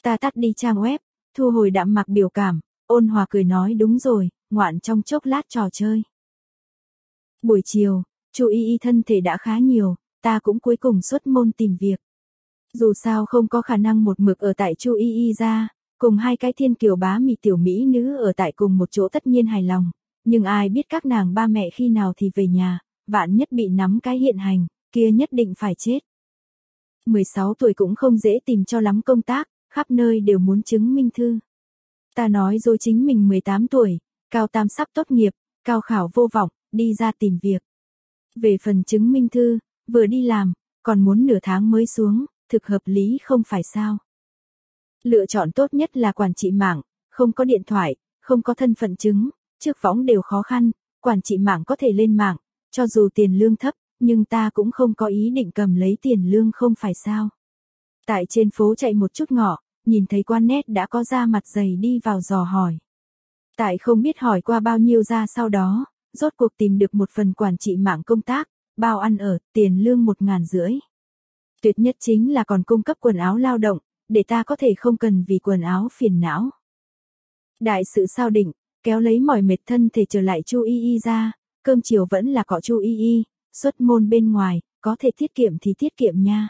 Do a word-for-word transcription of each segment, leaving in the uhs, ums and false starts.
Ta tắt đi trang web, thu hồi đạm mạc biểu cảm, ôn hòa cười nói đúng rồi, ngoạn trong chốc lát trò chơi. Buổi chiều, Chu Y Y thân thể đã khá nhiều, ta cũng cuối cùng xuất môn tìm việc. Dù sao không có khả năng một mực ở tại Chu Y Y ra, cùng hai cái thiên kiều bá mị tiểu mỹ nữ ở tại cùng một chỗ tất nhiên hài lòng, nhưng ai biết các nàng ba mẹ khi nào thì về nhà, vạn nhất bị nắm cái hiện hành, kia nhất định phải chết. mười sáu tuổi cũng không dễ tìm cho lắm công tác, khắp nơi đều muốn chứng minh thư. Ta nói dối chính mình mười tám tuổi, cao tam sắp tốt nghiệp, cao khảo vô vọng, đi ra tìm việc. Về phần chứng minh thư, vừa đi làm, còn muốn nửa tháng mới xuống, thực hợp lý không phải sao. Lựa chọn tốt nhất là quản trị mạng, không có điện thoại, không có thân phận chứng, trước võng đều khó khăn, quản trị mạng có thể lên mạng, cho dù tiền lương thấp, nhưng ta cũng không có ý định cầm lấy tiền lương không phải sao. Tại trên phố chạy một chút ngọ, nhìn thấy quan nét đã có da mặt dày đi vào dò hỏi. Tại không biết hỏi qua bao nhiêu ra sau đó, rốt cuộc tìm được một phần quản trị mạng công tác, bao ăn ở, tiền lương một ngàn rưỡi. Tuyệt nhất chính là còn cung cấp quần áo lao động, để ta có thể không cần vì quần áo phiền não. Đại sự sao định, kéo lấy mỏi mệt thân thể trở lại Chu Y Y ra, cơm chiều vẫn là cọ Chu Y Y, xuất môn bên ngoài, có thể tiết kiệm thì tiết kiệm nha.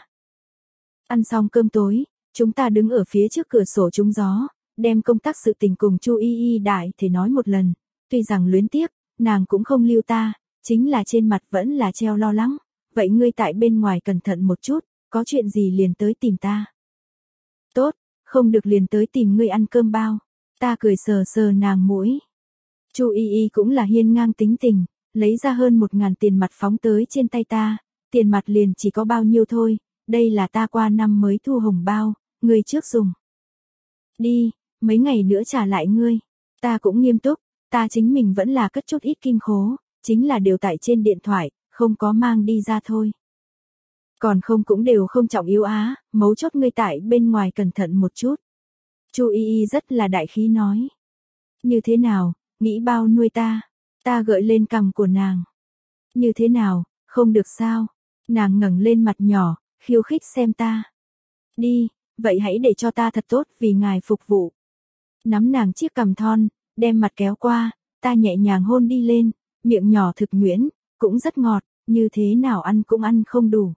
Ăn xong cơm tối, chúng ta đứng ở phía trước cửa sổ trúng gió, đem công tác sự tình cùng Chu Y Y đại thể nói một lần, tuy rằng luyến tiếc, nàng cũng không lưu ta, chính là trên mặt vẫn là treo lo lắng, vậy ngươi tại bên ngoài cẩn thận một chút, có chuyện gì liền tới tìm ta. Tốt, không được liền tới tìm ngươi ăn cơm bao, ta cười sờ sờ nàng mũi. Chu Y Y cũng là hiên ngang tính tình, lấy ra hơn một ngàn tiền mặt phóng tới trên tay ta, tiền mặt liền chỉ có bao nhiêu thôi, đây là ta qua năm mới thu hồng bao, ngươi trước dùng. Đi, mấy ngày nữa trả lại ngươi, ta cũng nghiêm túc, ta chính mình vẫn là cất chút ít kim khố, chính là đều tại trên điện thoại, không có mang đi ra thôi. Còn không cũng đều không trọng yếu á, mấu chốt ngươi tại bên ngoài cẩn thận một chút. Chu Y Y rất là đại khí nói. Như thế nào, nghĩ bao nuôi ta? Ta gợi lên cằm của nàng. Như thế nào, không được sao? Nàng ngẩng lên mặt nhỏ, khiêu khích xem ta. Đi, vậy hãy để cho ta thật tốt vì ngài phục vụ. Nắm nàng chiếc cằm thon, đem mặt kéo qua, ta nhẹ nhàng hôn đi lên, miệng nhỏ thực nhuyễn, cũng rất ngọt, như thế nào ăn cũng ăn không đủ.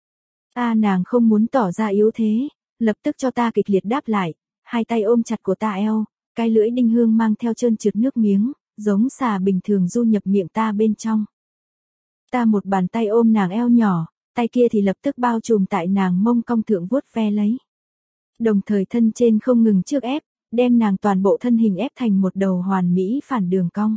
Ta nàng không muốn tỏ ra yếu thế, lập tức cho ta kịch liệt đáp lại, hai tay ôm chặt của ta eo, cái lưỡi đinh hương mang theo trơn trượt nước miếng, giống xà bình thường du nhập miệng ta bên trong. Ta một bàn tay ôm nàng eo nhỏ, tay kia thì lập tức bao trùm tại nàng mông cong thượng vuốt ve lấy. Đồng thời thân trên không ngừng trước ép, đem nàng toàn bộ thân hình ép thành một đầu hoàn mỹ phản đường cong.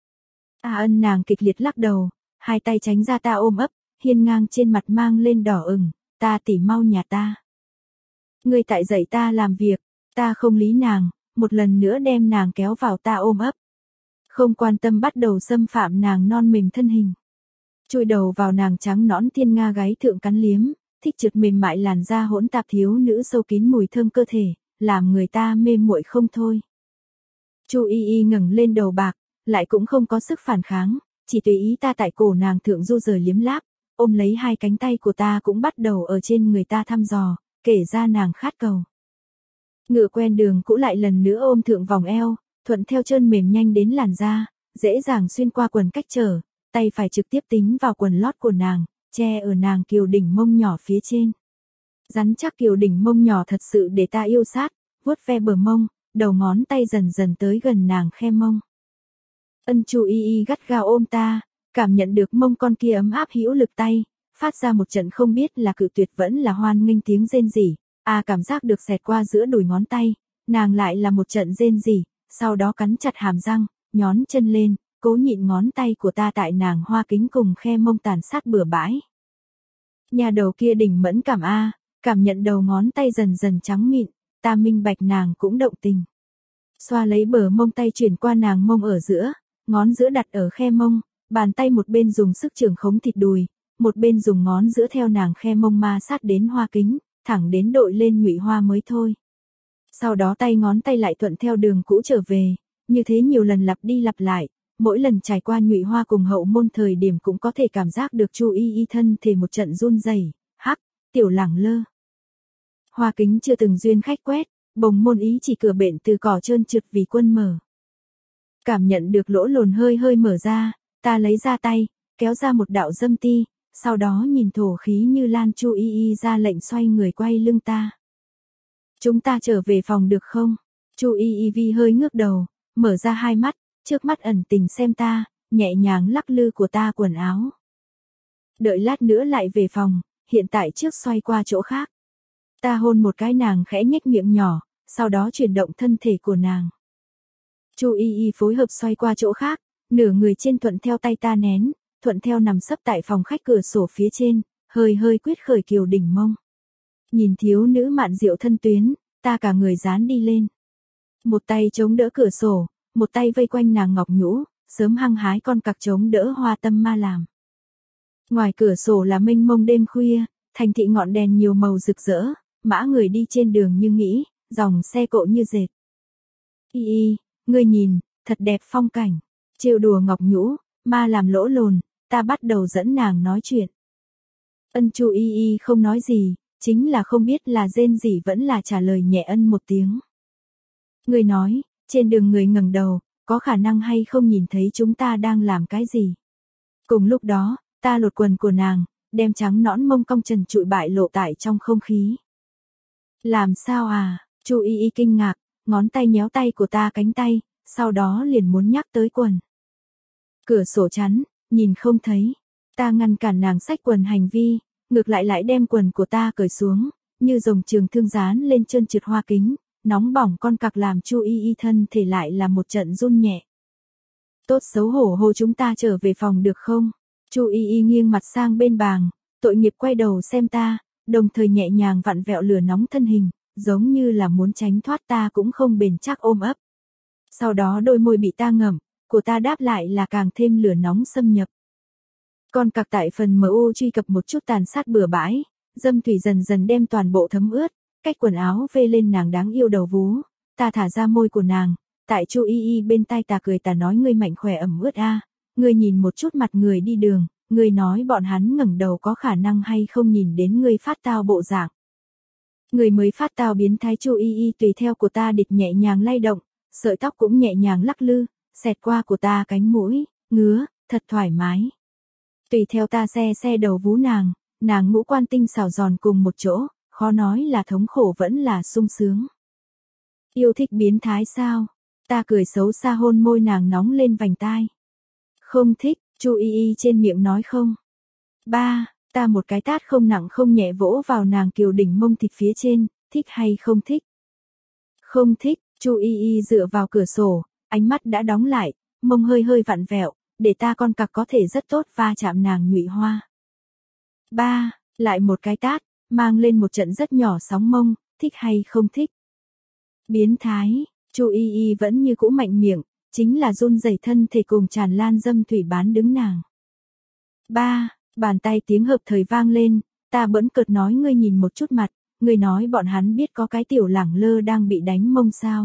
Ta ân nàng kịch liệt lắc đầu, hai tay tránh ra ta ôm ấp, hiên ngang trên mặt mang lên đỏ ửng, ta tỉ mau nhà ta. Ngươi tại dạy ta làm việc, ta không lý nàng, một lần nữa đem nàng kéo vào ta ôm ấp. Không quan tâm bắt đầu xâm phạm nàng non mềm thân hình. Chui đầu vào nàng trắng nõn thiên nga gáy thượng cắn liếm, thích trượt mềm mại làn da hỗn tạp thiếu nữ sâu kín mùi thơm cơ thể, làm người ta mê muội không thôi. Chu Y Y ngẩng lên đầu bạc, lại cũng không có sức phản kháng, chỉ tùy ý ta tại cổ nàng thượng du rời liếm láp, ôm lấy hai cánh tay của ta cũng bắt đầu ở trên người ta thăm dò, kể ra nàng khát cầu. Ngựa quen đường cũ lại lần nữa ôm thượng vòng eo, thuận theo chân mềm nhanh đến làn da, dễ dàng xuyên qua quần cách trở, tay phải trực tiếp tính vào quần lót của nàng, che ở nàng kiều đỉnh mông nhỏ phía trên. Rắn chắc kiều đỉnh mông nhỏ thật sự để ta yêu sát, vuốt ve bờ mông, đầu ngón tay dần dần tới gần nàng khe mông. Ân Chu Y Y gắt gao ôm ta, cảm nhận được mông con kia ấm áp hữu lực tay, phát ra một trận không biết là cự tuyệt vẫn là hoan nghênh tiếng rên rỉ, à cảm giác được xẹt qua giữa đùi ngón tay, nàng lại là một trận rên rỉ, sau đó cắn chặt hàm răng, nhón chân lên, cố nhịn ngón tay của ta tại nàng hoa kính cùng khe mông tàn sát bừa bãi. Nhà đầu kia đỉnh mẫn cảm a, cảm nhận đầu ngón tay dần dần trắng mịn, ta minh bạch nàng cũng động tình. Xoa lấy bờ mông tay chuyển qua nàng mông ở giữa, ngón giữa đặt ở khe mông, bàn tay một bên dùng sức trường khống thịt đùi, một bên dùng ngón giữa theo nàng khe mông ma sát đến hoa kính, thẳng đến đội lên nhụy hoa mới thôi. Sau đó tay ngón tay lại thuận theo đường cũ trở về, như thế nhiều lần lặp đi lặp lại, mỗi lần trải qua nhụy hoa cùng hậu môn thời điểm cũng có thể cảm giác được Chu Y Y thân thể một trận run rẩy, hắc, tiểu lẳng lơ. Hoa kính chưa từng duyên khách quét, bồng môn ý chỉ cửa bện từ cỏ trơn trượt vì quân mở. Cảm nhận được lỗ lồn hơi hơi mở ra, ta lấy ra tay, kéo ra một đạo dâm ti, sau đó nhìn thổ khí như lan Chu Y Y ra lệnh xoay người quay lưng ta. Chúng ta trở về phòng được không? Chu Y Y vi hơi ngước đầu, mở ra hai mắt, trước mắt ẩn tình xem ta, nhẹ nhàng lắc lư của ta quần áo. Đợi lát nữa lại về phòng, hiện tại trước xoay qua chỗ khác. Ta hôn một cái nàng khẽ nhếch miệng nhỏ, sau đó chuyển động thân thể của nàng. Chu Y Y phối hợp xoay qua chỗ khác, nửa người trên thuận theo tay ta nén, thuận theo nằm sấp tại phòng khách cửa sổ phía trên, hơi hơi quyết khởi kiều đỉnh mông. Nhìn thiếu nữ mạn diệu thân tuyến, ta cả người dán đi lên. Một tay chống đỡ cửa sổ, một tay vây quanh nàng ngọc nhũ, sớm hăng hái con cặc chống đỡ hoa tâm ma làm. Ngoài cửa sổ là mênh mông đêm khuya, thành thị ngọn đèn nhiều màu rực rỡ, mã người đi trên đường như nghĩ, dòng xe cộ như dệt. Y Y, ngươi nhìn, thật đẹp phong cảnh. Trêu đùa ngọc nhũ, ma làm lỗ lồn, ta bắt đầu dẫn nàng nói chuyện. Ân Chu Y Y không nói gì, chính là không biết là rên gì vẫn là trả lời nhẹ ân một tiếng. Người nói, trên đường người ngẩng đầu, có khả năng hay không nhìn thấy chúng ta đang làm cái gì. Cùng lúc đó, ta lột quần của nàng, đem trắng nõn mông cong trần trụi bại lộ tại trong không khí. Làm sao à, Chu Y Y kinh ngạc, ngón tay nhéo tay của ta cánh tay, sau đó liền muốn nhắc tới quần. Cửa sổ chắn, nhìn không thấy. Ta ngăn cản nàng xách quần hành vi, ngược lại lại đem quần của ta cởi xuống, như rồng trường thương dán lên trơn trượt hoa kính, nóng bỏng con cặc làm Chu Y Y thân thể lại là một trận run nhẹ. Tốt xấu hổ hô chúng ta trở về phòng được không? Chu Y Y nghiêng mặt sang bên bàn, tội nghiệp quay đầu xem ta, đồng thời nhẹ nhàng vặn vẹo lửa nóng thân hình, giống như là muốn tránh thoát ta cũng không bền chắc ôm ấp. Sau đó đôi môi bị ta ngậm, của ta đáp lại là càng thêm lửa nóng xâm nhập. Con cặc tại phần em u truy cập một chút tàn sát bừa bãi, dâm thủy dần dần đem toàn bộ thấm ướt, cách quần áo vê lên nàng đáng yêu đầu vú, ta thả ra môi của nàng, tại Chu Y Y bên tai ta cười ta nói ngươi mạnh khỏe ẩm ướt a, ngươi nhìn một chút mặt người đi đường, ngươi nói bọn hắn ngẩng đầu có khả năng hay không nhìn đến ngươi phát tao bộ dạng. Người mới phát tao biến thái Chu Y Y tùy theo của ta địch nhẹ nhàng lay động, sợi tóc cũng nhẹ nhàng lắc lư, xẹt qua của ta cánh mũi, ngứa, thật thoải mái. Tùy theo ta xe xe đầu vú nàng, nàng ngũ quan tinh xảo giòn cùng một chỗ, khó nói là thống khổ vẫn là sung sướng. Yêu thích biến thái sao? Ta cười xấu xa hôn môi nàng nóng lên vành tai. Không thích, Chu Y Y trên miệng nói không. Ba, ta một cái tát không nặng không nhẹ vỗ vào nàng kiều đỉnh mông thịt phía trên, thích hay không thích? Không thích, Chu Y Y dựa vào cửa sổ, ánh mắt đã đóng lại, mông hơi hơi vặn vẹo, để ta con cặc có thể rất tốt va chạm nàng nhụy hoa. Ba, lại một cái tát, mang lên một trận rất nhỏ sóng mông, thích hay không thích? Biến thái, Chu Y Y vẫn như cũ mạnh miệng, chính là run rẩy thân thể cùng tràn lan dâm thủy bán đứng nàng. Ba, bàn tay tiếng hợp thời vang lên, ta bỗng cợt nói ngươi nhìn một chút mặt, ngươi nói bọn hắn biết có cái tiểu lẳng lơ đang bị đánh mông sao.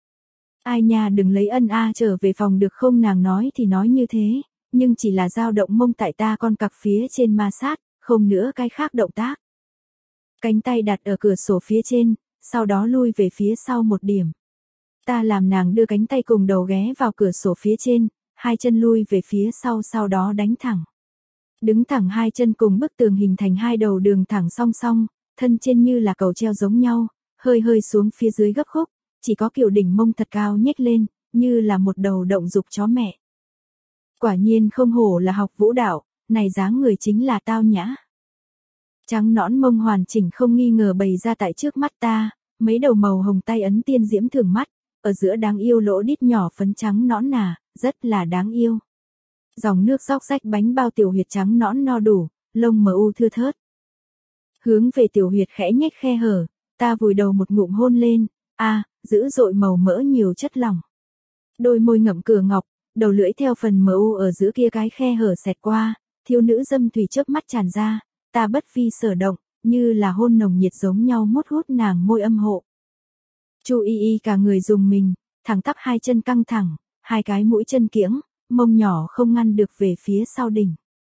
Ai nha đừng lấy ân a trở về phòng được không nàng nói thì nói như thế, nhưng chỉ là dao động mông tại ta con cặc phía trên ma sát, không nữa cái khác động tác. Cánh tay đặt ở cửa sổ phía trên, sau đó lui về phía sau một điểm. Ta làm nàng đưa cánh tay cùng đầu ghé vào cửa sổ phía trên, hai chân lui về phía sau sau đó đánh thẳng. Đứng thẳng hai chân cùng bức tường hình thành hai đầu đường thẳng song song, thân trên như là cầu treo giống nhau, hơi hơi xuống phía dưới gấp khúc, chỉ có kiểu đỉnh mông thật cao nhếch lên, như là một đầu động dục chó mẹ. Quả nhiên không hổ là học vũ đạo, này dáng người chính là tao nhã. Trắng nõn mông hoàn chỉnh không nghi ngờ bày ra tại trước mắt ta, mấy đầu màu hồng tay ấn tiên diễm thường mắt, ở giữa đáng yêu lỗ đít nhỏ phấn trắng nõn nà, rất là đáng yêu. Dòng nước róc rách bánh bao tiểu huyệt trắng nõn no đủ, lông mờ u thưa thớt. Hướng về tiểu huyệt khẽ nhếch khe hở, ta vùi đầu một ngụm hôn lên, a, dữ dội màu mỡ nhiều chất lỏng. Đôi môi ngậm cửa ngọc, đầu lưỡi theo phần em u ở giữa kia cái khe hở xẹt qua, thiếu nữ dâm thủy chớp mắt tràn ra, ta bất vi sở động, như là hôn nồng nhiệt giống nhau mút hút nàng môi âm hộ. Chu Y Y cả người dùng mình, thẳng tắp hai chân căng thẳng, hai cái mũi chân kiễng, mông nhỏ không ngăn được về phía sau đỉnh.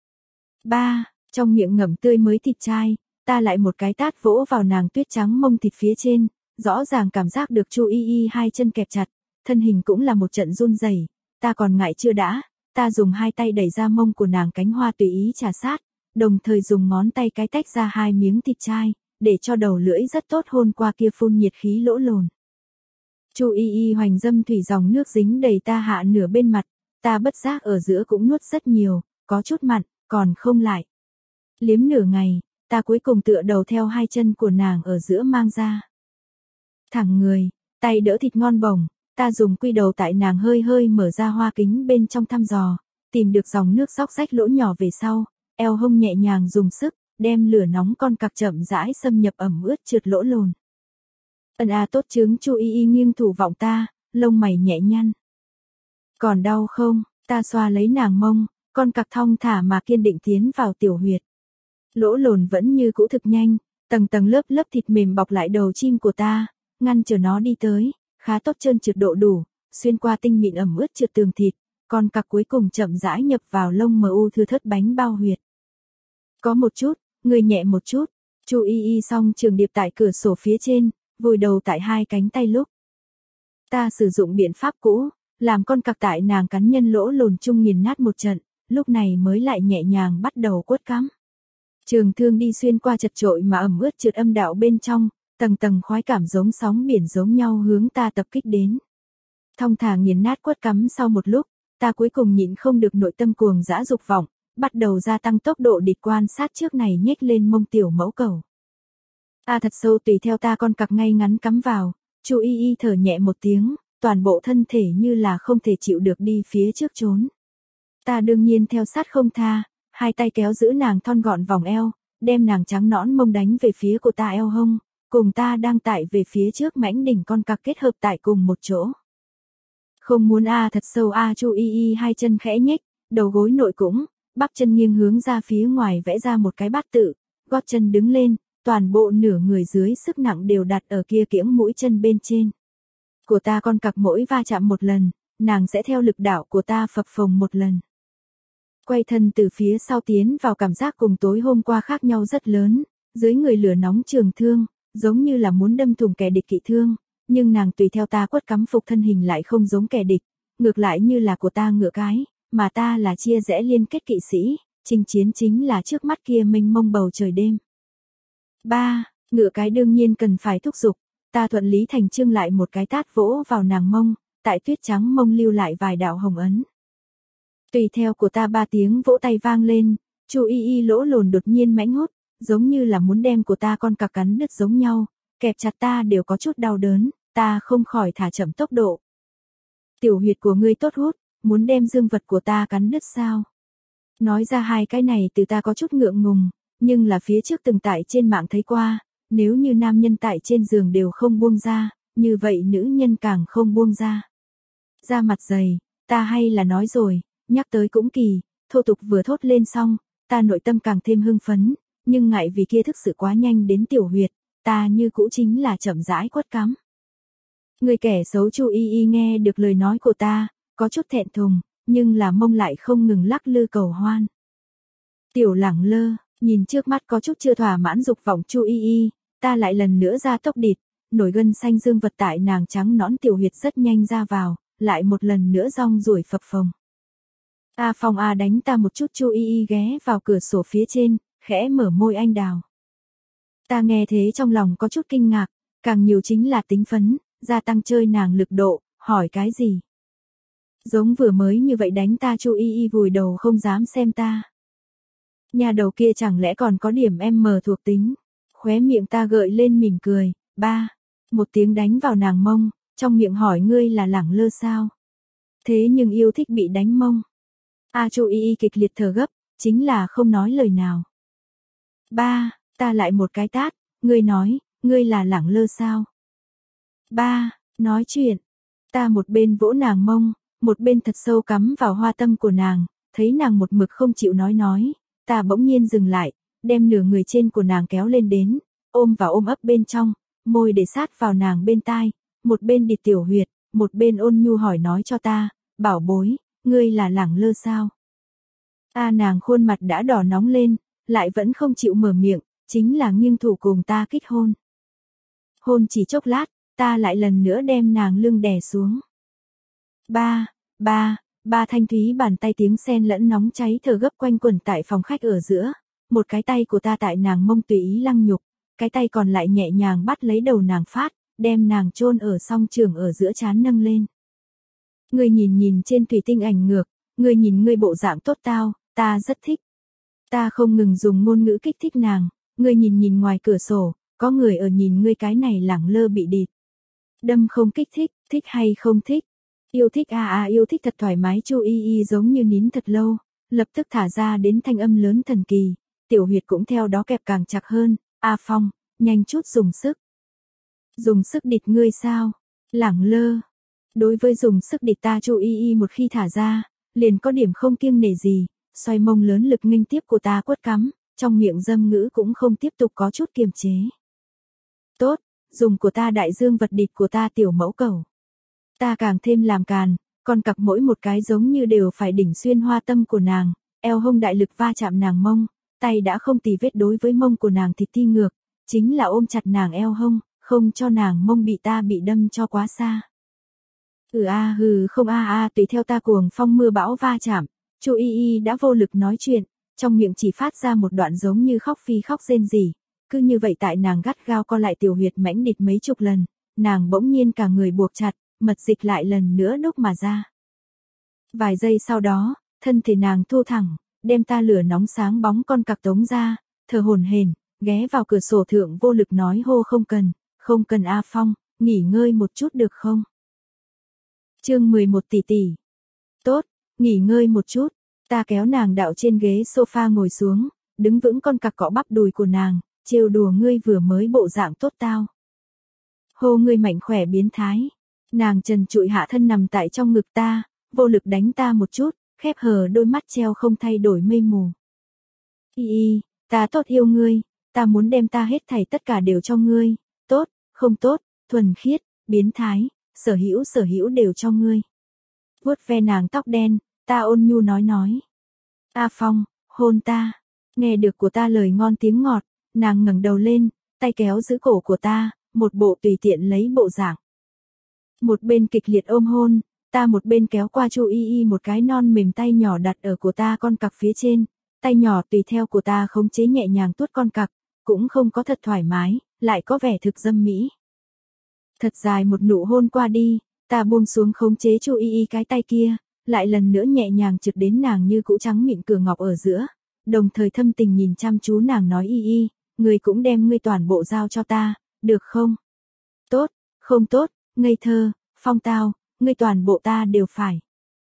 Ba, trong miệng ngậm tươi mới thịt chai, ta lại một cái tát vỗ vào nàng tuyết trắng mông thịt phía trên, rõ ràng cảm giác được Chu Y Y hai chân kẹp chặt, thân hình cũng là một trận run rẩy. Ta còn ngại chưa đã, ta dùng hai tay đẩy ra mông của nàng cánh hoa tùy ý trà sát, đồng thời dùng ngón tay cái tách ra hai miếng thịt chai, để cho đầu lưỡi rất tốt hôn qua kia phun nhiệt khí lỗ lồn. Chu Y Y hoành dâm thủy dòng nước dính đầy ta hạ nửa bên mặt, ta bất giác ở giữa cũng nuốt rất nhiều, có chút mặn, còn không lại. Liếm nửa ngày, ta cuối cùng tựa đầu theo hai chân của nàng ở giữa mang ra. Thẳng người, tay đỡ thịt ngon bổng, ta dùng quy đầu tại nàng hơi hơi mở ra hoa kính bên trong thăm dò, tìm được dòng nước xóc rách lỗ nhỏ về sau, eo hông nhẹ nhàng dùng sức, đem lửa nóng con cặc chậm rãi xâm nhập ẩm ướt trượt lỗ lồn. Ân a tốt chứng Chu Y Y nghiêng thủ vọng ta, lông mày nhẹ nhăn. Còn đau không? Ta xoa lấy nàng mông, con cặc thong thả mà kiên định tiến vào tiểu huyệt. Lỗ lồn vẫn như cũ thực nhanh, tầng tầng lớp lớp thịt mềm bọc lại đầu chim của ta, ngăn chờ nó đi tới, khá tốt trơn trượt độ đủ, xuyên qua tinh mịn ẩm ướt trượt tường thịt, con cặc cuối cùng chậm rãi nhập vào lông mờ u thưa thớt bánh bao huyệt. Có một chút, người nhẹ một chút, Chu Y Y song trường điệp tại cửa sổ phía trên, vùi đầu tại hai cánh tay lúc. Ta sử dụng biện pháp cũ, làm con cặc tại nàng cắn nhân lỗ lồn chung nghiền nát một trận, lúc này mới lại nhẹ nhàng bắt đầu quất cắm. Trường thương đi xuyên qua chật trội mà ẩm ướt trượt âm đạo bên trong, tầng tầng khoái cảm giống sóng biển giống nhau hướng ta tập kích đến. Thong thả nghiền nát quất cắm sau một lúc, ta cuối cùng nhịn không được nội tâm cuồng dã dục vọng, bắt đầu gia tăng tốc độ địch quan sát trước này nhếch lên mông tiểu mẫu cầu. Ta thật sâu tùy theo ta con cặc ngay ngắn cắm vào, Chu Y Y thở nhẹ một tiếng, toàn bộ thân thể như là không thể chịu được đi phía trước trốn. Ta đương nhiên theo sát không tha, hai tay kéo giữ nàng thon gọn vòng eo, đem nàng trắng nõn mông đánh về phía của ta eo hông, cùng ta đang tại về phía trước mãnh đỉnh con cặc kết hợp tại cùng một chỗ. Không muốn a thật sâu a Chu Y Y hai chân khẽ nhếch, đầu gối nội cũng, bắp chân nghiêng hướng ra phía ngoài vẽ ra một cái bát tự, gót chân đứng lên, toàn bộ nửa người dưới sức nặng đều đặt ở kia kiễng mũi chân bên trên. Của ta con cặc mỗi va chạm một lần, nàng sẽ theo lực đạo của ta phập phồng một lần. Quay thân từ phía sau tiến vào cảm giác cùng tối hôm qua khác nhau rất lớn, dưới người lửa nóng trường thương, giống như là muốn đâm thủng kẻ địch kỵ thương, nhưng nàng tùy theo ta quất cắm phục thân hình lại không giống kẻ địch, ngược lại như là của ta ngựa cái, mà ta là chia rẽ liên kết kỵ sĩ, chinh chiến chính là trước mắt kia mênh mông bầu trời đêm. ba. Ngựa cái đương nhiên cần phải thúc giục, ta thuận lý thành chương lại một cái tát vỗ vào nàng mông, tại tuyết trắng mông lưu lại vài đạo hồng ấn. Tùy theo của ta ba tiếng vỗ tay vang lên, Chu Y Y lỗ lồn đột nhiên mãnh hút, giống như là muốn đem của ta con cặc cắn đứt giống nhau, kẹp chặt ta đều có chút đau đớn, ta không khỏi thả chậm tốc độ. Tiểu huyệt của ngươi tốt hút, muốn đem dương vật của ta cắn đứt sao? Nói ra hai cái này từ ta có chút ngượng ngùng, nhưng là phía trước từng tại trên mạng thấy qua, nếu như nam nhân tại trên giường đều không buông ra, như vậy nữ nhân càng không buông ra. Da mặt dày, ta hay là nói rồi, nhắc tới cũng kỳ, thô tục vừa thốt lên xong, ta nội tâm càng thêm hưng phấn, nhưng ngại vì kia thức sự quá nhanh đến tiểu huyệt, ta như cũ chính là chậm rãi quất cắm. Người kẻ xấu Chu Y Y nghe được lời nói của ta, có chút thẹn thùng, nhưng là mông lại không ngừng lắc lư cầu hoan. Tiểu lẳng lơ, nhìn trước mắt có chút chưa thỏa mãn dục vọng Chu Y Y, ta lại lần nữa ra tốc địt, nổi gân xanh dương vật tại nàng trắng nõn tiểu huyệt rất nhanh ra vào, lại một lần nữa rong ruổi phập phồng. A Phong A đánh ta một chút Chu Y Y ghé vào cửa sổ phía trên, khẽ mở môi anh đào. Ta nghe thế trong lòng có chút kinh ngạc, càng nhiều chính là tính phấn, gia tăng chơi nàng lực độ, hỏi cái gì. Giống vừa mới như vậy đánh ta Chu Y Y vùi đầu không dám xem ta. Nhà đầu kia chẳng lẽ còn có điểm em mờ thuộc tính, khóe miệng ta gợi lên mỉm cười, ba, một tiếng đánh vào nàng mông, trong miệng hỏi ngươi là lẳng lơ sao. Thế nhưng yêu thích bị đánh mông. A Chu Y Y kịch liệt thở gấp, chính là không nói lời nào. Ba, ta lại một cái tát, ngươi nói, ngươi là lẳng lơ sao. Ba, nói chuyện. Ta một bên vỗ nàng mông, một bên thật sâu cắm vào hoa tâm của nàng, thấy nàng một mực không chịu nói nói, ta bỗng nhiên dừng lại, đem nửa người trên của nàng kéo lên đến, ôm vào ôm ấp bên trong, môi để sát vào nàng bên tai, một bên địt tiểu huyệt, một bên ôn nhu hỏi nói cho ta, bảo bối, ngươi là lẳng lơ sao? A nàng khuôn mặt đã đỏ nóng lên, lại vẫn không chịu mở miệng, chính là nghiêng thủ cùng ta kích hôn. Hôn chỉ chốc lát, ta lại lần nữa đem nàng lưng đè xuống. Ba, ba, ba thanh thúy bàn tay tiếng sen lẫn nóng cháy thở gấp quanh quẩn tại phòng khách ở giữa, một cái tay của ta tại nàng mông tùy ý lăng nhục, cái tay còn lại nhẹ nhàng bắt lấy đầu nàng phát, đem nàng chôn ở song trường ở giữa trán nâng lên. Ngươi nhìn nhìn trên thủy tinh ảnh ngược, ngươi nhìn ngươi bộ dạng tốt tao, ta rất thích. Ta không ngừng dùng ngôn ngữ kích thích nàng, ngươi nhìn nhìn ngoài cửa sổ, có người ở nhìn ngươi cái này lẳng lơ bị địt. Đâm không kích thích, thích hay không thích? Yêu thích à à yêu thích thật thoải mái. Chu Y Y giống như nín thật lâu, lập tức thả ra đến thanh âm lớn thần kỳ, tiểu huyệt cũng theo đó kẹp càng chặt hơn. A Phong, nhanh chút dùng sức. Dùng sức địt ngươi sao? Lẳng lơ. Đối với dùng sức địt ta Chu Y Y một khi thả ra, liền có điểm không kiêng nể gì, xoay mông lớn lực nghênh tiếp của ta quất cắm, trong miệng dâm ngữ cũng không tiếp tục có chút kiềm chế. Tốt, dùng của ta đại dương vật địt của ta tiểu mẫu cầu. Ta càng thêm làm càn, còn cặp mỗi một cái giống như đều phải đỉnh xuyên hoa tâm của nàng, eo hông đại lực va chạm nàng mông, tay đã không tì vết đối với mông của nàng thịt ti ngược, chính là ôm chặt nàng eo hông, không cho nàng mông bị ta bị đâm cho quá xa. Ừ a hừ không a a tùy theo ta cuồng phong mưa bão va chạm, Chu Y Y đã vô lực nói chuyện, trong miệng chỉ phát ra một đoạn giống như khóc phi khóc rên rỉ, cứ như vậy tại nàng gắt gao co lại tiểu huyệt mãnh địt mấy chục lần, nàng bỗng nhiên cả người buộc chặt, mật dịch lại lần nữa đúc mà ra. Vài giây sau đó, thân thể nàng thu thẳng, đem ta lửa nóng sáng bóng con cặc tống ra, thở hổn hển, ghé vào cửa sổ thượng vô lực nói hô không cần, không cần A Phong, nghỉ ngơi một chút được không? Chương mười một tỷ tỷ. Tốt, nghỉ ngơi một chút, ta kéo nàng đạo trên ghế sofa ngồi xuống, đứng vững con cặc cọ bắp đùi của nàng, trêu đùa ngươi vừa mới bộ dạng tốt tao. Hô ngươi mạnh khỏe biến thái. Nàng trần trụi hạ thân nằm tại trong ngực ta, vô lực đánh ta một chút, khép hờ đôi mắt treo không thay đổi mây mù. Y y, ta tốt yêu ngươi, ta muốn đem ta hết thảy tất cả đều cho ngươi, tốt, không tốt, thuần khiết, biến thái, sở hữu sở hữu đều cho ngươi. Vuốt ve nàng tóc đen, ta ôn nhu nói nói. A Phong, hôn ta. Nghe được của ta lời ngon tiếng ngọt, nàng ngẩng đầu lên, tay kéo giữ cổ của ta, một bộ tùy tiện lấy bộ dạng. Một bên kịch liệt ôm hôn, ta một bên kéo qua Chu Y Y một cái non mềm tay nhỏ đặt ở của ta con cặc phía trên, tay nhỏ tùy theo của ta khống chế nhẹ nhàng tuốt con cặc, cũng không có thật thoải mái, lại có vẻ thực dâm mỹ. Thật dài một nụ hôn qua đi, ta buông xuống khống chế Chu Y Y cái tay kia, lại lần nữa nhẹ nhàng trượt đến nàng như cũ trắng mịn cửa ngọc ở giữa, đồng thời thâm tình nhìn chăm chú nàng nói Y Y, ngươi cũng đem ngươi toàn bộ giao cho ta, được không? Tốt, không tốt, ngây thơ, Phong tao, ngươi toàn bộ ta đều phải.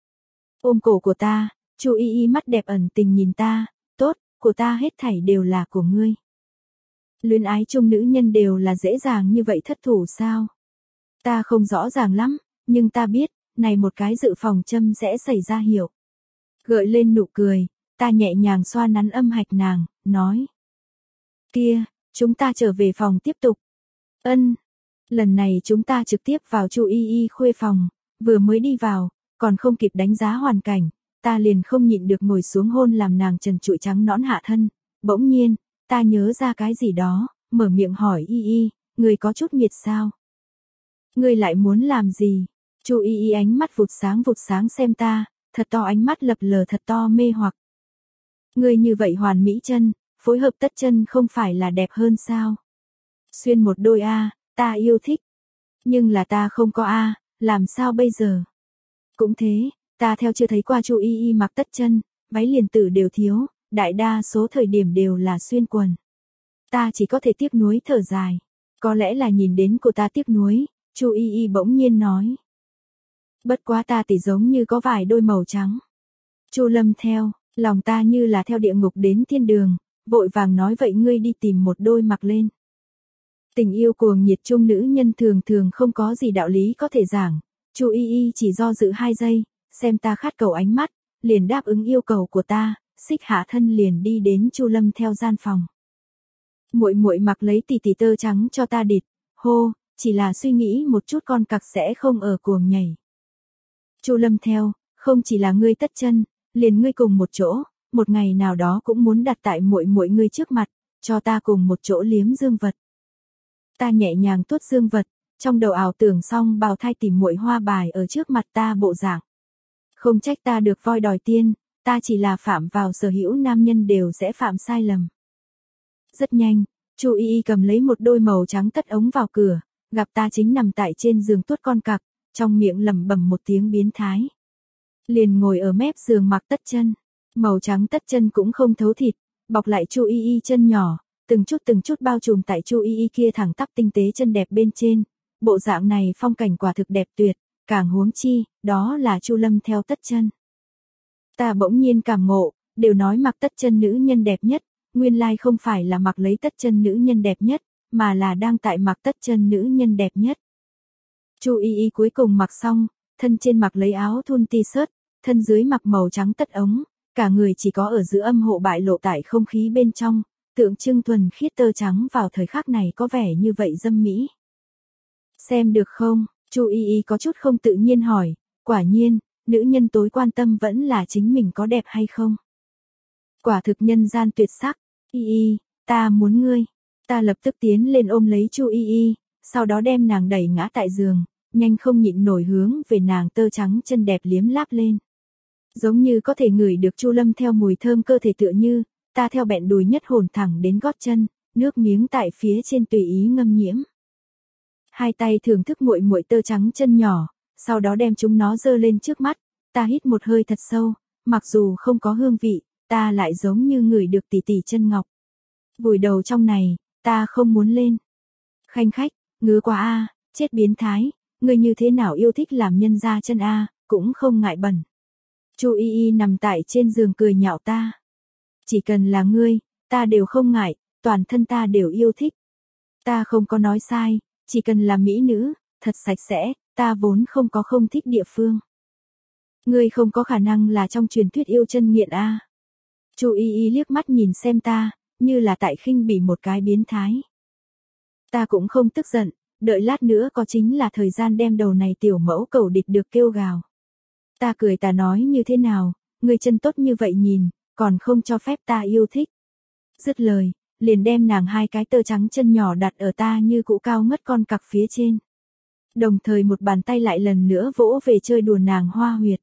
Ôm cổ của ta, Chu Y Y mắt đẹp ẩn tình nhìn ta, tốt, của ta hết thảy đều là của ngươi. Luyến ái chung nữ nhân đều là dễ dàng như vậy thất thủ sao? Ta không rõ ràng lắm, nhưng ta biết, này một cái dự phòng châm sẽ xảy ra hiểu. Gợi lên nụ cười, ta nhẹ nhàng xoa nắn âm hạch nàng, nói. Kia, chúng ta trở về phòng tiếp tục. Ân. Lần này chúng ta trực tiếp vào Chu Y Y khuê phòng, vừa mới đi vào, còn không kịp đánh giá hoàn cảnh, ta liền không nhịn được ngồi xuống hôn làm nàng trần trụi trắng nõn hạ thân, bỗng nhiên, ta nhớ ra cái gì đó, mở miệng hỏi Y Y, người có chút nhiệt sao? Ngươi lại muốn làm gì? Chu Y Y ánh mắt vụt sáng vụt sáng xem ta, thật to ánh mắt lập lờ thật to mê hoặc. Ngươi như vậy hoàn mỹ chân, phối hợp tất chân không phải là đẹp hơn sao? Xuyên một đôi A, ta yêu thích. Nhưng là ta không có A, làm sao bây giờ? Cũng thế, ta theo chưa thấy qua Chu Y Y mặc tất chân, váy liền tử đều thiếu, đại đa số thời điểm đều là xuyên quần. Ta chỉ có thể tiếc nuối thở dài. Có lẽ là nhìn đến cô ta tiếc nuối, Chu Y Y bỗng nhiên nói. Bất quá ta thì giống như có vài đôi màu trắng. Chu Lâm theo, lòng ta như là theo địa ngục đến thiên đường, vội vàng nói vậy ngươi đi tìm một đôi mặc lên. Tình yêu cuồng nhiệt chung nữ nhân thường thường không có gì đạo lý có thể giảng. Chu Y Y chỉ do dự hai giây, xem ta khát cầu ánh mắt, liền đáp ứng yêu cầu của ta, xích hạ thân liền đi đến Chu Lâm theo gian phòng. Muội muội mặc lấy tì tì tơ trắng cho ta địt, hô, chỉ là suy nghĩ một chút con cặc sẽ không ở cuồng nhảy. Chu Lâm theo, không chỉ là ngươi tất chân, liền ngươi cùng một chỗ, một ngày nào đó cũng muốn đặt tại muội muội ngươi trước mặt, cho ta cùng một chỗ liếm dương vật. Ta nhẹ nhàng tuốt dương vật, trong đầu ảo tưởng xong bào thai tìm muội hoa bài ở trước mặt ta bộ dạng. Không trách ta được voi đòi tiên, ta chỉ là phạm vào sở hữu nam nhân đều sẽ phạm sai lầm. Rất nhanh, Chu Y Y cầm lấy một đôi màu trắng tất ống vào cửa, gặp ta chính nằm tại trên giường tuốt con cặc, trong miệng lẩm bẩm một tiếng biến thái. Liền ngồi ở mép giường mặc tất chân, màu trắng tất chân cũng không thấu thịt, bọc lại Chu Y Y chân nhỏ, từng chút từng chút bao trùm tại Chu Y Y kia thẳng tắp tinh tế chân đẹp bên trên, bộ dạng này phong cảnh quả thực đẹp tuyệt, càng huống chi, đó là Chu Lâm theo tất chân. Ta bỗng nhiên cảm ngộ, đều nói mặc tất chân nữ nhân đẹp nhất, nguyên lai không phải là mặc lấy tất chân nữ nhân đẹp nhất, mà là đang tại mặc tất chân nữ nhân đẹp nhất. Chu Y Y cuối cùng mặc xong, thân trên mặc lấy áo thun t-shirt, thân dưới mặc màu trắng tất ống, cả người chỉ có ở giữa âm hộ bại lộ tại không khí bên trong, tượng trưng thuần khiết tơ trắng vào thời khắc này có vẻ như vậy dâm mỹ. Xem được không? Chu Y Y có chút không tự nhiên hỏi, quả nhiên, nữ nhân tối quan tâm vẫn là chính mình có đẹp hay không. Quả thực nhân gian tuyệt sắc, Y Y, ta muốn ngươi. Ta lập tức tiến lên ôm lấy Chu Y Y, sau đó đem nàng đẩy ngã tại giường, nhanh không nhịn nổi hướng về nàng tơ trắng chân đẹp liếm láp lên. Giống như có thể ngửi được Chu Lâm theo mùi thơm cơ thể tựa như, ta theo bẹn đùi nhất hồn thẳng đến gót chân, nước miếng tại phía trên tùy ý ngâm nhiễm. Hai tay thưởng thức muội muội tơ trắng chân nhỏ, sau đó đem chúng nó giơ lên trước mắt, ta hít một hơi thật sâu, mặc dù không có hương vị, ta lại giống như ngửi được tỉ tỉ chân ngọc. Vùi đầu trong này, ta không muốn lên. Khanh khách, ngứa quá a, chết biến thái, ngươi như thế nào yêu thích làm nhân ra chân a, cũng không ngại bẩn. Chu Y Y nằm tại trên giường cười nhạo ta. Chỉ cần là ngươi, ta đều không ngại, toàn thân ta đều yêu thích. Ta không có nói sai, chỉ cần là mỹ nữ, thật sạch sẽ, ta vốn không có không thích địa phương. Ngươi không có khả năng là trong truyền thuyết yêu chân nghiện a. Chu Y Y liếc mắt nhìn xem ta, như là tại khinh bỉ một cái biến thái. Ta cũng không tức giận, đợi lát nữa có chính là thời gian đem đầu này tiểu mẫu cầu địch được kêu gào. Ta cười ta nói như thế nào, người chân tốt như vậy nhìn, còn không cho phép ta yêu thích. Dứt lời, liền đem nàng hai cái tơ trắng chân nhỏ đặt ở ta như cũ cao ngất con cặc phía trên. Đồng thời một bàn tay lại lần nữa vỗ về chơi đùa nàng hoa huyệt.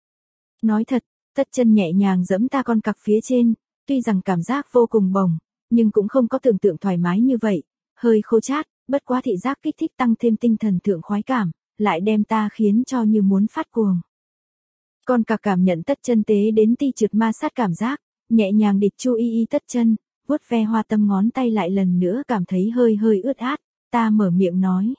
Nói thật, tất chân nhẹ nhàng giẫm ta con cặc phía trên, tuy rằng cảm giác vô cùng bồng, nhưng cũng không có tưởng tượng thoải mái như vậy, hơi khô chát, bất quá thị giác kích thích tăng thêm tinh thần thượng khoái cảm, lại đem ta khiến cho như muốn phát cuồng. Con cặc cảm nhận tất chân tế đến ti trượt ma sát cảm giác, nhẹ nhàng địch Chu Y Y tất chân, vuốt ve hoa tâm ngón tay lại lần nữa cảm thấy hơi hơi ướt át, ta mở miệng nói.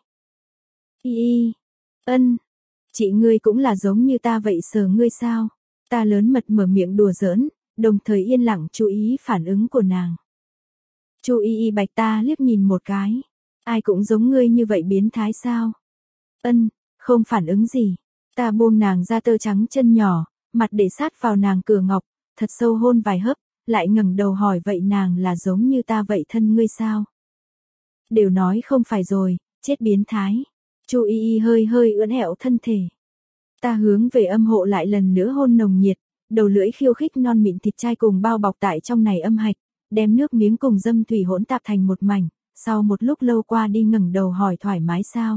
Y Y, ân, chị ngươi cũng là giống như ta vậy sờ ngươi sao? Ta lớn mật mở miệng đùa giỡn, đồng thời yên lặng chú ý phản ứng của nàng. Chu Y Y bạch ta liếc nhìn một cái, ai cũng giống ngươi như vậy biến thái sao? Ân, không phản ứng gì. Ta buông nàng ra tơ trắng chân nhỏ, mặt để sát vào nàng cửa ngọc, thật sâu hôn vài hớp, lại ngẩng đầu hỏi vậy nàng là giống như ta vậy thân ngươi sao? Đều nói không phải rồi, chết biến thái. Chu Y Y hơi hơi ưỡn ẹo thân thể. Ta hướng về âm hộ lại lần nữa hôn nồng nhiệt, đầu lưỡi khiêu khích non mịn thịt trai cùng bao bọc tại trong này âm hạch, đem nước miếng cùng dâm thủy hỗn tạp thành một mảnh, sau một lúc lâu qua đi ngẩng đầu hỏi thoải mái sao?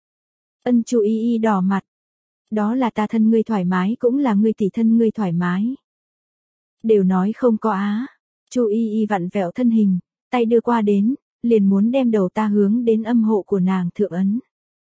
Ân. Chu Y Y đỏ mặt. Đó là ta thân ngươi thoải mái cũng là ngươi tỷ thân ngươi thoải mái. Đều nói không có á. Chu Y Y vặn vẹo thân hình, tay đưa qua đến, liền muốn đem đầu ta hướng đến âm hộ của nàng thượng ấn.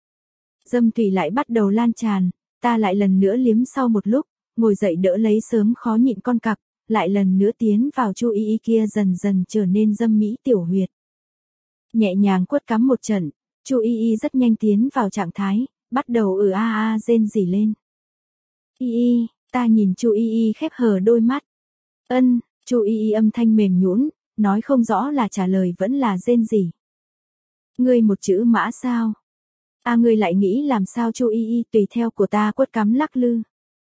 Dâm thủy lại bắt đầu lan tràn, ta lại lần nữa liếm sau một lúc, ngồi dậy đỡ lấy sớm khó nhịn con cặc, lại lần nữa tiến vào Chu Y Y kia dần dần trở nên dâm mỹ tiểu huyệt. Nhẹ nhàng quất cắm một trận, Chu Y Y rất nhanh tiến vào trạng thái, bắt đầu ừ a a rên rỉ lên. Y Y, ta nhìn Chu Y Y khép hờ đôi mắt. Ân. Chu Y Y âm thanh mềm nhũn, nói không rõ là trả lời vẫn là rên rỉ. Ngươi một chữ mã sao? A à, ngươi lại nghĩ làm sao? Chu Y Y tùy theo của ta quất cắm lắc lư.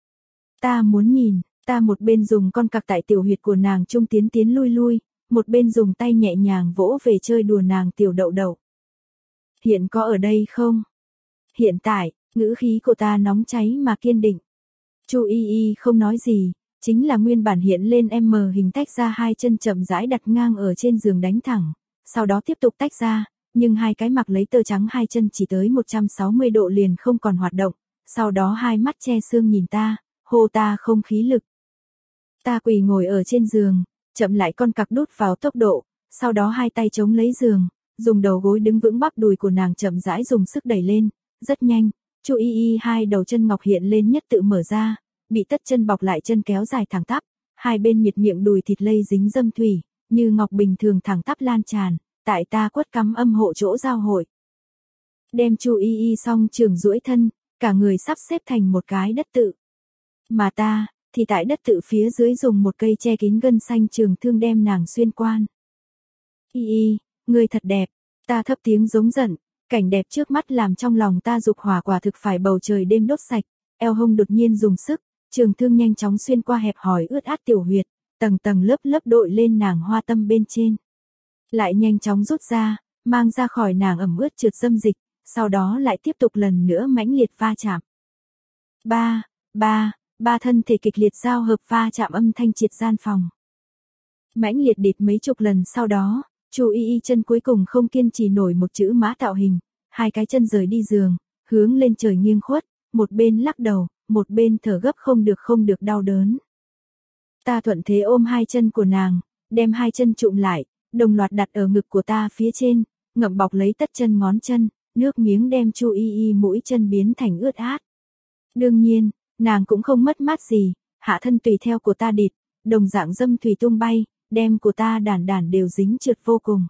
Ta muốn nhìn, ta một bên dùng con cặc tại tiểu huyệt của nàng trung tiến tiến lui lui, một bên dùng tay nhẹ nhàng vỗ về chơi đùa nàng tiểu đậu đậu. Hiện có ở đây không? Hiện tại, ngữ khí của ta nóng cháy mà kiên định. Chu Y Y không nói gì, chính là nguyên bản hiện lên M hình tách ra hai chân chậm rãi đặt ngang ở trên giường đánh thẳng, sau đó tiếp tục tách ra, nhưng hai cái mặc lấy tơ trắng hai chân chỉ tới một trăm sáu mươi độ liền không còn hoạt động, sau đó hai mắt che sương nhìn ta, hô ta không khí lực. Ta quỳ ngồi ở trên giường, chậm lại con cặc đút vào tốc độ, sau đó hai tay chống lấy giường, dùng đầu gối đứng vững bắp đùi của nàng chậm rãi dùng sức đẩy lên, rất nhanh, Chu Y Y hai đầu chân ngọc hiện lên nhất tự mở ra, bị tất chân bọc lại chân kéo dài thẳng tắp, hai bên miệt miệng đùi thịt lây dính dâm thủy, như ngọc bình thường thẳng tắp lan tràn, tại ta quất cắm âm hộ chỗ giao hội. Đem Chu Y Y xong trường duỗi thân, cả người sắp xếp thành một cái đất tự. Mà ta, thì tại đất tự phía dưới dùng một cây che kín gân xanh trường thương đem nàng xuyên quan. Y Y, ngươi thật đẹp, ta thấp tiếng giống giận, cảnh đẹp trước mắt làm trong lòng ta dục hỏa quả thực phải bầu trời đêm đốt sạch, eo hông đột nhiên dùng sức, trường thương nhanh chóng xuyên qua hẹp hòi ướt át tiểu huyệt, tầng tầng lớp lớp đội lên nàng hoa tâm bên trên. Lại nhanh chóng rút ra, mang ra khỏi nàng ẩm ướt trượt dâm dịch, sau đó lại tiếp tục lần nữa mãnh liệt va chạm. Ba, ba, ba thân thể kịch liệt giao hợp va chạm âm thanh triệt gian phòng. Mãnh liệt địt mấy chục lần sau đó, Chu Y Y chân cuối cùng không kiên trì nổi một chữ mã tạo hình, hai cái chân rời đi giường, hướng lên trời nghiêng khuất, một bên lắc đầu, một bên thở gấp không được không được đau đớn. Ta thuận thế ôm hai chân của nàng, đem hai chân trụm lại, đồng loạt đặt ở ngực của ta phía trên, ngậm bọc lấy tất chân ngón chân, nước miếng đem Chu Y Y mũi chân biến thành ướt át. Đương nhiên, nàng cũng không mất mát gì, hạ thân tùy theo của ta địt, đồng dạng dâm thủy tung bay, đem của ta đản đản đều dính trượt vô cùng.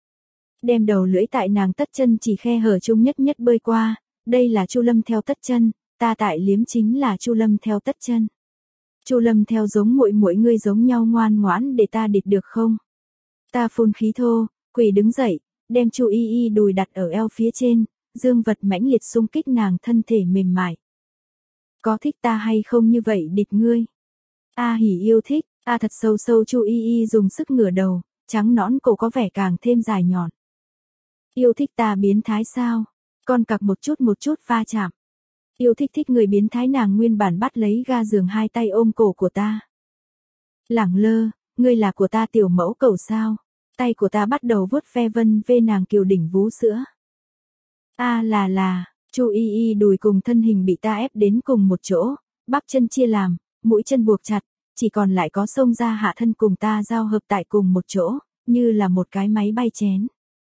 Đem đầu lưỡi tại nàng tất chân chỉ khe hở chung nhất nhất bơi qua, đây là Chu Lâm theo tất chân, ta tại liếm chính là Chu Lâm theo tất chân. Chu Lâm theo giống muội muội ngươi giống nhau ngoan ngoãn để ta địt được không? Ta phun khí thô, quỳ đứng dậy, đem Chu Y Y đùi đặt ở eo phía trên, dương vật mãnh liệt xung kích nàng thân thể mềm mại. Có thích ta hay không như vậy địt ngươi? A hỉ yêu thích, a thật sâu sâu Chu Y Y dùng sức ngửa đầu, trắng nõn cổ có vẻ càng thêm dài nhọn. Yêu thích ta biến thái sao? Con cặc một chút một chút va chạm. Yêu thích thích người biến thái nàng nguyên bản bắt lấy ga giường hai tay ôm cổ của ta. Lẳng lơ, ngươi là của ta tiểu mẫu cầu sao? Tay của ta bắt đầu vuốt ve vân vê nàng kiều đỉnh vú sữa. A là là, Chu Y Y đùi cùng thân hình bị ta ép đến cùng một chỗ, bắp chân chia làm, mũi chân buộc chặt, chỉ còn lại có xông ra hạ thân cùng ta giao hợp tại cùng một chỗ, như là một cái máy bay chén.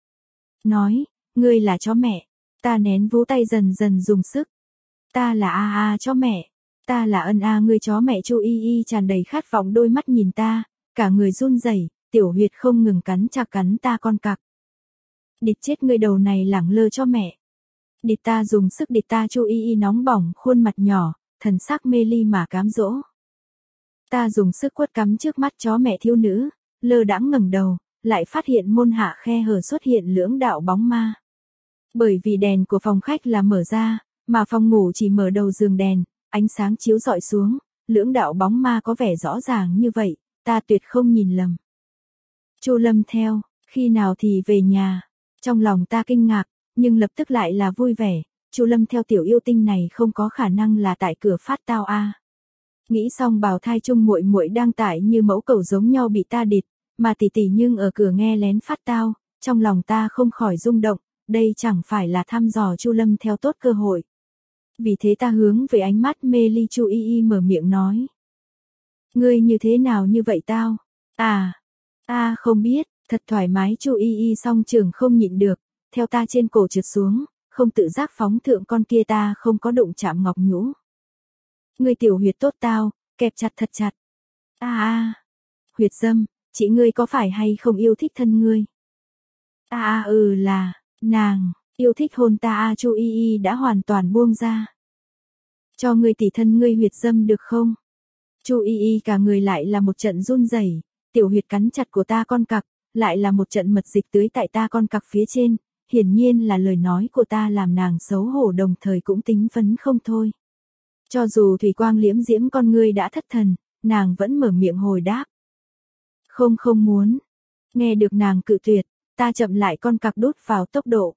Nói, ngươi là chó mẹ, ta nén vú tay dần dần dùng sức. Ta là a a chó mẹ, ta là ân a ngươi chó mẹ. Chu Y Y tràn đầy khát vọng đôi mắt nhìn ta, cả người run rẩy, tiểu huyệt không ngừng cắn chặt cắn ta con cặc. Địt chết ngươi đầu này lẳng lơ chó mẹ. Địt ta dùng sức địt ta. Chu Y Y nóng bỏng khuôn mặt nhỏ, thần sắc mê ly mà cám dỗ. Ta dùng sức quất cắm trước mắt chó mẹ thiếu nữ, lơ đãng ngẩng đầu, lại phát hiện môn hạ khe hở xuất hiện lưỡng đạo bóng ma. Bởi vì đèn của phòng khách là mở ra, mà phòng ngủ chỉ mở đầu giường đèn, ánh sáng chiếu rọi xuống, lưỡng đạo bóng ma có vẻ rõ ràng như vậy, ta tuyệt không nhìn lầm. Chu Lâm theo, khi nào thì về nhà? Trong lòng ta kinh ngạc, nhưng lập tức lại là vui vẻ, Chu Lâm theo tiểu yêu tinh này không có khả năng là tại cửa phát tao a. Nghĩ xong bào thai chung muội muội đang tại như mẫu cầu giống nhau bị ta địt, mà tỷ tỷ nhưng ở cửa nghe lén phát tao, trong lòng ta không khỏi rung động, đây chẳng phải là thăm dò Chu Lâm theo tốt cơ hội. Vì thế ta hướng về ánh mắt mê ly Chu Y Y mở miệng nói. Ngươi như thế nào như vậy tao? À, ta không biết, thật thoải mái. Chu Y Y song trường không nhịn được, theo ta trên cổ trượt xuống, không tự giác phóng thượng con kia ta không có đụng chạm ngọc nhũ. Ngươi tiểu huyệt tốt tao, kẹp chặt thật chặt. A a, huyệt dâm, chị ngươi có phải hay không yêu thích thân ngươi? A a ừ là, nàng, yêu thích hôn ta a. Chu Y Y đã hoàn toàn buông ra. Cho ngươi tỉ thân ngươi huyệt dâm được không? Chu Y Y cả người lại là một trận run rẩy, tiểu huyệt cắn chặt của ta con cặc, lại là một trận mật dịch tưới tại ta con cặc phía trên, hiển nhiên là lời nói của ta làm nàng xấu hổ đồng thời cũng tính phấn không thôi. Cho dù thủy quang liễm diễm con ngươi đã thất thần, nàng vẫn mở miệng hồi đáp. Không không muốn. Nghe được nàng cự tuyệt, ta chậm lại con cặc đút vào tốc độ.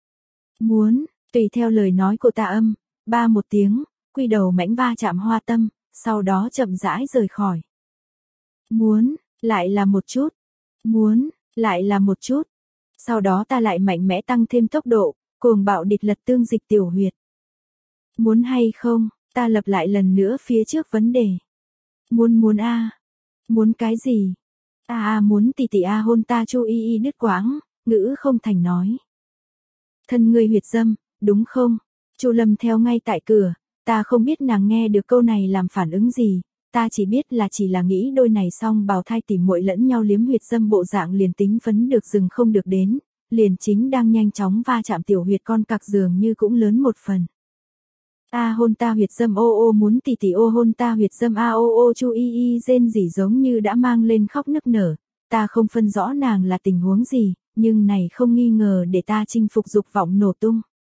Muốn, tùy theo lời nói của ta âm, ba một tiếng, quy đầu mãnh va chạm hoa tâm, sau đó chậm rãi rời khỏi. Muốn, lại là một chút. Muốn, lại là một chút. Sau đó ta lại mạnh mẽ tăng thêm tốc độ, cuồng bạo địch lật tương dịch tiểu huyệt. Muốn hay không, ta lặp lại lần nữa phía trước vấn đề. Muốn muốn a. Muốn cái gì? A a muốn tỷ tỷ a hôn ta. Chu Y Y đứt quãng, ngữ không thành nói. Thân ngươi huyệt dâm, đúng không? Chu Lâm theo ngay tại cửa, ta không biết nàng nghe được câu này làm phản ứng gì, ta chỉ biết là chỉ là nghĩ đôi này song bào thai tỉ muội lẫn nhau liếm huyệt dâm bộ dạng liền tính phấn được dừng không được đến, liền chính đang nhanh chóng va chạm tiểu huyệt con cặc dường như cũng lớn một phần. A hôn ta huyệt dâm ô ô muốn tỷ tỷ ô hôn ta huyệt dâm a ô ô. Chu Y Y rên rỉ giống như đã mang lên khóc nức nở, ta không phân rõ nàng là tình huống gì, nhưng này không nghi ngờ để ta chinh phục dục vọng nổ tung.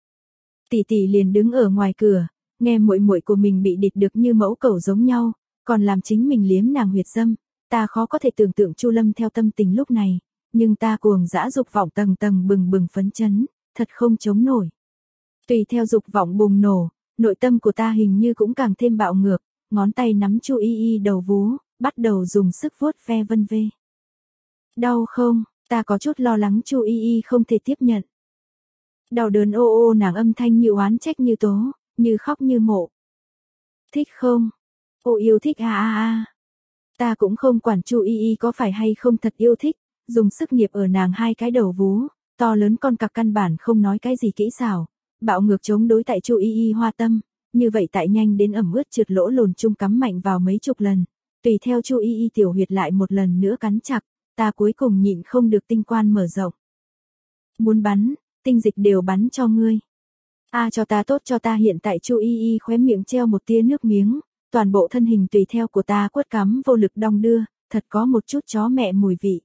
Tỷ tỷ liền đứng ở ngoài cửa, nghe muội muội của mình bị địch được như mẫu cẩu giống nhau, còn làm chính mình liếm nàng huyệt dâm, ta khó có thể tưởng tượng Chu Lâm theo tâm tình lúc này, nhưng ta cuồng dã dục vọng tầng tầng bừng bừng phấn chấn, thật không chống nổi. Tùy theo dục vọng bùng nổ, nội tâm của ta hình như cũng càng thêm bạo ngược, ngón tay nắm Chu Y Y đầu vú, bắt đầu dùng sức vuốt ve vân vê. Đau không? Ta có chút lo lắng Chu Y Y không thể tiếp nhận. Đau đớn ô ô. Nàng âm thanh như oán trách như tố, như khóc như mộ. Thích không? Ô yêu thích a a a. Ta cũng không quản Chu Y Y có phải hay không thật yêu thích, dùng sức nghiệp ở nàng hai cái đầu vú, to lớn con cặc căn bản không nói cái gì kỹ xảo, bạo ngược chống đối tại Chu Y Y hoa tâm, như vậy tại nhanh đến ẩm ướt trượt lỗ lồn chung cắm mạnh vào mấy chục lần, tùy theo Chu Y Y tiểu huyệt lại một lần nữa cắn chặt, ta cuối cùng nhịn không được tinh quan mở rộng. Muốn bắn, tinh dịch đều bắn cho ngươi. A cho ta tốt cho ta. Hiện tại Chu Y Y khóe miệng treo một tia nước miếng, toàn bộ thân hình tùy theo của ta quất cắm vô lực đong đưa, thật có một chút chó mẹ mùi vị.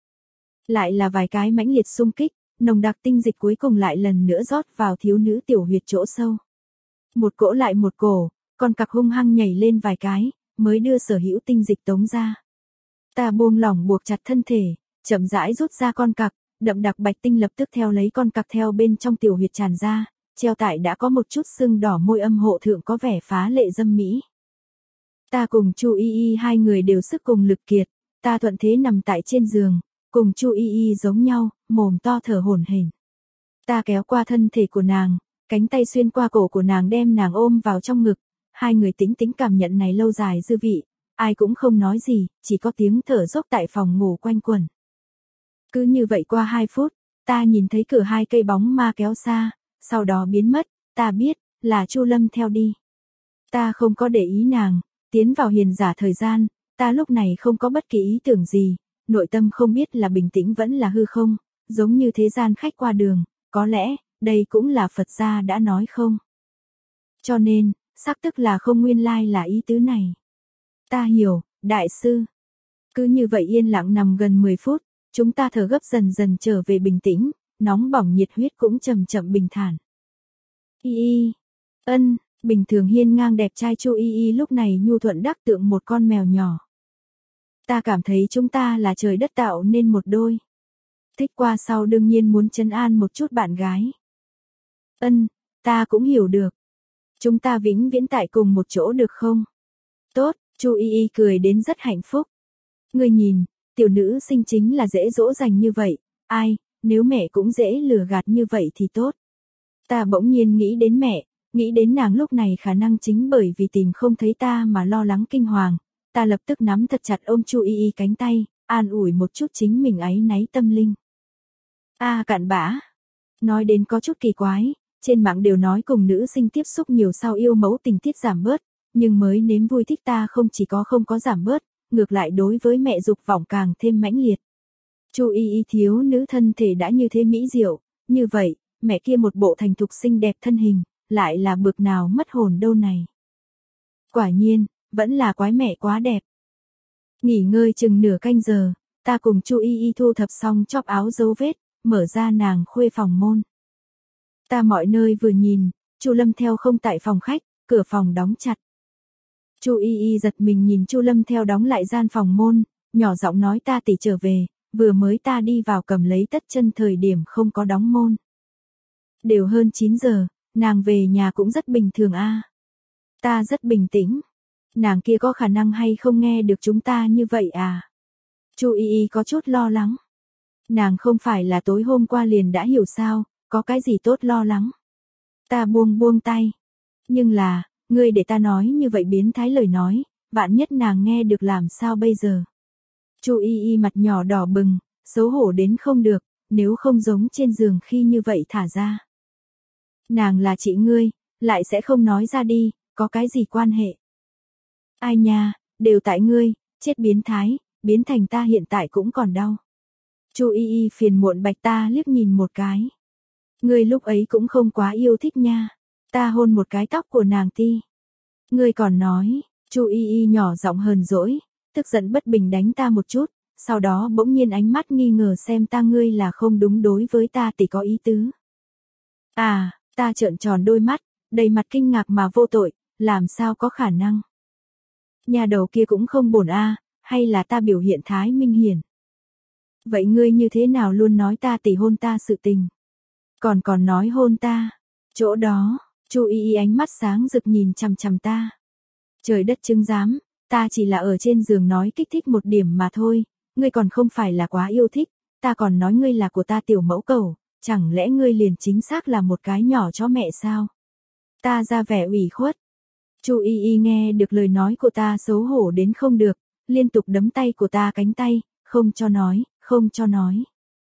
Lại là vài cái mãnh liệt xung kích, nồng đặc tinh dịch cuối cùng lại lần nữa rót vào thiếu nữ tiểu huyệt chỗ sâu. Một cỗ lại một cổ, con cặc hung hăng nhảy lên vài cái, mới đưa sở hữu tinh dịch tống ra. Ta buông lỏng buộc chặt thân thể, chậm rãi rút ra con cặc, đậm đặc bạch tinh lập tức theo lấy con cặc theo bên trong tiểu huyệt tràn ra, treo tại đã có một chút sưng đỏ môi âm hộ thượng có vẻ phá lệ dâm mỹ. Ta cùng Chu Y Y hai người đều sức cùng lực kiệt, ta thuận thế nằm tại trên giường, cùng Chu Y Y giống nhau, mồm to thở hổn hển. Ta kéo qua thân thể của nàng, cánh tay xuyên qua cổ của nàng đem nàng ôm vào trong ngực, hai người tĩnh tĩnh cảm nhận này lâu dài dư vị, ai cũng không nói gì, chỉ có tiếng thở dốc tại phòng ngủ quanh quẩn. Cứ như vậy qua hai phút, ta nhìn thấy cửa hai cây bóng ma kéo xa, sau đó biến mất, ta biết, là Chu Lâm theo đi. Ta không có để ý nàng, tiến vào hiền giả thời gian, ta lúc này không có bất kỳ ý tưởng gì, nội tâm không biết là bình tĩnh vẫn là hư không, giống như thế gian khách qua đường, có lẽ, đây cũng là Phật gia đã nói không. Cho nên, xác tức là không nguyên lai là ý tứ này. Ta hiểu, đại sư. Cứ như vậy yên lặng nằm gần mười phút, chúng ta thở gấp dần dần trở về bình tĩnh, nóng bỏng nhiệt huyết cũng chậm chậm bình thản. Y Y, ân, bình thường hiên ngang đẹp trai Chu Y Y lúc này nhu thuận đắc tượng một con mèo nhỏ. Ta cảm thấy chúng ta là trời đất tạo nên một đôi. Thích qua sau đương nhiên muốn trấn an một chút bạn gái. Ân, ta cũng hiểu được. Chúng ta vĩnh viễn tại cùng một chỗ được không? Tốt, Chu Y Y cười đến rất hạnh phúc. Ngươi nhìn, tiểu nữ sinh chính là dễ dỗ dành như vậy, ai, nếu mẹ cũng dễ lừa gạt như vậy thì tốt. Ta bỗng nhiên nghĩ đến mẹ, nghĩ đến nàng lúc này khả năng chính bởi vì tìm không thấy ta mà lo lắng kinh hoàng, ta lập tức nắm thật chặt ôm Chu Y Y cánh tay, an ủi một chút chính mình áy náy tâm linh. A à, cặn bã. Nói đến có chút kỳ quái, trên mạng đều nói cùng nữ sinh tiếp xúc nhiều sau yêu mẫu tình tiết giảm bớt, nhưng mới nếm vui thích ta không chỉ có không có giảm bớt, ngược lại đối với mẹ dục vọng càng thêm mãnh liệt. Chu Y Y thiếu nữ thân thể đã như thế mỹ diệu, như vậy, mẹ kia một bộ thành thục xinh đẹp thân hình, lại là bực nào mất hồn đâu này. Quả nhiên, vẫn là quái mẹ quá đẹp. Nghỉ ngơi chừng nửa canh giờ, ta cùng Chu Y Y thu thập xong chóp áo dấu vết, mở ra nàng khuê phòng môn. Ta mọi nơi vừa nhìn, Chu Lâm theo không tại phòng khách, cửa phòng đóng chặt. Chu Y Y giật mình nhìn Chu Lâm theo đóng lại gian phòng môn, nhỏ giọng nói ta tỷ trở về, vừa mới ta đi vào cầm lấy tất chân thời điểm không có đóng môn. Đều hơn chín giờ, nàng về nhà cũng rất bình thường a. À. Ta rất bình tĩnh. Nàng kia có khả năng hay không nghe được chúng ta như vậy à? Chu Y Y có chút lo lắng. Nàng không phải là tối hôm qua liền đã hiểu sao, có cái gì tốt lo lắng. Ta buông buông tay. Nhưng là, ngươi để ta nói như vậy biến thái lời nói, vạn nhất nàng nghe được làm sao bây giờ. Chu Y Y mặt nhỏ đỏ bừng, xấu hổ đến không được, nếu không giống trên giường khi như vậy thả ra. Nàng là chị ngươi, lại sẽ không nói ra đi, có cái gì quan hệ. Ai nha, đều tại ngươi, chết biến thái, biến thành ta hiện tại cũng còn đau. Chu Y Y phiền muộn bạch ta liếc nhìn một cái. Ngươi lúc ấy cũng không quá yêu thích nha. Ta hôn một cái tóc của nàng ti. Ngươi còn nói, Chu Y Y nhỏ giọng hờn dỗi, tức giận bất bình đánh ta một chút, sau đó bỗng nhiên ánh mắt nghi ngờ xem ta ngươi là không đúng đối với ta thì có ý tứ. À, ta trợn tròn đôi mắt, đầy mặt kinh ngạc mà vô tội, làm sao có khả năng. Nhà đầu kia cũng không bổn a, hay là ta biểu hiện thái minh hiển. Vậy ngươi như thế nào luôn nói ta tỉ hôn ta sự tình. Còn còn nói hôn ta. Chỗ đó, Chu Y Y ánh mắt sáng rực nhìn chằm chằm ta. Trời đất chứng giám, ta chỉ là ở trên giường nói kích thích một điểm mà thôi, ngươi còn không phải là quá yêu thích, ta còn nói ngươi là của ta tiểu mẫu cầu, chẳng lẽ ngươi liền chính xác là một cái nhỏ chó mẹ sao? Ta ra vẻ ủy khuất. Chu Y Y nghe được lời nói của ta xấu hổ đến không được, liên tục đấm tay của ta cánh tay, không cho nói, không cho nói.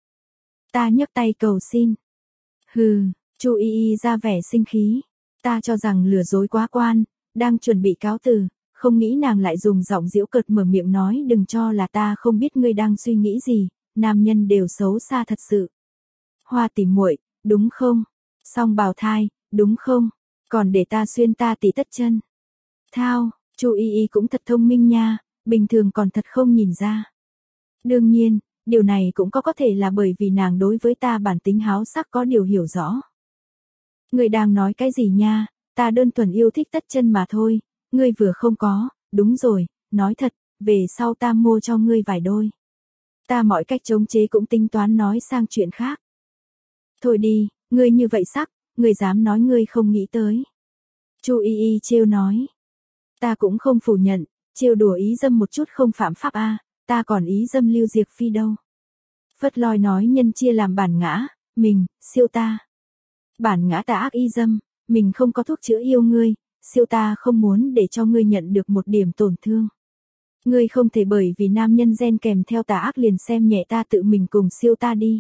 Ta nhấc tay cầu xin. Hừ, Chu Y Y ra vẻ sinh khí, ta cho rằng lừa dối quá quan, đang chuẩn bị cáo từ, không nghĩ nàng lại dùng giọng giễu cợt mở miệng nói đừng cho là ta không biết ngươi đang suy nghĩ gì, nam nhân đều xấu xa thật sự. Hoa tỉ muội, đúng không? Song bào thai, đúng không? Còn để ta xuyên ta tỉ tất chân. Thao, Chu Y Y cũng thật thông minh nha, bình thường còn thật không nhìn ra. Đương nhiên, điều này cũng có có thể là bởi vì nàng đối với ta bản tính háo sắc có điều hiểu rõ. Ngươi đang nói cái gì nha, ta đơn thuần yêu thích tất chân mà thôi, ngươi vừa không có, đúng rồi, nói thật, về sau ta mua cho ngươi vài đôi. Ta mọi cách chống chế cũng tính toán nói sang chuyện khác. Thôi đi, ngươi như vậy sắc, ngươi dám nói ngươi không nghĩ tới. Chu Y Y trêu nói. Ta cũng không phủ nhận, trêu đùa ý dâm một chút không phạm pháp a, ta còn ý dâm Lưu Diệp Phi đâu. Phất loi nói nhân chia làm bản ngã, mình, siêu ta. Bản ngã ta ác y dâm, mình không có thuốc chữa yêu ngươi, siêu ta không muốn để cho ngươi nhận được một điểm tổn thương. Ngươi không thể bởi vì nam nhân gen kèm theo tà ác liền xem nhẹ ta tự mình cùng siêu ta đi.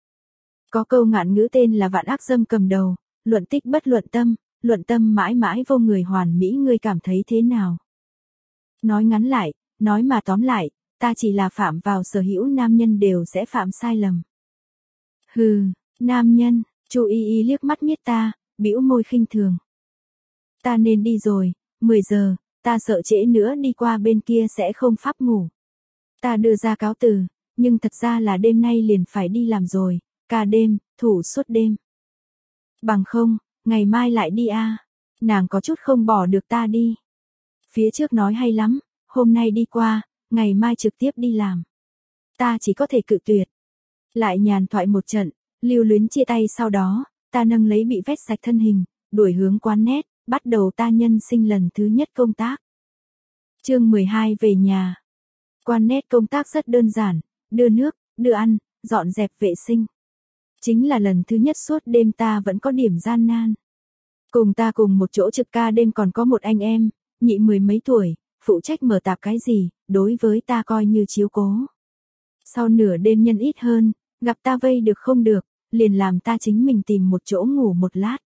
Có câu ngạn ngữ tên là vạn ác dâm cầm đầu, luận tích bất luận tâm, luận tâm mãi mãi vô người hoàn mỹ, ngươi cảm thấy thế nào? Nói ngắn lại, nói mà tóm lại, ta chỉ là phạm vào sở hữu nam nhân đều sẽ phạm sai lầm. Hừ, nam nhân, Chu Y Y liếc mắt miết ta, bĩu môi khinh thường. Ta nên đi rồi, mười giờ, ta sợ trễ nữa đi qua bên kia sẽ không pháp ngủ. Ta đưa ra cáo từ, nhưng thật ra là đêm nay liền phải đi làm rồi, cả đêm, thủ suốt đêm. Bằng không, ngày mai lại đi a. À. Nàng có chút không bỏ được ta đi. Phía trước nói hay lắm, hôm nay đi qua, ngày mai trực tiếp đi làm. Ta chỉ có thể cự tuyệt. Lại nhàn thoại một trận, lưu luyến chia tay sau đó, ta nâng lấy bị vét sạch thân hình, đuổi hướng quán nét, bắt đầu ta nhân sinh lần thứ nhất công tác. Chương mười hai về nhà. Quán nét công tác rất đơn giản, đưa nước, đưa ăn, dọn dẹp vệ sinh. Chính là lần thứ nhất suốt đêm ta vẫn có điểm gian nan. Cùng ta cùng một chỗ trực ca đêm còn có một anh em, nhị mười mấy tuổi, phụ trách mở tạp cái gì, đối với ta coi như chiếu cố. Sau nửa đêm nhân ít hơn, gặp ta vây được không được, liền làm ta chính mình tìm một chỗ ngủ một lát.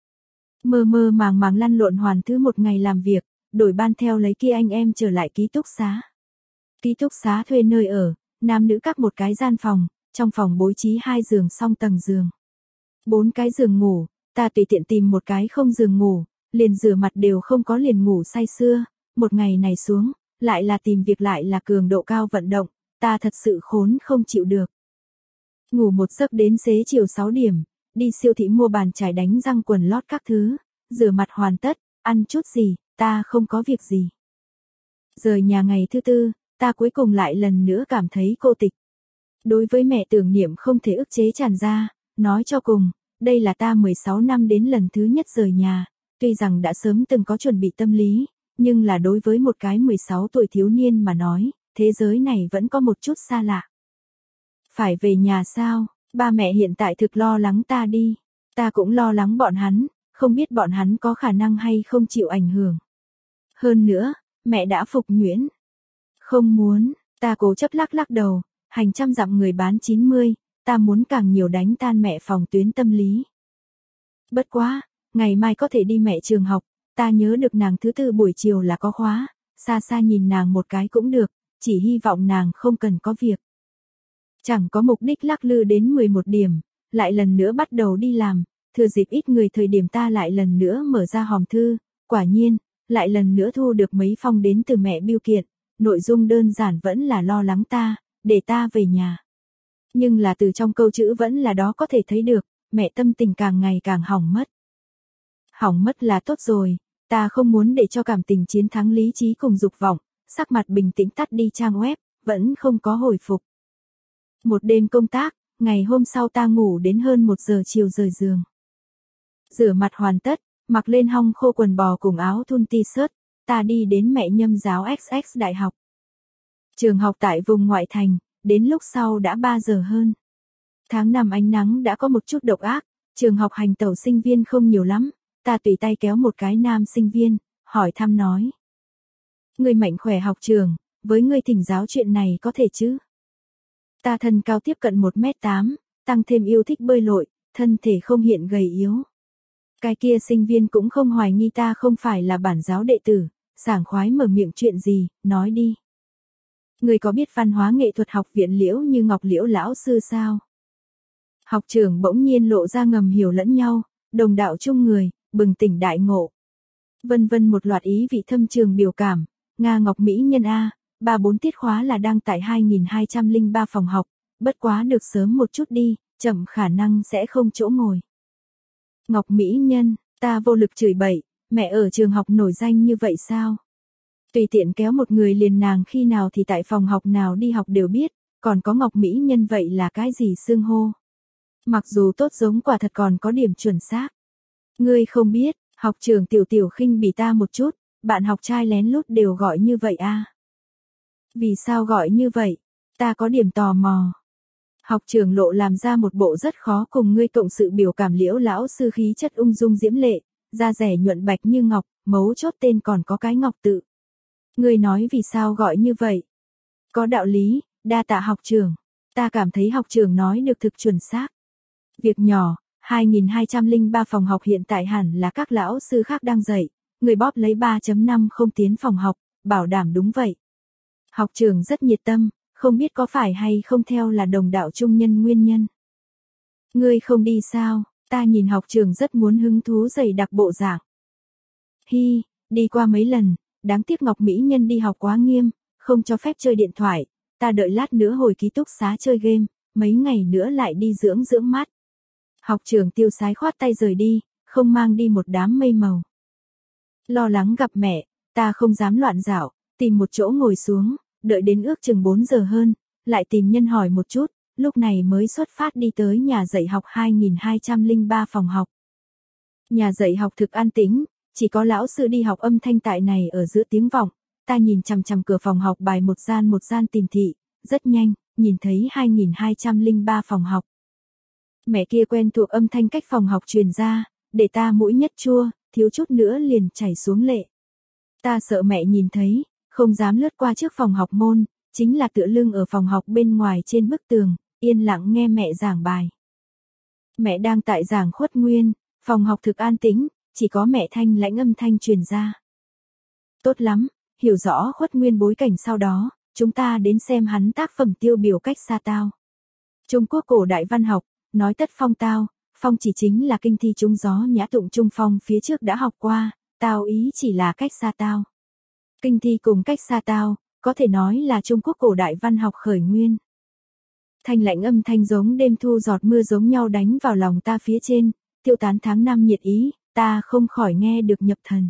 Mơ mơ màng màng lăn lộn hoàn thứ một ngày làm việc, đổi ban theo lấy kia anh em trở lại ký túc xá. Ký túc xá thuê nơi ở, nam nữ các một cái gian phòng, trong phòng bố trí hai giường song tầng giường. Bốn cái giường ngủ, ta tùy tiện tìm một cái không giường ngủ, liền rửa mặt đều không có liền ngủ say sưa, một ngày này xuống, lại là tìm việc lại là cường độ cao vận động, ta thật sự khốn không chịu được. Ngủ một giấc đến xế chiều sáu điểm, đi siêu thị mua bàn chải đánh răng quần lót các thứ, rửa mặt hoàn tất, ăn chút gì, ta không có việc gì. Rời nhà ngày thứ tư, ta cuối cùng lại lần nữa cảm thấy cô tịch. Đối với mẹ tưởng niệm không thể ức chế tràn ra, nói cho cùng, đây là ta mười sáu năm đến lần thứ nhất rời nhà, tuy rằng đã sớm từng có chuẩn bị tâm lý, nhưng là đối với một cái mười sáu tuổi thiếu niên mà nói, thế giới này vẫn có một chút xa lạ. Phải về nhà sao? Ba mẹ hiện tại thực lo lắng ta đi. Ta cũng lo lắng bọn hắn, không biết bọn hắn có khả năng hay không chịu ảnh hưởng. Hơn nữa, mẹ đã phục nhuyễn. Không muốn, ta cố chấp lắc lắc đầu, hành trăm dặm người bán chín mươi, ta muốn càng nhiều đánh tan mẹ phòng tuyến tâm lý. Bất quá, ngày mai có thể đi mẹ trường học, ta nhớ được nàng thứ tư buổi chiều là có khóa, xa xa nhìn nàng một cái cũng được, chỉ hy vọng nàng không cần có việc. Chẳng có mục đích lắc lư đến mười một điểm, lại lần nữa bắt đầu đi làm, thừa dịp ít người thời điểm ta lại lần nữa mở ra hòm thư, quả nhiên, lại lần nữa thu được mấy phong đến từ mẹ bưu kiện, nội dung đơn giản vẫn là lo lắng ta, để ta về nhà. Nhưng là từ trong câu chữ vẫn là đó có thể thấy được, mẹ tâm tình càng ngày càng hỏng mất. Hỏng mất là tốt rồi, ta không muốn để cho cảm tình chiến thắng lý trí cùng dục vọng, sắc mặt bình tĩnh tắt đi trang web, vẫn không có hồi phục. Một đêm công tác, ngày hôm sau ta ngủ đến hơn một giờ chiều rời giường. Rửa mặt hoàn tất, mặc lên hong khô quần bò cùng áo thun t-shirt, ta đi đến mẹ Nhâm giáo ích ích đại học. Trường học tại vùng ngoại thành, đến lúc sau đã ba giờ hơn. Tháng năm ánh nắng đã có một chút độc ác, trường học hành tẩu sinh viên không nhiều lắm, ta tùy tay kéo một cái nam sinh viên, hỏi thăm nói. Ngươi mạnh khỏe học trường, với ngươi thỉnh giáo chuyện này có thể chứ? Ta thân cao tiếp cận một mét tám, tăng thêm yêu thích bơi lội, thân thể không hiện gầy yếu. Cái kia sinh viên cũng không hoài nghi ta không phải là bản giáo đệ tử, sảng khoái mở miệng chuyện gì, nói đi. Người có biết văn hóa nghệ thuật học viện Liễu Như Ngọc Liễu lão sư sao? Học trưởng bỗng nhiên lộ ra ngầm hiểu lẫn nhau, đồng đạo chung người, bừng tỉnh đại ngộ. Vân vân một loạt ý vị thâm trường biểu cảm, Nga Ngọc Mỹ nhân A, ba bốn tiết khóa là đang tại hai nghìn hai trăm lẻ ba phòng học, bất quá được sớm một chút đi, chậm khả năng sẽ không chỗ ngồi. Ngọc Mỹ nhân, ta vô lực chửi bậy, mẹ ở trường học nổi danh như vậy sao? Tùy tiện kéo một người liền nàng khi nào thì tại phòng học nào đi học đều biết, còn có Ngọc Mỹ nhân vậy là cái gì xưng hô? Mặc dù tốt giống quả thật còn có điểm chuẩn xác. Ngươi không biết, học trưởng tiểu tiểu khinh bỉ ta một chút, bạn học trai lén lút đều gọi như vậy a. À? Vì sao gọi như vậy? Ta có điểm tò mò. Học trưởng lộ làm ra một bộ rất khó cùng ngươi cộng sự biểu cảm Liễu lão sư khí chất ung dung diễm lệ, da rẻ nhuận bạch như ngọc, mấu chốt tên còn có cái ngọc tự. Ngươi nói vì sao gọi như vậy? Có đạo lý, đa tạ học trưởng. Ta cảm thấy học trưởng nói được thực chuẩn xác. Việc nhỏ, hai nghìn hai trăm lẻ ba phòng học hiện tại hẳn là các lão sư khác đang dạy, người bóp lấy ba chấm năm không tiến phòng học, bảo đảm đúng vậy. Học trưởng rất nhiệt tâm, không biết có phải hay không theo là đồng đạo trung nhân nguyên nhân. Ngươi không đi sao? Ta nhìn học trưởng rất muốn hứng thú dày đặc bộ dạng. Hi, đi qua mấy lần, đáng tiếc Ngọc Mỹ nhân đi học quá nghiêm, không cho phép chơi điện thoại, ta đợi lát nữa hồi ký túc xá chơi game, mấy ngày nữa lại đi dưỡng dưỡng mắt. Học trưởng tiêu sái khoát tay rời đi, không mang đi một đám mây màu. Lo lắng gặp mẹ, ta không dám loạn dạo, tìm một chỗ ngồi xuống, đợi đến ước chừng bốn giờ hơn, lại tìm nhân hỏi một chút, lúc này mới xuất phát đi tới nhà dạy học hai nghìn hai trăm lẻ ba phòng học. Nhà dạy học thực an tĩnh, chỉ có lão sư đi học âm thanh tại này ở giữa tiếng vọng, ta nhìn chằm chằm cửa phòng học bài một gian một gian tìm thị, rất nhanh, nhìn thấy hai nghìn hai trăm lẻ ba phòng học. Mẹ kia quen thuộc âm thanh cách phòng học truyền ra, để ta mũi nhất chua, thiếu chút nữa liền chảy xuống lệ. Ta sợ mẹ nhìn thấy, không dám lướt qua trước phòng học môn, chính là tựa lưng ở phòng học bên ngoài trên bức tường, yên lặng nghe mẹ giảng bài. Mẹ đang tại giảng Khuất Nguyên, phòng học thực an tĩnh, chỉ có mẹ thanh lãnh âm thanh truyền ra. Tốt lắm, hiểu rõ Khuất Nguyên bối cảnh sau đó, chúng ta đến xem hắn tác phẩm tiêu biểu cách xa tao. Trung Quốc cổ đại văn học, nói tất phong tao, phong chỉ chính là kinh thi trung gió nhã tụng trung phong phía trước đã học qua, tao ý chỉ là cách xa tao. Kinh thi cùng cách xa tao, có thể nói là Trung Quốc cổ đại văn học khởi nguyên. Thanh lãnh âm thanh giống đêm thu giọt mưa giống nhau đánh vào lòng ta phía trên, tiêu tán tháng năm nhiệt ý, ta không khỏi nghe được nhập thần.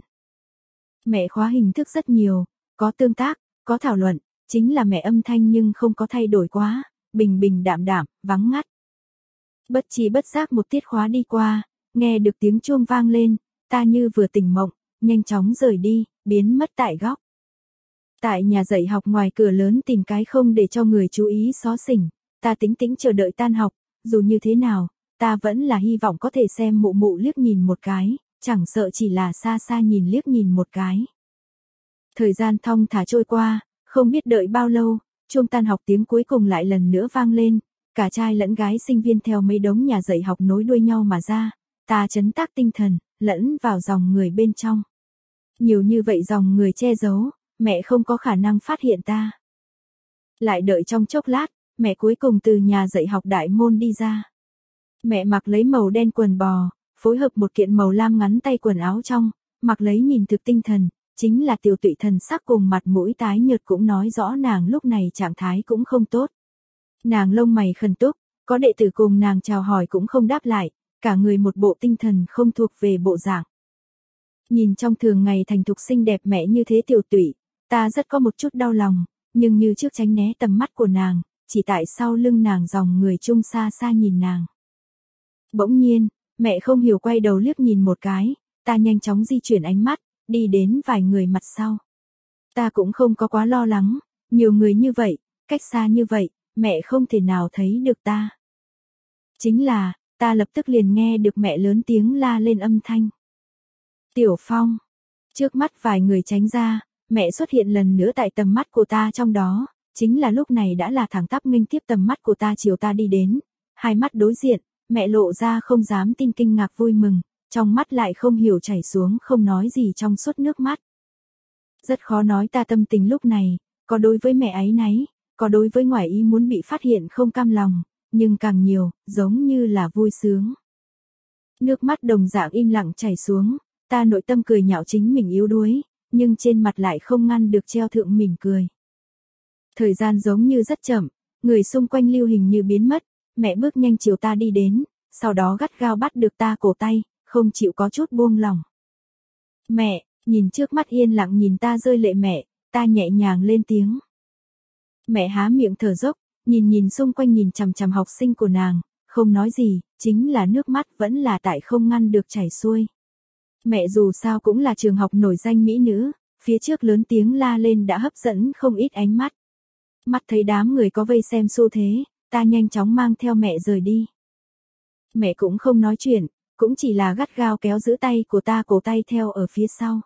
Mẹ khóa hình thức rất nhiều, có tương tác, có thảo luận, chính là mẹ âm thanh nhưng không có thay đổi quá, bình bình đạm đạm, vắng ngắt. Bất chi bất giác một tiết khóa đi qua, nghe được tiếng chuông vang lên, ta như vừa tỉnh mộng, nhanh chóng rời đi, biến mất tại góc. Tại nhà dạy học ngoài cửa lớn tìm cái không để cho người chú ý xó xỉnh, ta tĩnh tĩnh chờ đợi tan học, dù như thế nào, ta vẫn là hy vọng có thể xem mụ mụ liếc nhìn một cái, chẳng sợ chỉ là xa xa nhìn liếc nhìn một cái. Thời gian thong thả trôi qua, không biết đợi bao lâu, chuông tan học tiếng cuối cùng lại lần nữa vang lên, cả trai lẫn gái sinh viên theo mấy đống nhà dạy học nối đuôi nhau mà ra, ta trấn tác tinh thần, lẫn vào dòng người bên trong. Nhiều như vậy dòng người che giấu, mẹ không có khả năng phát hiện ta. Lại đợi trong chốc lát, mẹ cuối cùng từ nhà dạy học đại môn đi ra. Mẹ mặc lấy màu đen quần bò, phối hợp một kiện màu lam ngắn tay quần áo trong, mặc lấy nhìn thực tinh thần, chính là tiểu tụy thần sắc cùng mặt mũi tái nhợt cũng nói rõ nàng lúc này trạng thái cũng không tốt. Nàng lông mày khẩn túc, có đệ tử cùng nàng chào hỏi cũng không đáp lại, cả người một bộ tinh thần không thuộc về bộ dạng. Nhìn trong thường ngày thành thục xinh đẹp mẹ như thế tiểu tụy, ta rất có một chút đau lòng, nhưng như trước tránh né tầm mắt của nàng, chỉ tại sau lưng nàng dòng người chung xa xa nhìn nàng. Bỗng nhiên, mẹ không hiểu quay đầu liếc nhìn một cái, ta nhanh chóng di chuyển ánh mắt, đi đến vài người mặt sau. Ta cũng không có quá lo lắng, nhiều người như vậy, cách xa như vậy, mẹ không thể nào thấy được ta. Chính là, ta lập tức liền nghe được mẹ lớn tiếng la lên âm thanh. Tiểu Phong. Trước mắt vài người tránh ra, mẹ xuất hiện lần nữa tại tầm mắt của ta trong đó, chính là lúc này đã là thẳng tắp nghênh tiếp tầm mắt của ta chiều ta đi đến, hai mắt đối diện, mẹ lộ ra không dám tin kinh ngạc vui mừng, trong mắt lại không hiểu chảy xuống không nói gì trong suốt nước mắt. Rất khó nói ta tâm tình lúc này, có đối với mẹ áy náy, có đối với ngoài ý muốn bị phát hiện không cam lòng, nhưng càng nhiều, giống như là vui sướng. Nước mắt đồng dạng im lặng chảy xuống, ta nội tâm cười nhạo chính mình yếu đuối, nhưng trên mặt lại không ngăn được treo thượng mỉm cười. Thời gian giống như rất chậm, người xung quanh lưu hình như biến mất, mẹ bước nhanh chiều ta đi đến, sau đó gắt gao bắt được ta cổ tay, không chịu có chút buông lỏng. Mẹ, nhìn trước mắt yên lặng nhìn ta rơi lệ mẹ, ta nhẹ nhàng lên tiếng. Mẹ há miệng thở dốc, nhìn nhìn xung quanh nhìn chằm chằm học sinh của nàng, không nói gì, chính là nước mắt vẫn là tại không ngăn được chảy xuôi. Mẹ dù sao cũng là trường học nổi danh mỹ nữ, phía trước lớn tiếng la lên đã hấp dẫn không ít ánh mắt. Mắt thấy đám người có vây xem xu thế, ta nhanh chóng mang theo mẹ rời đi. Mẹ cũng không nói chuyện, cũng chỉ là gắt gao kéo giữ tay của ta cổ tay theo ở phía sau.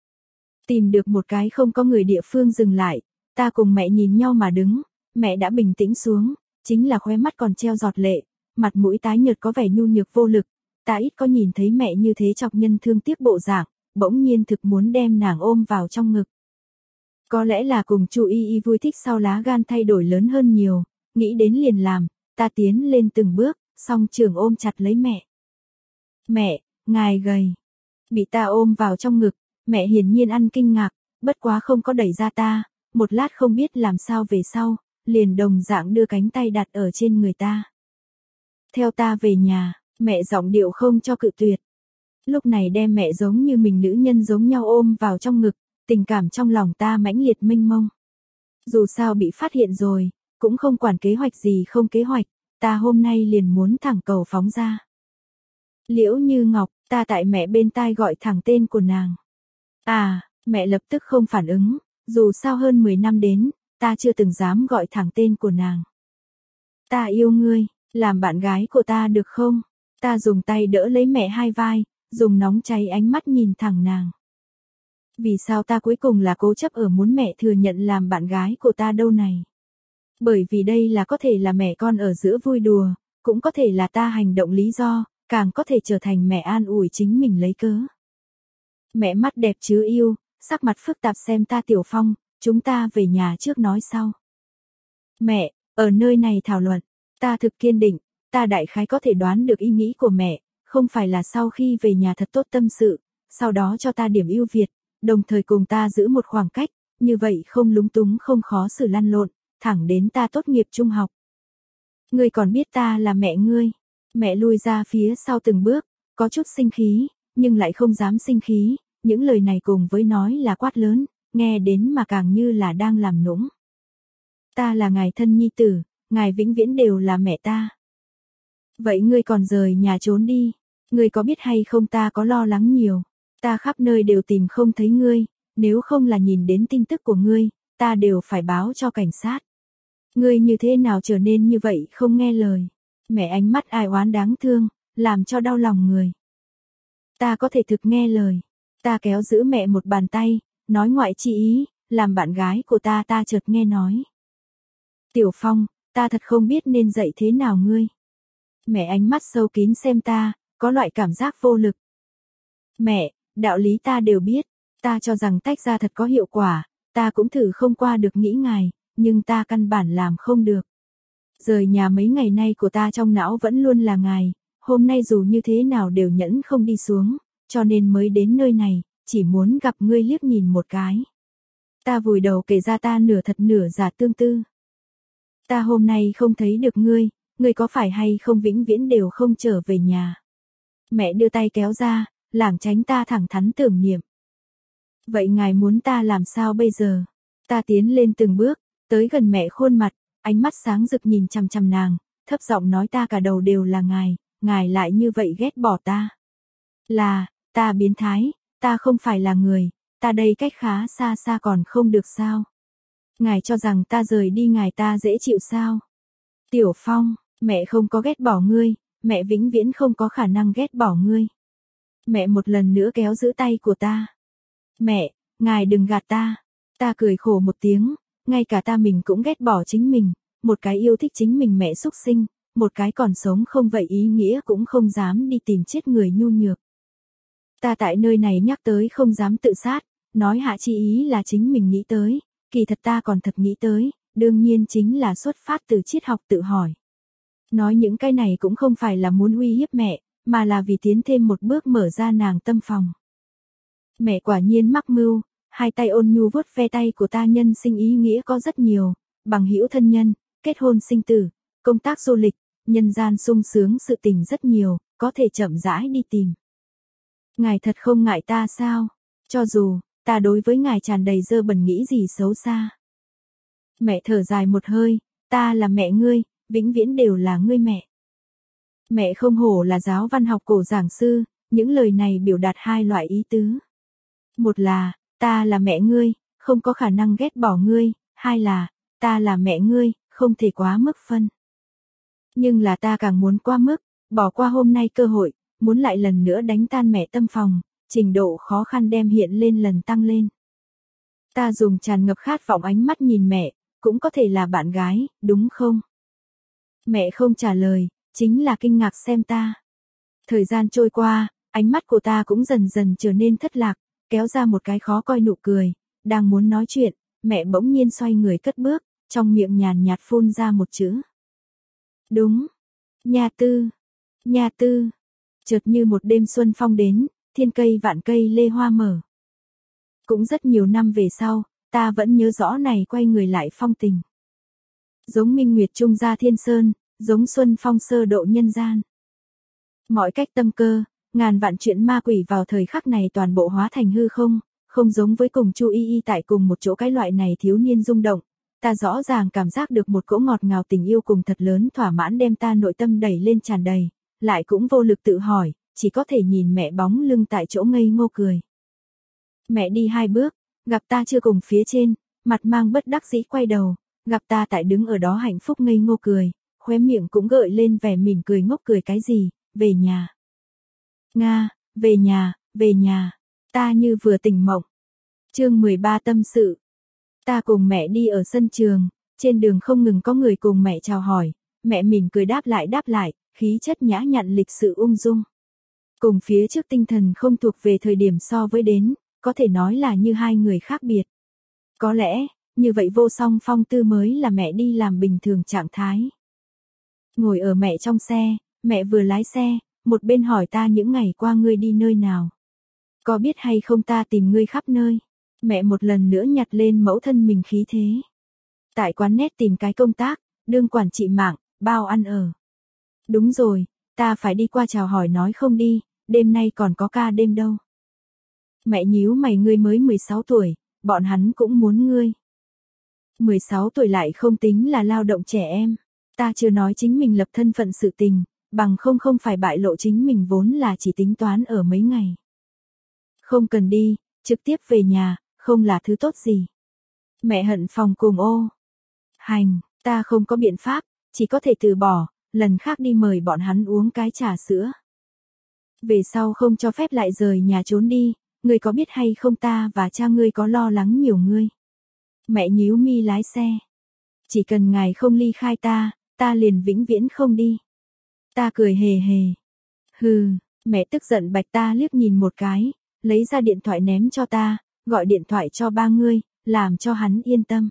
Tìm được một cái không có người địa phương dừng lại, ta cùng mẹ nhìn nhau mà đứng, mẹ đã bình tĩnh xuống, chính là khóe mắt còn treo giọt lệ, mặt mũi tái nhợt có vẻ nhu nhược vô lực, ta ít có nhìn thấy mẹ như thế chọc nhân thương tiếc bộ dạng, bỗng nhiên thực muốn đem nàng ôm vào trong ngực. Có lẽ là cùng Chu Y Y vui thích sau lá gan thay đổi lớn hơn nhiều, nghĩ đến liền làm, ta tiến lên từng bước, song trường ôm chặt lấy mẹ. Mẹ, ngài gầy. Bị ta ôm vào trong ngực, mẹ hiển nhiên ăn kinh ngạc, bất quá không có đẩy ra ta, một lát không biết làm sao về sau, liền đồng dạng đưa cánh tay đặt ở trên người ta. Theo ta về nhà, mẹ giọng điệu không cho cự tuyệt. Lúc này đem mẹ giống như mình nữ nhân giống nhau ôm vào trong ngực, tình cảm trong lòng ta mãnh liệt mênh mông. Dù sao bị phát hiện rồi, cũng không quản kế hoạch gì không kế hoạch, ta hôm nay liền muốn thẳng cầu phóng ra. Liễu Như Ngọc, ta tại mẹ bên tai gọi thẳng tên của nàng. À, mẹ lập tức không phản ứng, dù sao hơn mười năm đến, ta chưa từng dám gọi thẳng tên của nàng. Ta yêu ngươi, làm bạn gái của ta được không? Ta dùng tay đỡ lấy mẹ hai vai, dùng nóng cháy ánh mắt nhìn thẳng nàng. Vì sao ta cuối cùng là cố chấp ở muốn mẹ thừa nhận làm bạn gái của ta đâu này? Bởi vì đây là có thể là mẹ con ở giữa vui đùa, cũng có thể là ta hành động lý do, càng có thể trở thành mẹ an ủi chính mình lấy cớ. Mẹ mắt đẹp chứa yêu, sắc mặt phức tạp xem ta Tiểu Phong, chúng ta về nhà trước nói sau. Mẹ, ở nơi này thảo luận, ta thực kiên định, ta đại khái có thể đoán được ý nghĩ của mẹ, không phải là sau khi về nhà thật tốt tâm sự, sau đó cho ta điểm ưu việt, đồng thời cùng ta giữ một khoảng cách, như vậy không lúng túng không khó xử lăn lộn, thẳng đến ta tốt nghiệp trung học. Ngươi còn biết ta là mẹ ngươi. Mẹ lui ra phía sau từng bước, có chút sinh khí, nhưng lại không dám sinh khí, những lời này cùng với nói là quát lớn, nghe đến mà càng như là đang làm nũng. Ta là ngài thân nhi tử, ngài vĩnh viễn đều là mẹ ta. Vậy ngươi còn rời nhà trốn đi, ngươi có biết hay không ta có lo lắng nhiều, ta khắp nơi đều tìm không thấy ngươi, nếu không là nhìn đến tin tức của ngươi, ta đều phải báo cho cảnh sát. Ngươi như thế nào trở nên như vậy không nghe lời. Mẹ ánh mắt ai oán đáng thương, làm cho đau lòng người. Ta có thể thực nghe lời. Ta kéo giữ mẹ một bàn tay, nói ngoại chi ý, làm bạn gái của ta ta chợt nghe nói. Tiểu Phong, ta thật không biết nên dạy thế nào ngươi. Mẹ ánh mắt sâu kín xem ta, có loại cảm giác vô lực. Mẹ, đạo lý ta đều biết, ta cho rằng tách ra thật có hiệu quả, ta cũng thử không qua được nghĩ ngài, nhưng ta căn bản làm không được. Rời nhà mấy ngày nay của ta trong não vẫn luôn là ngài, hôm nay dù như thế nào đều nhẫn không đi xuống, cho nên mới đến nơi này, chỉ muốn gặp ngươi liếc nhìn một cái. Ta vùi đầu kể ra ta nửa thật nửa giả tương tư. Ta hôm nay không thấy được ngươi, ngươi có phải hay không vĩnh viễn đều không trở về nhà. Mẹ đưa tay kéo ra, lảng tránh ta thẳng thắn tưởng niệm. Vậy ngài muốn ta làm sao bây giờ? Ta tiến lên từng bước, tới gần mẹ khuôn mặt, ánh mắt sáng rực nhìn chằm chằm nàng, thấp giọng nói ta cả đầu đều là ngài, ngài lại như vậy ghét bỏ ta. Là, ta biến thái, ta không phải là người, ta đây cách khá xa xa còn không được sao? Ngài cho rằng ta rời đi ngài ta dễ chịu sao? Tiểu Phong, mẹ không có ghét bỏ ngươi, mẹ vĩnh viễn không có khả năng ghét bỏ ngươi. Mẹ một lần nữa kéo giữ tay của ta. Mẹ, ngài đừng gạt ta. Ta cười khổ một tiếng, ngay cả ta mình cũng ghét bỏ chính mình, một cái yêu thích chính mình mẹ xúc sinh, một cái còn sống không vậy ý nghĩa cũng không dám đi tìm chết người nhu nhược. Ta tại nơi này nhắc tới không dám tự sát, nói hạ chi ý là chính mình nghĩ tới, kỳ thật ta còn thật nghĩ tới, đương nhiên chính là xuất phát từ triết học tự hỏi. Nói những cái này cũng không phải là muốn uy hiếp mẹ, mà là vì tiến thêm một bước mở ra nàng tâm phòng. Mẹ quả nhiên mắc mưu, hai tay ôn nhu vuốt ve tay của ta nhân sinh ý nghĩa có rất nhiều, bằng hữu thân nhân, kết hôn sinh tử, công tác du lịch, nhân gian sung sướng sự tình rất nhiều, có thể chậm rãi đi tìm. Ngài thật không ngại ta sao? Cho dù, ta đối với ngài tràn đầy dơ bẩn nghĩ gì xấu xa. Mẹ thở dài một hơi, ta là mẹ ngươi, vĩnh viễn đều là ngươi mẹ. Mẹ không hổ là giáo văn học cổ giảng sư, những lời này biểu đạt hai loại ý tứ. Một là, ta là mẹ ngươi, không có khả năng ghét bỏ ngươi, hai là, ta là mẹ ngươi, không thể quá mức phân. Nhưng là ta càng muốn qua mức, bỏ qua hôm nay cơ hội, muốn lại lần nữa đánh tan mẹ tâm phòng, trình độ khó khăn đem hiện lên lần tăng lên. Ta dùng tràn ngập khát vọng ánh mắt nhìn mẹ, cũng có thể là bạn gái, đúng không? Mẹ không trả lời, chính là kinh ngạc xem ta. Thời gian trôi qua, ánh mắt của ta cũng dần dần trở nên thất lạc, kéo ra một cái khó coi nụ cười, đang muốn nói chuyện, mẹ bỗng nhiên xoay người cất bước, trong miệng nhàn nhạt phun ra một chữ. Đúng, nhà tư, nhà tư, chợt như một đêm xuân phong đến, thiên cây vạn cây lê hoa mở. Cũng rất nhiều năm về sau, ta vẫn nhớ rõ này quay người lại phong tình. Giống minh nguyệt trung gia thiên sơn, giống xuân phong sơ độ nhân gian. Mọi cách tâm cơ, ngàn vạn chuyện ma quỷ vào thời khắc này toàn bộ hóa thành hư không, không giống với cùng Chu Y Y tại cùng một chỗ cái loại này thiếu niên rung động. Ta rõ ràng cảm giác được một cỗ ngọt ngào tình yêu cùng thật lớn thỏa mãn đem ta nội tâm đẩy lên tràn đầy, lại cũng vô lực tự hỏi, chỉ có thể nhìn mẹ bóng lưng tại chỗ ngây ngô cười. Mẹ đi hai bước, gặp ta chưa cùng phía trên, mặt mang bất đắc dĩ quay đầu, gặp ta tại đứng ở đó hạnh phúc ngây ngô cười, khóe miệng cũng gợi lên vẻ mỉm cười ngốc cười cái gì, về nhà. Nga, về nhà, về nhà, ta như vừa tỉnh mộng. Chương mười ba tâm sự. Ta cùng mẹ đi ở sân trường, trên đường không ngừng có người cùng mẹ chào hỏi, mẹ mỉm cười đáp lại đáp lại, khí chất nhã nhặn lịch sự ung dung. Cùng phía trước tinh thần không thuộc về thời điểm so với đến, có thể nói là như hai người khác biệt. Có lẽ, như vậy vô song phong tư mới là mẹ đi làm bình thường trạng thái. Ngồi ở mẹ trong xe, mẹ vừa lái xe, một bên hỏi ta những ngày qua ngươi đi nơi nào. Có biết hay không ta tìm ngươi khắp nơi. Mẹ một lần nữa nhặt lên mẫu thân mình khí thế. Tại quán nét tìm cái công tác, đương quản trị mạng, bao ăn ở. Đúng rồi, ta phải đi qua chào hỏi nói không đi, đêm nay còn có ca đêm đâu. Mẹ nhíu mày ngươi mới mười sáu tuổi, bọn hắn cũng muốn ngươi. mười sáu tuổi lại không tính là lao động trẻ em. Ta chưa nói chính mình lập thân phận sự tình, bằng không không phải bại lộ chính mình vốn là chỉ tính toán ở mấy ngày. Không cần đi, trực tiếp về nhà, không là thứ tốt gì. Mẹ hận phòng cùng ô. Hành, Ta không có biện pháp, chỉ có thể từ bỏ, lần khác đi mời bọn hắn uống cái trà sữa. Về sau không cho phép lại rời nhà trốn đi, ngươi có biết hay không ta và cha ngươi có lo lắng nhiều ngươi. Mẹ nhíu mi lái xe. Chỉ cần ngài không ly khai ta, ta liền vĩnh viễn không đi. Ta cười hề hề. Hừ, mẹ tức giận bạch ta liếc nhìn một cái, lấy ra điện thoại ném cho ta, gọi điện thoại cho ba ngươi, làm cho hắn yên tâm.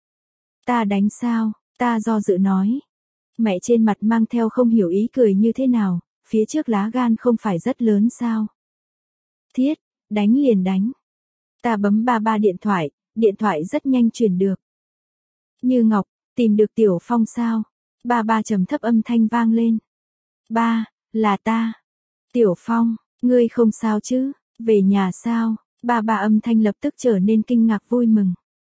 Ta đánh sao, ta do dự nói. Mẹ trên mặt mang theo không hiểu ý cười như thế nào, phía trước lá gan không phải rất lớn sao. Thiết, đánh liền đánh. Ta bấm ba ba điện thoại, điện thoại rất nhanh truyền được. Như Ngọc, tìm được Tiểu Phong sao? Ba ba trầm thấp âm thanh vang lên. Ba, là ta. Tiểu Phong, ngươi không sao chứ, về nhà sao? Ba ba âm thanh lập tức trở nên kinh ngạc vui mừng.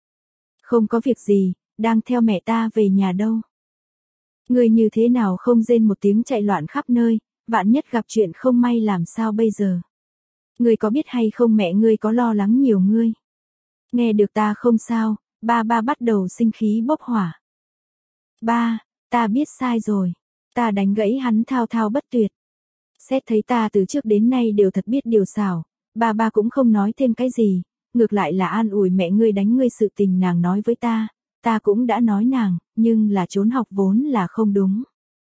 Không có việc gì, đang theo mẹ ta về nhà đâu. Ngươi như thế nào không rên một tiếng chạy loạn khắp nơi, vạn nhất gặp chuyện không may làm sao bây giờ? Ngươi có biết hay không mẹ ngươi có lo lắng nhiều ngươi? Nghe được ta không sao, ba ba bắt đầu sinh khí bốc hỏa. Ba, ta biết sai rồi. Ta đánh gãy hắn thao thao bất tuyệt. Xét thấy ta từ trước đến nay đều thật biết điều xảo, ba ba cũng không nói thêm cái gì, ngược lại là an ủi mẹ ngươi đánh ngươi sự tình nàng nói với ta, ta cũng đã nói nàng, nhưng là trốn học vốn là không đúng.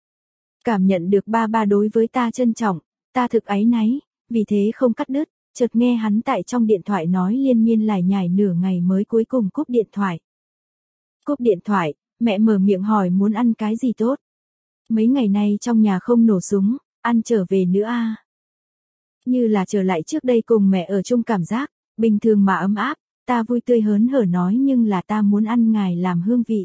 Cảm nhận được ba ba đối với ta trân trọng, ta thực áy náy, vì thế không cắt đứt, chợt nghe hắn tại trong điện thoại nói liên miên lải nhải nửa ngày mới cuối cùng cúp điện thoại. Cúp điện thoại, mẹ mở miệng hỏi muốn ăn cái gì tốt. Mấy ngày nay trong nhà không nổ súng, ăn trở về nữa a. À. Như là trở lại trước đây cùng mẹ ở chung cảm giác, bình thường mà ấm áp, ta vui tươi hớn hở nói nhưng là ta muốn ăn ngài làm hương vị.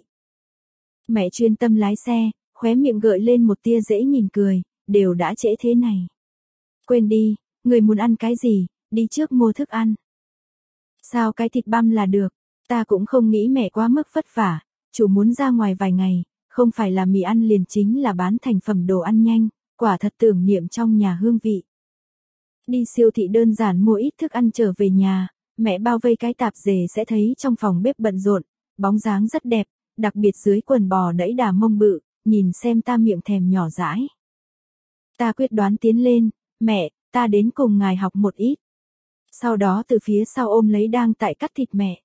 Mẹ chuyên tâm lái xe, khóe miệng gợi lên một tia dễ nhìn cười, đều đã trễ thế này. Quên đi, người muốn ăn cái gì, đi trước mua thức ăn. Sao cái thịt băm là được, ta cũng không nghĩ mẹ quá mức vất vả, chủ muốn ra ngoài vài ngày, không phải là mì ăn liền chính là bán thành phẩm đồ ăn nhanh, quả thật tưởng niệm trong nhà hương vị. Đi siêu thị đơn giản mua ít thức ăn trở về nhà, mẹ bao vây cái tạp dề sẽ thấy trong phòng bếp bận rộn, bóng dáng rất đẹp, đặc biệt dưới quần bò đẫy đà mông bự, nhìn xem ta miệng thèm nhỏ dãi. Ta quyết đoán tiến lên, mẹ, ta đến cùng ngài học một ít. Sau đó từ phía sau ôm lấy đang tại cắt thịt mẹ.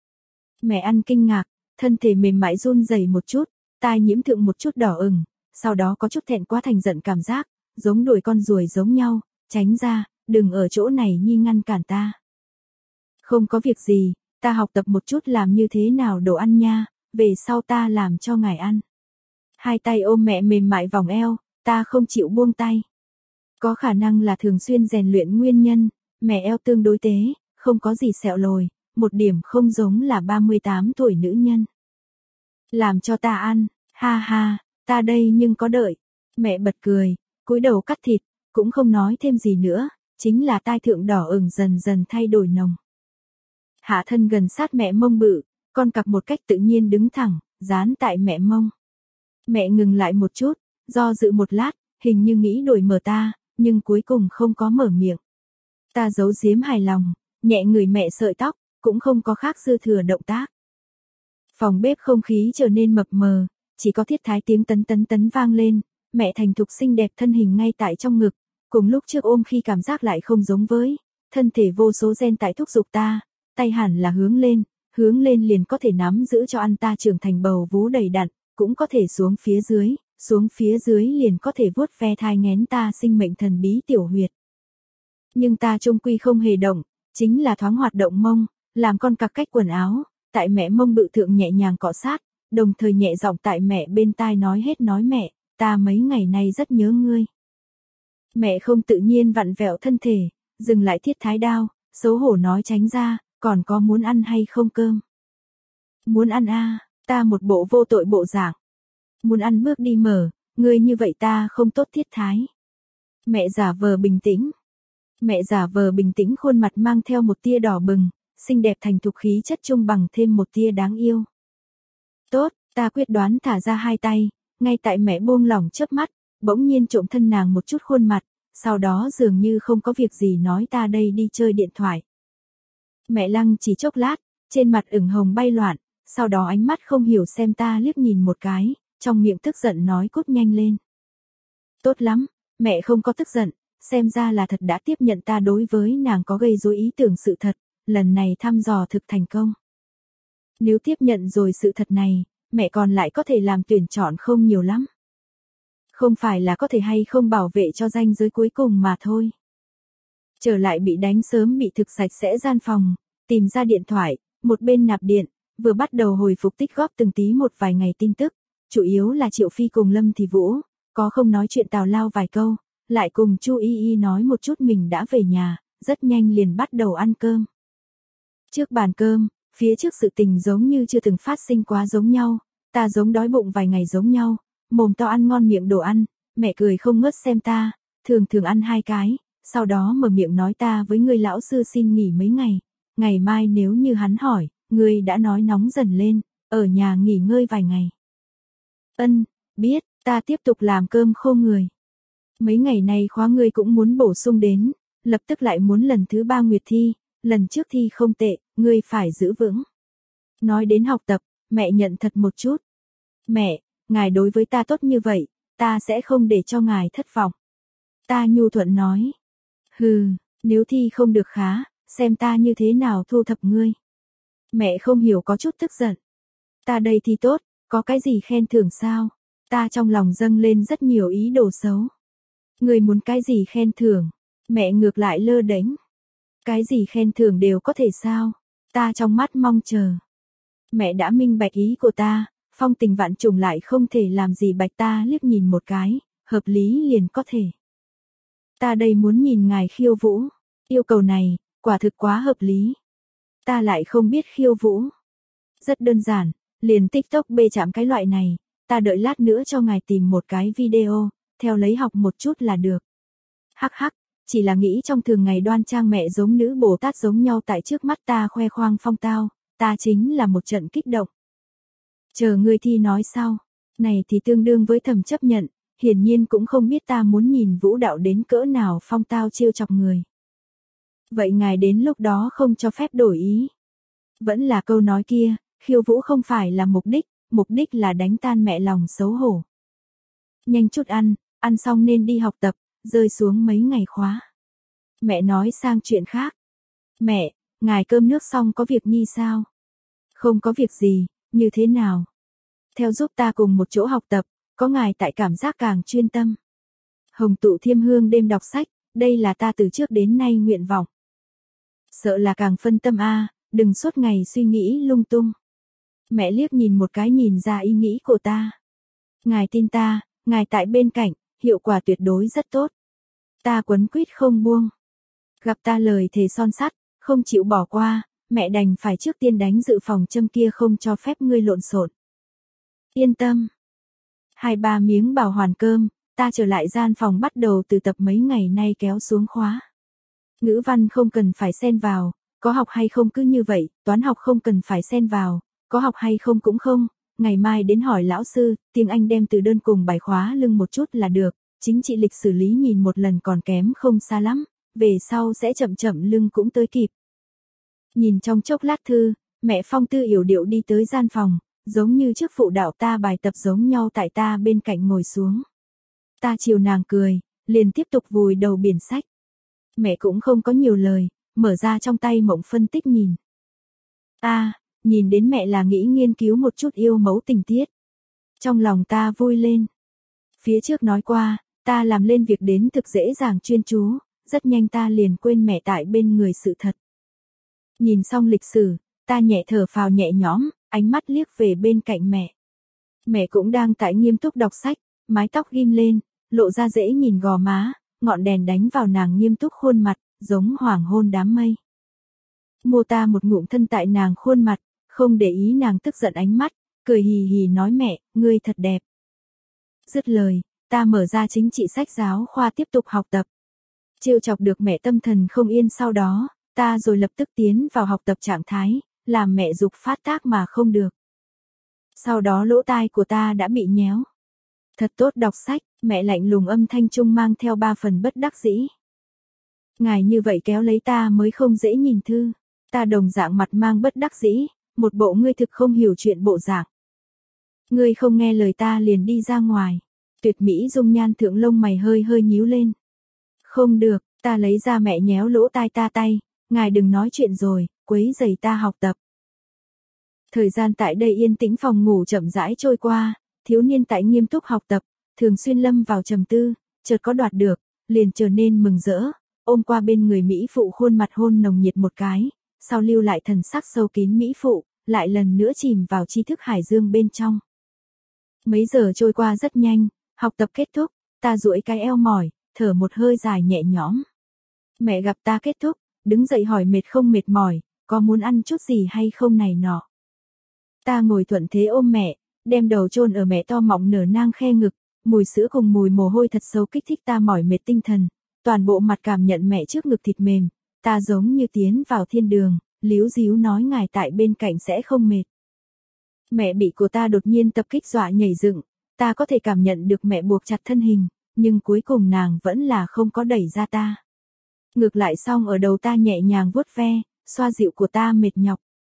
Mẹ ăn kinh ngạc, thân thể mềm mại run rẩy một chút, tai nhiễm thượng một chút đỏ ửng, sau đó có chút thẹn quá thành giận cảm giác, giống đuổi con ruồi giống nhau, tránh ra, đừng ở chỗ này nhi ngăn cản ta. Không có việc gì, ta học tập một chút làm như thế nào đồ ăn nha, về sau ta làm cho ngài ăn. Hai tay ôm mẹ mềm mại vòng eo, ta không chịu buông tay. Có khả năng là thường xuyên rèn luyện nguyên nhân, mẹ eo tương đối tế, không có gì sẹo lồi, một điểm không giống là ba mươi tám tuổi nữ nhân. Làm cho ta ăn, ha ha, ta đây nhưng có đợi. Mẹ bật cười, cúi đầu cắt thịt, cũng không nói thêm gì nữa, chính là tai thượng đỏ ửng dần dần thay đổi nồng. Hạ thân gần sát mẹ mông bự, con cặp một cách tự nhiên đứng thẳng, dán tại mẹ mông. Mẹ ngừng lại một chút, do dự một lát, hình như nghĩ đổi mở ta, nhưng cuối cùng không có mở miệng. Ta giấu giếm hài lòng, nhẹ người mẹ sợi tóc, cũng không có khác dư thừa động tác. Phòng bếp không khí trở nên mập mờ, chỉ có thiết thái tiếng tấn tấn tấn vang lên, mẹ thành thục xinh đẹp thân hình ngay tại trong ngực, cùng lúc trước ôm khi cảm giác lại không giống với, thân thể vô số gen tại thúc giục ta, tay hẳn là hướng lên, hướng lên liền có thể nắm giữ cho ăn ta trưởng thành bầu vú đầy đặn, cũng có thể xuống phía dưới, xuống phía dưới liền có thể vuốt ve thai nghén ta sinh mệnh thần bí tiểu huyệt. Nhưng ta trung quy không hề động, chính là thoáng hoạt động mông, làm con cặc cách quần áo, tại mẹ mông bự thượng nhẹ nhàng cọ sát, đồng thời nhẹ giọng tại mẹ bên tai nói hết nói mẹ, ta mấy ngày nay rất nhớ ngươi. Mẹ không tự nhiên vặn vẹo thân thể, dừng lại thiết thái đao, xấu hổ nói tránh ra, còn có muốn ăn hay không cơm? Muốn ăn a, à, ta một bộ vô tội bộ dạng. Muốn ăn bước đi mở, ngươi như vậy ta không tốt thiết thái. Mẹ giả vờ bình tĩnh. Mẹ giả vờ bình tĩnh khuôn mặt mang theo một tia đỏ bừng, xinh đẹp thành thục khí chất trung bằng thêm một tia đáng yêu. Tốt, ta quyết đoán thả ra hai tay, ngay tại mẹ buông lỏng chớp mắt, bỗng nhiên trộm thân nàng một chút khuôn mặt, sau đó dường như không có việc gì nói ta đây đi chơi điện thoại. Mẹ lăng chỉ chốc lát, trên mặt ửng hồng bay loạn, sau đó ánh mắt không hiểu xem ta liếc nhìn một cái, trong miệng tức giận nói cút nhanh lên. Tốt lắm, mẹ không có tức giận, xem ra là thật đã tiếp nhận ta đối với nàng có gây rối ý tưởng sự thật, lần này thăm dò thực thành công. Nếu tiếp nhận rồi sự thật này, mẹ còn lại có thể làm tuyển chọn không nhiều lắm. Không phải là có thể hay không bảo vệ cho ranh giới cuối cùng mà thôi. Trở lại bị đánh sớm bị thực sạch sẽ gian phòng, tìm ra điện thoại, một bên nạp điện, vừa bắt đầu hồi phục tích góp từng tí một vài ngày tin tức, chủ yếu là Triệu Phi cùng Lâm Thị Vũ, có không nói chuyện tào lao vài câu, lại cùng Chu Y Y nói một chút mình đã về nhà, rất nhanh liền bắt đầu ăn cơm. Trước bàn cơm, phía trước sự tình giống như chưa từng phát sinh quá giống nhau, ta giống đói bụng vài ngày giống nhau, mồm to ăn ngon miệng đồ ăn, mẹ cười không ngớt xem ta, thường thường ăn hai cái, sau đó mở miệng nói ta với người lão sư xin nghỉ mấy ngày, ngày mai nếu như hắn hỏi, người đã nói nóng dần lên, ở nhà nghỉ ngơi vài ngày. Ân, biết, ta tiếp tục làm cơm khô người. Mấy ngày nay khóa ngươi cũng muốn bổ sung đến, lập tức lại muốn lần thứ ba nguyệt thi, lần trước thi không tệ, ngươi phải giữ vững. Nói đến học tập, mẹ nhận thật một chút. Mẹ, ngài đối với ta tốt như vậy, ta sẽ không để cho ngài thất vọng. Ta nhu thuận nói. Hừ, nếu thi không được khá, xem ta như thế nào thu thập ngươi. Mẹ không hiểu có chút tức giận. Ta đây thi tốt, có cái gì khen thưởng sao? Ta trong lòng dâng lên rất nhiều ý đồ xấu. Ngươi muốn cái gì khen thưởng? Mẹ ngược lại lơ đễnh. Cái gì khen thưởng đều có thể sao? Ta trong mắt mong chờ. Mẹ đã minh bạch ý của ta, phong tình vạn trùng lại không thể làm gì bạch ta liếc nhìn một cái, hợp lý liền có thể. Ta đây muốn nhìn ngài khiêu vũ, yêu cầu này, quả thực quá hợp lý. Ta lại không biết khiêu vũ. Rất đơn giản, liền TikTok bê chạm cái loại này, ta đợi lát nữa cho ngài tìm một cái video, theo lấy học một chút là được. Hắc hắc, chỉ là nghĩ trong thường ngày đoan trang mẹ giống nữ Bồ Tát giống nhau tại trước mắt ta khoe khoang phong tao, ta chính là một trận kích động. Chờ ngươi thi nói sau, này thì tương đương với thầm chấp nhận, hiển nhiên cũng không biết ta muốn nhìn vũ đạo đến cỡ nào phong tao trêu chọc người. Vậy ngài đến lúc đó không cho phép đổi ý. Vẫn là câu nói kia, khiêu vũ không phải là mục đích, mục đích là đánh tan mẹ lòng xấu hổ. Nhanh chút ăn, ăn xong nên đi học tập, rơi xuống mấy ngày khóa. Mẹ nói sang chuyện khác. Mẹ, ngài cơm nước xong có việc nhi sao? Không có việc gì, như thế nào? Theo giúp ta cùng một chỗ học tập, có ngài tại cảm giác càng chuyên tâm. Hồng tụ thiêm hương đêm đọc sách, đây là ta từ trước đến nay nguyện vọng. Sợ là càng phân tâm a, đừng suốt ngày suy nghĩ lung tung. Mẹ liếc nhìn một cái nhìn ra ý nghĩ của ta. Ngài tin ta, ngài tại bên cạnh, hiệu quả tuyệt đối rất tốt. Ta quấn quýt không buông. Gặp ta lời thề son sắt, không chịu bỏ qua, mẹ đành phải trước tiên đánh dự phòng châm kia không cho phép ngươi lộn xộn. Yên tâm. Hai ba miếng bảo hoàn cơm, ta trở lại gian phòng bắt đầu từ tập mấy ngày nay kéo xuống khóa. Ngữ văn không cần phải xen vào, có học hay không cứ như vậy, toán học không cần phải xen vào, có học hay không cũng không, ngày mai đến hỏi lão sư, tiếng Anh đem từ đơn cùng bài khóa lưng một chút là được, chính trị lịch xử lý nhìn một lần còn kém không xa lắm, về sau sẽ chậm chậm lưng cũng tới kịp. Nhìn trong chốc lát thư, mẹ Phong Tư yểu điệu đi tới gian phòng, giống như trước phụ đạo ta bài tập giống nhau tại ta bên cạnh ngồi xuống. Ta chiều nàng cười, liền tiếp tục vùi đầu biển sách. Mẹ cũng không có nhiều lời, mở ra trong tay mộng phân tích nhìn. Ta, nhìn đến mẹ là nghĩ nghiên cứu một chút yêu mẫu tình tiết. Trong lòng ta vui lên. Phía trước nói qua, ta làm lên việc đến thực dễ dàng chuyên chú, rất nhanh ta liền quên mẹ tại bên người sự thật. Nhìn xong lịch sử, ta nhẹ thở phào nhẹ nhõm, ánh mắt liếc về bên cạnh mẹ. Mẹ cũng đang tại nghiêm túc đọc sách, mái tóc ghim lên, lộ ra dễ nhìn gò má, ngọn đèn đánh vào nàng nghiêm túc khuôn mặt, giống hoàng hôn đám mây. Mô ta một ngụm thân tại nàng khuôn mặt, không để ý nàng tức giận ánh mắt, cười hì hì nói mẹ, ngươi thật đẹp. Dứt lời, ta mở ra chính trị sách giáo khoa tiếp tục học tập. Trêu chọc được mẹ tâm thần không yên sau đó, ta rồi lập tức tiến vào học tập trạng thái, làm mẹ dục phát tác mà không được. Sau đó lỗ tai của ta đã bị nhéo. Thật tốt đọc sách, mẹ lạnh lùng âm thanh trung mang theo ba phần bất đắc dĩ. Ngài như vậy kéo lấy ta mới không dễ nhìn thư. Ta đồng dạng mặt mang bất đắc dĩ, một bộ ngươi thực không hiểu chuyện bộ dạng. Ngươi không nghe lời ta liền đi ra ngoài. Tuyệt mỹ dung nhan thượng lông mày hơi hơi nhíu lên. Không được, ta lấy ra mẹ nhéo lỗ tai ta tay, ngài đừng nói chuyện rồi, quấy rầy ta học tập. Thời gian tại đây yên tĩnh phòng ngủ chậm rãi trôi qua, thiếu niên tại nghiêm túc học tập, thường xuyên lâm vào trầm tư, chợt có đoạt được, liền trở nên mừng rỡ, ôm qua bên người mỹ phụ khuôn mặt hôn nồng nhiệt một cái, sau lưu lại thần sắc sâu kín mỹ phụ, lại lần nữa chìm vào tri thức hải dương bên trong. Mấy giờ trôi qua rất nhanh, học tập kết thúc, ta duỗi cái eo mỏi, thở một hơi dài nhẹ nhõm. Mẹ gặp ta kết thúc, đứng dậy hỏi mệt không mệt mỏi, có muốn ăn chút gì hay không này nọ. Ta ngồi thuận thế ôm mẹ, đem đầu chôn ở mẹ to mọng nở nang khe ngực, mùi sữa cùng mùi mồ hôi thật sâu kích thích ta mỏi mệt tinh thần, toàn bộ mặt cảm nhận mẹ trước ngực thịt mềm, ta giống như tiến vào thiên đường, líu díu nói ngài tại bên cạnh sẽ không mệt. Mẹ bị của ta đột nhiên tập kích dọa nhảy dựng, ta có thể cảm nhận được mẹ buộc chặt thân hình, nhưng cuối cùng nàng vẫn là không có đẩy ra ta. Ngược lại xong ở đầu ta nhẹ nhàng vuốt ve, xoa dịu của ta mệt nhọc.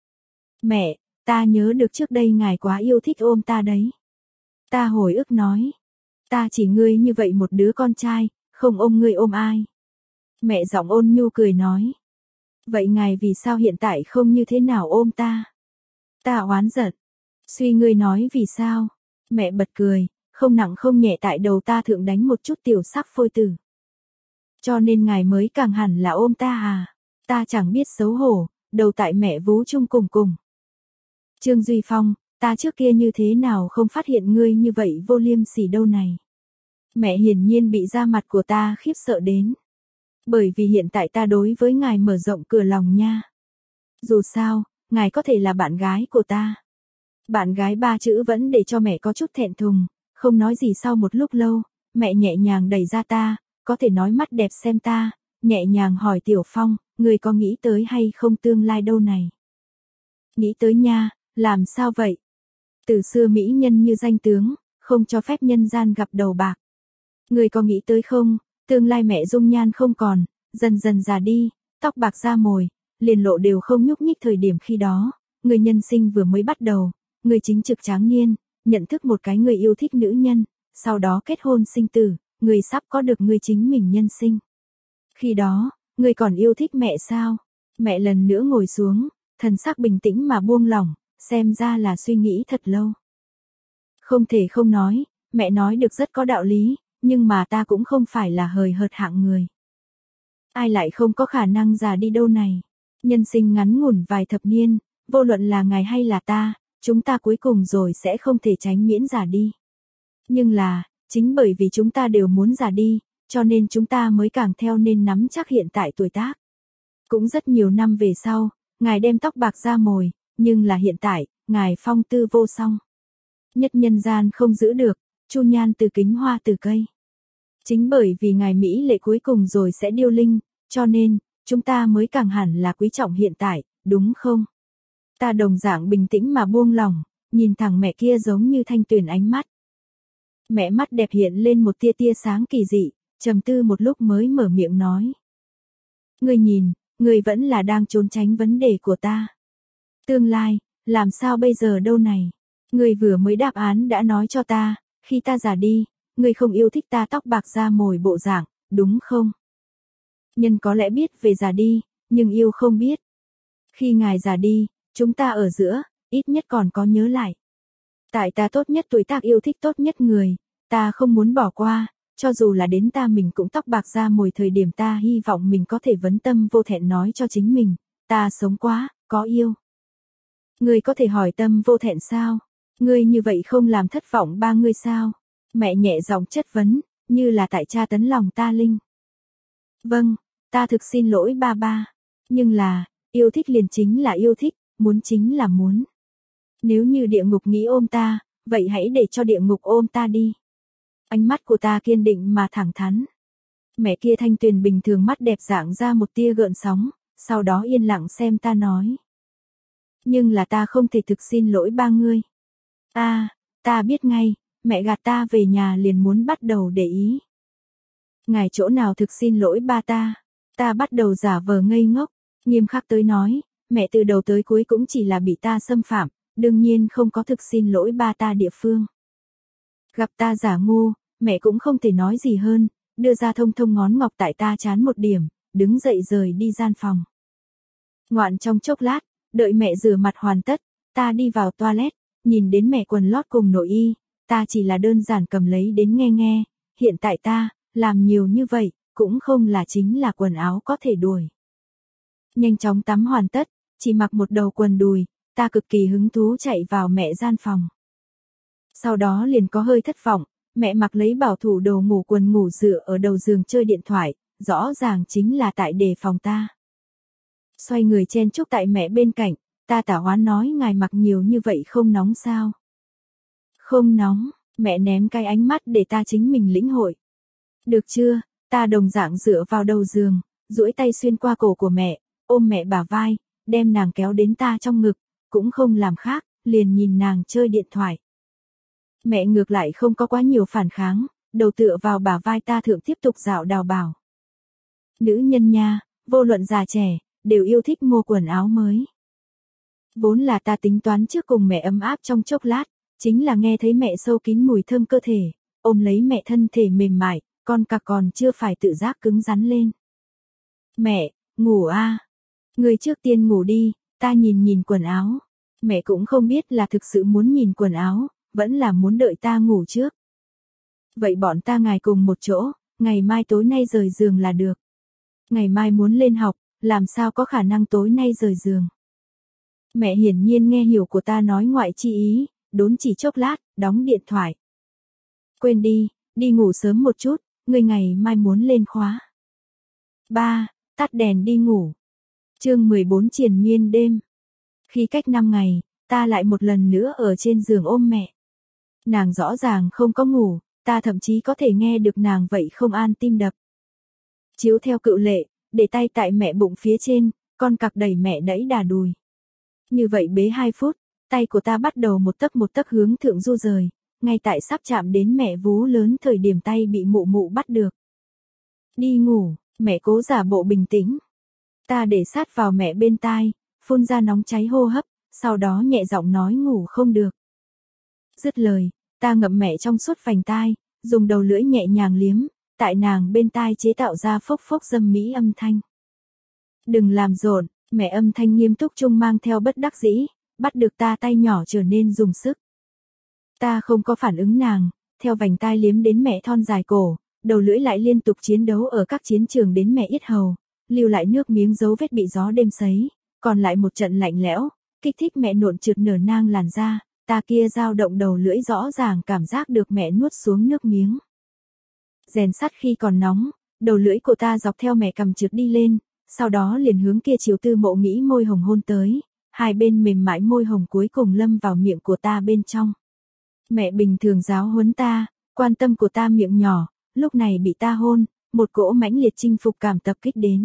Mẹ, ta nhớ được trước đây ngài quá yêu thích ôm ta đấy. Ta hồi ức nói, ta chỉ ngươi như vậy một đứa con trai, không ôm ngươi ôm ai. Mẹ giọng ôn nhu cười nói, vậy ngài vì sao hiện tại không như thế nào ôm ta? Ta oán giận, suy ngươi nói vì sao? Mẹ bật cười, không nặng không nhẹ tại đầu ta thượng đánh một chút tiểu sắc phôi tử. Cho nên ngài mới càng hẳn là ôm ta à? Ta chẳng biết xấu hổ, đầu tại mẹ vú chung cùng cùng. Trương Duy Phong, ta trước kia như thế nào không phát hiện ngươi như vậy vô liêm sỉ đâu này. Mẹ hiển nhiên bị da mặt của ta khiếp sợ đến. Bởi vì hiện tại ta đối với ngài mở rộng cửa lòng nha. Dù sao, ngài có thể là bạn gái của ta. Bạn gái ba chữ vẫn để cho mẹ có chút thẹn thùng, không nói gì. Sau một lúc lâu, mẹ nhẹ nhàng đẩy ra ta, có thể nói mắt đẹp xem ta, nhẹ nhàng hỏi Tiểu Phong, người có nghĩ tới hay không tương lai đâu này? Nghĩ tới nha, làm sao vậy? Từ xưa mỹ nhân như danh tướng, không cho phép nhân gian gặp đầu bạc. Người có nghĩ tới không, tương lai mẹ dung nhan không còn, dần dần già đi, tóc bạc da mồi, liền lộ đều không nhúc nhích thời điểm khi đó, người nhân sinh vừa mới bắt đầu, người chính trực tráng niên, nhận thức một cái người yêu thích nữ nhân, sau đó kết hôn sinh tử, người sắp có được người chính mình nhân sinh. Khi đó, người còn yêu thích mẹ sao? Mẹ lần nữa ngồi xuống, thần sắc bình tĩnh mà buông lỏng, xem ra là suy nghĩ thật lâu. Không thể không nói, mẹ nói được rất có đạo lý, nhưng mà ta cũng không phải là hời hợt hạng người. Ai lại không có khả năng già đi đâu này. Nhân sinh ngắn ngủn vài thập niên, vô luận là ngài hay là ta, chúng ta cuối cùng rồi sẽ không thể tránh miễn già đi. Nhưng là, chính bởi vì chúng ta đều muốn già đi, cho nên chúng ta mới càng theo nên nắm chắc hiện tại tuổi tác. Cũng rất nhiều năm về sau, ngài đem tóc bạc ra mồi, nhưng là hiện tại, ngài phong tư vô song. Nhất nhân gian không giữ được, chu nhan từ kính hoa từ cây. Chính bởi vì ngài mỹ lệ cuối cùng rồi sẽ điêu linh, cho nên, chúng ta mới càng hẳn là quý trọng hiện tại, đúng không? Ta đồng dạng bình tĩnh mà buông lòng, nhìn thẳng mẹ kia giống như thanh tuyền ánh mắt. Mẹ mắt đẹp hiện lên một tia tia sáng kỳ dị, trầm tư một lúc mới mở miệng nói. Ngươi nhìn, ngươi vẫn là đang trốn tránh vấn đề của ta. Tương lai, làm sao bây giờ đâu này? Ngươi vừa mới đáp án đã nói cho ta, khi ta già đi, ngươi không yêu thích ta tóc bạc da mồi bộ dạng, đúng không? Nhân có lẽ biết về già đi, nhưng yêu không biết. Khi ngài già đi, chúng ta ở giữa, ít nhất còn có nhớ lại. Tại ta tốt nhất tuổi tác yêu thích tốt nhất người, ta không muốn bỏ qua, cho dù là đến ta mình cũng tóc bạc da mồi thời điểm ta hy vọng mình có thể vấn tâm vô thẹn nói cho chính mình, ta sống quá, có yêu. Ngươi có thể hỏi tâm vô thẹn sao? Ngươi như vậy không làm thất vọng ba ngươi sao? Mẹ nhẹ giọng chất vấn, như là tại tra tấn lòng ta linh. Vâng, ta thực xin lỗi ba ba. Nhưng là, yêu thích liền chính là yêu thích, muốn chính là muốn. Nếu như địa ngục nghĩ ôm ta, vậy hãy để cho địa ngục ôm ta đi. Ánh mắt của ta kiên định mà thẳng thắn. Mẹ kia thanh tuyền bình thường mắt đẹp dạng ra một tia gợn sóng, sau đó yên lặng xem ta nói. Nhưng là ta không thể thực xin lỗi ba ngươi. À, ta biết ngay, mẹ gạt ta về nhà liền muốn bắt đầu để ý. Ngài chỗ nào thực xin lỗi ba ta? Ta bắt đầu giả vờ ngây ngốc, nghiêm khắc tới nói, mẹ từ đầu tới cuối cũng chỉ là bị ta xâm phạm, đương nhiên không có thực xin lỗi ba ta địa phương. Gặp ta giả ngu, mẹ cũng không thể nói gì hơn, đưa ra thông thông ngón ngọc tại ta chán một điểm, đứng dậy rời đi gian phòng. Ngoạn trong chốc lát, đợi mẹ rửa mặt hoàn tất, ta đi vào toilet, nhìn đến mẹ quần lót cùng nội y, ta chỉ là đơn giản cầm lấy đến nghe nghe, hiện tại ta, làm nhiều như vậy, cũng không là chính là quần áo có thể đuổi. Nhanh chóng tắm hoàn tất, chỉ mặc một đầu quần đùi, ta cực kỳ hứng thú chạy vào mẹ gian phòng. Sau đó liền có hơi thất vọng, mẹ mặc lấy bảo thủ đồ ngủ quần ngủ dựa ở đầu giường chơi điện thoại, rõ ràng chính là tại đề phòng ta. Xoay người chen chúc tại mẹ bên cạnh, ta tả hoán nói ngài mặc nhiều như vậy không nóng sao? Không nóng, mẹ ném cái ánh mắt để ta chính mình lĩnh hội. Được chưa, ta đồng dạng dựa vào đầu giường, duỗi tay xuyên qua cổ của mẹ, ôm mẹ bả vai, đem nàng kéo đến ta trong ngực, cũng không làm khác, liền nhìn nàng chơi điện thoại. Mẹ ngược lại không có quá nhiều phản kháng, đầu tựa vào bả vai ta thượng tiếp tục dạo đào bảo. Nữ nhân nha, vô luận già trẻ, đều yêu thích mua quần áo mới. Vốn là ta tính toán trước cùng mẹ ấm áp trong chốc lát, chính là nghe thấy mẹ sâu kín mùi thơm cơ thể, ôm lấy mẹ thân thể mềm mại, con cặc còn chưa phải tự giác cứng rắn lên. Mẹ, ngủ a, à. Người trước tiên ngủ đi, ta nhìn nhìn quần áo. Mẹ cũng không biết là thực sự muốn nhìn quần áo, vẫn là muốn đợi ta ngủ trước. Vậy bọn ta ngài cùng một chỗ, ngày mai tối nay rời giường là được. Ngày mai muốn lên học, làm sao có khả năng tối nay rời giường. Mẹ hiển nhiên nghe hiểu của ta nói ngoại chi ý, đốn chỉ chốc lát, đóng điện thoại. Quên đi, đi ngủ sớm một chút, người ngày mai muốn lên khóa. ba. Tắt đèn đi ngủ. Chương mười bốn triền miên đêm. Khi cách năm ngày, ta lại một lần nữa ở trên giường ôm mẹ. Nàng rõ ràng không có ngủ, ta thậm chí có thể nghe được nàng vậy không an tim đập. Chiếu theo cựu lệ, để tay tại mẹ bụng phía trên, con cặc đẩy mẹ đẩy đà đùi. Như vậy bế hai phút, tay của ta bắt đầu một tấc một tấc hướng thượng du rời, ngay tại sắp chạm đến mẹ vú lớn thời điểm tay bị mụ mụ bắt được. Đi ngủ, mẹ cố giả bộ bình tĩnh. Ta để sát vào mẹ bên tai, phun ra nóng cháy hô hấp, sau đó nhẹ giọng nói ngủ không được. Dứt lời, ta ngậm mẹ trong suốt vành tai, dùng đầu lưỡi nhẹ nhàng liếm, tại nàng bên tai chế tạo ra phốc phốc dâm mỹ âm thanh. Đừng làm rộn, mẹ âm thanh nghiêm túc chung mang theo bất đắc dĩ, bắt được ta tay nhỏ trở nên dùng sức. Ta không có phản ứng nàng, theo vành tai liếm đến mẹ thon dài cổ, đầu lưỡi lại liên tục chiến đấu ở các chiến trường đến mẹ yết hầu, lưu lại nước miếng dấu vết bị gió đêm sấy, còn lại một trận lạnh lẽo, kích thích mẹ nộn trượt nở nang làn da, ta kia dao động đầu lưỡi rõ ràng cảm giác được mẹ nuốt xuống nước miếng. Rèn sắt khi còn nóng, đầu lưỡi của ta dọc theo mẹ cằm trượt đi lên, sau đó liền hướng kia chiều tư mộ nghĩ môi hồng hôn tới, hai bên mềm mại môi hồng cuối cùng lâm vào miệng của ta bên trong. Mẹ bình thường giáo huấn ta, quan tâm của ta miệng nhỏ, lúc này bị ta hôn, một cỗ mãnh liệt chinh phục cảm tập kích đến.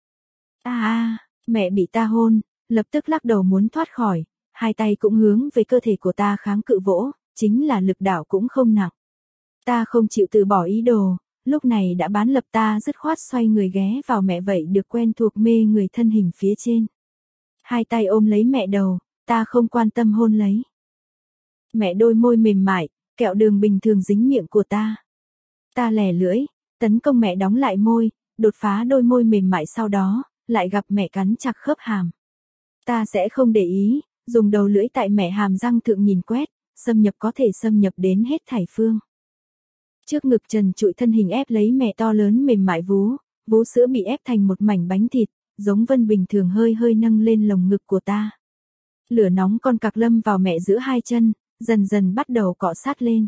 A a, mẹ bị ta hôn, lập tức lắc đầu muốn thoát khỏi, hai tay cũng hướng về cơ thể của ta kháng cự vỗ, chính là lực đảo cũng không nặng. Ta không chịu từ bỏ ý đồ, lúc này đã bán lập ta dứt khoát xoay người ghé vào mẹ vậy được quen thuộc mê người thân hình phía trên. Hai tay ôm lấy mẹ đầu, ta không quan tâm hôn lấy. Mẹ đôi môi mềm mại, kẹo đường bình thường dính miệng của ta. Ta lè lưỡi, tấn công mẹ đóng lại môi, đột phá đôi môi mềm mại sau đó, lại gặp mẹ cắn chặt khớp hàm. Ta sẽ không để ý, dùng đầu lưỡi tại mẹ hàm răng thượng nhìn quét, xâm nhập có thể xâm nhập đến hết thảy phương. Trước ngực trần trụi thân hình ép lấy mẹ to lớn mềm mại vú, vú sữa bị ép thành một mảnh bánh thịt, giống vân bình thường hơi hơi nâng lên lồng ngực của ta. Lửa nóng con cặc lâm vào mẹ giữa hai chân, dần dần bắt đầu cọ sát lên.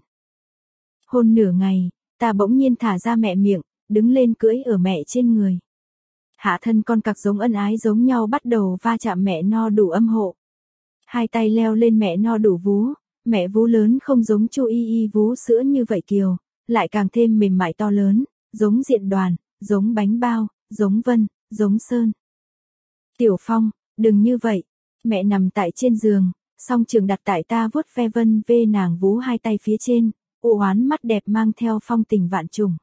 Hôn nửa ngày, ta bỗng nhiên thả ra mẹ miệng, đứng lên cưỡi ở mẹ trên người. Hạ thân con cặc giống ân ái giống nhau bắt đầu va chạm mẹ no đủ âm hộ. Hai tay leo lên mẹ no đủ vú, mẹ vú lớn không giống Chu Y Y vú sữa như vậy kiều, lại càng thêm mềm mại to lớn, giống diện đoàn, giống bánh bao, giống vân, giống sơn. Tiểu Phong, đừng như vậy, mẹ nằm tại trên giường, song trường đặt tại ta vuốt ve vân vê nàng vú hai tay phía trên, u oán mắt đẹp mang theo phong tình vạn trùng.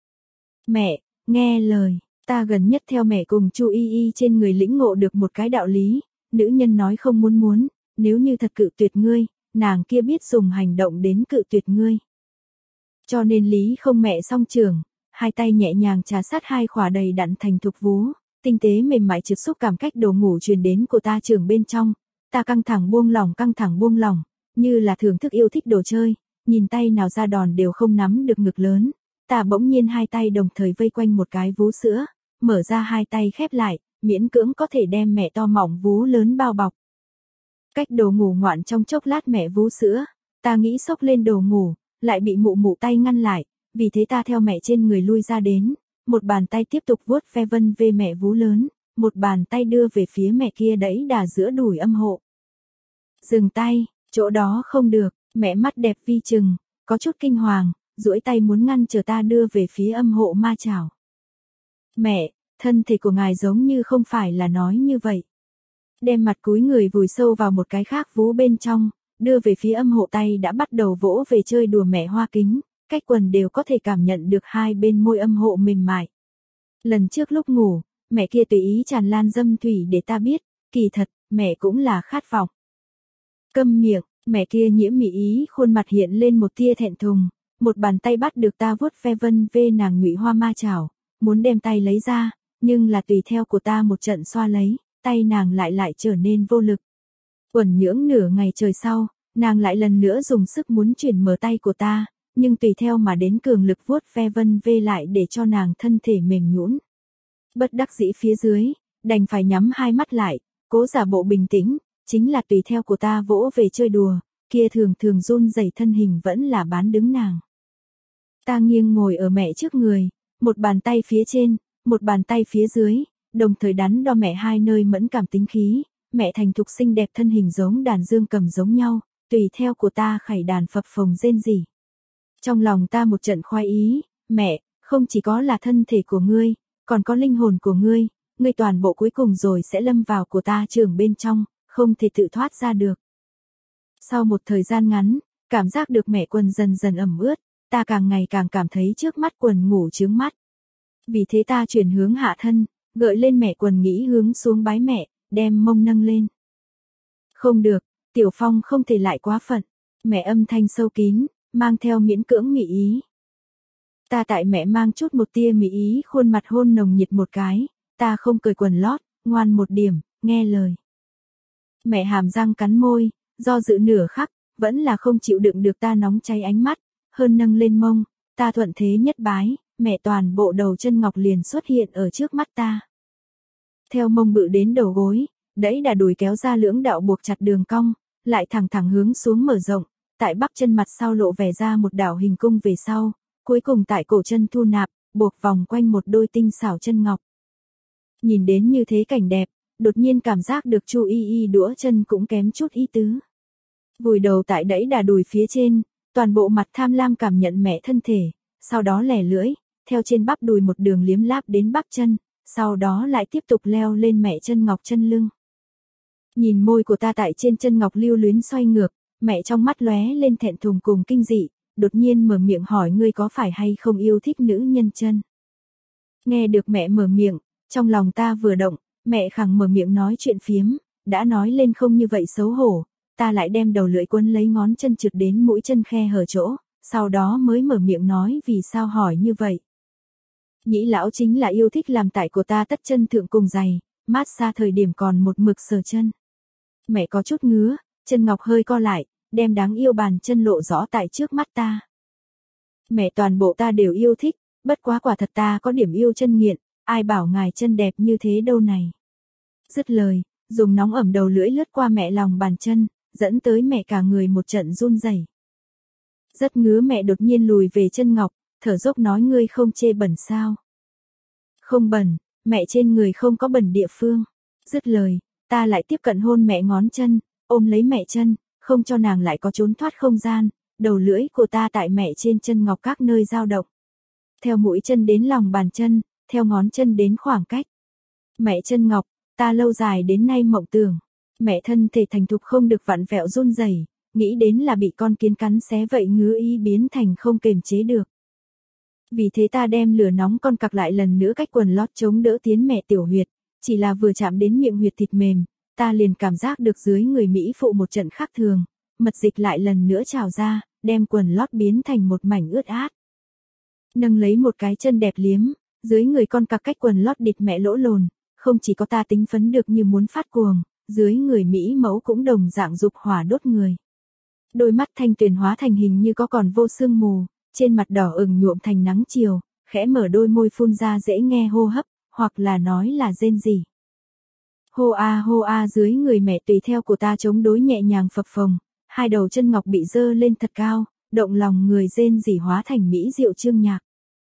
Mẹ, nghe lời, ta gần nhất theo mẹ cùng Chu Y Y trên người lĩnh ngộ được một cái đạo lý, nữ nhân nói không muốn muốn, nếu như thật cự tuyệt ngươi, nàng kia biết dùng hành động đến cự tuyệt ngươi. Cho nên Lý Không mẹ song trường, hai tay nhẹ nhàng trà sát hai khỏa đầy đặn thành thục vú, tinh tế mềm mại trượt xúc cảm cách đồ ngủ truyền đến của ta trường bên trong, ta căng thẳng buông lỏng căng thẳng buông lỏng, như là thưởng thức yêu thích đồ chơi, nhìn tay nào ra đòn đều không nắm được ngực lớn, ta bỗng nhiên hai tay đồng thời vây quanh một cái vú sữa, mở ra hai tay khép lại, miễn cưỡng có thể đem mẹ to mọng vú lớn bao bọc. Cách đồ ngủ ngoạn trong chốc lát mẹ vú sữa, ta nghĩ xốc lên đồ ngủ, lại bị mụ mụ tay ngăn lại, vì thế ta theo mẹ trên người lui ra đến, một bàn tay tiếp tục vuốt ve vân về mẹ vú lớn, một bàn tay đưa về phía mẹ kia đẩy đà giữa đùi âm hộ. Dừng tay, chỗ đó không được, mẹ mắt đẹp vi chừng, có chút kinh hoàng, duỗi tay muốn ngăn chờ ta đưa về phía âm hộ ma chảo. Mẹ, thân thể của ngài giống như không phải là nói như vậy. Đem mặt cúi người vùi sâu vào một cái khác vú bên trong, đưa về phía âm hộ tay đã bắt đầu vỗ về chơi đùa mẹ hoa kính, cách quần đều có thể cảm nhận được hai bên môi âm hộ mềm mại. Lần trước lúc ngủ, mẹ kia tùy ý tràn lan dâm thủy để ta biết, kỳ thật, mẹ cũng là khát vọng. Câm miệng, mẹ kia nhiễm mị ý khuôn mặt hiện lên một tia thẹn thùng, một bàn tay bắt được ta vuốt ve vân vê nàng ngụy hoa ma chảo, muốn đem tay lấy ra, nhưng là tùy theo của ta một trận xoa lấy, tay nàng lại lại trở nên vô lực. Quẩn nhưỡng nửa ngày trời sau, nàng lại lần nữa dùng sức muốn chuyển mở tay của ta, nhưng tùy theo mà đến cường lực vuốt ve vân vê lại để cho nàng thân thể mềm nhũn. Bất đắc dĩ phía dưới, đành phải nhắm hai mắt lại, cố giả bộ bình tĩnh, chính là tùy theo của ta vỗ về chơi đùa, kia thường thường run rẩy thân hình vẫn là bán đứng nàng. Ta nghiêng ngồi ở mẹ trước người, một bàn tay phía trên, một bàn tay phía dưới, đồng thời đắn đo mẹ hai nơi mẫn cảm tính khí, mẹ thành thục xinh đẹp thân hình giống đàn dương cầm giống nhau, tùy theo của ta khảy đàn phập phồng rên rỉ. Trong lòng ta một trận khoái ý, mẹ, không chỉ có là thân thể của ngươi, còn có linh hồn của ngươi, ngươi toàn bộ cuối cùng rồi sẽ lâm vào của ta trường bên trong, không thể tự thoát ra được. Sau một thời gian ngắn, cảm giác được mẹ quần dần dần ẩm ướt, ta càng ngày càng cảm thấy trước mắt quần ngủ chướng mắt. Vì thế ta chuyển hướng hạ thân, gợi lên mẹ quần nghĩ hướng xuống bái mẹ, đem mông nâng lên. Không được, Tiểu Phong không thể lại quá phận, mẹ âm thanh sâu kín, mang theo miễn cưỡng mị ý. Ta tại mẹ mang chút một tia mị ý khuôn mặt hôn nồng nhiệt một cái, ta không cởi quần lót, ngoan một điểm, nghe lời. Mẹ hàm răng cắn môi, do dự nửa khắc, vẫn là không chịu đựng được ta nóng cháy ánh mắt, hơn nâng lên mông, ta thuận thế nhất bái, mẹ toàn bộ đầu chân ngọc liền xuất hiện ở trước mắt ta. Theo mông bự đến đầu gối, đẩy đà đùi kéo ra lưỡng đạo buộc chặt đường cong, lại thẳng thẳng hướng xuống mở rộng, tại bắp chân mặt sau lộ vẻ ra một đảo hình cung về sau, cuối cùng tại cổ chân thu nạp, buộc vòng quanh một đôi tinh xảo chân ngọc. Nhìn đến như thế cảnh đẹp, đột nhiên cảm giác được Chu Y Y đũa chân cũng kém chút ý tứ. Vùi đầu tại đẩy đà đùi phía trên, toàn bộ mặt tham lam cảm nhận mẹ thân thể, sau đó lẻ lưỡi, theo trên bắp đùi một đường liếm láp đến bắp chân, sau đó lại tiếp tục leo lên mẹ chân ngọc chân lưng. Nhìn môi của ta tại trên chân ngọc lưu luyến xoay ngược, mẹ trong mắt lóe lên thẹn thùng cùng kinh dị, đột nhiên mở miệng hỏi ngươi có phải hay không yêu thích nữ nhân chân. Nghe được mẹ mở miệng, trong lòng ta vừa động, mẹ khẳng mở miệng nói chuyện phiếm, đã nói lên không như vậy xấu hổ, ta lại đem đầu lưỡi quấn lấy ngón chân trượt đến mũi chân khe hở chỗ, sau đó mới mở miệng nói vì sao hỏi như vậy. Nhĩ lão chính là yêu thích làm tại của ta tất chân thượng cùng giày, mát xa thời điểm còn một mực sờ chân. Mẹ có chút ngứa, chân ngọc hơi co lại, đem đáng yêu bàn chân lộ rõ tại trước mắt ta. Mẹ toàn bộ ta đều yêu thích, bất quá quả thật ta có điểm yêu chân nghiện, ai bảo ngài chân đẹp như thế đâu này. Dứt lời, dùng nóng ẩm đầu lưỡi lướt qua mẹ lòng bàn chân, dẫn tới mẹ cả người một trận run rẩy. Rất ngứa mẹ đột nhiên lùi về chân ngọc, thở dốc nói ngươi không chê bẩn sao. Không bẩn, mẹ trên người không có bẩn địa phương. Dứt lời, ta lại tiếp cận hôn mẹ ngón chân, ôm lấy mẹ chân, không cho nàng lại có trốn thoát không gian, đầu lưỡi của ta tại mẹ trên chân ngọc các nơi dao động. Theo mũi chân đến lòng bàn chân, theo ngón chân đến khoảng cách. Mẹ chân ngọc, ta lâu dài đến nay mộng tưởng, mẹ thân thể thành thục không được vặn vẹo run rẩy, nghĩ đến là bị con kiến cắn xé vậy ngứa ý biến thành không kềm chế được. Vì thế ta đem lửa nóng con cặc lại lần nữa cách quần lót chống đỡ tiến mẹ tiểu huyệt, chỉ là vừa chạm đến miệng huyệt thịt mềm, ta liền cảm giác được dưới người Mỹ phụ một trận khác thường, mật dịch lại lần nữa trào ra, đem quần lót biến thành một mảnh ướt át. Nâng lấy một cái chân đẹp liếm, dưới người con cặc cách quần lót địt mẹ lỗ lồn, không chỉ có ta tính phấn được như muốn phát cuồng, dưới người Mỹ mẫu cũng đồng dạng dục hỏa đốt người. Đôi mắt thanh tuyền hóa thành hình như có còn vô sương mù, trên mặt đỏ ửng nhuộm thành nắng chiều, khẽ mở đôi môi phun ra dễ nghe hô hấp, hoặc là nói là rên rỉ. Hô a hô a dưới người mẹ tùy theo của ta chống đối nhẹ nhàng phập phồng, hai đầu chân ngọc bị dơ lên thật cao, động lòng người rên rỉ hóa thành mỹ diệu chương nhạc.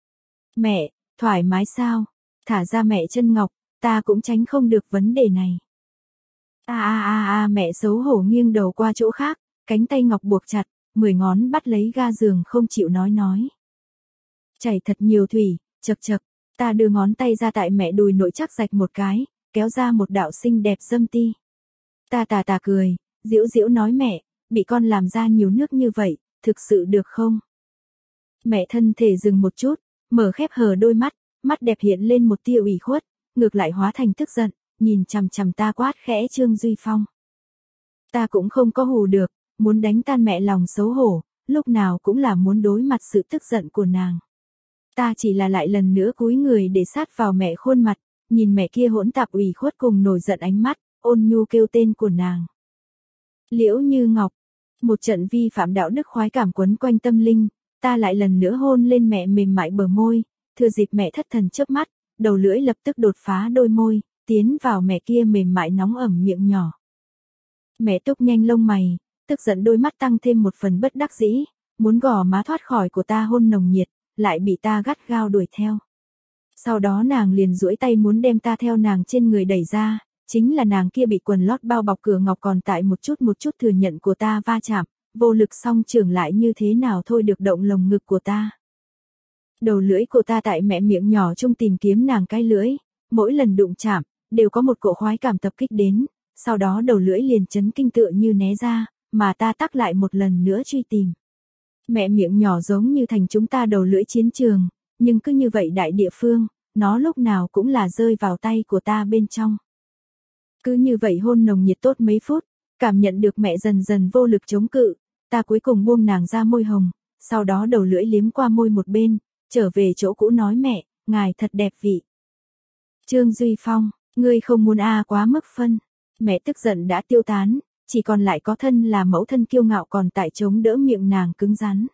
Mẹ, thoải mái sao? Thả ra mẹ chân ngọc, ta cũng tránh không được vấn đề này. A a a a mẹ xấu hổ nghiêng đầu qua chỗ khác, cánh tay ngọc buộc chặt, mười ngón bắt lấy ga giường không chịu nói nói. Chảy thật nhiều thủy, chật chật, ta đưa ngón tay ra tại mẹ đùi nội chắc rạch một cái, kéo ra một đạo xinh đẹp dâm ti. Ta tà tà cười, giễu giễu nói mẹ, bị con làm ra nhiều nước như vậy, thực sự được không? Mẹ thân thể dừng một chút, mở khép hờ đôi mắt, mắt đẹp hiện lên một tia ủy khuất, ngược lại hóa thành tức giận, nhìn chằm chằm ta quát khẽ Trương Duy Phong. Ta cũng không có hù được, muốn đánh tan mẹ lòng xấu hổ, lúc nào cũng là muốn đối mặt sự tức giận của nàng. Ta chỉ là lại lần nữa cúi người để sát vào mẹ khuôn mặt, nhìn mẹ kia hỗn tạp ủy khuất cùng nổi giận ánh mắt, ôn nhu kêu tên của nàng. Liễu Như Ngọc, một trận vi phạm đạo đức khoái cảm quấn quanh tâm linh, ta lại lần nữa hôn lên mẹ mềm mại bờ môi, thừa dịp mẹ thất thần chớp mắt, đầu lưỡi lập tức đột phá đôi môi, tiến vào mẹ kia mềm mại nóng ẩm miệng nhỏ. Mẹ túc nhanh lông mày, tức giận đôi mắt tăng thêm một phần bất đắc dĩ, muốn gò má thoát khỏi của ta hôn nồng nhiệt, lại bị ta gắt gao đuổi theo. Sau đó nàng liền duỗi tay muốn đem ta theo nàng trên người đẩy ra, chính là nàng kia bị quần lót bao bọc cửa ngọc còn tại một chút một chút thừa nhận của ta va chạm, vô lực song trường lại như thế nào thôi được động lồng ngực của ta. Đầu lưỡi của ta tại mẹ miệng nhỏ chung tìm kiếm nàng cái lưỡi, mỗi lần đụng chạm, đều có một cỗ khoái cảm tập kích đến, sau đó đầu lưỡi liền chấn kinh tựa như né ra, mà ta tắc lại một lần nữa truy tìm. Mẹ miệng nhỏ giống như thành chúng ta đầu lưỡi chiến trường, nhưng cứ như vậy đại địa phương, nó lúc nào cũng là rơi vào tay của ta bên trong. Cứ như vậy hôn nồng nhiệt tốt mấy phút, cảm nhận được mẹ dần dần vô lực chống cự, ta cuối cùng buông nàng ra môi hồng, sau đó đầu lưỡi liếm qua môi một bên, trở về chỗ cũ nói mẹ, ngài thật đẹp vị. Trương Duy Phong, ngươi không muốn a à quá mức phân. Mẹ tức giận đã tiêu tán, chỉ còn lại có thân là mẫu thân kiêu ngạo còn tại chống đỡ miệng nàng cứng rắn.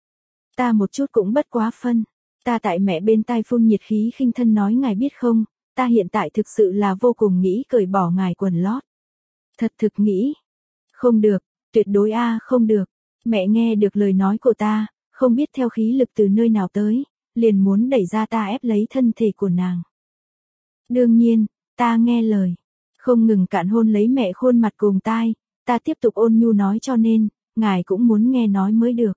Ta một chút cũng bất quá phân, ta tại mẹ bên tai phun nhiệt khí khinh thân nói ngài biết không, ta hiện tại thực sự là vô cùng nghĩ cởi bỏ ngài quần lót. Thật thực nghĩ. Không được, tuyệt đối a à không được. Mẹ nghe được lời nói của ta, không biết theo khí lực từ nơi nào tới, liền muốn đẩy ra ta ép lấy thân thể của nàng. Đương nhiên, ta nghe lời. Không ngừng cạn hôn lấy mẹ khuôn mặt cùng tai, ta tiếp tục ôn nhu nói cho nên, ngài cũng muốn nghe nói mới được.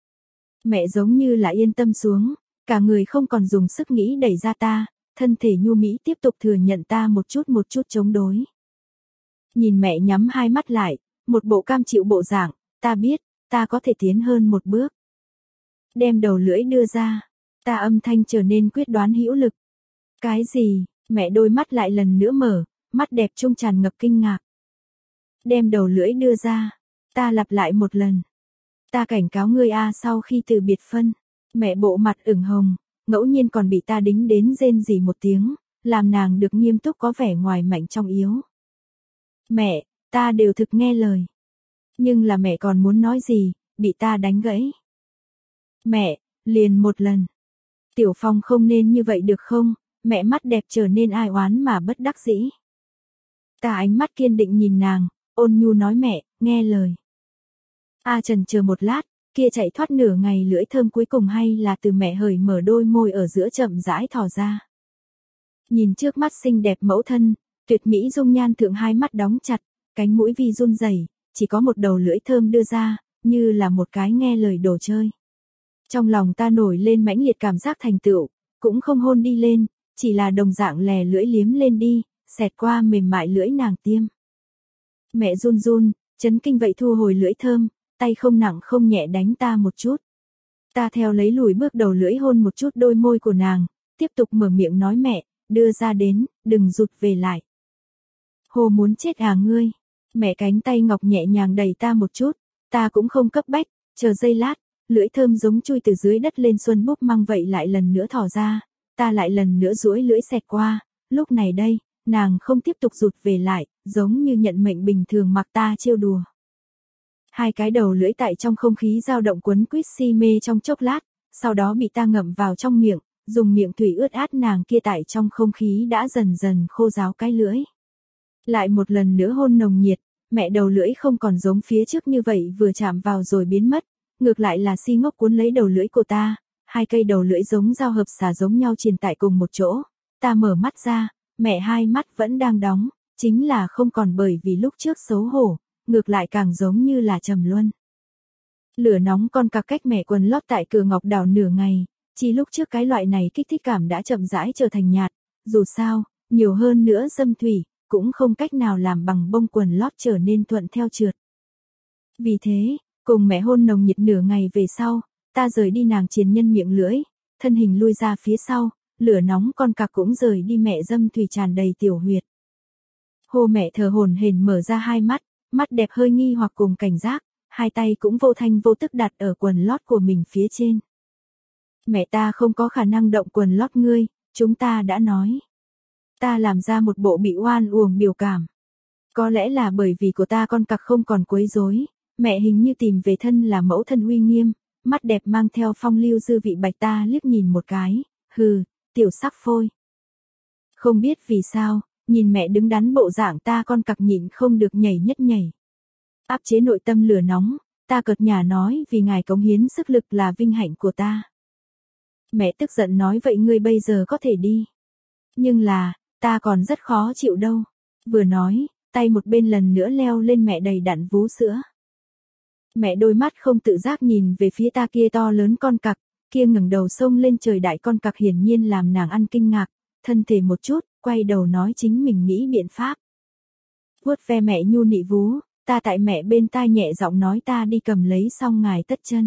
Mẹ giống như là yên tâm xuống, cả người không còn dùng sức nghĩ đẩy ra ta, thân thể nhu mỹ tiếp tục thừa nhận ta một chút một chút chống đối. Nhìn mẹ nhắm hai mắt lại, một bộ cam chịu bộ dạng, ta biết, ta có thể tiến hơn một bước. Đem đầu lưỡi đưa ra, ta âm thanh trở nên quyết đoán hữu lực. Cái gì? Mẹ đôi mắt lại lần nữa mở, mắt đẹp trung tràn ngập kinh ngạc. Đem đầu lưỡi đưa ra, ta lặp lại một lần. Ta cảnh cáo ngươi a à sau khi từ biệt phân, mẹ bộ mặt ửng hồng, ngẫu nhiên còn bị ta đính đến rên rỉ một tiếng, làm nàng được nghiêm túc có vẻ ngoài mạnh trong yếu. Mẹ, ta đều thực nghe lời. Nhưng là mẹ còn muốn nói gì, bị ta đánh gãy. Mẹ, liền một lần. Tiểu Phong không nên như vậy được không, mẹ mắt đẹp trở nên ai oán mà bất đắc dĩ. Ta ánh mắt kiên định nhìn nàng, ôn nhu nói mẹ, nghe lời. A trần chờ một lát, kia chạy thoát nửa ngày lưỡi thơm cuối cùng hay là từ mẹ hởi mở đôi môi ở giữa chậm rãi thò ra. Nhìn trước mắt xinh đẹp mẫu thân, tuyệt mỹ dung nhan thượng hai mắt đóng chặt, cánh mũi vi run rẩy, chỉ có một đầu lưỡi thơm đưa ra, như là một cái nghe lời đồ chơi. Trong lòng ta nổi lên mãnh liệt cảm giác thành tựu, cũng không hôn đi lên, chỉ là đồng dạng lè lưỡi liếm lên đi, xẹt qua mềm mại lưỡi nàng tiêm. Mẹ run run, chấn kinh vậy thu hồi lưỡi thơm, tay không nặng không nhẹ đánh ta một chút. Ta theo lấy lùi bước đầu lưỡi hôn một chút đôi môi của nàng, tiếp tục mở miệng nói mẹ, đưa ra đến, đừng rụt về lại. Hồ muốn chết à ngươi? Mẹ cánh tay ngọc nhẹ nhàng đẩy ta một chút, ta cũng không cấp bách, chờ giây lát, lưỡi thơm giống chui từ dưới đất lên xuân búp măng vậy lại lần nữa thò ra, ta lại lần nữa duỗi lưỡi xẹt qua, lúc này đây, nàng không tiếp tục rụt về lại, giống như nhận mệnh bình thường mặc ta trêu đùa. Hai cái đầu lưỡi tại trong không khí dao động quấn quýt si mê trong chốc lát, sau đó bị ta ngậm vào trong miệng, dùng miệng thủy ướt át nàng kia tại trong không khí đã dần dần khô ráo cái lưỡi. Lại một lần nữa hôn nồng nhiệt, mẹ đầu lưỡi không còn giống phía trước như vậy vừa chạm vào rồi biến mất, ngược lại là si ngốc cuốn lấy đầu lưỡi của ta, hai cây đầu lưỡi giống dao hợp xả giống nhau triền tại cùng một chỗ, ta mở mắt ra, mẹ hai mắt vẫn đang đóng, chính là không còn bởi vì lúc trước xấu hổ, ngược lại càng giống như là trầm luân. Lửa nóng con cặc cách mẹ quần lót tại cửa ngọc đảo nửa ngày, chỉ lúc trước cái loại này kích thích cảm đã chậm rãi trở thành nhạt, dù sao, nhiều hơn nữa dâm thủy, cũng không cách nào làm bằng bông quần lót trở nên thuận theo trượt. Vì thế, cùng mẹ hôn nồng nhiệt nửa ngày về sau, ta rời đi nàng triền nhân miệng lưỡi, thân hình lui ra phía sau, lửa nóng con cặc cũng rời đi mẹ dâm thủy tràn đầy tiểu huyệt. Hô mẹ thở hổn hển mở ra hai mắt, mắt đẹp hơi nghi hoặc cùng cảnh giác, hai tay cũng vô thanh vô tức đặt ở quần lót của mình phía trên. Mẹ ta không có khả năng động quần lót ngươi, chúng ta đã nói. Ta làm ra một bộ bị oan uổng biểu cảm. Có lẽ là bởi vì của ta con cặc không còn quấy rối, mẹ hình như tìm về thân là mẫu thân uy nghiêm, mắt đẹp mang theo phong lưu dư vị bạch ta liếc nhìn một cái, hừ, tiểu sắc phôi. Không biết vì sao, nhìn mẹ đứng đắn bộ dạng ta con cặc nhịn không được nhảy nhất nhảy. Áp chế nội tâm lửa nóng, ta cợt nhả nói vì ngài cống hiến sức lực là vinh hạnh của ta. Mẹ tức giận nói vậy ngươi bây giờ có thể đi. Nhưng là, ta còn rất khó chịu đâu. Vừa nói, tay một bên lần nữa leo lên mẹ đầy đặn vú sữa. Mẹ đôi mắt không tự giác nhìn về phía ta kia to lớn con cặc, kia ngẩng đầu xông lên trời đại con cặc hiển nhiên làm nàng ăn kinh ngạc, thân thể một chút, quay đầu nói chính mình nghĩ biện pháp. Vuốt ve mẹ nhu nị vú, ta tại mẹ bên tai nhẹ giọng nói ta đi cầm lấy xong ngài tất chân.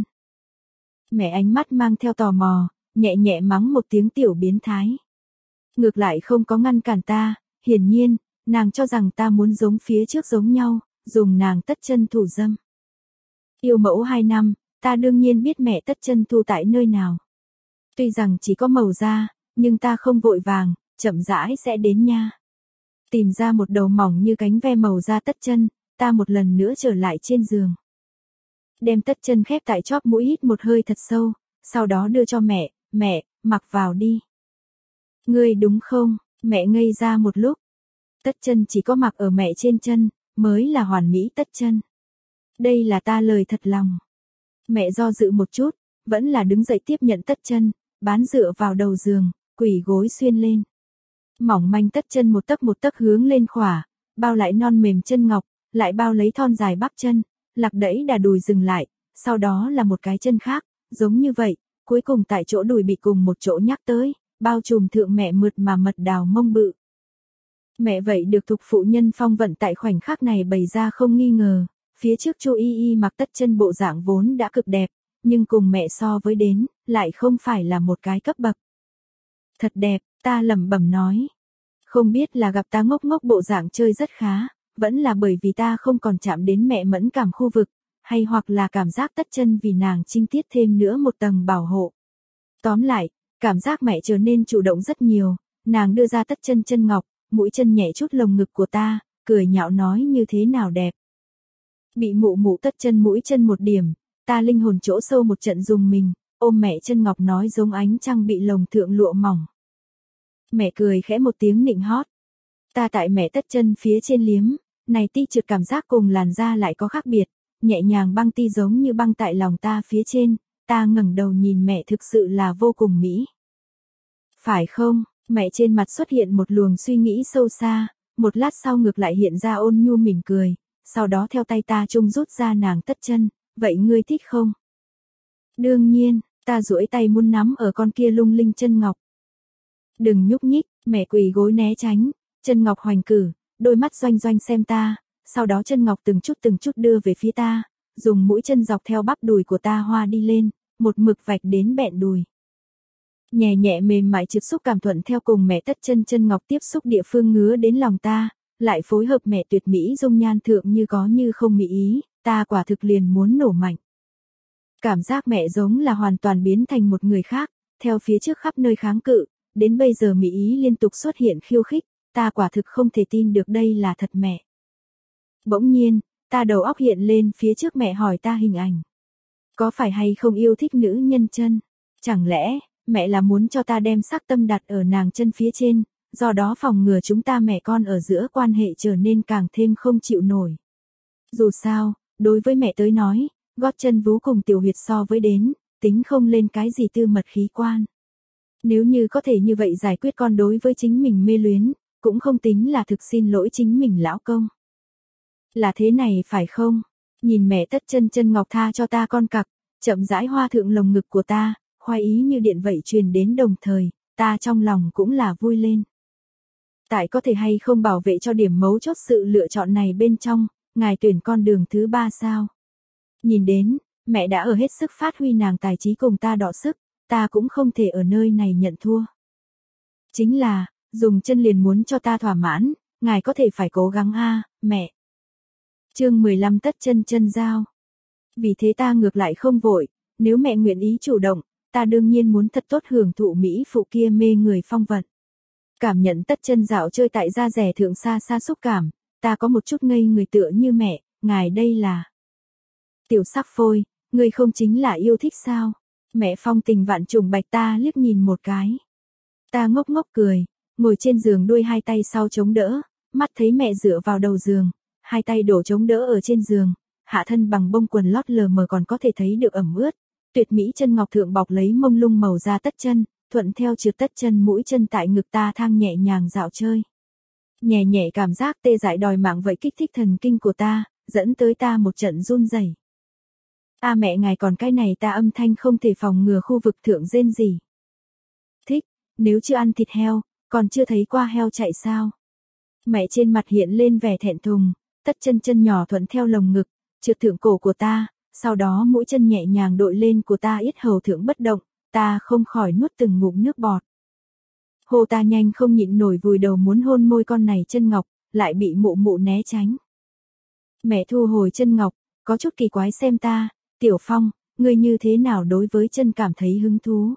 Mẹ ánh mắt mang theo tò mò, nhẹ nhẹ mắng một tiếng tiểu biến thái. Ngược lại không có ngăn cản ta, hiển nhiên, nàng cho rằng ta muốn giống phía trước giống nhau, dùng nàng tất chân thủ dâm. Yêu mẫu hai năm, ta đương nhiên biết mẹ tất chân thu tại nơi nào. Tuy rằng chỉ có màu da, nhưng ta không vội vàng, chậm rãi sẽ đến nha. Tìm ra một đầu mỏng như cánh ve màu da tất chân, ta một lần nữa trở lại trên giường. Đem tất chân khép tại chóp mũi hít một hơi thật sâu, sau đó đưa cho mẹ, mẹ, mặc vào đi. Ngươi đúng không, mẹ ngây ra một lúc. Tất chân chỉ có mặc ở mẹ trên chân, mới là hoàn mỹ tất chân. Đây là ta lời thật lòng. Mẹ do dự một chút, vẫn là đứng dậy tiếp nhận tất chân, bán dựa vào đầu giường, quỳ gối xuyên lên. Mỏng manh tất chân một tấc một tấc hướng lên khỏa, bao lại non mềm chân ngọc, lại bao lấy thon dài bắp chân, lạc đẫy đà đùi dừng lại, sau đó là một cái chân khác, giống như vậy, cuối cùng tại chỗ đùi bị cùng một chỗ nhắc tới, bao trùm thượng mẹ mượt mà mật đào mông bự. Mẹ vậy được thục phụ nhân phong vận tại khoảnh khắc này bày ra không nghi ngờ, phía trước Chu Y Y mặc tất chân bộ dạng vốn đã cực đẹp, nhưng cùng mẹ so với đến, lại không phải là một cái cấp bậc. Thật đẹp, ta lẩm bẩm nói. Không biết là gặp ta ngốc ngốc bộ dạng chơi rất khá, vẫn là bởi vì ta không còn chạm đến mẹ mẫn cảm khu vực, hay hoặc là cảm giác tất chân vì nàng trinh tiết thêm nữa một tầng bảo hộ. Tóm lại, cảm giác mẹ trở nên chủ động rất nhiều, nàng đưa ra tất chân chân ngọc, mũi chân nhẹ chút lồng ngực của ta, cười nhạo nói như thế nào đẹp. Bị mụ mụ tất chân mũi chân một điểm, ta linh hồn chỗ sâu một trận dùng mình, ôm mẹ chân ngọc nói giống ánh trăng bị lồng thượng lụa mỏng. Mẹ cười khẽ một tiếng nịnh hót. Ta tại mẹ tất chân phía trên liếm, này ti trượt cảm giác cùng làn da lại có khác biệt, nhẹ nhàng băng ti giống như băng tại lòng ta phía trên, ta ngẩng đầu nhìn mẹ thực sự là vô cùng mỹ. Phải không, mẹ trên mặt xuất hiện một luồng suy nghĩ sâu xa, một lát sau ngược lại hiện ra ôn nhu mỉm cười, sau đó theo tay ta chung rút ra nàng tất chân, vậy ngươi thích không? Đương nhiên, ta duỗi tay muốn nắm ở con kia lung linh chân ngọc. Đừng nhúc nhích, mẹ quỳ gối né tránh, chân ngọc hoành cử, đôi mắt doanh doanh xem ta, sau đó chân ngọc từng chút từng chút đưa về phía ta, dùng mũi chân dọc theo bắp đùi của ta hoa đi lên, một mực vạch đến bẹn đùi. Nhẹ nhẹ mềm mại trực xúc cảm thuận theo cùng mẹ tất chân chân ngọc tiếp xúc địa phương ngứa đến lòng ta, lại phối hợp mẹ tuyệt mỹ dung nhan thượng như có như không mỹ ý, ta quả thực liền muốn nổ mạnh. Cảm giác mẹ giống là hoàn toàn biến thành một người khác, theo phía trước khắp nơi kháng cự, đến bây giờ mỹ ý liên tục xuất hiện khiêu khích, ta quả thực không thể tin được đây là thật mẹ. Bỗng nhiên, ta đầu óc hiện lên phía trước mẹ hỏi ta hình ảnh. Có phải hay không yêu thích nữ nhân chân? Chẳng lẽ, mẹ là muốn cho ta đem sắc tâm đặt ở nàng chân phía trên, do đó phòng ngừa chúng ta mẹ con ở giữa quan hệ trở nên càng thêm không chịu nổi. Dù sao, đối với mẹ tới nói, gót chân vú cùng tiểu huyệt so với đến, tính không lên cái gì tư mật khí quan. Nếu như có thể như vậy giải quyết con đối với chính mình mê luyến, cũng không tính là thực xin lỗi chính mình lão công. Là thế này phải không? Nhìn mẹ tất chân chân ngọc tha cho ta con cặc, chậm rãi hoa thượng lồng ngực của ta, khoái ý như điện vậy truyền đến đồng thời, ta trong lòng cũng là vui lên. Tại có thể hay không bảo vệ cho điểm mấu chốt sự lựa chọn này bên trong, ngài tuyển con đường thứ ba sao? Nhìn đến, mẹ đã ở hết sức phát huy nàng tài trí cùng ta đọ sức, ta cũng không thể ở nơi này nhận thua. Chính là, dùng chân liền muốn cho ta thỏa mãn, ngài có thể phải cố gắng a, mẹ. Chương mười lăm tất chân chân giao. Vì thế ta ngược lại không vội, nếu mẹ nguyện ý chủ động, ta đương nhiên muốn thật tốt hưởng thụ mỹ phụ kia mê người phong vận. Cảm nhận tất chân dạo chơi tại da rẻ thượng xa xa xúc cảm, ta có một chút ngây người tựa như mẹ, ngài đây là. Tiểu sắc phôi, ngươi không chính là yêu thích sao? Mẹ phong tình vạn trùng bạch ta liếc nhìn một cái. Ta ngốc ngốc cười, ngồi trên giường đuôi hai tay sau chống đỡ, mắt thấy mẹ dựa vào đầu giường, hai tay đổ chống đỡ ở trên giường, hạ thân bằng bông quần lót lờ mờ còn có thể thấy được ẩm ướt, tuyệt mỹ chân ngọc thượng bọc lấy mông lung màu da tất chân, thuận theo trượt tất chân mũi chân tại ngực ta thang nhẹ nhàng dạo chơi. Nhẹ nhẹ cảm giác tê dại đòi mạng vậy kích thích thần kinh của ta, dẫn tới ta một trận run rẩy. A mẹ ngài còn cái này ta âm thanh không thể phòng ngừa khu vực thượng rên gì. Thích, nếu chưa ăn thịt heo, còn chưa thấy qua heo chạy sao? Mẹ trên mặt hiện lên vẻ thẹn thùng, tất chân chân nhỏ thuận theo lồng ngực, trượt thượng cổ của ta, sau đó mũi chân nhẹ nhàng đội lên của ta yết hầu thượng bất động, ta không khỏi nuốt từng ngụm nước bọt. Hồ ta nhanh không nhịn nổi vùi đầu muốn hôn môi con này chân ngọc, lại bị mụ mụ né tránh. Mẹ thu hồi chân ngọc, có chút kỳ quái xem ta, Tiểu Phong, ngươi như thế nào đối với chân cảm thấy hứng thú?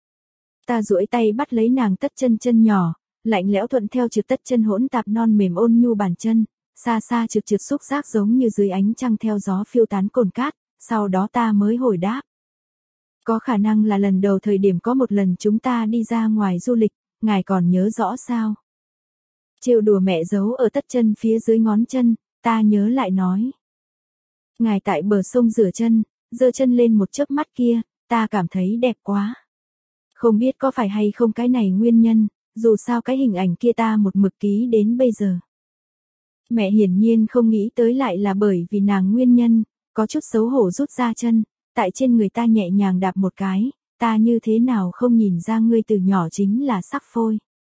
Ta duỗi tay bắt lấy nàng tất chân chân nhỏ, lạnh lẽo thuận theo trượt tất chân hỗn tạp non mềm ôn nhu bàn chân, xa xa trượt trượt xúc giác giống như dưới ánh trăng theo gió phiêu tán cồn cát, sau đó ta mới hồi đáp. Có khả năng là lần đầu thời điểm có một lần chúng ta đi ra ngoài du lịch, ngài còn nhớ rõ sao? Trêu đùa mẹ giấu ở tất chân phía dưới ngón chân, ta nhớ lại nói. Ngài tại bờ sông rửa chân, giơ chân lên một chớp mắt kia, ta cảm thấy đẹp quá. Không biết có phải hay không cái này nguyên nhân, dù sao cái hình ảnh kia ta một mực ký đến bây giờ. Mẹ hiển nhiên không nghĩ tới lại là bởi vì nàng nguyên nhân, có chút xấu hổ rút ra chân, tại trên người ta nhẹ nhàng đạp một cái, ta như thế nào không nhìn ra ngươi từ nhỏ chính là sắc phôi.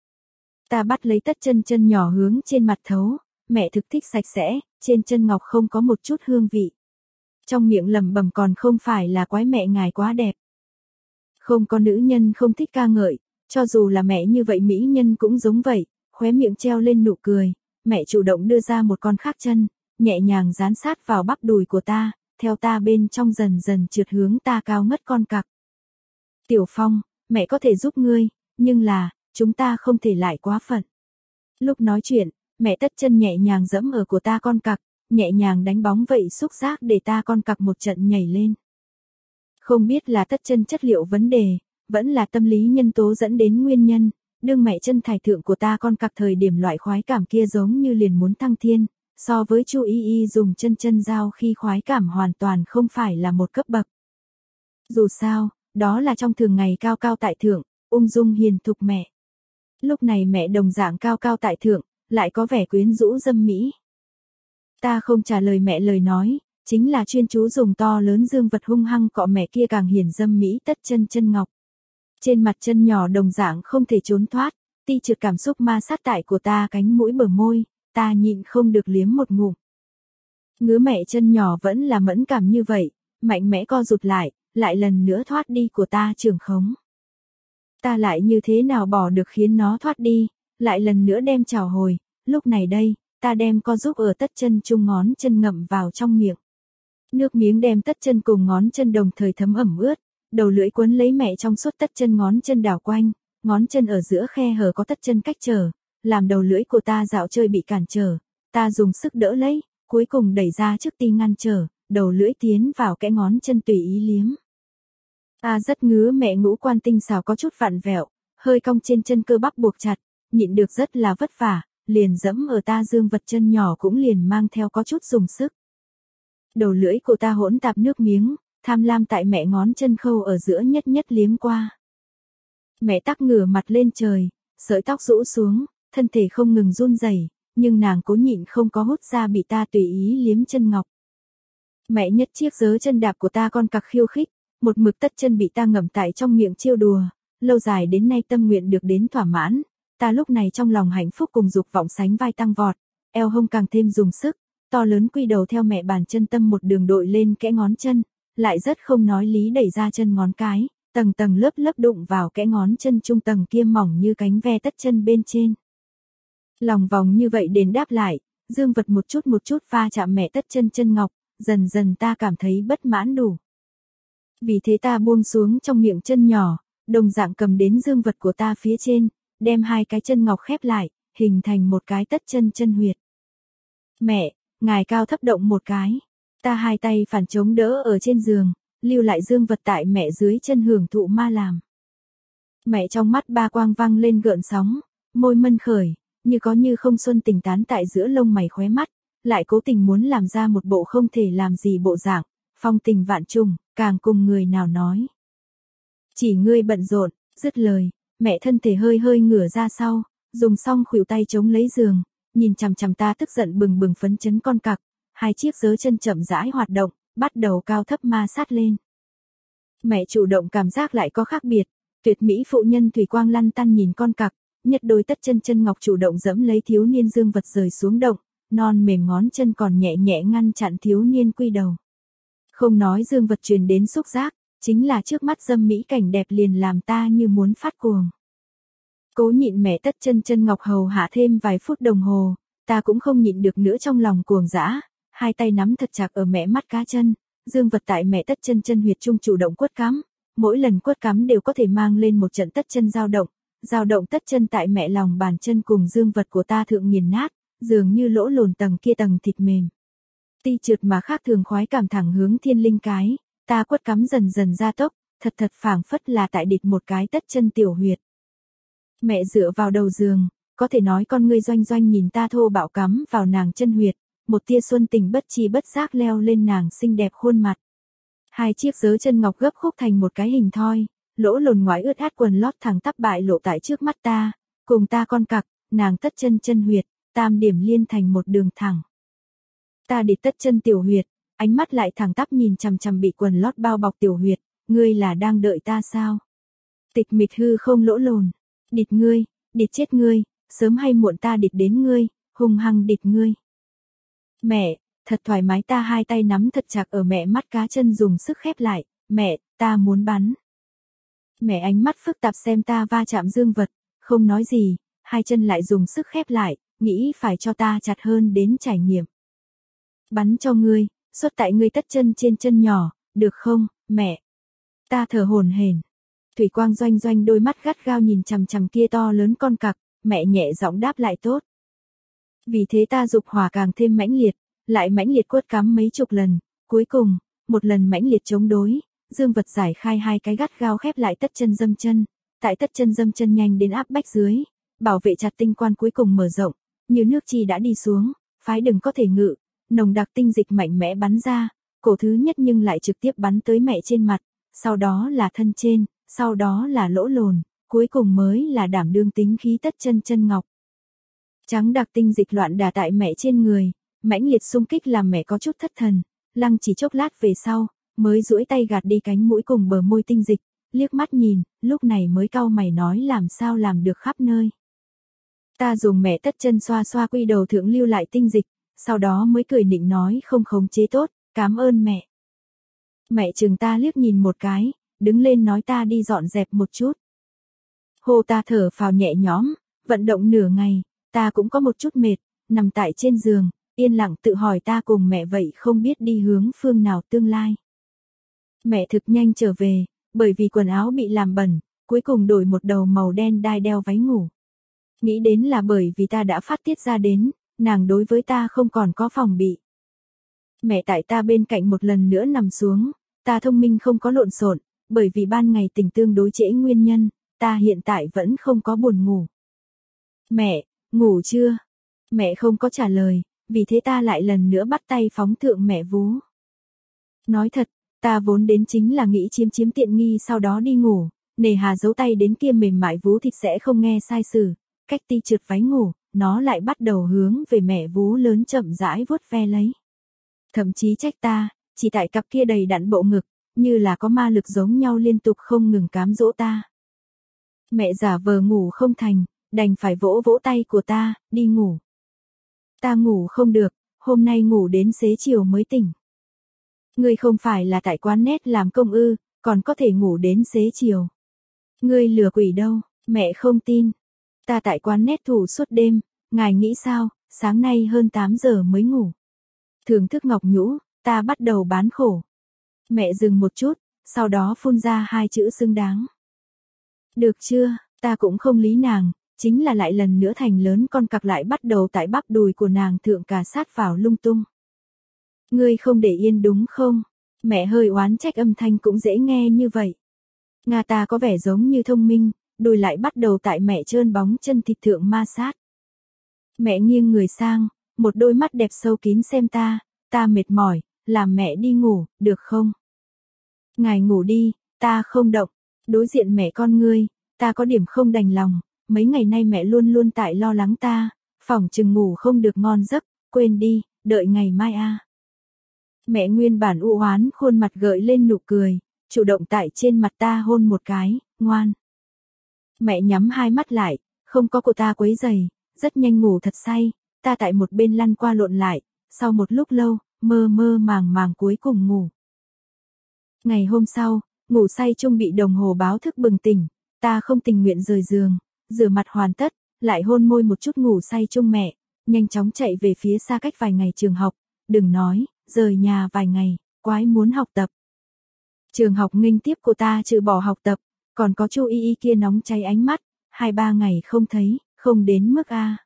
Ta bắt lấy tất chân chân nhỏ hướng trên mặt thấu, mẹ thực thích sạch sẽ, trên chân ngọc không có một chút hương vị. Trong miệng lẩm bẩm còn không phải là quái mẹ ngài quá đẹp. Không có nữ nhân không thích ca ngợi, cho dù là mẹ như vậy mỹ nhân cũng giống vậy, khóe miệng treo lên nụ cười, mẹ chủ động đưa ra một con khác chân, nhẹ nhàng dán sát vào bắp đùi của ta, theo ta bên trong dần dần trượt hướng ta cao ngất con cặc. Tiểu Phong, mẹ có thể giúp ngươi, nhưng là, chúng ta không thể lại quá phận. Lúc nói chuyện, mẹ tất chân nhẹ nhàng dẫm ở của ta con cặc, nhẹ nhàng đánh bóng vậy xúc giác để ta con cặc một trận nhảy lên. Không biết là tất chân chất liệu vấn đề, vẫn là tâm lý nhân tố dẫn đến nguyên nhân, đương mẹ chân thải thượng của ta con cặc thời điểm loại khoái cảm kia giống như liền muốn thăng thiên, so với Chu Y Y dùng chân chân giao khi khoái cảm hoàn toàn không phải là một cấp bậc. Dù sao, đó là trong thường ngày cao cao tại thượng, ung dung hiền thục mẹ. Lúc này mẹ đồng dạng cao cao tại thượng, lại có vẻ quyến rũ dâm mỹ. Ta không trả lời mẹ lời nói, chính là chuyên chú dùng to lớn dương vật hung hăng cọ mẹ kia càng hiền dâm mỹ tất chân chân ngọc. Trên mặt chân nhỏ đồng dạng không thể trốn thoát, ti trượt cảm xúc ma sát tại của ta cánh mũi bờ môi, ta nhịn không được liếm một ngụm. Ngứa mẹ chân nhỏ vẫn là mẫn cảm như vậy, mạnh mẽ co rụt lại, lại lần nữa thoát đi của ta trường khống. Ta lại như thế nào bỏ được khiến nó thoát đi, lại lần nữa đem trào hồi, lúc này đây, ta đem co giúp ở tất chân chung ngón chân ngậm vào trong miệng. Nước miếng đem tất chân cùng ngón chân đồng thời thấm ẩm ướt, đầu lưỡi cuốn lấy mẹ trong suốt tất chân ngón chân đảo quanh, ngón chân ở giữa khe hở có tất chân cách trở, làm đầu lưỡi của ta dạo chơi bị cản trở, ta dùng sức đỡ lấy, cuối cùng đẩy ra trước ti ngăn trở, đầu lưỡi tiến vào kẽ ngón chân tùy ý liếm. Ta rất ngứa mẹ ngũ quan tinh xảo có chút vặn vẹo, hơi cong trên chân cơ bắp buộc chặt, nhịn được rất là vất vả, liền dẫm ở ta dương vật chân nhỏ cũng liền mang theo có chút dùng sức. Đầu lưỡi của ta hỗn tạp nước miếng, tham lam tại mẹ ngón chân khâu ở giữa nhất nhất liếm qua. Mẹ tắc ngửa mặt lên trời, sợi tóc rũ xuống, thân thể không ngừng run rẩy, nhưng nàng cố nhịn không có hút ra bị ta tùy ý liếm chân ngọc. Mẹ nhất chiếc giớ chân đạp của ta con cặc khiêu khích, một mực tất chân bị ta ngậm tại trong miệng trêu đùa, lâu dài đến nay tâm nguyện được đến thỏa mãn, ta lúc này trong lòng hạnh phúc cùng dục vọng sánh vai tăng vọt, eo hông càng thêm dùng sức, to lớn quy đầu theo mẹ bàn chân tâm một đường đội lên kẽ ngón chân, lại rất không nói lý đẩy ra chân ngón cái, tầng tầng lớp lớp đụng vào kẽ ngón chân trung tầng kia mỏng như cánh ve tất chân bên trên. Lòng vòng như vậy đến đáp lại, dương vật một chút một chút va chạm mẹ tất chân chân ngọc, dần dần ta cảm thấy bất mãn đủ. Vì thế ta buông xuống trong miệng chân nhỏ, đồng dạng cầm đến dương vật của ta phía trên, đem hai cái chân ngọc khép lại, hình thành một cái tất chân chân huyệt. Mẹ, ngài cao thấp động một cái, ta hai tay phản chống đỡ ở trên giường, lưu lại dương vật tại mẹ dưới chân hưởng thụ ma làm. Mẹ trong mắt ba quang vang lên gợn sóng, môi mân khởi, như có như không xuân tình tán tại giữa lông mày khóe mắt, lại cố tình muốn làm ra một bộ không thể làm gì bộ dạng, phong tình vạn trùng, càng cùng người nào nói. Chỉ ngươi bận rộn, dứt lời, mẹ thân thể hơi hơi ngửa ra sau, dùng xong khuỷu tay chống lấy giường, nhìn chằm chằm ta tức giận bừng bừng phấn chấn con cặc, hai chiếc giớ chân chậm rãi hoạt động, bắt đầu cao thấp ma sát lên. Mẹ chủ động cảm giác lại có khác biệt, tuyệt mỹ phụ nhân thủy quang lăn tăn nhìn con cặc, nhật đôi tất chân chân ngọc chủ động dẫm lấy thiếu niên dương vật rời xuống động, non mềm ngón chân còn nhẹ nhẹ ngăn chặn thiếu niên quy đầu. Không nói dương vật truyền đến xúc giác, chính là trước mắt dâm mỹ cảnh đẹp liền làm ta như muốn phát cuồng. Cố nhịn mẹ tất chân chân ngọc hầu hạ thêm vài phút đồng hồ, ta cũng không nhịn được nữa trong lòng cuồng dã, hai tay nắm thật chặt ở mẹ mắt cá chân, dương vật tại mẹ tất chân chân huyệt trung chủ động quất cắm, mỗi lần quất cắm đều có thể mang lên một trận tất chân dao động, dao động tất chân tại mẹ lòng bàn chân cùng dương vật của ta thượng nghiền nát, dường như lỗ lồn tầng kia tầng thịt mềm. Ti trượt mà khác thường khoái cảm thẳng hướng thiên linh cái, ta quất cắm dần dần gia tốc, thật thật phảng phất là tại địch một cái tất chân tiểu huyệt. Mẹ dựa vào đầu giường, có thể nói con ngươi doanh doanh nhìn ta thô bạo cắm vào nàng chân huyệt, một tia xuân tình bất chi bất giác leo lên nàng xinh đẹp khuôn mặt. Hai chiếc giớ chân ngọc gấp khúc thành một cái hình thoi, lỗ lồn ngoái ướt át quần lót thẳng tắp bại lộ tại trước mắt ta, cùng ta con cặc, nàng tất chân chân huyệt, tam điểm liên thành một đường thẳng. Ta địch tất chân tiểu huyệt, ánh mắt lại thẳng tắp nhìn chằm chằm bị quần lót bao bọc tiểu huyệt, ngươi là đang đợi ta sao? Tịch mịch hư không lỗ lồn, địch ngươi, địch chết ngươi, sớm hay muộn ta địch đến ngươi, hung hăng địch ngươi. Mẹ, thật thoải mái ta hai tay nắm thật chặt ở mẹ mắt cá chân dùng sức khép lại, mẹ, ta muốn bắn. Mẹ ánh mắt phức tạp xem ta va chạm dương vật, không nói gì, hai chân lại dùng sức khép lại, nghĩ phải cho ta chặt hơn đến trải nghiệm. Bắn cho ngươi, xuất tại ngươi tất chân trên chân nhỏ, được không, mẹ? Ta thở hổn hển. Thủy quang doanh doanh đôi mắt gắt gao nhìn chằm chằm kia to lớn con cặc, mẹ nhẹ giọng đáp lại tốt. Vì thế ta dục hỏa càng thêm mãnh liệt, lại mãnh liệt quất cắm mấy chục lần, cuối cùng, một lần mãnh liệt chống đối, dương vật giải khai hai cái gắt gao khép lại tất chân dâm chân, tại tất chân dâm chân nhanh đến áp bách dưới, bảo vệ chặt tinh quan cuối cùng mở rộng, như nước chi đã đi xuống, phái đừng có thể ngự, nồng đặc tinh dịch mạnh mẽ bắn ra, cổ thứ nhất nhưng lại trực tiếp bắn tới mẹ trên mặt, sau đó là thân trên, sau đó là lỗ lồn, cuối cùng mới là đảm đương tính khí tất chân chân ngọc. Trắng đặc tinh dịch loạn đà tại mẹ trên người, mãnh liệt xung kích làm mẹ có chút thất thần, lăng chỉ chốc lát về sau, mới duỗi tay gạt đi cánh mũi cùng bờ môi tinh dịch, liếc mắt nhìn, lúc này mới cau mày nói làm sao làm được khắp nơi. Ta dùng mẹ tất chân xoa xoa quy đầu thượng lưu lại tinh dịch, sau đó mới cười nịnh nói không khống chế tốt, cảm ơn mẹ. Mẹ chừng ta liếc nhìn một cái, đứng lên nói ta đi dọn dẹp một chút. Hô ta thở phào nhẹ nhõm, vận động nửa ngày, ta cũng có một chút mệt, nằm tại trên giường, yên lặng tự hỏi ta cùng mẹ vậy không biết đi hướng phương nào tương lai. Mẹ thực nhanh trở về, bởi vì quần áo bị làm bẩn, cuối cùng đổi một đầu màu đen đai đeo váy ngủ. Nghĩ đến là bởi vì ta đã phát tiết ra đến, nàng đối với ta không còn có phòng bị. Mẹ tại ta bên cạnh một lần nữa nằm xuống, ta thông minh không có lộn xộn, bởi vì ban ngày tỉnh tương đối trễ nguyên nhân, ta hiện tại vẫn không có buồn ngủ. Mẹ, ngủ chưa? Mẹ không có trả lời, vì thế ta lại lần nữa bắt tay phóng thượng mẹ vú. Nói thật, ta vốn đến chính là nghĩ chiếm chiếm tiện nghi sau đó đi ngủ, nề hà giấu tay đến kia mềm mại vú thịt sẽ không nghe sai sử, cách ti trượt váy ngủ, nó lại bắt đầu hướng về mẹ vú lớn chậm rãi vuốt ve lấy. Thậm chí trách ta, chỉ tại cặp kia đầy đặn bộ ngực, như là có ma lực giống nhau liên tục không ngừng cám dỗ ta. Mẹ giả vờ ngủ không thành, đành phải vỗ vỗ tay của ta, đi ngủ. Ta ngủ không được, hôm nay ngủ đến xế chiều mới tỉnh. Ngươi không phải là tại quán nét làm công ư, còn có thể ngủ đến xế chiều. Ngươi lừa quỷ đâu, mẹ không tin. Ta tại quán nét thủ suốt đêm, ngài nghĩ sao, sáng nay hơn tám giờ mới ngủ. Thưởng thức ngọc nhũ, ta bắt đầu bán khổ. Mẹ dừng một chút, sau đó phun ra hai chữ xứng đáng. Được chưa, ta cũng không lý nàng, chính là lại lần nữa thành lớn con cặc lại bắt đầu tại bắp đùi của nàng thượng cà sát vào lung tung. Ngươi không để yên đúng không? Mẹ hơi oán trách âm thanh cũng dễ nghe như vậy. Nga ta có vẻ giống như thông minh, đùi lại bắt đầu tại mẹ trơn bóng chân thịt thượng ma sát. Mẹ nghiêng người sang, một đôi mắt đẹp sâu kín xem ta, ta mệt mỏi, làm mẹ đi ngủ, được không? Ngài ngủ đi, ta không động. Đối diện mẹ con ngươi, ta có điểm không đành lòng, mấy ngày nay mẹ luôn luôn tại lo lắng ta, phỏng chừng ngủ không được ngon giấc, quên đi, đợi ngày mai a. À. Mẹ nguyên bản u oán khuôn mặt gợi lên nụ cười, chủ động tại trên mặt ta hôn một cái, ngoan. Mẹ nhắm hai mắt lại, không có cô ta quấy giày, rất nhanh ngủ thật say, ta tại một bên lăn qua lộn lại, sau một lúc lâu, mơ mơ màng màng cuối cùng ngủ. Ngày hôm sau, ngủ say chung bị đồng hồ báo thức bừng tỉnh, ta không tình nguyện rời giường, rửa mặt hoàn tất, lại hôn môi một chút ngủ say chung mẹ, nhanh chóng chạy về phía xa cách vài ngày trường học, đừng nói, rời nhà vài ngày, quái muốn học tập. Trường học nghênh tiếp của ta trừ bỏ học tập, còn có Chu Y Y kia nóng cháy ánh mắt, hai ba ngày không thấy, không đến mức a.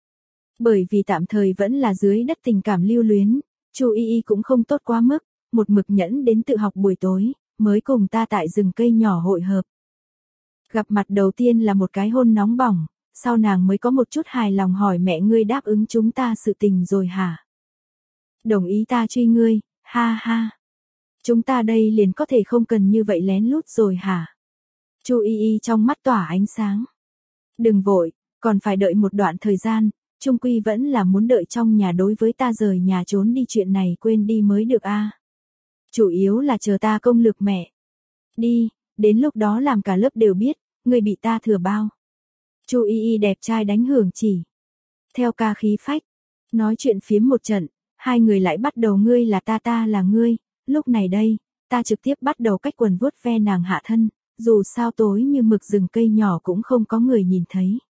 Bởi vì tạm thời vẫn là dưới đất tình cảm lưu luyến, Chu Y Y cũng không tốt quá mức, một mực nhẫn đến tự học buổi tối, mới cùng ta tại rừng cây nhỏ hội hợp. Gặp mặt đầu tiên là một cái hôn nóng bỏng, sau nàng mới có một chút hài lòng hỏi mẹ ngươi đáp ứng chúng ta sự tình rồi hả? Đồng ý ta truy ngươi, ha ha. Chúng ta đây liền có thể không cần như vậy lén lút rồi hả? Chu Y Y trong mắt tỏa ánh sáng. Đừng vội, còn phải đợi một đoạn thời gian, chung quy vẫn là muốn đợi trong nhà đối với ta rời nhà trốn đi chuyện này quên đi mới được a. À. Chủ yếu là chờ ta công lược mẹ. Đi, đến lúc đó làm cả lớp đều biết, người bị ta thừa bao. Chu Y Y đẹp trai đánh hưởng chỉ. Theo ca khí phách, nói chuyện phiếm một trận, hai người lại bắt đầu ngươi là ta ta là ngươi, lúc này đây, ta trực tiếp bắt đầu cách quần vuốt ve nàng hạ thân, dù sao tối như mực rừng cây nhỏ cũng không có người nhìn thấy.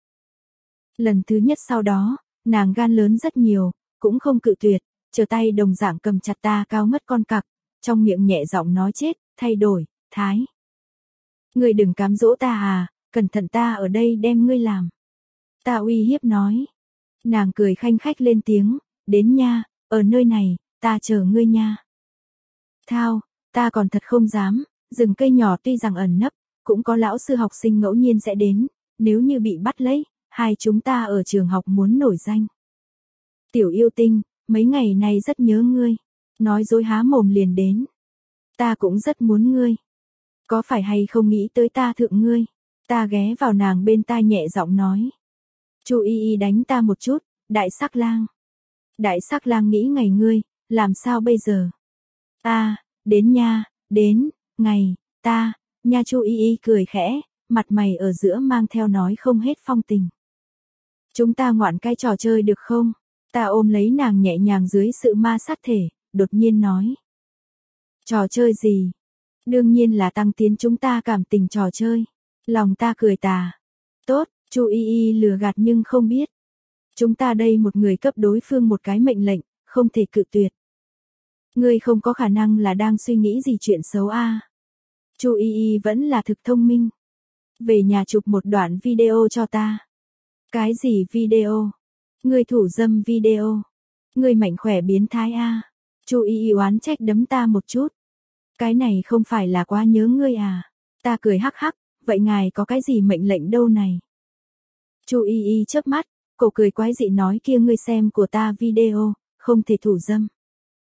Lần thứ nhất sau đó, nàng gan lớn rất nhiều, cũng không cự tuyệt, chờ tay đồng dạng cầm chặt ta cao ngất con cặc, trong miệng nhẹ giọng nói chết, thay đổi, thái. Ngươi đừng cám dỗ ta à, cẩn thận ta ở đây đem ngươi làm. Ta uy hiếp nói. Nàng cười khanh khách lên tiếng, đến nha, ở nơi này, ta chờ ngươi nha. Thao, ta còn thật không dám, rừng cây nhỏ tuy rằng ẩn nấp, cũng có lão sư học sinh ngẫu nhiên sẽ đến, nếu như bị bắt lấy, hai chúng ta ở trường học muốn nổi danh. Tiểu yêu tinh, mấy ngày nay rất nhớ ngươi, nói dối há mồm liền đến. Ta cũng rất muốn ngươi. Có phải hay không nghĩ tới ta thượng ngươi? Ta ghé vào nàng bên tai nhẹ giọng nói. Chu Y Y đánh ta một chút, đại sắc lang. Đại sắc lang nghĩ ngày ngươi, làm sao bây giờ? Ta, đến nha, đến, ngày, ta, nha Chu Y Y cười khẽ, mặt mày ở giữa mang theo nói không hết phong tình. Chúng ta ngoạn cái trò chơi được không? Ta ôm lấy nàng nhẹ nhàng dưới sự ma sát thể, đột nhiên nói. Trò chơi gì? Đương nhiên là tăng tiến chúng ta cảm tình trò chơi. Lòng ta cười tà. Tốt, Chu Y Y lừa gạt nhưng không biết. Chúng ta đây một người cấp đối phương một cái mệnh lệnh, không thể cự tuyệt. Ngươi không có khả năng là đang suy nghĩ gì chuyện xấu a. À. Chu Y Y vẫn là thực thông minh. Về nhà chụp một đoạn video cho ta. Cái gì video? Ngươi thủ dâm video. Ngươi mạnh khỏe biến thái a. À. Chu Y Y oán trách đấm ta một chút. Cái này không phải là quá nhớ ngươi à? Ta cười hắc hắc, vậy ngài có cái gì mệnh lệnh đâu này? Chu Y Y chớp mắt, cổ cười quái dị nói kia ngươi xem của ta video, không thể thủ dâm.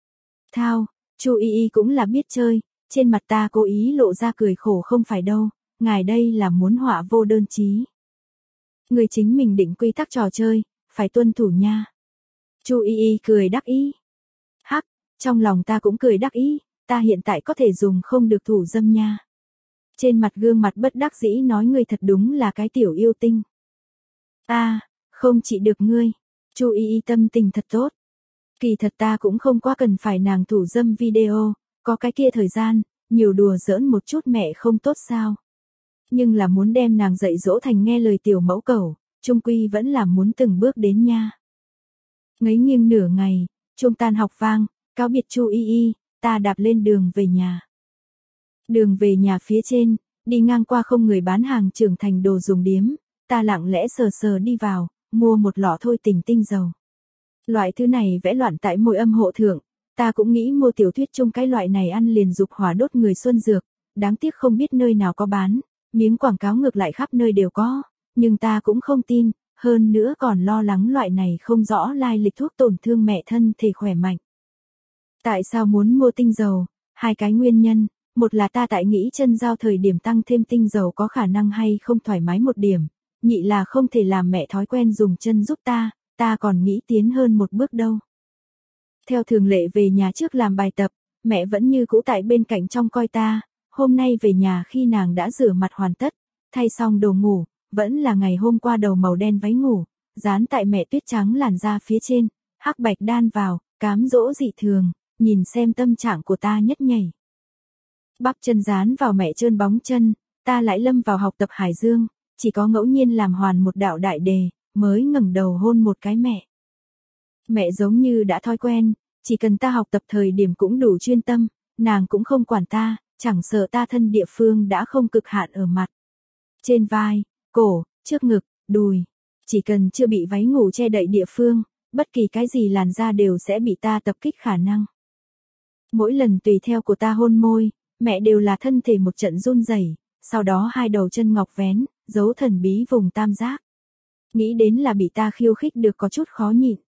Thao, Chu Y Y cũng là biết chơi, trên mặt ta cố ý lộ ra cười khổ không phải đâu, ngài đây là muốn họa vô đơn chí. Người chính mình định quy tắc trò chơi, phải tuân thủ nha. Chu Y Y cười đắc ý. Hắc, trong lòng ta cũng cười đắc ý, ta hiện tại có thể dùng không được thủ dâm nha. Trên mặt gương mặt bất đắc dĩ nói ngươi thật đúng là cái tiểu yêu tinh. A, à, không chỉ được ngươi. Chu Y Y tâm tình thật tốt. Kỳ thật ta cũng không quá cần phải nàng thủ dâm video, có cái kia thời gian, nhiều đùa giỡn một chút mẹ không tốt sao. Nhưng là muốn đem nàng dạy dỗ thành nghe lời tiểu mẫu cẩu, chung quy vẫn là muốn từng bước đến nha. Ngấy nghiêng nửa ngày, chuông tan học vang, cáo biệt Chu Y Y, ta đạp lên đường về nhà. Đường về nhà phía trên, đi ngang qua không người bán hàng trưởng thành đồ dùng điếm, ta lặng lẽ sờ sờ đi vào, mua một lọ thôi tình tinh dầu. Loại thứ này vẽ loạn tại môi âm hộ thượng, ta cũng nghĩ mua tiểu thuyết chung cái loại này ăn liền dục hỏa đốt người xuân dược, đáng tiếc không biết nơi nào có bán, miếng quảng cáo ngược lại khắp nơi đều có, nhưng ta cũng không tin, hơn nữa còn lo lắng loại này không rõ lai lịch thuốc tổn thương mẹ thân thể khỏe mạnh. Tại sao muốn mua tinh dầu? Hai cái nguyên nhân, một là ta tại nghĩ chân giao thời điểm tăng thêm tinh dầu có khả năng hay không thoải mái một điểm, nhị là không thể làm mẹ thói quen dùng chân giúp ta, ta còn nghĩ tiến hơn một bước đâu. Theo thường lệ về nhà trước làm bài tập, mẹ vẫn như cũ tại bên cạnh trong coi ta, hôm nay về nhà khi nàng đã rửa mặt hoàn tất, thay xong đồ ngủ, vẫn là ngày hôm qua đầu màu đen váy ngủ, dán tại mẹ tuyết trắng làn da phía trên, hắc bạch đan vào, cám dỗ dị thường, nhìn xem tâm trạng của ta nhất nhảy. Bắp chân dán vào mẹ trơn bóng chân, ta lại lâm vào học tập Hải Dương, chỉ có ngẫu nhiên làm hoàn một đạo đại đề, mới ngẩng đầu hôn một cái mẹ. Mẹ giống như đã thói quen, chỉ cần ta học tập thời điểm cũng đủ chuyên tâm, nàng cũng không quản ta, chẳng sợ ta thân địa phương đã không cực hạn ở mặt. Trên vai, cổ, trước ngực, đùi, chỉ cần chưa bị váy ngủ che đậy địa phương, bất kỳ cái gì làn da đều sẽ bị ta tập kích khả năng. Mỗi lần tùy theo của ta hôn môi, mẹ đều là thân thể một trận run rẩy, sau đó hai đầu chân ngọc vén, giấu thần bí vùng tam giác. Nghĩ đến là bị ta khiêu khích được có chút khó nhịn.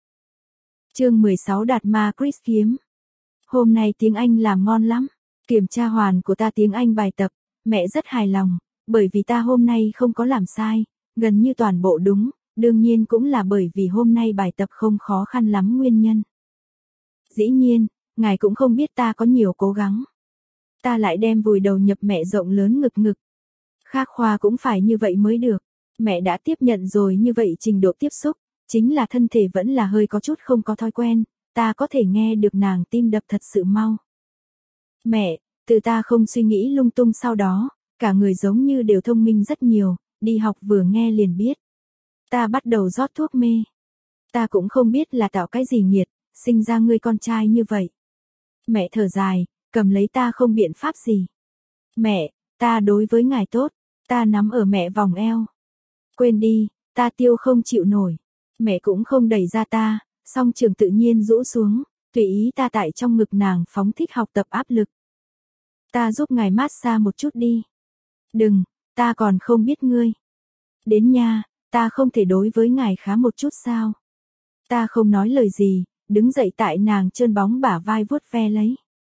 Chương mười sáu Đạt Ma Chris kiếm. Hôm nay tiếng Anh làm ngon lắm. Kiểm tra hoàn của ta tiếng Anh bài tập, mẹ rất hài lòng, bởi vì ta hôm nay không có làm sai, gần như toàn bộ đúng, đương nhiên cũng là bởi vì hôm nay bài tập không khó khăn lắm nguyên nhân. Dĩ nhiên, ngài cũng không biết ta có nhiều cố gắng. Ta lại đem vùi đầu nhập mẹ rộng lớn ngực ngực. Khác khoa cũng phải như vậy mới được. Mẹ đã tiếp nhận rồi như vậy trình độ tiếp xúc, chính là thân thể vẫn là hơi có chút không có thói quen, ta có thể nghe được nàng tim đập thật sự mau. Mẹ, từ ta không suy nghĩ lung tung sau đó, cả người giống như đều thông minh rất nhiều, đi học vừa nghe liền biết. Ta bắt đầu rót thuốc mê. Ta cũng không biết là tạo cái gì nghiệt, sinh ra ngươi con trai như vậy. Mẹ thở dài, cầm lấy ta không biện pháp gì. Mẹ, ta đối với ngài tốt, ta nắm ở mẹ vòng eo. Quên đi, ta tiêu không chịu nổi. Mẹ cũng không đẩy ra ta, song trường tự nhiên rũ xuống, tùy ý ta tại trong ngực nàng phóng thích học tập áp lực. Ta giúp ngài mát xa một chút đi. Đừng, ta còn không biết ngươi. Đến nha, ta không thể đối với ngài khá một chút sao. Ta không nói lời gì, đứng dậy tại nàng trơn bóng bả vai vuốt ve lấy.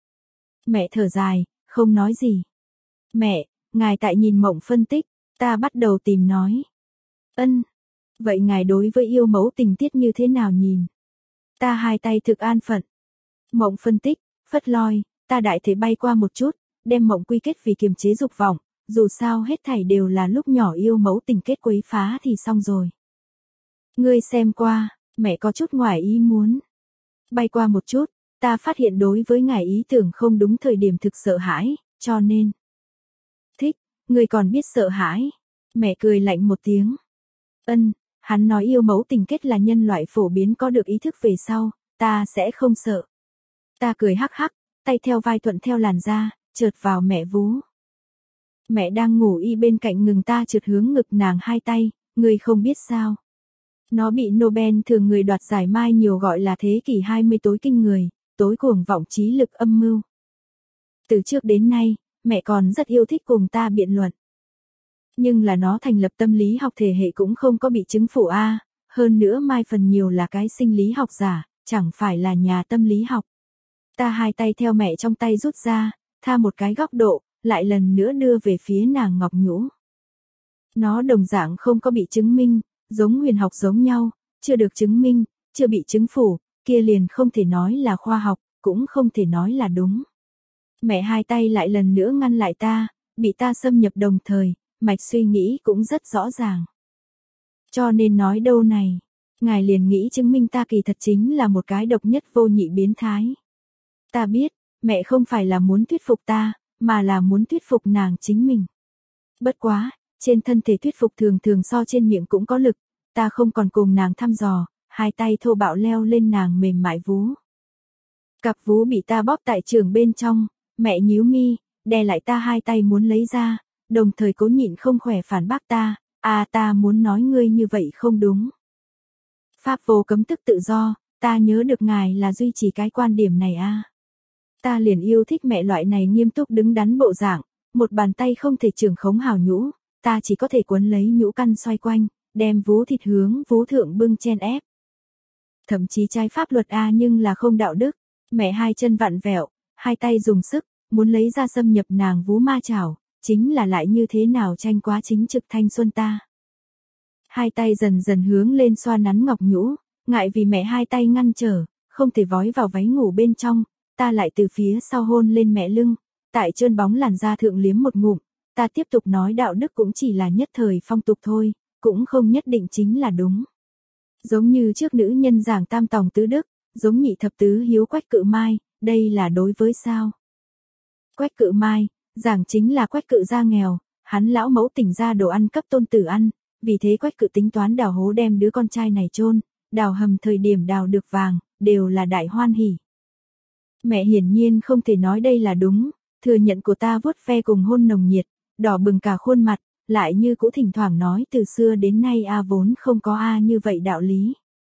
Mẹ thở dài, không nói gì. Mẹ, ngài tại nhìn mộng phân tích, ta bắt đầu tìm nói. Ân, vậy ngài đối với yêu mẫu tình tiết như thế nào nhìn? Ta hai tay thực an phận. Mộng phân tích, phất loi, ta đại thể bay qua một chút, đem mộng quy kết vì kiềm chế dục vọng, dù sao hết thảy đều là lúc nhỏ yêu mẫu tình kết quấy phá thì xong rồi. Ngươi xem qua, mẹ có chút ngoài ý muốn. Bay qua một chút, ta phát hiện đối với ngài ý tưởng không đúng thời điểm thực sợ hãi, cho nên. Thích, ngươi còn biết sợ hãi. Mẹ cười lạnh một tiếng. Ân, Hắn nói yêu mẫu tình kết là nhân loại phổ biến có được ý thức về sau, ta sẽ không sợ. Ta cười hắc hắc, tay theo vai thuận theo làn da, trượt vào mẹ vú. Mẹ đang ngủ y bên cạnh ngừng ta trượt hướng ngực nàng hai tay, người không biết sao. Nó bị Nobel thường người đoạt giải mai nhiều gọi là thế kỷ hai mươi tối kinh người, tối cuồng vọng trí lực âm mưu. Từ trước đến nay, mẹ còn rất yêu thích cùng ta biện luận. Nhưng là nó thành lập tâm lý học thể hệ cũng không có bị chứng phủ A, hơn nữa mai phần nhiều là cái sinh lý học giả, chẳng phải là nhà tâm lý học. Ta hai tay theo mẹ trong tay rút ra, tha một cái góc độ, lại lần nữa đưa về phía nàng ngọc nhũ. Nó đồng dạng không có bị chứng minh, giống huyền học giống nhau, chưa được chứng minh, chưa bị chứng phủ, kia liền không thể nói là khoa học, cũng không thể nói là đúng. Mẹ hai tay lại lần nữa ngăn lại ta, bị ta xâm nhập đồng thời, mạch suy nghĩ cũng rất rõ ràng. Cho nên nói đâu này, ngài liền nghĩ chứng minh ta kỳ thật chính là một cái độc nhất vô nhị biến thái. Ta biết, mẹ không phải là muốn thuyết phục ta, mà là muốn thuyết phục nàng chính mình. Bất quá, trên thân thể thuyết phục thường thường so trên miệng cũng có lực, ta không còn cùng nàng thăm dò, hai tay thô bạo leo lên nàng mềm mại vú. Cặp vú bị ta bóp tại trường bên trong, mẹ nhíu mi, đè lại ta hai tay muốn lấy ra, đồng thời cố nhịn không khỏe phản bác ta, à ta muốn nói ngươi như vậy không đúng. Pháp vô cấm tức tự do, ta nhớ được ngài là duy trì cái quan điểm này a. À. Ta liền yêu thích mẹ loại này nghiêm túc đứng đắn bộ dạng, một bàn tay không thể trưởng khống hào nhũ, ta chỉ có thể quấn lấy nhũ căn xoay quanh, đem vú thịt hướng vú thượng bưng chen ép. Thậm chí trái pháp luật a à nhưng là không đạo đức, mẹ hai chân vặn vẹo, hai tay dùng sức, muốn lấy ra xâm nhập nàng vú ma chảo, chính là lại như thế nào tranh quá chính trực thanh xuân ta. Hai tay dần dần hướng lên xoa nắn ngọc nhũ, ngại vì mẹ hai tay ngăn trở, không thể vói vào váy ngủ bên trong, ta lại từ phía sau hôn lên mẹ lưng, tại trơn bóng làn da thượng liếm một ngụm, ta tiếp tục nói đạo đức cũng chỉ là nhất thời phong tục thôi, cũng không nhất định chính là đúng. Giống như trước nữ nhân giảng tam tòng tứ đức, giống nhị thập tứ hiếu Quách Cự Mai, đây là đối với sao? Quách Cự Mai, giảng chính là Quách Cự gia nghèo, hắn lão mẫu tỉnh ra đồ ăn cấp tôn tử ăn, vì thế Quách Cự tính toán đào hố đem đứa con trai này chôn, đào hầm thời điểm đào được vàng, đều là đại hoan hỉ. Mẹ hiển nhiên không thể nói đây là đúng, thừa nhận của ta vuốt ve cùng hôn nồng nhiệt, đỏ bừng cả khuôn mặt, lại như cũ thỉnh thoảng nói từ xưa đến nay a vốn không có a như vậy đạo lý.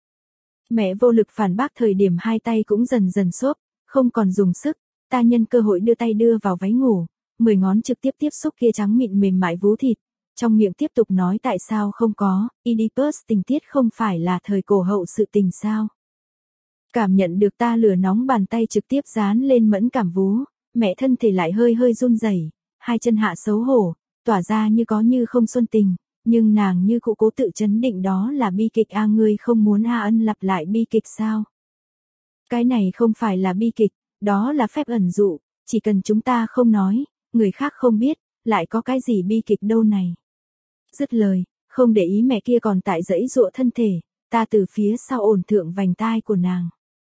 Mẹ vô lực phản bác thời điểm hai tay cũng dần dần xốp, không còn dùng sức, ta nhân cơ hội đưa tay đưa vào váy ngủ, mười ngón trực tiếp tiếp xúc kia trắng mịn mềm mại vú thịt, trong miệng tiếp tục nói tại sao không có, Oedipus tình tiết không phải là thời cổ hậu sự tình sao. Cảm nhận được ta lửa nóng bàn tay trực tiếp dán lên mẫn cảm vú, mẹ thân thể lại hơi hơi run rẩy, hai chân hạ xấu hổ, tỏa ra như có như không xuân tình, nhưng nàng như cụ cố tự chấn định đó là bi kịch a à, ngươi không muốn a ân lặp lại bi kịch sao? Cái này không phải là bi kịch, đó là phép ẩn dụ, chỉ cần chúng ta không nói, người khác không biết, lại có cái gì bi kịch đâu này. Dứt lời, không để ý mẹ kia còn tại dãy dụa thân thể, ta từ phía sau ổn thượng vành tai của nàng.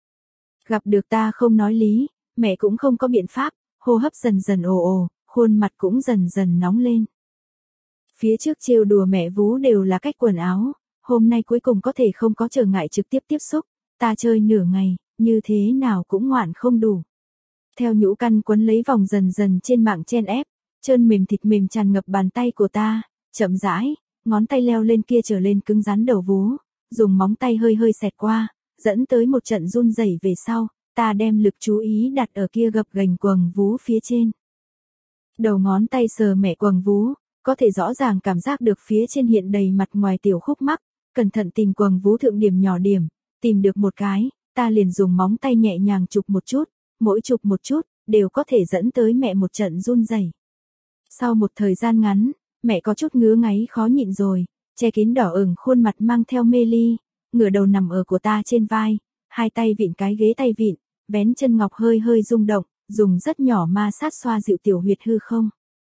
Gặp được ta không nói lý, mẹ cũng không có biện pháp, hô hấp dần dần ồ ồ, khuôn mặt cũng dần dần nóng lên. Phía trước trêu đùa mẹ vú đều là cách quần áo, hôm nay cuối cùng có thể không có trở ngại trực tiếp tiếp xúc, ta chơi nửa ngày, như thế nào cũng ngoạn không đủ. Theo nhũ căn quấn lấy vòng dần dần trên mạng chen ép, trơn mềm thịt mềm tràn ngập bàn tay của ta, chậm rãi, ngón tay leo lên kia trở lên cứng rắn đầu vú, dùng móng tay hơi hơi xẹt qua, dẫn tới một trận run rẩy về sau, ta đem lực chú ý đặt ở kia gập ghềnh quầng vú phía trên. Đầu ngón tay sờ mẹ quầng vú, có thể rõ ràng cảm giác được phía trên hiện đầy mặt ngoài tiểu khúc mắc, cẩn thận tìm quầng vú thượng điểm nhỏ điểm, tìm được một cái, ta liền dùng móng tay nhẹ nhàng chụp một chút, mỗi chụp một chút, đều có thể dẫn tới mẹ một trận run rẩy. Sau một thời gian ngắn, mẹ có chút ngứa ngáy khó nhịn rồi, che kín đỏ ửng khuôn mặt mang theo mê ly, ngửa đầu nằm ở của ta trên vai, hai tay vịn cái ghế tay vịn, vén chân ngọc hơi hơi rung động, dùng rất nhỏ ma sát xoa dịu tiểu huyệt hư không.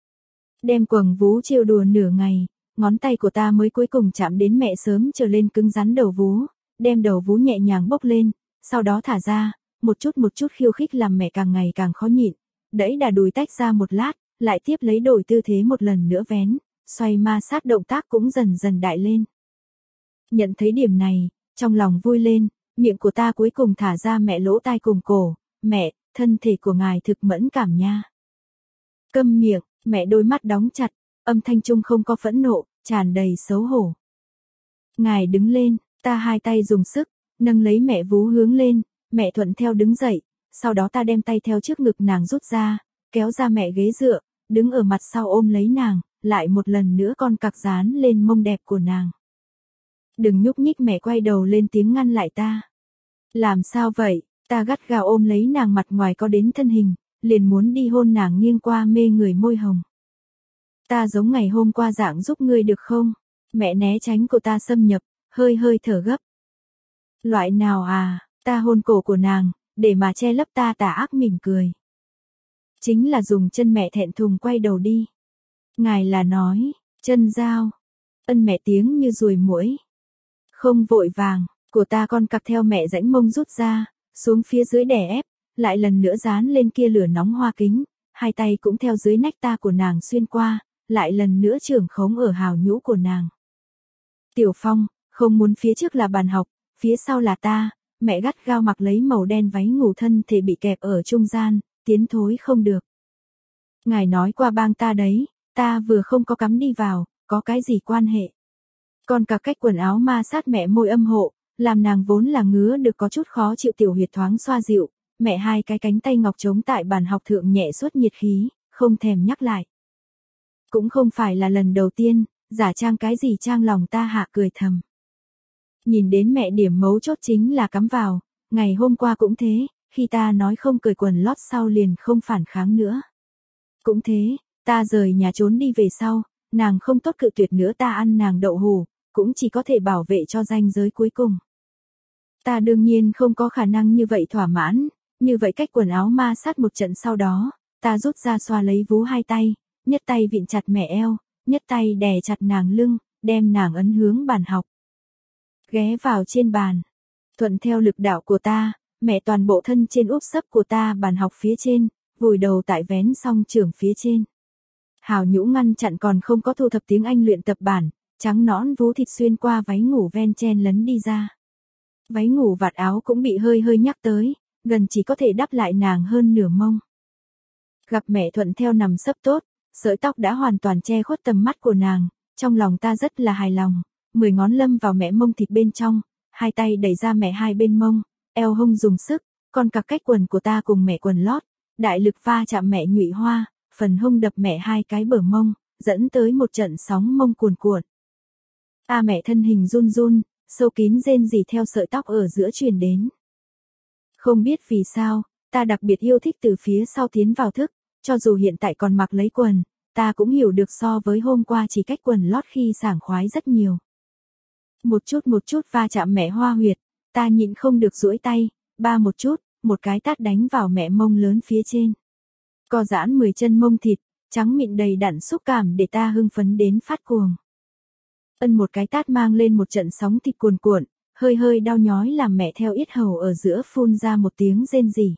Đem quầng vú trêu đùa nửa ngày, ngón tay của ta mới cuối cùng chạm đến mẹ sớm trở lên cứng rắn đầu vú, đem đầu vú nhẹ nhàng bốc lên, sau đó thả ra, một chút một chút khiêu khích làm mẹ càng ngày càng khó nhịn, đẩy đà đùi tách ra một lát, lại tiếp lấy đổi tư thế một lần nữa vén, xoay ma sát động tác cũng dần dần đại lên. Nhận thấy điểm này, trong lòng vui lên, miệng của ta cuối cùng thả ra mẹ lỗ tai cùng cổ, mẹ, thân thể của ngài thực mẫn cảm nha. Câm miệng, mẹ đôi mắt đóng chặt, âm thanh trung không có phẫn nộ, tràn đầy xấu hổ. Ngài đứng lên, ta hai tay dùng sức, nâng lấy mẹ vú hướng lên, mẹ thuận theo đứng dậy, sau đó ta đem tay theo trước ngực nàng rút ra, kéo ra mẹ ghế dựa, đứng ở mặt sau ôm lấy nàng, lại một lần nữa con cặc dán lên mông đẹp của nàng. Đừng nhúc nhích, mẹ quay đầu lên tiếng ngăn lại ta. Làm sao vậy? Ta gắt gao ôm lấy nàng, mặt ngoài có đến thân hình, liền muốn đi hôn nàng nghiêng qua mê người môi hồng. Ta giống ngày hôm qua dạng giúp ngươi được không? Mẹ né tránh của ta xâm nhập, hơi hơi thở gấp. Loại nào à? Ta hôn cổ của nàng, để mà che lấp ta tà ác mỉm cười. Chính là dùng chân. Mẹ thẹn thùng quay đầu đi. Ngài là nói, chân dao. Ân, mẹ tiếng như ruồi muỗi. Không vội vàng, của ta con cặc theo mẹ rãnh mông rút ra, xuống phía dưới đè ép, lại lần nữa dán lên kia lửa nóng hoa kính, hai tay cũng theo dưới nách ta của nàng xuyên qua, lại lần nữa trưởng khống ở hào nhũ của nàng. Tiểu Phong, không muốn phía trước là bàn học, phía sau là ta, mẹ gắt gao mặc lấy màu đen váy ngủ, thân thể bị kẹp ở trung gian, tiến thối không được. Ngài nói qua bang ta đấy, ta vừa không có cắm đi vào, có cái gì quan hệ. Còn cả cách quần áo ma sát mẹ môi âm hộ, làm nàng vốn là ngứa được có chút khó chịu tiểu huyệt thoáng xoa dịu, mẹ hai cái cánh tay ngọc trống tại bàn học thượng nhẹ suốt nhiệt khí, không thèm nhắc lại. Cũng không phải là lần đầu tiên, giả trang cái gì trang, lòng ta hạ cười thầm. Nhìn đến mẹ điểm mấu chốt chính là cắm vào, ngày hôm qua cũng thế, khi ta nói không cởi quần lót sau liền không phản kháng nữa. Cũng thế, ta rời nhà trốn đi về sau, nàng không tốt cự tuyệt nữa, ta ăn nàng đậu hù, cũng chỉ có thể bảo vệ cho ranh giới cuối cùng. Ta đương nhiên không có khả năng như vậy thỏa mãn, như vậy cách quần áo ma sát một trận sau đó, ta rút ra xoa lấy vú hai tay, nhất tay vịn chặt mẹ eo, nhất tay đè chặt nàng lưng, đem nàng ấn hướng bàn học. Ghé vào trên bàn, thuận theo lực đạo của ta, mẹ toàn bộ thân trên úp sấp của ta bàn học phía trên, vùi đầu tại vén song trưởng phía trên. Hào nhũ ngăn chặn còn không có thu thập tiếng Anh luyện tập bản, trắng nõn vú thịt xuyên qua váy ngủ ven chen lấn đi ra. Váy ngủ vạt áo cũng bị hơi hơi nhắc tới, gần chỉ có thể đắp lại nàng hơn nửa mông. Gặp mẹ thuận theo nằm sấp tốt, sợi tóc đã hoàn toàn che khuất tầm mắt của nàng, trong lòng ta rất là hài lòng, mười ngón lâm vào mẹ mông thịt bên trong, hai tay đẩy ra mẹ hai bên mông, eo hông dùng sức, còn cả cách quần của ta cùng mẹ quần lót, đại lực va chạm mẹ nhụy hoa, phần hông đập mẹ hai cái bờ mông, dẫn tới một trận sóng mông cuồn cuộn. Ta mẹ thân hình run run, sâu kín rên rỉ theo sợi tóc ở giữa truyền đến. Không biết vì sao, ta đặc biệt yêu thích từ phía sau tiến vào thức, cho dù hiện tại còn mặc lấy quần, ta cũng hiểu được so với hôm qua chỉ cách quần lót khi sảng khoái rất nhiều. Một chút một chút va chạm mẹ hoa huyệt, ta nhịn không được duỗi tay, ba một chút, một cái tát đánh vào mẹ mông lớn phía trên. Co giãn mười chân mông thịt, trắng mịn đầy đặn xúc cảm để ta hưng phấn đến phát cuồng. Ân, một cái tát mang lên một trận sóng thịt cuồn cuộn, hơi hơi đau nhói làm mẹ theo yết hầu ở giữa phun ra một tiếng rên rỉ.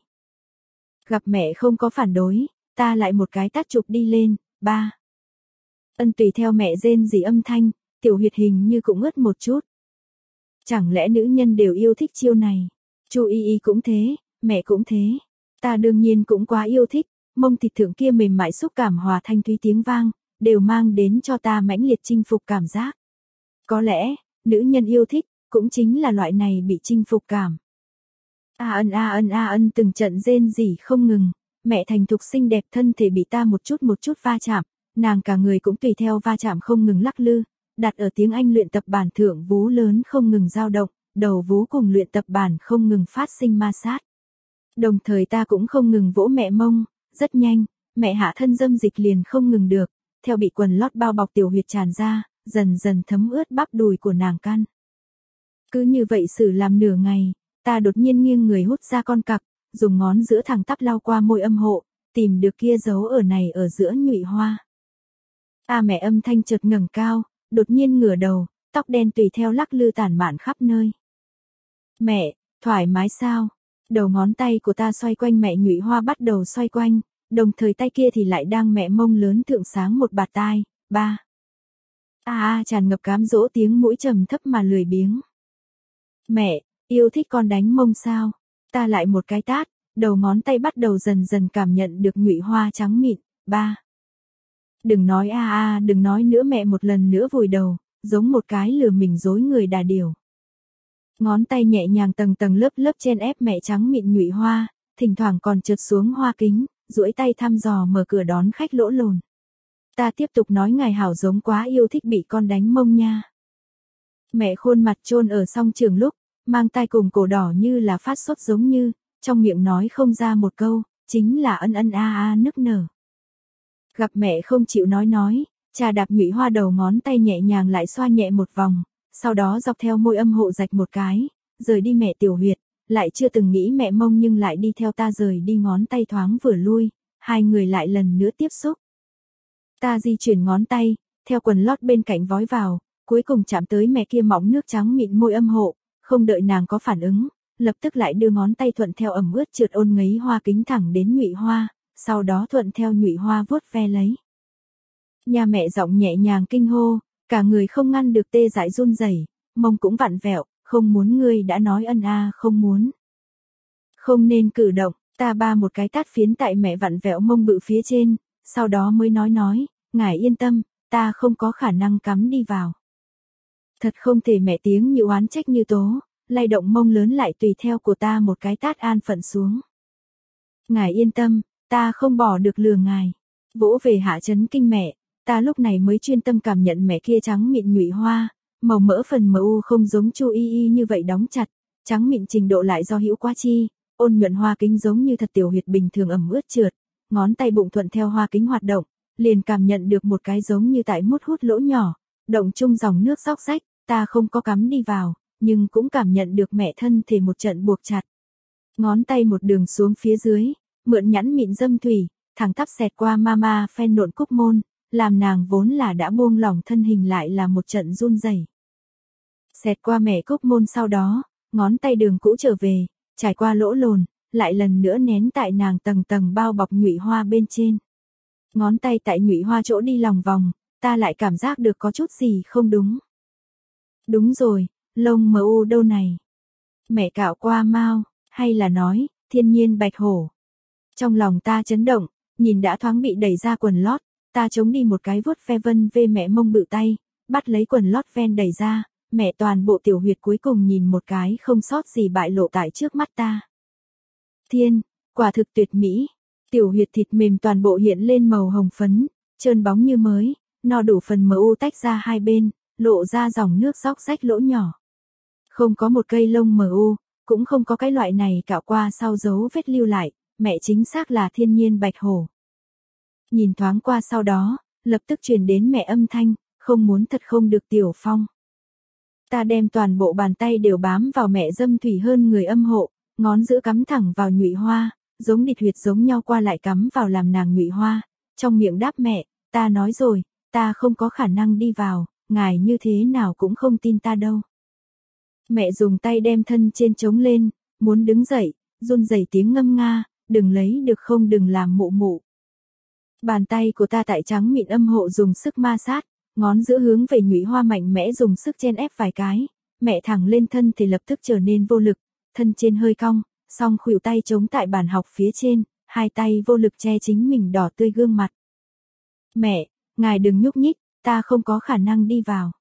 Gặp mẹ không có phản đối, ta lại một cái tát chụp đi lên, ba. Ân, tùy theo mẹ rên rỉ âm thanh, tiểu huyệt hình như cũng ướt một chút. Chẳng lẽ nữ nhân đều yêu thích chiêu này? Chu Y Y cũng thế, mẹ cũng thế. Ta đương nhiên cũng quá yêu thích, mông thịt thượng kia mềm mại xúc cảm hòa thanh thúy tiếng vang, đều mang đến cho ta mãnh liệt chinh phục cảm giác. Có lẽ, nữ nhân yêu thích, cũng chính là loại này bị chinh phục cảm. A ân a ân a ân, từng trận rên rỉ không ngừng, mẹ thành thục xinh đẹp thân thể bị ta một chút một chút va chạm, nàng cả người cũng tùy theo va chạm không ngừng lắc lư, đặt ở tiếng Anh luyện tập bản thượng vú lớn không ngừng dao động, đầu vú cùng luyện tập bản không ngừng phát sinh ma sát. Đồng thời ta cũng không ngừng vỗ mẹ mông, rất nhanh, mẹ hạ thân dâm dịch liền không ngừng được, theo bị quần lót bao bọc tiểu huyệt tràn ra, dần dần thấm ướt bắp đùi của nàng căn. Cứ như vậy xử làm nửa ngày, ta đột nhiên nghiêng người hút ra con cặc, dùng ngón giữa thẳng tắp lau qua môi âm hộ, tìm được kia dấu ở này ở giữa nhụy hoa. A mẹ âm thanh chợt ngẩng cao, đột nhiên ngửa đầu, tóc đen tùy theo lắc lư tản mạn khắp nơi. Mẹ, thoải mái sao? Đầu ngón tay của ta xoay quanh mẹ nhụy hoa bắt đầu xoay quanh, đồng thời tay kia thì lại đang mẹ mông lớn thượng sáng một bạt tai, ba. A a tràn ngập cám dỗ tiếng mũi trầm thấp mà lười biếng. Mẹ, yêu thích con đánh mông sao? Ta lại một cái tát, đầu ngón tay bắt đầu dần dần cảm nhận được nhụy hoa trắng mịn. Ba. Đừng nói a a, đừng nói nữa, mẹ một lần nữa vùi đầu, giống một cái lừa mình dối người đà điểu. Ngón tay nhẹ nhàng tầng tầng lớp lớp chen ép mẹ trắng mịn nhụy hoa, thỉnh thoảng còn trượt xuống hoa kính, duỗi tay thăm dò mở cửa đón khách lỗ lồn. Ta tiếp tục nói, ngài hảo giống quá yêu thích bị con đánh mông nha. Mẹ khuôn mặt chôn ở song trường lúc, mang tai cùng cổ đỏ như là phát sốt giống như, trong miệng nói không ra một câu, chính là ân ân a a nức nở. Gặp mẹ không chịu nói nói, trà đạp nhụy hoa đầu ngón tay nhẹ nhàng lại xoa nhẹ một vòng, sau đó dọc theo môi âm hộ rạch một cái, rời đi mẹ tiểu huyệt, lại chưa từng nghĩ mẹ mông nhưng lại đi theo ta rời đi, ngón tay thoáng vừa lui, hai người lại lần nữa tiếp xúc. Ta di chuyển ngón tay, theo quần lót bên cạnh vói vào, cuối cùng chạm tới mẹ kia mỏng nước trắng mịn môi âm hộ, không đợi nàng có phản ứng, lập tức lại đưa ngón tay thuận theo ẩm ướt trượt ôn ngấy hoa kính thẳng đến nhụy hoa, sau đó thuận theo nhụy hoa vuốt ve lấy. Nhà mẹ giọng nhẹ nhàng kinh hô, cả người không ngăn được tê dại run rẩy, mông cũng vặn vẹo, không muốn, ngươi đã nói ân a, không muốn. Không nên cử động, ta ba một cái tát phiến tại mẹ vặn vẹo mông bự phía trên, sau đó mới nói nói, ngài yên tâm, ta không có khả năng cắm đi vào. Thật không thể, mẹ tiếng như oán trách như tố, lay động mông lớn lại tùy theo của ta một cái tát an phận xuống. Ngài yên tâm, ta không bỏ được lừa ngài. Vỗ về hạ chấn kinh mẹ, ta lúc này mới chuyên tâm cảm nhận mẹ kia trắng mịn nhụy hoa, màu mỡ phần mờ u không giống chu y y như vậy đóng chặt, trắng mịn trình độ lại do hữu quá chi, ôn nhuận hoa kính giống như thật tiểu huyệt bình thường ẩm ướt trượt, ngón tay bụng thuận theo hoa kính hoạt động, liền cảm nhận được một cái giống như tại mút hút lỗ nhỏ, động chung dòng nước róc rách, ta không có cắm đi vào, nhưng cũng cảm nhận được mẹ thân thể một trận buộc chặt. Ngón tay một đường xuống phía dưới, mượn nhẵn mịn dâm thủy, thẳng tắp xẹt qua mama phen nộn cúc môn, làm nàng vốn là đã buông lỏng thân hình lại là một trận run rẩy. Xẹt qua mẹ cúc môn sau đó, ngón tay đường cũ trở về, trải qua lỗ lồn, lại lần nữa nén tại nàng tầng tầng bao bọc nhụy hoa bên trên. Ngón tay tại nhụy hoa chỗ đi lòng vòng, ta lại cảm giác được có chút gì không đúng. Đúng rồi, lông mờ u đâu này? Mẹ cạo qua mau, hay là nói, thiên nhiên bạch hổ? Trong lòng ta chấn động, nhìn đã thoáng bị đẩy ra quần lót, ta chống đi một cái vuốt ve vân về mẹ mông bự tay, bắt lấy quần lót ven đẩy ra, mẹ toàn bộ tiểu huyệt cuối cùng nhìn một cái không sót gì bại lộ tại trước mắt ta. Thiên, quả thực tuyệt mỹ, tiểu huyệt thịt mềm toàn bộ hiện lên màu hồng phấn, trơn bóng như mới, no đủ phần mờ u tách ra hai bên, lộ ra dòng nước róc rách lỗ nhỏ. Không có một cây lông mờ u, cũng không có cái loại này cạo qua sau dấu vết lưu lại, mẹ chính xác là thiên nhiên bạch hổ. Nhìn thoáng qua sau đó, lập tức truyền đến mẹ âm thanh, không muốn thật không được Tiểu Phong. Ta đem toàn bộ bàn tay đều bám vào mẹ dâm thủy hơn người âm hộ, ngón giữa cắm thẳng vào nhụy hoa, giống địch huyệt giống nhau qua lại cắm vào làm nàng nhụy hoa, trong miệng đáp mẹ, ta nói rồi, ta không có khả năng đi vào, ngài như thế nào cũng không tin ta đâu. Mẹ dùng tay đem thân trên trống lên, muốn đứng dậy, run rẩy tiếng ngâm nga, đừng lấy được không, đừng làm mụ mụ. Bàn tay của ta tại trắng mịn âm hộ dùng sức ma sát, ngón giữa hướng về nhụy hoa mạnh mẽ dùng sức chen ép vài cái, mẹ thẳng lên thân thì lập tức trở nên vô lực, thân trên hơi cong, song khuỷu tay chống tại bàn học phía trên, hai tay vô lực che chính mình đỏ tươi gương mặt. Mẹ, ngài đừng nhúc nhích, ta không có khả năng đi vào.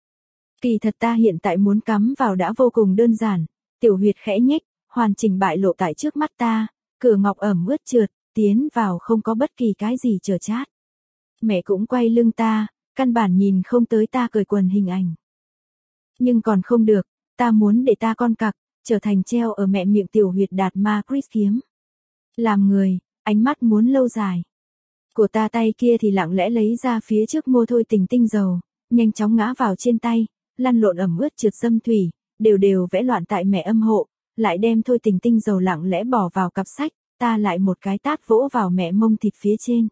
Kỳ thật ta hiện tại muốn cắm vào đã vô cùng đơn giản, tiểu huyệt khẽ nhếch, hoàn chỉnh bại lộ tại trước mắt ta, cửa ngọc ẩm ướt trượt, tiến vào không có bất kỳ cái gì chờ chát. Mẹ cũng quay lưng ta, căn bản nhìn không tới ta cởi quần hình ảnh. Nhưng còn không được, ta muốn để ta con cặc, trở thành treo ở mẹ miệng tiểu huyệt đạt ma Chris kiếm. Làm người, ánh mắt muốn lâu dài. Của ta tay kia thì lặng lẽ lấy ra phía trước mua thôi tình tinh dầu, nhanh chóng ngã vào trên tay, lăn lộn ẩm ướt trượt dâm thủy, đều đều vẽ loạn tại mẹ âm hộ, lại đem thôi tình tinh dầu lặng lẽ bỏ vào cặp sách, ta lại một cái tát vỗ vào mẹ mông thịt phía trên.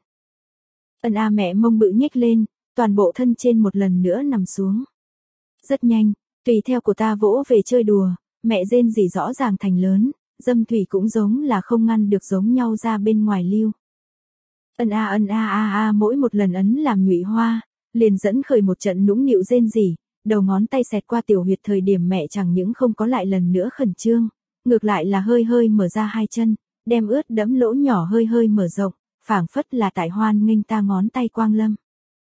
Ân a mẹ mông bự nhếch lên, toàn bộ thân trên một lần nữa nằm xuống. Rất nhanh, tùy theo của ta vỗ về chơi đùa, mẹ rên rỉ rõ ràng thành lớn, dâm thủy cũng giống là không ngăn được giống nhau ra bên ngoài lưu. Ân a ân a a a mỗi một lần ấn làm nhụy hoa, liền dẫn khởi một trận nũng nịu rên rỉ, đầu ngón tay xẹt qua tiểu huyệt thời điểm mẹ chẳng những không có lại lần nữa khẩn trương, ngược lại là hơi hơi mở ra hai chân, đem ướt đẫm lỗ nhỏ hơi hơi mở rộng, phảng phất là tại hoan nghênh ta ngón tay quang lâm.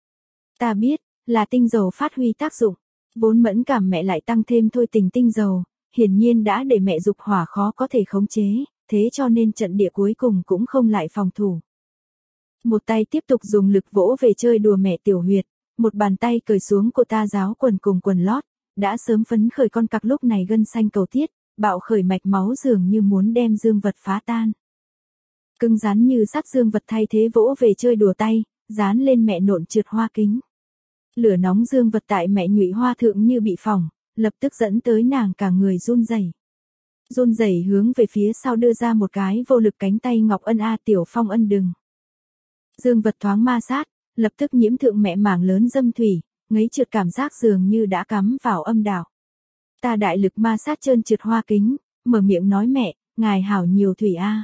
Ta biết, là tinh dầu phát huy tác dụng, vốn mẫn cảm mẹ lại tăng thêm thôi tình tinh dầu, hiển nhiên đã để mẹ dục hỏa khó có thể khống chế, thế cho nên trận địa cuối cùng cũng không lại phòng thủ. Một tay tiếp tục dùng lực vỗ về chơi đùa mẹ tiểu huyệt, một bàn tay cởi xuống cô ta giáo quần cùng quần lót, đã sớm phấn khởi con cặc lúc này gân xanh cầu tiết, bạo khởi mạch máu dường như muốn đem dương vật phá tan. Cứng rắn như sắt dương vật thay thế vỗ về chơi đùa tay, dán lên mẹ nộn trượt hoa kính. Lửa nóng dương vật tại mẹ nhụy hoa thượng như bị phỏng, lập tức dẫn tới nàng cả người run rẩy. Run rẩy hướng về phía sau đưa ra một cái vô lực cánh tay ngọc ân a tiểu phong ân đừng. Dương vật thoáng ma sát, lập tức nhiễm thượng mẹ mảng lớn dâm thủy, ngấy trượt cảm giác dường như đã cắm vào âm đạo. Ta đại lực ma sát trơn trượt hoa kính, mở miệng nói mẹ, ngài hảo nhiều thủy a.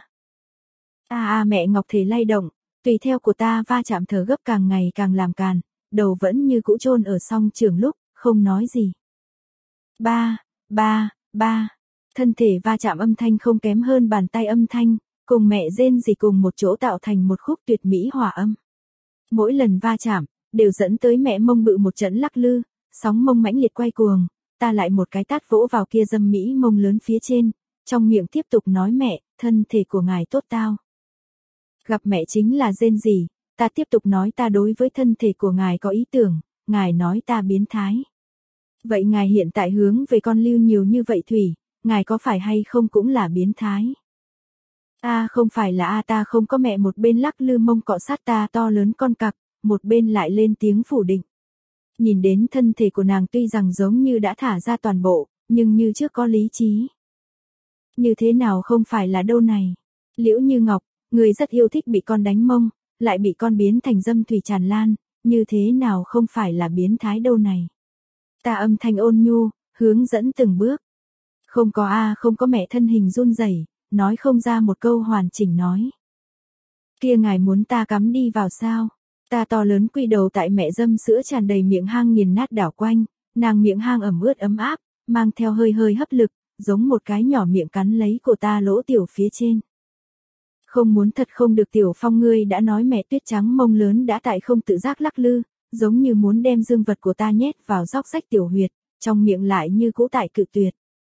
A a mẹ ngọc thể lay động, tùy theo của ta va chạm thở gấp càng ngày càng làm càn, đầu vẫn như cũ chôn ở song trường lúc, không nói gì. Ba, ba, ba, thân thể va chạm âm thanh không kém hơn bàn tay âm thanh, cùng mẹ rên rỉ cùng một chỗ tạo thành một khúc tuyệt mỹ hòa âm. Mỗi lần va chạm, đều dẫn tới mẹ mông bự một trận lắc lư, sóng mông mãnh liệt quay cuồng, ta lại một cái tát vỗ vào kia dâm mỹ mông lớn phía trên, trong miệng tiếp tục nói mẹ, thân thể của ngài tốt tao. Gặp mẹ chính là rên rỉ, ta tiếp tục nói ta đối với thân thể của ngài có ý tưởng, ngài nói ta biến thái. Vậy ngài hiện tại hướng về con lưu nhiều như vậy thủy, ngài có phải hay không cũng là biến thái? A à, không phải là a à, ta không có mẹ một bên lắc lư mông cọ sát ta to lớn con cặc, một bên lại lên tiếng phủ định. Nhìn đến thân thể của nàng tuy rằng giống như đã thả ra toàn bộ, nhưng như trước có lý trí. Như thế nào không phải là đâu này? Liễu Như Ngọc, người rất yêu thích bị con đánh mông, lại bị con biến thành dâm thủy tràn lan, như thế nào không phải là biến thái đâu này? Ta âm thanh ôn nhu, hướng dẫn từng bước. Không có a à, không có mẹ thân hình run rẩy, nói không ra một câu hoàn chỉnh nói. Kia ngài muốn ta cắm đi vào sao? Ta to lớn quy đầu tại mẹ dâm sữa tràn đầy miệng hang nghiền nát đảo quanh, nàng miệng hang ẩm ướt ấm áp, mang theo hơi hơi hấp lực, giống một cái nhỏ miệng cắn lấy của ta lỗ tiểu phía trên. Không muốn thật không được tiểu phong ngươi đã nói mẹ tuyết trắng mông lớn đã tại không tự giác lắc lư, giống như muốn đem dương vật của ta nhét vào róc rách tiểu huyệt, trong miệng lại như cũ tại cự tuyệt.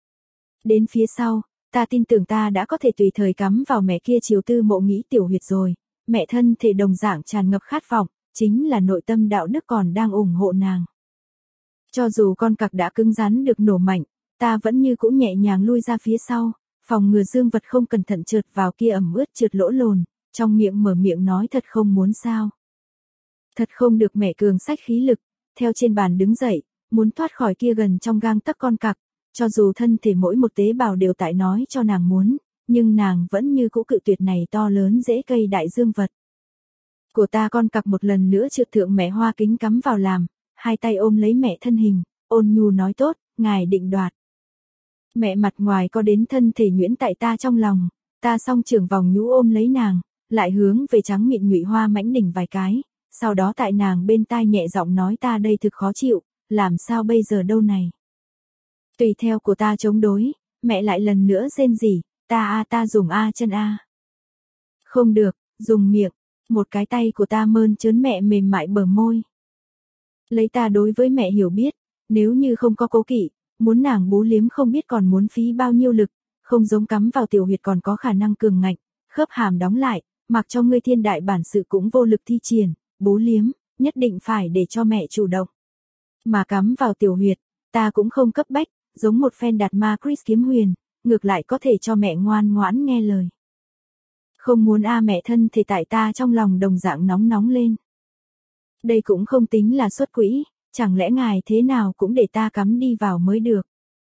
Đến phía sau, ta tin tưởng ta đã có thể tùy thời cắm vào mẹ kia chiếu tư mộ nghĩ tiểu huyệt rồi, mẹ thân thể đồng dạng tràn ngập khát vọng, chính là nội tâm đạo đức còn đang ủng hộ nàng. Cho dù con cặc đã cứng rắn được nổ mạnh, ta vẫn như cũ nhẹ nhàng lui ra phía sau, phòng ngừa dương vật không cẩn thận trượt vào kia ẩm ướt trượt lỗ lồn, trong miệng mở miệng nói thật không muốn sao. Thật không được mẹ cường sách khí lực, theo trên bàn đứng dậy, muốn thoát khỏi kia gần trong gang tấc con cặc, cho dù thân thể mỗi một tế bào đều tại nói cho nàng muốn, nhưng nàng vẫn như cũ cự tuyệt này to lớn dễ cây đại dương vật. Của ta con cặc một lần nữa trượt thượng mẹ hoa kính cắm vào làm, hai tay ôm lấy mẹ thân hình, ôn nhu nói tốt, ngài định đoạt. Mẹ mặt ngoài có đến thân thể nhuyễn tại ta trong lòng, ta song trường vòng nhũ ôm lấy nàng, lại hướng về trắng mịn nhụy hoa mãnh đỉnh vài cái, sau đó tại nàng bên tai nhẹ giọng nói ta đây thực khó chịu, làm sao bây giờ đâu này. Tùy theo của ta chống đối, mẹ lại lần nữa rên rỉ, ta a ta dùng a chân a. Không được, dùng miệng, một cái tay của ta mơn trớn mẹ mềm mại bờ môi. Lấy ta đối với mẹ hiểu biết, nếu như không có cố kỵ, muốn nàng bú liếm không biết còn muốn phí bao nhiêu lực, không giống cắm vào tiểu huyệt còn có khả năng cường ngạnh, khớp hàm đóng lại, mặc cho ngươi thiên đại bản sự cũng vô lực thi triển, bú liếm, nhất định phải để cho mẹ chủ động. Mà cắm vào tiểu huyệt, ta cũng không cấp bách, giống một phen đạt ma Chris kiếm huyền, ngược lại có thể cho mẹ ngoan ngoãn nghe lời. Không muốn a mẹ thân thì tại ta trong lòng đồng dạng nóng nóng lên. Đây cũng không tính là xuất quỹ, chẳng lẽ ngài thế nào cũng để ta cắm đi vào mới được.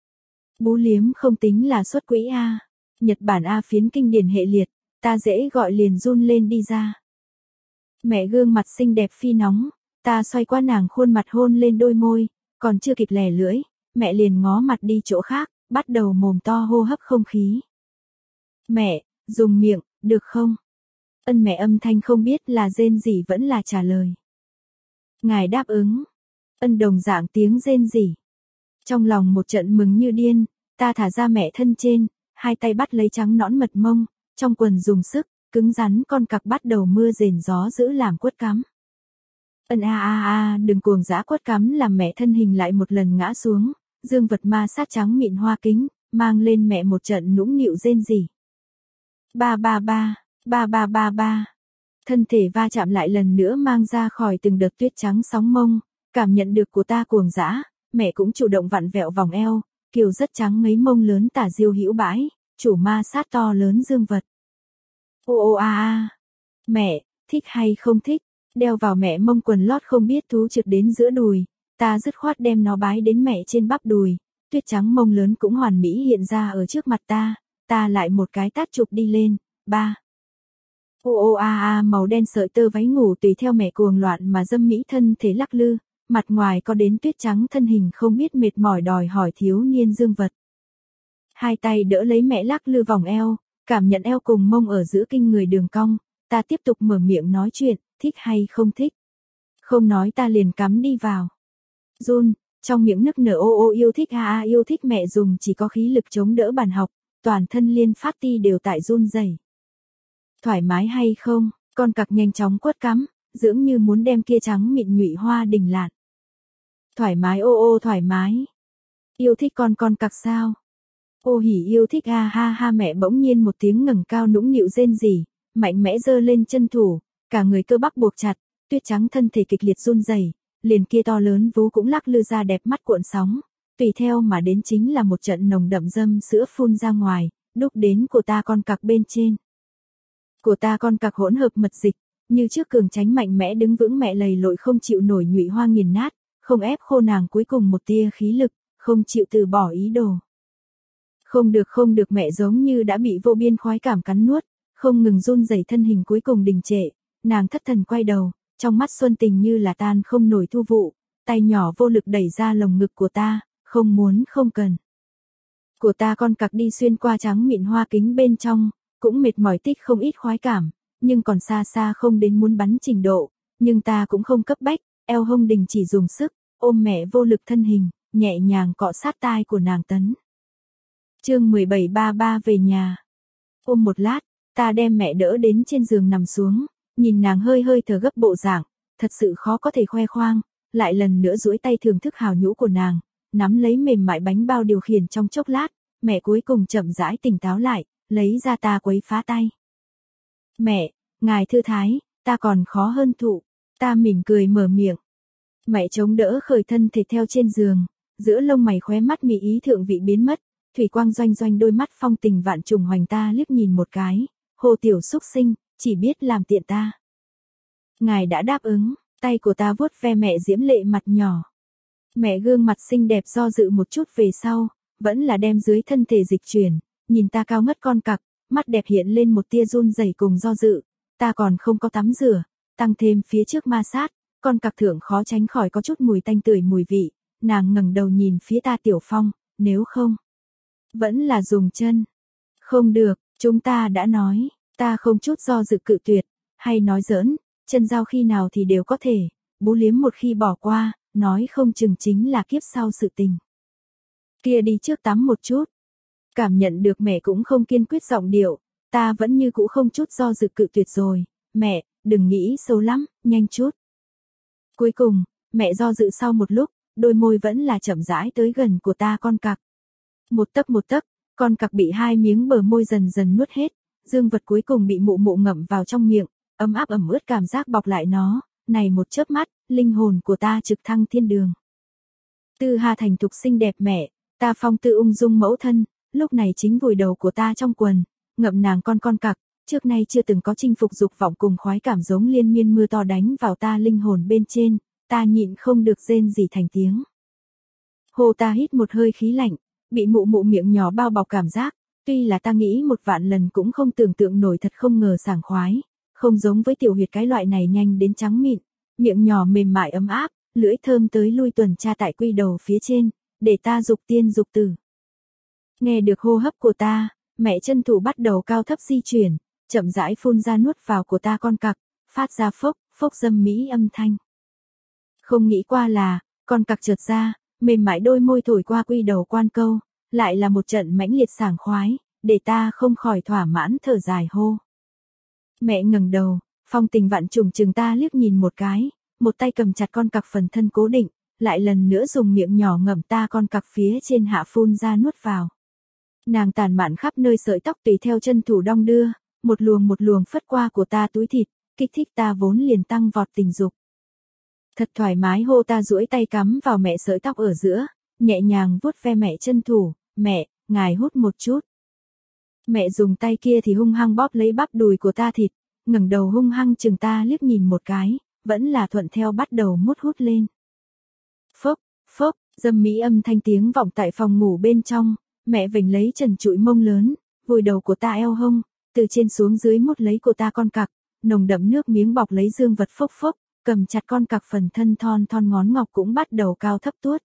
Bú liếm không tính là xuất quỹ a. Nhật Bản A phiến kinh điển hệ liệt, ta dễ gọi liền run lên đi ra. Mẹ gương mặt xinh đẹp phi nóng, ta xoay qua nàng khuôn mặt hôn lên đôi môi, còn chưa kịp lè lưỡi, mẹ liền ngó mặt đi chỗ khác, bắt đầu mồm to hô hấp không khí. Mẹ, dùng miệng, được không? Ân mẹ âm thanh không biết là rên gì vẫn là trả lời. Ngài đáp ứng. Ân đồng dạng tiếng rên rỉ. Trong lòng một trận mừng như điên, ta thả ra mẹ thân trên, hai tay bắt lấy trắng nõn mật mông, trong quần dùng sức, cứng rắn con cặc bắt đầu mưa rền gió dữ làm quất cắm. Ân a a a đừng cuồng dã quất cắm làm mẹ thân hình lại một lần ngã xuống, dương vật ma sát trắng mịn hoa kính, mang lên mẹ một trận nũng nịu rên rỉ. Ba ba ba, ba ba ba ba. Thân thể va chạm lại lần nữa mang ra khỏi từng đợt tuyết trắng sóng mông, cảm nhận được của ta cuồng dã, mẹ cũng chủ động vặn vẹo vòng eo, kiều rất trắng mấy mông lớn tả diêu hữu bãi, chủ ma sát to lớn dương vật. Ô ô a a. Mẹ, thích hay không thích, đeo vào mẹ mông quần lót không biết thú trượt đến giữa đùi, ta dứt khoát đem nó bái đến mẹ trên bắp đùi, tuyết trắng mông lớn cũng hoàn mỹ hiện ra ở trước mặt ta, ta lại một cái tát chụp đi lên, ba. Ô ô a a màu đen sợi tơ váy ngủ tùy theo mẹ cuồng loạn mà dâm mỹ thân thể lắc lư, mặt ngoài có đến tuyết trắng thân hình không biết mệt mỏi đòi hỏi thiếu niên dương vật. Hai tay đỡ lấy mẹ lắc lư vòng eo, cảm nhận eo cùng mông ở giữa kinh người đường cong, ta tiếp tục mở miệng nói chuyện, thích hay không thích. Không nói ta liền cắm đi vào. Run, trong miệng nức nở ô ô yêu thích a a yêu thích mẹ dùng chỉ có khí lực chống đỡ bàn học, toàn thân liên phát ti đều tại run rẩy. Thoải mái hay không, con cặc nhanh chóng quất cắm, dưỡng như muốn đem kia trắng mịn nhụy hoa đình lạn. Thoải mái ô ô thoải mái. Yêu thích con con cặc sao? Ô hỉ yêu thích ha ha ha mẹ bỗng nhiên một tiếng ngẩng cao nũng nịu rên rỉ, mạnh mẽ giơ lên chân thủ, cả người cơ bắp buộc chặt, tuyết trắng thân thể kịch liệt run rẩy, liền kia to lớn vú cũng lắc lư ra đẹp mắt cuộn sóng, tùy theo mà đến chính là một trận nồng đậm dâm sữa phun ra ngoài, đúc đến của ta con cặc bên trên. Của ta con cặc hỗn hợp mật dịch, như trước cường tránh mạnh mẽ đứng vững mẹ lầy lội không chịu nổi nhụy hoa nghiền nát, không ép khô nàng cuối cùng một tia khí lực, không chịu từ bỏ ý đồ. Không được không được mẹ giống như đã bị vô biên khoái cảm cắn nuốt, không ngừng run rẩy thân hình cuối cùng đình trệ, nàng thất thần quay đầu, trong mắt xuân tình như là tan không nổi thu vụ, tay nhỏ vô lực đẩy ra lồng ngực của ta, không muốn không cần. Của ta con cặc đi xuyên qua trắng mịn hoa kính bên trong, cũng mệt mỏi tích không ít khoái cảm, nhưng còn xa xa không đến muốn bắn trình độ, nhưng ta cũng không cấp bách, eo hông đình chỉ dùng sức, ôm mẹ vô lực thân hình, nhẹ nhàng cọ sát tai của nàng tấn. Chương mười bảy ba ba về nhà. Ôm một lát, ta đem mẹ đỡ đến trên giường nằm xuống, nhìn nàng hơi hơi thở gấp bộ dạng, thật sự khó có thể khoe khoang, lại lần nữa duỗi tay thưởng thức hào nhũ của nàng, nắm lấy mềm mại bánh bao điều khiển trong chốc lát, mẹ cuối cùng chậm rãi tỉnh táo lại, lấy ra ta quấy phá tay. Mẹ, ngài thư thái, ta còn khó hơn thụ, ta mỉm cười mở miệng. Mẹ chống đỡ khởi thân thể theo trên giường, giữa lông mày khóe mắt mị ý thượng vị biến mất, thủy quang doanh doanh đôi mắt phong tình vạn trùng hoành ta liếc nhìn một cái, hồ tiểu xúc sinh, chỉ biết làm tiện ta. Ngài đã đáp ứng, tay của ta vuốt ve mẹ diễm lệ mặt nhỏ. Mẹ gương mặt xinh đẹp do dự một chút về sau, vẫn là đem dưới thân thể dịch chuyển, nhìn ta cao ngất con cặc, mắt đẹp hiện lên một tia run rẩy cùng do dự, ta còn không có tắm rửa, tăng thêm phía trước ma sát, con cặc thượng khó tránh khỏi có chút mùi tanh tưởi mùi vị, nàng ngẩng đầu nhìn phía ta Tiểu Phong, nếu không, vẫn là dùng chân. Không được, chúng ta đã nói, ta không chút do dự cự tuyệt, hay nói giỡn, chân giao khi nào thì đều có thể, bú liếm một khi bỏ qua, nói không chừng chính là kiếp sau sự tình. Kia đi trước tắm một chút. Cảm nhận được mẹ cũng không kiên quyết giọng điệu, ta vẫn như cũ không chút do dự cự tuyệt rồi, mẹ, đừng nghĩ sâu lắm, nhanh chút. Cuối cùng, mẹ do dự sau một lúc, đôi môi vẫn là chậm rãi tới gần của ta con cặc. Một tấc một tấc, con cặc bị hai miếng bờ môi dần dần nuốt hết, dương vật cuối cùng bị mụ mụ ngậm vào trong miệng, ấm áp ẩm ướt cảm giác bọc lại nó, này một chớp mắt, linh hồn của ta trực thăng thiên đường. Tư Hà thành thục xinh đẹp mẹ, ta phong tư ung dung mẫu thân, lúc này chính vùi đầu của ta trong quần, ngậm nàng con con cặc, trước nay chưa từng có chinh phục dục vọng cùng khoái cảm giống liên miên mưa to đánh vào ta linh hồn bên trên, ta nhịn không được rên rỉ thành tiếng. Hồ ta hít một hơi khí lạnh, bị mụ mụ miệng nhỏ bao bọc cảm giác, tuy là ta nghĩ một vạn lần cũng không tưởng tượng nổi thật không ngờ sảng khoái, không giống với tiểu huyệt cái loại này nhanh đến trắng mịn, miệng nhỏ mềm mại ấm áp, lưỡi thơm tới lui tuần tra tại quy đầu phía trên, để ta dục tiên dục tử. Nghe được hô hấp của ta, mẹ chân thủ bắt đầu cao thấp di chuyển, chậm rãi phun ra nuốt vào của ta con cặc, phát ra phốc, phốc dâm mỹ âm thanh. Không nghĩ qua là, con cặc trượt ra, mềm mại đôi môi thổi qua quy đầu quan câu, lại là một trận mãnh liệt sảng khoái, để ta không khỏi thỏa mãn thở dài hô. Mẹ ngẩng đầu, phong tình vạn trùng chừng ta liếc nhìn một cái, một tay cầm chặt con cặc phần thân cố định, lại lần nữa dùng miệng nhỏ ngậm ta con cặc phía trên hạ phun ra nuốt vào. Nàng tàn mạn khắp nơi sợi tóc tùy theo chân thủ đong đưa, một luồng một luồng phất qua của ta túi thịt, kích thích ta vốn liền tăng vọt tình dục. Thật thoải mái hô ta duỗi tay cắm vào mẹ sợi tóc ở giữa, nhẹ nhàng vuốt ve mẹ chân thủ, mẹ, ngài hút một chút. Mẹ dùng tay kia thì hung hăng bóp lấy bắp đùi của ta thịt, ngẩng đầu hung hăng chừng ta liếc nhìn một cái, vẫn là thuận theo bắt đầu mút hút lên. Phốc, phốc, dâm mỹ âm thanh tiếng vọng tại phòng ngủ bên trong, mẹ vểnh lấy trần trụi mông lớn, vùi đầu của ta eo hông, từ trên xuống dưới mút lấy của ta con cặc, nồng đậm nước miếng bọc lấy dương vật phốc phốc, cầm chặt con cặc phần thân thon thon ngón ngọc cũng bắt đầu cao thấp tuốt.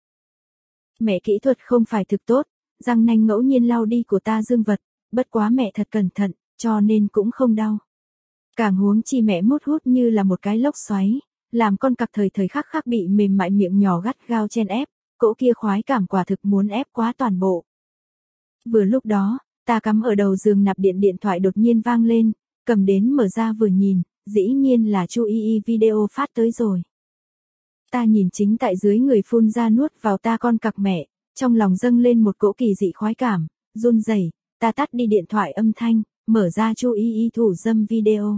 Mẹ kỹ thuật không phải thực tốt, răng nanh ngẫu nhiên lau đi của ta dương vật, bất quá mẹ thật cẩn thận, cho nên cũng không đau. Càng huống chi mẹ mút hút như là một cái lốc xoáy, làm con cặc thời thời khắc khắc bị mềm mại miệng nhỏ gắt gao chen ép, cỗ kia khoái cảm quả thực muốn ép quá toàn bộ. Vừa lúc đó, ta cắm ở đầu giường nạp điện điện thoại đột nhiên vang lên, cầm đến mở ra vừa nhìn, dĩ nhiên là Chu Y Y video phát tới rồi. Ta nhìn chính tại dưới người phun ra nuốt vào ta con cặc mẹ, trong lòng dâng lên một cỗ kỳ dị khoái cảm, run rẩy, ta tắt đi điện thoại âm thanh, mở ra Chu Y Y thủ dâm video.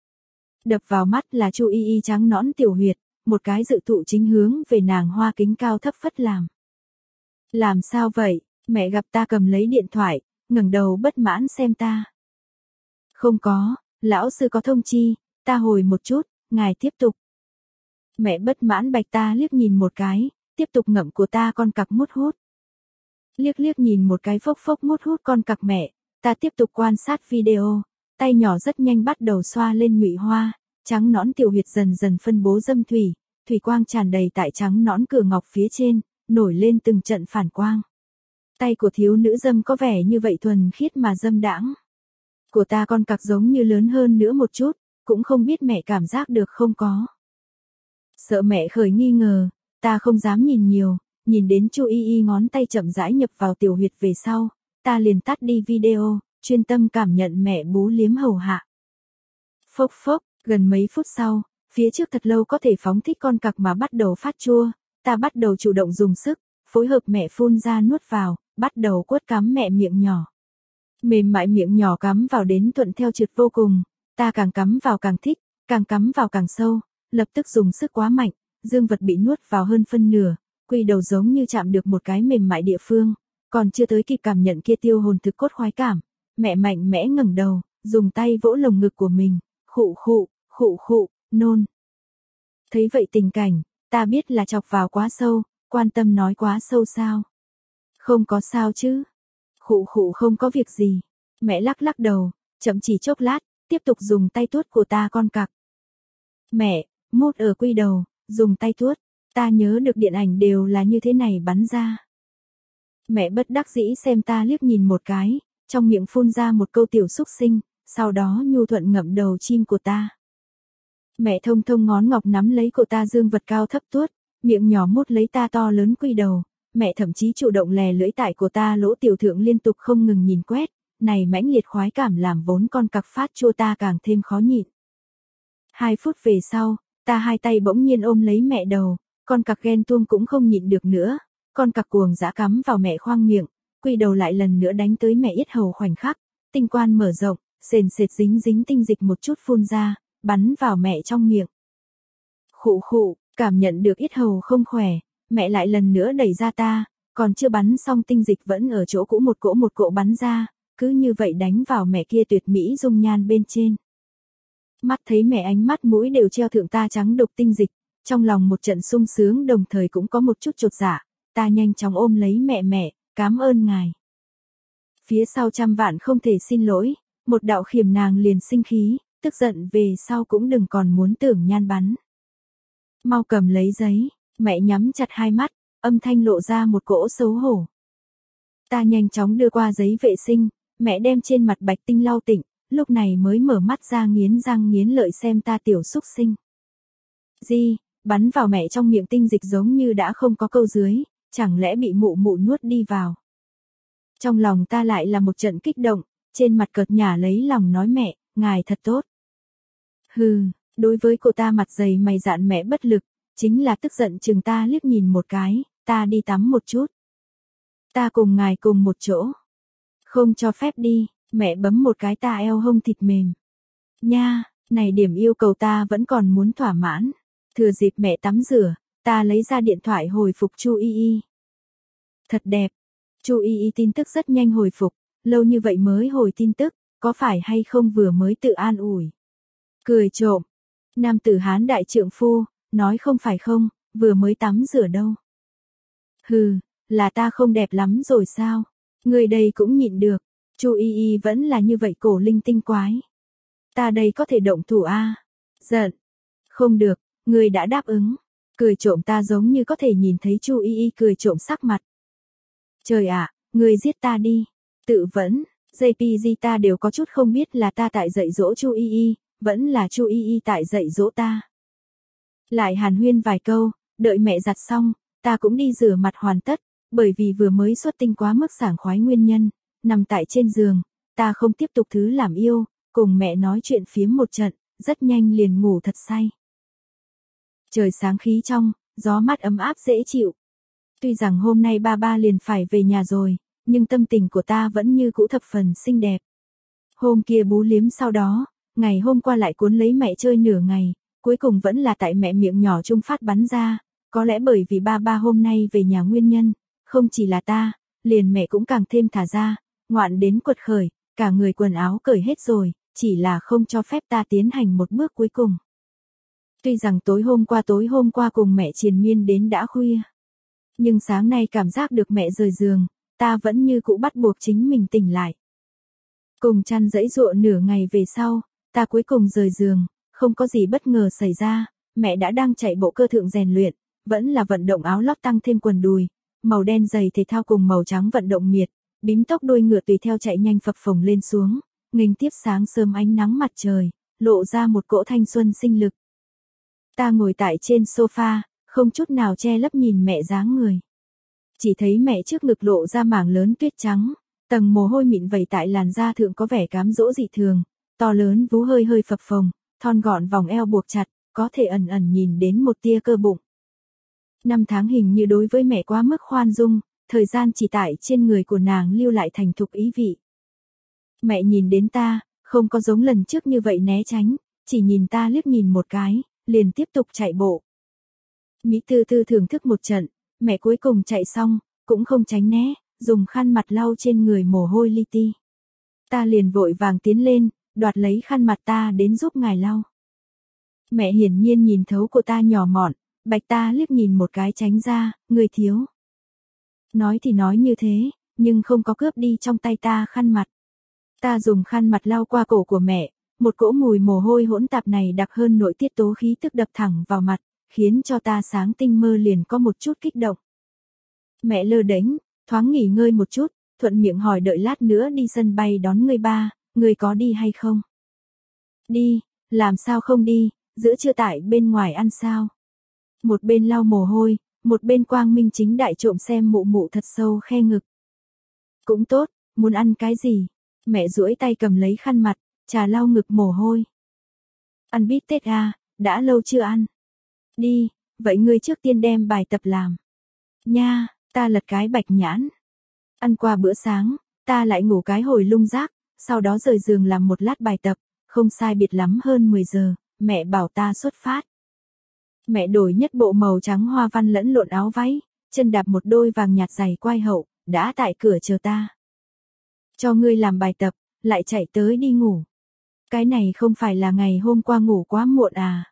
Đập vào mắt là Chu Y Y trắng nõn tiểu huyệt, một cái dự thụ chính hướng về nàng hoa kính cao thấp phất làm. Làm sao vậy? Mẹ gặp ta cầm lấy điện thoại, ngẩng đầu bất mãn xem ta. Không có, lão sư có thông chi, ta hồi một chút, ngài tiếp tục. Mẹ bất mãn bạch ta liếc nhìn một cái, tiếp tục ngậm của ta con cặc mút hút. Liếc liếc nhìn một cái phốc phốc mút hút con cặc mẹ, ta tiếp tục quan sát video, tay nhỏ rất nhanh bắt đầu xoa lên nhụy hoa, trắng nõn tiểu huyệt dần dần phân bố dâm thủy, thủy quang tràn đầy tại trắng nõn cửa ngọc phía trên, nổi lên từng trận phản quang. Tay của thiếu nữ dâm có vẻ như vậy thuần khiết mà dâm đãng. Của ta con cặc giống như lớn hơn nữa một chút, cũng không biết mẹ cảm giác được không có. Sợ mẹ khởi nghi ngờ, ta không dám nhìn nhiều, nhìn đến Chu Y Y ngón tay chậm rãi nhập vào tiểu huyệt về sau, ta liền tắt đi video, chuyên tâm cảm nhận mẹ bú liếm hầu hạ. Phốc phốc, gần mấy phút sau, phía trước thật lâu có thể phóng thích con cặc mà bắt đầu phát chua, ta bắt đầu chủ động dùng sức, phối hợp mẹ phun ra nuốt vào, bắt đầu quất cắm mẹ miệng nhỏ. Mềm mại miệng nhỏ cắm vào đến thuận theo trượt vô cùng, ta càng cắm vào càng thích, càng cắm vào càng sâu, lập tức dùng sức quá mạnh, dương vật bị nuốt vào hơn phân nửa, quy đầu giống như chạm được một cái mềm mại địa phương, còn chưa tới kịp cảm nhận kia tiêu hồn thực cốt khoái cảm, mẹ mạnh mẽ ngẩng đầu, dùng tay vỗ lồng ngực của mình, khụ khụ, khụ khụ, nôn. Thấy vậy tình cảnh, ta biết là chọc vào quá sâu, quan tâm nói quá sâu sao? Không có sao chứ? Khụ khụ không có việc gì. Mẹ lắc lắc đầu, chậm chỉ chốc lát, tiếp tục dùng tay tuốt của ta con cặc. Mẹ, mút ở quy đầu, dùng tay tuốt, ta nhớ được điện ảnh đều là như thế này bắn ra. Mẹ bất đắc dĩ xem ta liếc nhìn một cái, trong miệng phun ra một câu tiểu xúc sinh, sau đó nhu thuận ngậm đầu chim của ta. Mẹ thông thông ngón ngọc nắm lấy của ta dương vật cao thấp tuốt, miệng nhỏ mút lấy ta to lớn quy đầu, mẹ thậm chí chủ động lè lưỡi tại của ta lỗ tiểu thượng liên tục không ngừng nhìn quét, này mãnh liệt khoái cảm làm vốn con cặc phát chua ta càng thêm khó nhịn. Hai phút về sau, ta hai tay bỗng nhiên ôm lấy mẹ đầu, con cặc ghen tuông cũng không nhịn được nữa, con cặc cuồng dã cắm vào mẹ khoang miệng, quy đầu lại lần nữa đánh tới mẹ yết hầu khoảnh khắc, tinh quan mở rộng, sền sệt dính dính tinh dịch một chút phun ra, bắn vào mẹ trong miệng. Khụ khụ, cảm nhận được yết hầu không khỏe, mẹ lại lần nữa đẩy ra ta, còn chưa bắn xong tinh dịch vẫn ở chỗ cũ một cỗ một cỗ bắn ra, cứ như vậy đánh vào mẹ kia tuyệt mỹ dung nhan bên trên. Mắt thấy mẹ ánh mắt mũi đều treo thượng ta trắng đục tinh dịch, trong lòng một trận sung sướng đồng thời cũng có một chút chột dạ, ta nhanh chóng ôm lấy mẹ mẹ, cảm ơn ngài. Phía sau trăm vạn không thể xin lỗi, một đạo khiểm nàng liền sinh khí, tức giận về sau cũng đừng còn muốn tưởng nhan bắn. Mau cầm lấy giấy, mẹ nhắm chặt hai mắt, âm thanh lộ ra một cỗ xấu hổ. Ta nhanh chóng đưa qua giấy vệ sinh, mẹ đem trên mặt bạch tinh lau tịnh, lúc này mới mở mắt ra nghiến răng nghiến lợi xem ta tiểu xúc sinh. Di, bắn vào mẹ trong miệng tinh dịch giống như đã không có câu dưới, chẳng lẽ bị mụ mụ nuốt đi vào. Trong lòng ta lại là một trận kích động, trên mặt cợt nhả lấy lòng nói mẹ, ngài thật tốt. Hừ, đối với cô ta mặt dày mày dạn mẹ bất lực, chính là tức giận chừng ta liếc nhìn một cái, ta đi tắm một chút. Ta cùng ngài cùng một chỗ. Không cho phép đi, mẹ bấm một cái ta eo hông thịt mềm. Nha, này điểm yêu cầu ta vẫn còn muốn thỏa mãn. Thừa dịp mẹ tắm rửa, ta lấy ra điện thoại hồi phục Chu Y Y. Thật đẹp. Chu Y Y tin tức rất nhanh hồi phục, lâu như vậy mới hồi tin tức, có phải hay không vừa mới tự an ủi. Cười trộm. Nam tử Hán đại trượng phu, nói không phải không, vừa mới tắm rửa đâu. Hừ, là ta không đẹp lắm rồi sao? Người đây cũng nhịn được, Chu Y Y vẫn là như vậy cổ linh tinh quái. Ta đây có thể động thủ a? À? Giận. Không được, người đã đáp ứng. Cười trộm ta giống như có thể nhìn thấy Chu Y Y cười trộm sắc mặt. Trời ạ, à, người giết ta đi. Tự vẫn, gi pê giê ta đều có chút không biết là ta tại dạy dỗ Chu Y Y, vẫn là Chu Y Y tại dạy dỗ ta. Lại hàn huyên vài câu, đợi mẹ giặt xong, ta cũng đi rửa mặt hoàn tất, bởi vì vừa mới xuất tinh quá mức sảng khoái nguyên nhân, nằm tại trên giường, ta không tiếp tục thứ làm yêu, cùng mẹ nói chuyện phiếm một trận, rất nhanh liền ngủ thật say. Trời sáng khí trong, gió mát ấm áp dễ chịu. Tuy rằng hôm nay ba ba liền phải về nhà rồi, nhưng tâm tình của ta vẫn như cũ thập phần xinh đẹp. Hôm kia bú liếm sau đó, ngày hôm qua lại cuốn lấy mẹ chơi nửa ngày, cuối cùng vẫn là tại mẹ miệng nhỏ trung phát bắn ra, có lẽ bởi vì ba ba hôm nay về nhà nguyên nhân, không chỉ là ta, liền mẹ cũng càng thêm thả ra, ngoạn đến quật khởi, cả người quần áo cởi hết rồi, chỉ là không cho phép ta tiến hành một bước cuối cùng. Tuy rằng tối hôm qua tối hôm qua cùng mẹ triền miên đến đã khuya, nhưng sáng nay cảm giác được mẹ rời giường, ta vẫn như cũ bắt buộc chính mình tỉnh lại. Cùng chăn giãy giụa nửa ngày về sau, ta cuối cùng rời giường, không có gì bất ngờ xảy ra, mẹ đã đang chạy bộ cơ thượng rèn luyện, vẫn là vận động áo lót tăng thêm quần đùi, màu đen giày thể thao cùng màu trắng vận động miệt, bím tóc đuôi ngựa tùy theo chạy nhanh phập phồng lên xuống, nghênh tiếp sáng sớm ánh nắng mặt trời, lộ ra một cỗ thanh xuân sinh lực. Ta ngồi tại trên sofa, không chút nào che lấp nhìn mẹ dáng người. Chỉ thấy mẹ trước ngực lộ ra mảng lớn tuyết trắng, tầng mồ hôi mịn vẩy tại làn da thượng có vẻ cám dỗ dị thường, to lớn vú hơi hơi phập phồng, thon gọn vòng eo buộc chặt, có thể ẩn ẩn nhìn đến một tia cơ bụng. Năm tháng hình như đối với mẹ quá mức khoan dung, thời gian chỉ tại trên người của nàng lưu lại thành thục ý vị. Mẹ nhìn đến ta, không có giống lần trước như vậy né tránh, chỉ nhìn ta liếc nhìn một cái, liền tiếp tục chạy bộ. Mỹ tư tư thưởng thức một trận, mẹ cuối cùng chạy xong, cũng không tránh né, dùng khăn mặt lau trên người mồ hôi li ti. Ta liền vội vàng tiến lên, đoạt lấy khăn mặt ta đến giúp ngài lau. Mẹ hiển nhiên nhìn thấu của ta nhỏ mọn, bạch ta liếc nhìn một cái tránh ra, người thiếu. Nói thì nói như thế, nhưng không có cướp đi trong tay ta khăn mặt. Ta dùng khăn mặt lau qua cổ của mẹ, một cỗ mùi mồ hôi hỗn tạp này đặc hơn nội tiết tố khí tức đập thẳng vào mặt, khiến cho ta sáng tinh mơ liền có một chút kích động. Mẹ lơ đễnh, thoáng nghỉ ngơi một chút, thuận miệng hỏi đợi lát nữa đi sân bay đón ngươi ba, ngươi có đi hay không? Đi, làm sao không đi, giữa trưa tại bên ngoài ăn sao? Một bên lau mồ hôi, một bên quang minh chính đại trộm xem mụ mụ thật sâu khe ngực. Cũng tốt, muốn ăn cái gì? Mẹ duỗi tay cầm lấy khăn mặt, trà lau ngực mồ hôi. Ăn bít tết à, đã lâu chưa ăn. Đi, vậy ngươi trước tiên đem bài tập làm. Nha, ta lật cái bạch nhãn. Ăn qua bữa sáng, ta lại ngủ cái hồi lung rác, sau đó rời giường làm một lát bài tập, không sai biệt lắm hơn mười giờ, mẹ bảo ta xuất phát. Mẹ đổi nhất bộ màu trắng hoa văn lẫn lộn áo váy, chân đạp một đôi vàng nhạt giày quai hậu, đã tại cửa chờ ta. Cho ngươi làm bài tập, lại chạy tới đi ngủ. Cái này không phải là ngày hôm qua ngủ quá muộn à?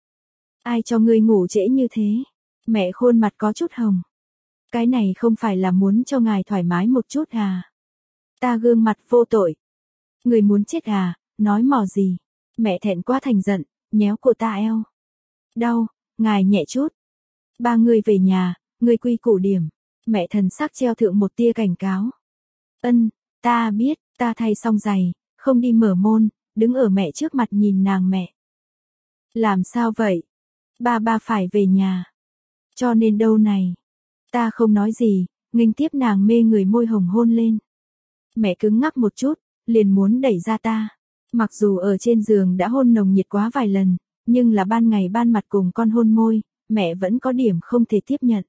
Ai cho ngươi ngủ trễ như thế? Mẹ khuôn mặt có chút hồng. Cái này không phải là muốn cho ngài thoải mái một chút à? Ta gương mặt vô tội. Người muốn chết à, nói mò gì? Mẹ thẹn quá thành giận, nhéo cổ ta eo. Đau, ngài nhẹ chút. Ba người về nhà, người quy củ điểm. Mẹ thần sắc treo thượng một tia cảnh cáo. Ân, ta biết, ta thay xong giày, không đi mở môn, đứng ở mẹ trước mặt nhìn nàng mẹ. Làm sao vậy? Ba ba phải về nhà. Cho nên đâu này. Ta không nói gì, nghênh tiếp nàng mê người môi hồng hôn lên. Mẹ cứng ngắc một chút, liền muốn đẩy ra ta. Mặc dù ở trên giường đã hôn nồng nhiệt quá vài lần, nhưng là ban ngày ban mặt cùng con hôn môi, mẹ vẫn có điểm không thể tiếp nhận.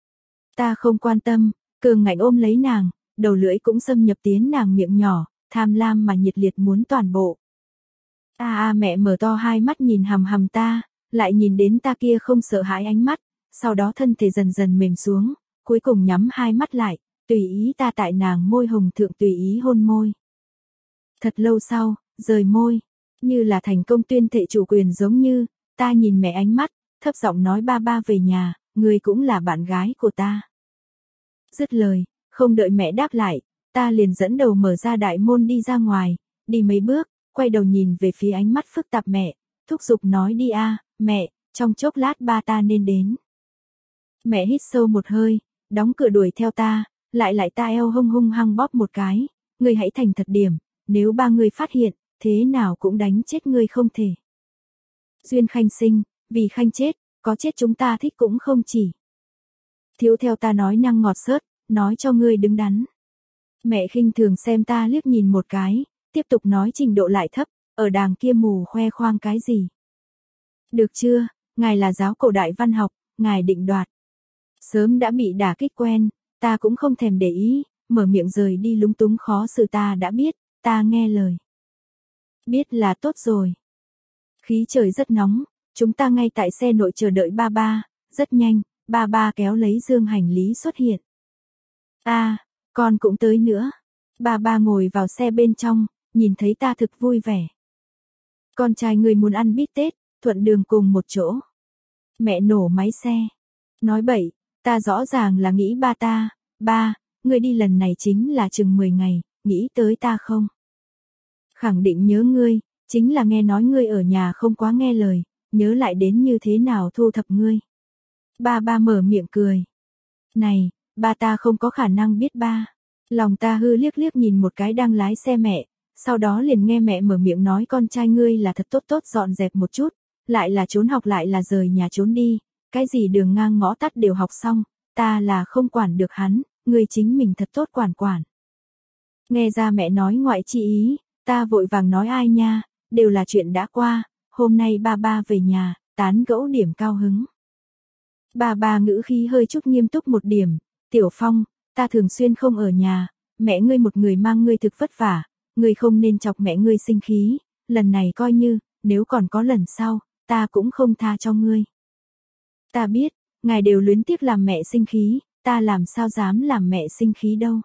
Ta không quan tâm, cường ngạnh ôm lấy nàng, đầu lưỡi cũng xâm nhập tiến nàng miệng nhỏ, tham lam mà nhiệt liệt muốn toàn bộ. A a mẹ mở to hai mắt nhìn hằm hằm ta, lại nhìn đến ta kia không sợ hãi ánh mắt, sau đó thân thể dần dần mềm xuống, cuối cùng nhắm hai mắt lại, tùy ý ta tại nàng môi hồng thượng tùy ý hôn môi. Thật lâu sau, rời môi, như là thành công tuyên thệ chủ quyền giống như, ta nhìn mẹ ánh mắt, thấp giọng nói ba ba về nhà, người cũng là bạn gái của ta. Dứt lời, không đợi mẹ đáp lại, ta liền dẫn đầu mở ra đại môn đi ra ngoài, đi mấy bước, quay đầu nhìn về phía ánh mắt phức tạp mẹ, thúc giục nói đi a, mẹ, trong chốc lát ba ta nên đến. Mẹ hít sâu một hơi, đóng cửa đuổi theo ta, lại lại ta eo hung hung hăng bóp một cái, ngươi hãy thành thật điểm, nếu ba người phát hiện, thế nào cũng đánh chết ngươi không thể. Duyên khanh sinh, vì khanh chết, có chết chúng ta thích cũng không chỉ. Thiếu theo ta nói năng ngọt xớt, nói cho ngươi đứng đắn. Mẹ khinh thường xem ta liếc nhìn một cái, tiếp tục nói trình độ lại thấp, ở đàng kia mù khoe khoang cái gì. Được chưa, ngài là giáo cổ đại văn học, ngài định đoạt. Sớm đã bị đả kích quen, ta cũng không thèm để ý, mở miệng rời đi lúng túng khó xử ta đã biết, ta nghe lời. Biết là tốt rồi. Khí trời rất nóng, chúng ta ngay tại xe nội chờ đợi ba ba, rất nhanh, ba ba kéo lấy dương hành lý xuất hiện. A, à, con cũng tới nữa. Ba ba ngồi vào xe bên trong, nhìn thấy ta thực vui vẻ. Con trai người muốn ăn bít tết, thuận đường cùng một chỗ. Mẹ nổ máy xe. Nói bậy, ta rõ ràng là nghĩ ba ta, ba, người đi lần này chính là chừng mười ngày, nghĩ tới ta không? Khẳng định nhớ ngươi, chính là nghe nói ngươi ở nhà không quá nghe lời, nhớ lại đến như thế nào thu thập ngươi. Ba ba mở miệng cười. Này, ba ta không có khả năng biết ba. Lòng ta hư liếc liếc nhìn một cái đang lái xe mẹ, sau đó liền nghe mẹ mở miệng nói con trai ngươi là thật tốt tốt dọn dẹp một chút, lại là trốn học lại là rời nhà trốn đi, cái gì đường ngang ngõ tắt đều học xong, ta là không quản được hắn, ngươi chính mình thật tốt quản quản. Nghe ra mẹ nói ngoại chi ý, ta vội vàng nói ai nha, đều là chuyện đã qua, hôm nay ba ba về nhà, tán gẫu điểm cao hứng. Ba ba ngữ khí hơi chút nghiêm túc một điểm, Tiểu Phong, ta thường xuyên không ở nhà, mẹ ngươi một người mang ngươi thực vất vả, ngươi không nên chọc mẹ ngươi sinh khí, lần này coi như, nếu còn có lần sau, ta cũng không tha cho ngươi. Ta biết, ngài đều luyến tiếc làm mẹ sinh khí, ta làm sao dám làm mẹ sinh khí đâu.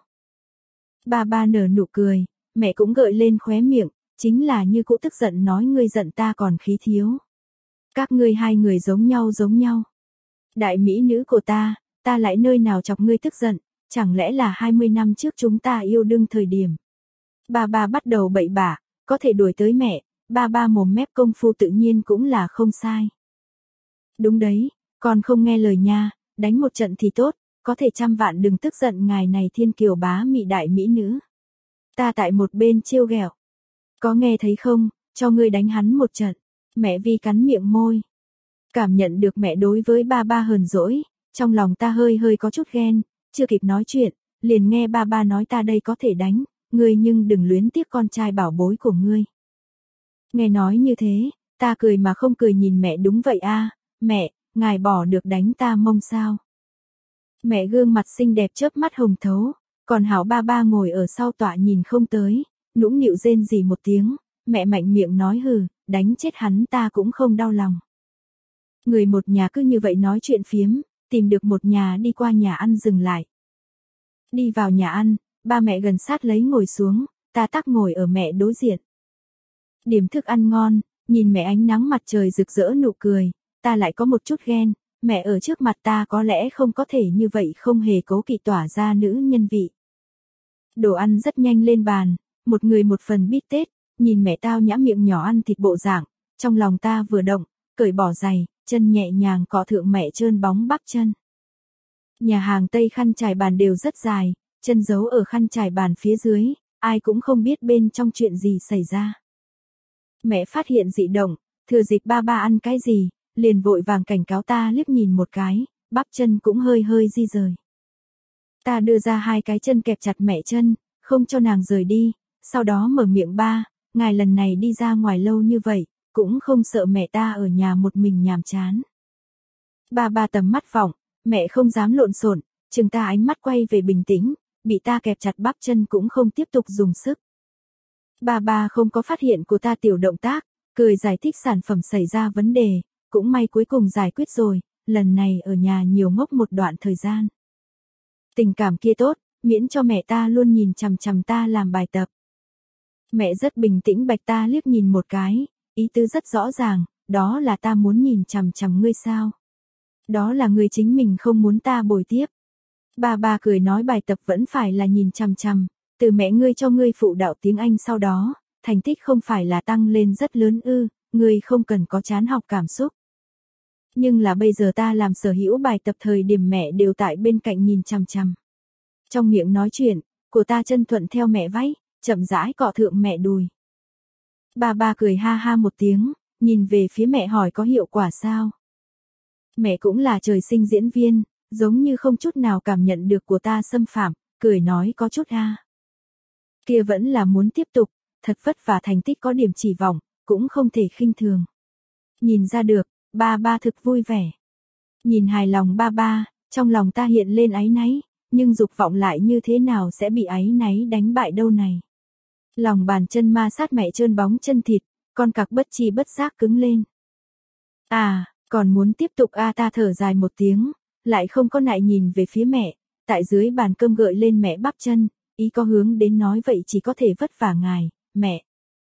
Ba ba nở nụ cười, mẹ cũng gợi lên khóe miệng, chính là như cũ tức giận nói ngươi giận ta còn khí thiếu. Các ngươi hai người giống nhau giống nhau. Đại mỹ nữ của ta, ta lại nơi nào chọc ngươi tức giận, chẳng lẽ là hai mươi năm trước chúng ta yêu đương thời điểm. Ba ba bắt đầu bậy bạ, có thể đuổi tới mẹ, ba ba mồm mép công phu tự nhiên cũng là không sai. Đúng đấy, con không nghe lời nha, đánh một trận thì tốt, có thể trăm vạn đừng tức giận ngài này thiên kiều bá mị đại mỹ nữ. Ta tại một bên trêu ghẹo. Có nghe thấy không, cho ngươi đánh hắn một trận. Mẹ Vi cắn miệng môi. Cảm nhận được mẹ đối với ba ba hờn dỗi, trong lòng ta hơi hơi có chút ghen, chưa kịp nói chuyện, liền nghe ba ba nói ta đây có thể đánh, ngươi nhưng đừng luyến tiếc con trai bảo bối của ngươi. Nghe nói như thế, ta cười mà không cười nhìn mẹ đúng vậy a, mẹ, ngài bỏ được đánh ta mông sao. Mẹ gương mặt xinh đẹp chớp mắt hồng thấu, còn hảo ba ba ngồi ở sau tọa nhìn không tới, nũng nịu rên rỉ một tiếng, mẹ mạnh miệng nói hừ, đánh chết hắn ta cũng không đau lòng. Người một nhà cứ như vậy nói chuyện phiếm, tìm được một nhà đi qua nhà ăn dừng lại. Đi vào nhà ăn, ba mẹ gần sát lấy ngồi xuống, ta tắc ngồi ở mẹ đối diện. Điểm thức ăn ngon, nhìn mẹ ánh nắng mặt trời rực rỡ nụ cười, ta lại có một chút ghen, mẹ ở trước mặt ta có lẽ không có thể như vậy không hề cố kỵ tỏa ra nữ nhân vị. Đồ ăn rất nhanh lên bàn, một người một phần bít tết, nhìn mẹ tao nhã miệng nhỏ ăn thịt bộ dạng, trong lòng ta vừa động, cởi bỏ giày, chân nhẹ nhàng cọ thượng mẹ trơn bóng bắp chân. Nhà hàng Tây khăn trải bàn đều rất dài, chân giấu ở khăn trải bàn phía dưới, ai cũng không biết bên trong chuyện gì xảy ra. Mẹ phát hiện dị động, thừa dịp ba ba ăn cái gì, liền vội vàng cảnh cáo ta liếc nhìn một cái, bắp chân cũng hơi hơi di rời. Ta đưa ra hai cái chân kẹp chặt mẹ chân, không cho nàng rời đi, sau đó mở miệng ba, ngài lần này đi ra ngoài lâu như vậy, cũng không sợ mẹ ta ở nhà một mình nhàm chán. Ba ba tầm mắt vọng, mẹ không dám lộn xộn, chừng ta ánh mắt quay về bình tĩnh, bị ta kẹp chặt bắp chân cũng không tiếp tục dùng sức. Ba ba không có phát hiện của ta tiểu động tác, cười giải thích sản phẩm xảy ra vấn đề, cũng may cuối cùng giải quyết rồi, lần này ở nhà nhiều ngốc một đoạn thời gian. Tình cảm kia tốt, miễn cho mẹ ta luôn nhìn chằm chằm ta làm bài tập. Mẹ rất bình tĩnh bạch ta liếc nhìn một cái, ý tứ rất rõ ràng, đó là ta muốn nhìn chằm chằm ngươi sao? Đó là ngươi chính mình không muốn ta bồi tiếp. Ba ba cười nói bài tập vẫn phải là nhìn chằm chằm, từ mẹ ngươi cho ngươi phụ đạo tiếng Anh sau đó, thành tích không phải là tăng lên rất lớn ư, ngươi không cần có chán học cảm xúc. Nhưng là bây giờ ta làm sở hữu bài tập thời điểm mẹ đều tại bên cạnh nhìn chằm chằm. Trong miệng nói chuyện, của ta chân thuận theo mẹ váy, chậm rãi cọ thượng mẹ đùi. Ba ba cười ha ha một tiếng, nhìn về phía mẹ hỏi có hiệu quả sao? Mẹ cũng là trời sinh diễn viên, giống như không chút nào cảm nhận được của ta xâm phạm, cười nói có chút ha. Kia vẫn là muốn tiếp tục, thật vất vả thành tích có điểm chỉ vọng, cũng không thể khinh thường. Nhìn ra được, ba ba thực vui vẻ. Nhìn hài lòng ba ba, trong lòng ta hiện lên áy náy, nhưng dục vọng lại như thế nào sẽ bị áy náy đánh bại đâu này. Lòng bàn chân ma sát mẹ trơn bóng chân thịt, con cặc bất chi bất giác cứng lên. À, còn muốn tiếp tục a à, ta thở dài một tiếng, lại không có nại nhìn về phía mẹ, tại dưới bàn cơm gợi lên mẹ bắp chân, ý có hướng đến nói vậy chỉ có thể vất vả ngài, mẹ.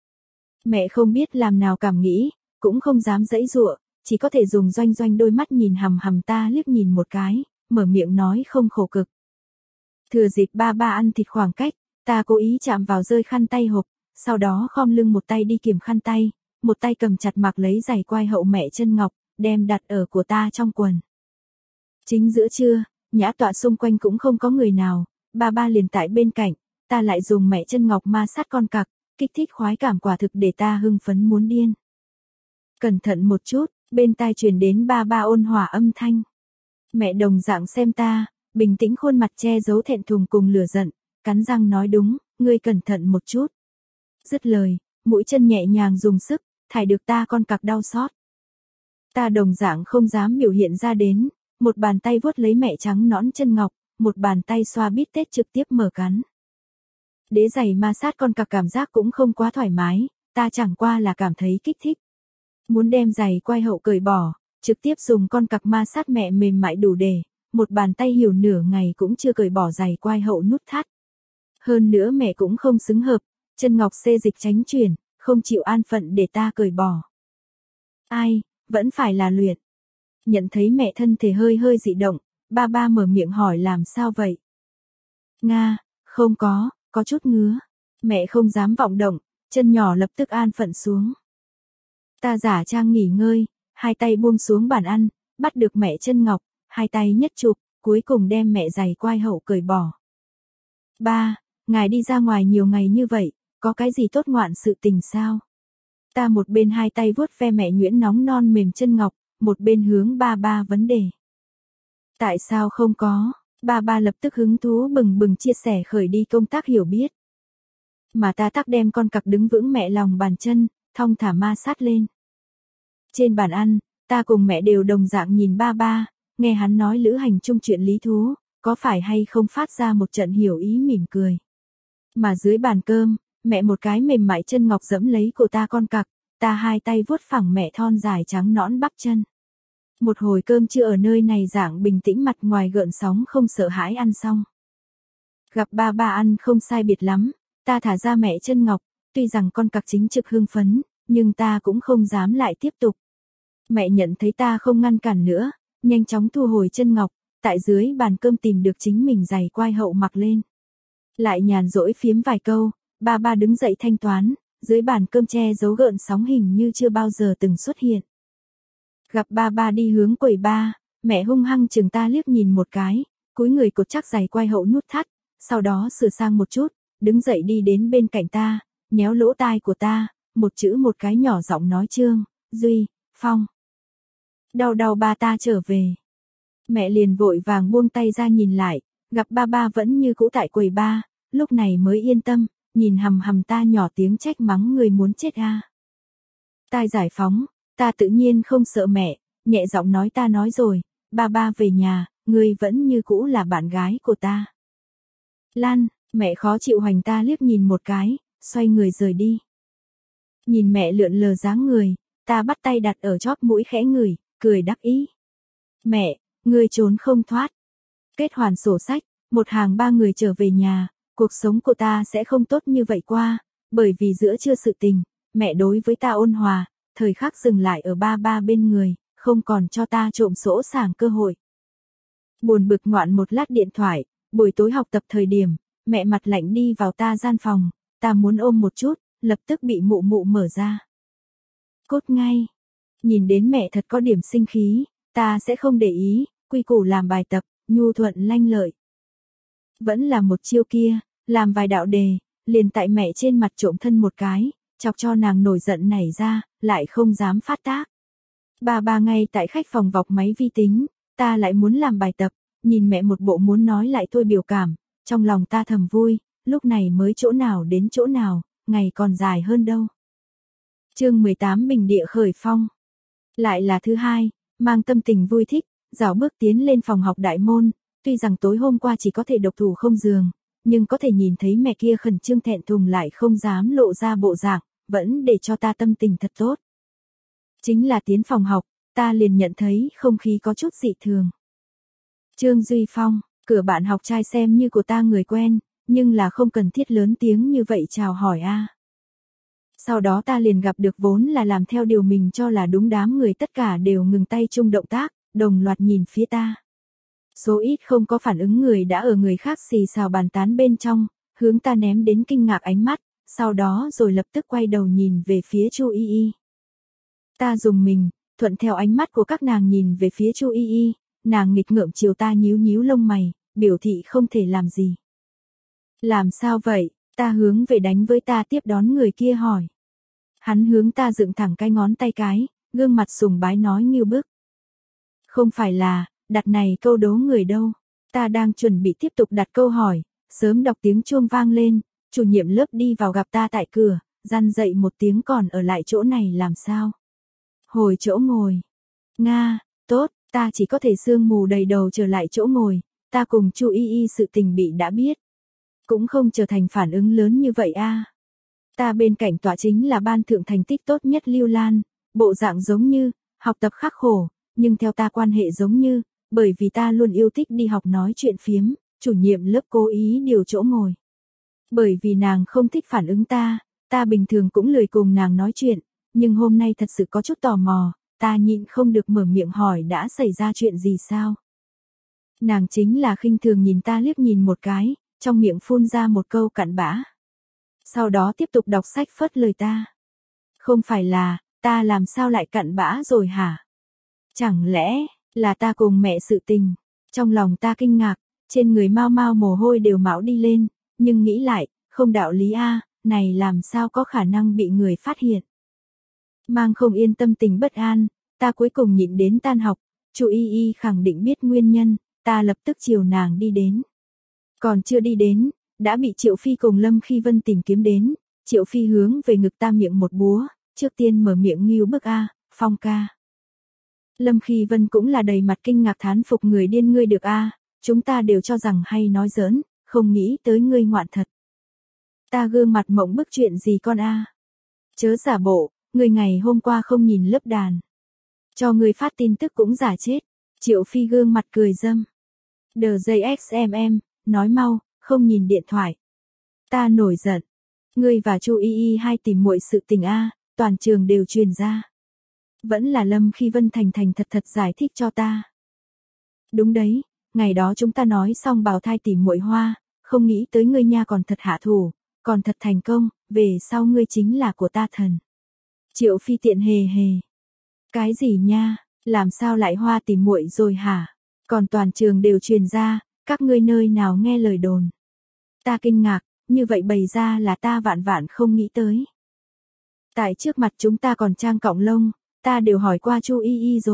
Mẹ không biết làm nào cảm nghĩ, cũng không dám giãy giụa, chỉ có thể dùng doanh doanh đôi mắt nhìn hằm hằm ta liếc nhìn một cái, mở miệng nói không khổ cực. Thừa dịp ba ba ăn thịt khoảng cách, ta cố ý chạm vào rơi khăn tay hộp, sau đó khom lưng một tay đi kiểm khăn tay, một tay cầm chặt mặc lấy giày quai hậu mẹ chân ngọc, đem đặt ở của ta trong quần. Chính giữa trưa, nhã tọa xung quanh cũng không có người nào, ba ba liền tại bên cạnh, ta lại dùng mẹ chân ngọc ma sát con cặc, kích thích khoái cảm quả thực để ta hưng phấn muốn điên. Cẩn thận một chút, bên tai truyền đến ba ba ôn hòa âm thanh. Mẹ đồng dạng xem ta, bình tĩnh khuôn mặt che giấu thẹn thùng cùng lửa giận, cắn răng nói đúng, ngươi cẩn thận một chút. Dứt lời, mũi chân nhẹ nhàng dùng sức, thải được ta con cặc đau xót. Ta đồng dạng không dám biểu hiện ra đến, một bàn tay vuốt lấy mẹ trắng nõn chân ngọc, một bàn tay xoa bít tết trực tiếp mở cắn. Đế giày ma sát con cặc cảm giác cũng không quá thoải mái, ta chẳng qua là cảm thấy kích thích. Muốn đem giày quai hậu cởi bỏ, trực tiếp dùng con cặc ma sát mẹ mềm mại đủ để, một bàn tay hiểu nửa ngày cũng chưa cởi bỏ giày quai hậu nút thắt. Hơn nữa mẹ cũng không xứng hợp, chân ngọc xê dịch tránh chuyển, không chịu an phận để ta cởi bỏ. Ai, vẫn phải là luyện. Nhận thấy mẹ thân thể hơi hơi dị động, ba ba mở miệng hỏi làm sao vậy? Nga, không có, có chút ngứa. Mẹ không dám vọng động, chân nhỏ lập tức an phận xuống. Ta giả trang nghỉ ngơi, hai tay buông xuống bàn ăn, bắt được mẹ chân ngọc, hai tay nhất chụp, cuối cùng đem mẹ giày quai hậu cởi bỏ. Ba, ngài đi ra ngoài nhiều ngày như vậy, có cái gì tốt ngoạn sự tình sao? Ta một bên hai tay vuốt ve mẹ nhuyễn nóng non mềm chân ngọc, một bên hướng ba ba vấn đề. Tại sao không có? Ba ba lập tức hứng thú bừng bừng chia sẻ khởi đi công tác hiểu biết. Mà ta tắc đem con cặc đứng vững mẹ lòng bàn chân, thong thả ma sát lên. Trên bàn ăn, ta cùng mẹ đều đồng dạng nhìn ba ba, nghe hắn nói lữ hành chung chuyện lý thú, có phải hay không phát ra một trận hiểu ý mỉm cười. Mà dưới bàn cơm, mẹ một cái mềm mại chân ngọc dẫm lấy của ta con cặc, ta hai tay vuốt phẳng mẹ thon dài trắng nõn bắp chân. Một hồi cơm trưa ở nơi này dạng bình tĩnh mặt ngoài gợn sóng không sợ hãi ăn xong. Gặp ba ba ăn không sai biệt lắm, ta thả ra mẹ chân ngọc, tuy rằng con cặc chính trực hưng phấn, nhưng ta cũng không dám lại tiếp tục. Mẹ nhận thấy ta không ngăn cản nữa, nhanh chóng thu hồi chân ngọc, tại dưới bàn cơm tìm được chính mình giày quai hậu mặc lên. Lại nhàn rỗi phiếm vài câu, ba ba đứng dậy thanh toán, dưới bàn cơm che giấu gợn sóng hình như chưa bao giờ từng xuất hiện. Gặp ba ba đi hướng quầy ba, mẹ hung hăng chừng ta liếc nhìn một cái, cúi người cột chắc giày quai hậu nút thắt, sau đó sửa sang một chút, đứng dậy đi đến bên cạnh ta, nhéo lỗ tai của ta, một chữ một cái nhỏ giọng nói Trương, Duy, Phong. đau đau ba ta trở về. Mẹ liền vội vàng buông tay ra nhìn lại, gặp ba ba vẫn như cũ tại quầy ba, lúc này mới yên tâm, nhìn hầm hầm ta nhỏ tiếng trách mắng người muốn chết a. Ta giải phóng, ta tự nhiên không sợ mẹ, nhẹ giọng nói ta nói rồi, ba ba về nhà, người vẫn như cũ là bạn gái của ta. Lan, mẹ khó chịu hoành ta liếc nhìn một cái, xoay người rời đi. Nhìn mẹ lượn lờ dáng người, ta bắt tay đặt ở chóp mũi khẽ ngửi, cười đắc ý. Mẹ, ngươi trốn không thoát. Kết hoàn sổ sách, một hàng ba người trở về nhà, cuộc sống của ta sẽ không tốt như vậy qua, bởi vì giữa trưa sự tình, mẹ đối với ta ôn hòa, thời khắc dừng lại ở ba ba bên người, không còn cho ta trộm sỗ sàng cơ hội. Buồn bực ngoạn một lát điện thoại, buổi tối học tập thời điểm, mẹ mặt lạnh đi vào ta gian phòng, ta muốn ôm một chút, lập tức bị mụ mụ mở ra. Cốt ngay. Nhìn đến mẹ thật có điểm sinh khí, ta sẽ không để ý, quy củ làm bài tập, nhu thuận lanh lợi. Vẫn là một chiêu kia, làm vài đạo đề, liền tại mẹ trên mặt trộm thân một cái, chọc cho nàng nổi giận nảy ra, lại không dám phát tác. Ba ba ngay tại khách phòng vọc máy vi tính, ta lại muốn làm bài tập, nhìn mẹ một bộ muốn nói lại thôi biểu cảm, trong lòng ta thầm vui, lúc này mới chỗ nào đến chỗ nào, ngày còn dài hơn đâu. Chương mười tám Bình địa khởi phong. Lại là thứ hai, mang tâm tình vui thích, rảo bước tiến lên phòng học đại môn, tuy rằng tối hôm qua chỉ có thể độc thủ không giường, nhưng có thể nhìn thấy mẹ kia khẩn trương thẹn thùng lại không dám lộ ra bộ dạng, vẫn để cho ta tâm tình thật tốt. Chính là tiến phòng học, ta liền nhận thấy không khí có chút dị thường. Trương Duy Phong, cửa bạn học trai xem như của ta người quen, nhưng là không cần thiết lớn tiếng như vậy chào hỏi a. Sau đó ta liền gặp được vốn là làm theo điều mình cho là đúng đám người tất cả đều ngừng tay chung động tác, đồng loạt nhìn phía ta. Số ít không có phản ứng người đã ở người khác xì xào bàn tán bên trong, hướng ta ném đến kinh ngạc ánh mắt, sau đó rồi lập tức quay đầu nhìn về phía Chu Y Y. Ta dùng mình, thuận theo ánh mắt của các nàng nhìn về phía Chu Y Y, nàng nghịch ngợm chiều ta nhíu nhíu lông mày, biểu thị không thể làm gì. Làm sao vậy? Ta hướng về đánh với ta tiếp đón người kia hỏi. Hắn hướng ta dựng thẳng cái ngón tay cái, gương mặt sùng bái nói nghiêu bức. Không phải là, đặt này câu đố người đâu. Ta đang chuẩn bị tiếp tục đặt câu hỏi, sớm đọc tiếng chuông vang lên, chủ nhiệm lớp đi vào gặp ta tại cửa, răn dậy một tiếng còn ở lại chỗ này làm sao. Hồi chỗ ngồi. Nga, tốt, ta chỉ có thể sương mù đầy đầu trở lại chỗ ngồi, ta cùng Chu Y Y sự tình bị đã biết. Cũng không trở thành phản ứng lớn như vậy a. Ta bên cạnh tọa chính là ban thượng thành tích tốt nhất Lưu Lan, bộ dạng giống như, học tập khắc khổ, nhưng theo ta quan hệ giống như, bởi vì ta luôn yêu thích đi học nói chuyện phiếm, chủ nhiệm lớp cố ý điều chỗ ngồi. Bởi vì nàng không thích phản ứng ta, ta bình thường cũng lười cùng nàng nói chuyện, nhưng hôm nay thật sự có chút tò mò, ta nhịn không được mở miệng hỏi đã xảy ra chuyện gì sao. Nàng chính là khinh thường nhìn ta liếc nhìn một cái, trong miệng phun ra một câu cặn bã. Sau đó tiếp tục đọc sách phớt lời ta. Không phải là, ta làm sao lại cặn bã rồi hả? Chẳng lẽ, là ta cùng mẹ sự tình? Trong lòng ta kinh ngạc, trên người mau mau mồ hôi đều mão đi lên, nhưng nghĩ lại, không đạo lý a, này làm sao có khả năng bị người phát hiện. Mang không yên tâm tình bất an, ta cuối cùng nhịn đến tan học, Chu Y Y khẳng định biết nguyên nhân, ta lập tức chiều nàng đi đến. Còn chưa đi đến, đã bị Triệu Phi cùng Lâm Khi Vân tìm kiếm đến, Triệu Phi hướng về ngực ta miệng một búa, trước tiên mở miệng nghiêu bức a, Phong ca. Lâm Khi Vân cũng là đầy mặt kinh ngạc thán phục người điên ngươi được a, chúng ta đều cho rằng hay nói giỡn, không nghĩ tới ngươi ngoạn thật. Ta gương mặt mộng bức chuyện gì con a? Chớ giả bộ, người ngày hôm qua không nhìn lớp đàn. Cho người phát tin tức cũng giả chết. Triệu Phi gương mặt cười dâm. Đờ dây ích em em, nói mau, không nhìn điện thoại. Ta nổi giận. Ngươi và Chu Y Y hai tìm muội sự tình a, toàn trường đều truyền ra. Vẫn là Lâm Khi Vân thành thành thật thật giải thích cho ta. Đúng đấy, ngày đó chúng ta nói xong bào thai tìm muội hoa, không nghĩ tới ngươi nha còn thật hạ thủ, còn thật thành công, về sau ngươi chính là của ta thần. Triệu Phi tiện hề hề. Cái gì nha, làm sao lại hoa tìm muội rồi hả? Còn toàn trường đều truyền ra, các ngươi nơi nào nghe lời đồn. Ta kinh ngạc, như vậy bày ra là ta vạn vạn không nghĩ tới. Tại trước mặt chúng ta còn trang cọng lông, ta đều hỏi qua Chu Y Y rồi,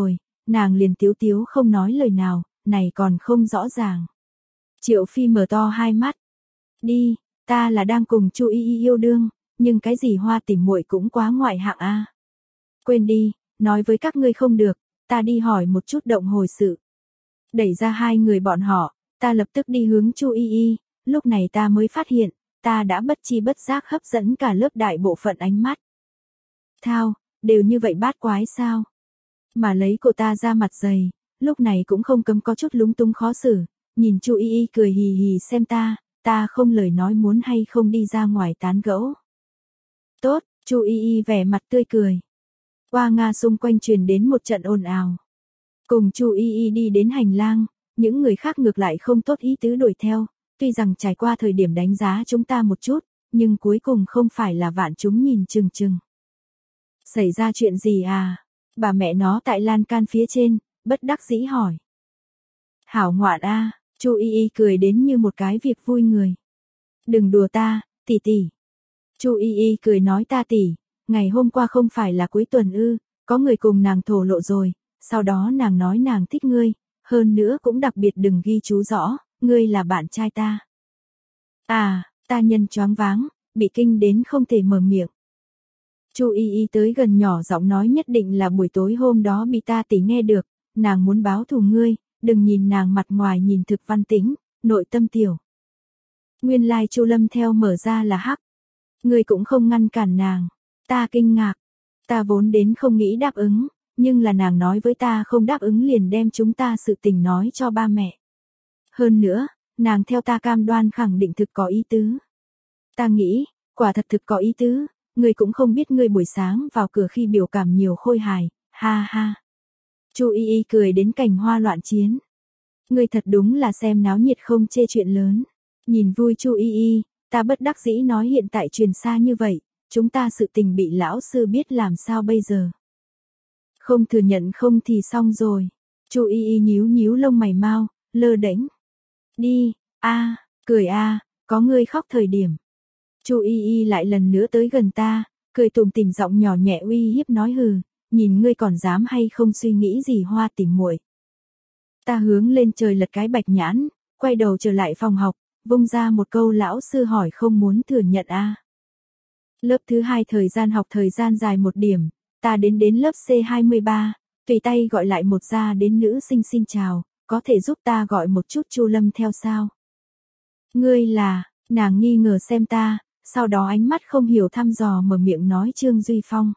nàng liền tiếu tiếu không nói lời nào, này còn không rõ ràng. Triệu Phi mở to hai mắt. Đi, ta là đang cùng Chu Y Y yêu đương, nhưng cái gì Hoa Tỉ muội cũng quá ngoại hạng a. Quên đi, nói với các ngươi không được, ta đi hỏi một chút động hồi sự. Đẩy ra hai người bọn họ, ta lập tức đi hướng Chu Y Y, lúc này ta mới phát hiện, ta đã bất chi bất giác hấp dẫn cả lớp đại bộ phận ánh mắt. Thao, đều như vậy bát quái sao? Mà lấy cô ta ra mặt dày, lúc này cũng không cấm có chút lúng túng khó xử, nhìn Chu Y Y cười hì hì xem ta, ta không lời nói muốn hay không đi ra ngoài tán gẫu. Tốt, Chu Y Y vẻ mặt tươi cười. Qua Nga xung quanh truyền đến một trận ồn ào. Cùng Chu Y Y đi đến hành lang, những người khác ngược lại không tốt ý tứ đuổi theo, tuy rằng trải qua thời điểm đánh giá chúng ta một chút, nhưng cuối cùng không phải là vạn chúng nhìn chừng chừng. Xảy ra chuyện gì à? Bà mẹ nó tại lan can phía trên, bất đắc dĩ hỏi. Hảo ngoạn a, Chu Y Y cười đến như một cái việc vui người. Đừng đùa ta, tỷ tỷ. Chu Y Y cười nói ta tỷ, ngày hôm qua không phải là cuối tuần ư, có người cùng nàng thổ lộ rồi, sau đó nàng nói nàng thích ngươi, hơn nữa cũng đặc biệt đừng ghi chú rõ, ngươi là bạn trai ta. À, ta nhân choáng váng, bị kinh đến không thể mở miệng. Chu Y Y tới gần nhỏ giọng nói nhất định là buổi tối hôm đó bị ta tỷ nghe được, nàng muốn báo thù ngươi, đừng nhìn nàng mặt ngoài nhìn thực văn tĩnh, nội tâm tiểu. Nguyên lai Chu Lâm theo mở ra là hắc. Ngươi cũng không ngăn cản nàng, ta kinh ngạc, ta vốn đến không nghĩ đáp ứng, nhưng là nàng nói với ta không đáp ứng liền đem chúng ta sự tình nói cho ba mẹ. Hơn nữa, nàng theo ta cam đoan khẳng định thực có ý tứ. Ta nghĩ, quả thật thực có ý tứ, ngươi cũng không biết ngươi buổi sáng vào cửa khi biểu cảm nhiều khôi hài, ha ha. Chu Y Y cười đến cảnh hoa loạn chiến. Ngươi thật đúng là xem náo nhiệt không chê chuyện lớn. Nhìn vui Chu Y Y, ta bất đắc dĩ nói hiện tại truyền xa như vậy, chúng ta sự tình bị lão sư biết làm sao bây giờ. Không thừa nhận không thì xong rồi. Chu Y Y nhíu nhíu lông mày mau, lơ đễnh. Đi, a, cười a, có ngươi khóc thời điểm. Chu Y Y lại lần nữa tới gần ta, cười tủm tỉm giọng nhỏ nhẹ uy hiếp nói hừ, nhìn ngươi còn dám hay không suy nghĩ gì Hoa Tỉ muội. Ta hướng lên trời lật cái bạch nhãn, quay đầu trở lại phòng học, vung ra một câu lão sư hỏi không muốn thừa nhận a. À. Lớp thứ hai thời gian học thời gian dài một điểm, ta đến đến lớp C hai mươi ba, tùy tay gọi lại một gia đến nữ sinh xin chào, có thể giúp ta gọi một chút Chu Lâm theo sao? Ngươi là, nàng nghi ngờ xem ta, sau đó ánh mắt không hiểu thăm dò mở miệng nói Trương Duy Phong.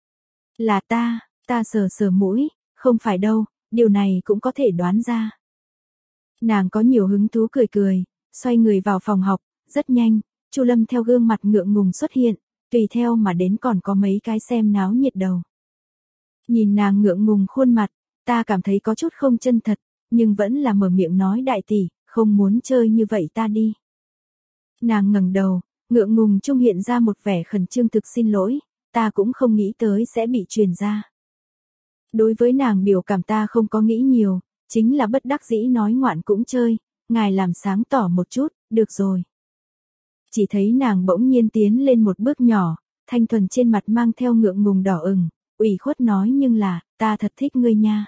Là ta, ta sờ sờ mũi, không phải đâu, điều này cũng có thể đoán ra. Nàng có nhiều hứng thú cười cười, xoay người vào phòng học, rất nhanh, Chu Lâm theo gương mặt ngượng ngùng xuất hiện, tùy theo mà đến còn có mấy cái xem náo nhiệt đầu. Nhìn nàng ngượng ngùng khuôn mặt, ta cảm thấy có chút không chân thật, nhưng vẫn là mở miệng nói đại tỷ, không muốn chơi như vậy ta đi. Nàng ngẩng đầu, ngượng ngùng trung hiện ra một vẻ khẩn trương thực xin lỗi, ta cũng không nghĩ tới sẽ bị truyền ra. Đối với nàng biểu cảm ta không có nghĩ nhiều, chính là bất đắc dĩ nói ngoạn cũng chơi, ngài làm sáng tỏ một chút, được rồi. Chỉ thấy nàng bỗng nhiên tiến lên một bước nhỏ, thanh thuần trên mặt mang theo ngượng ngùng đỏ ửng, ủy khuất nói nhưng là, ta thật thích ngươi nha.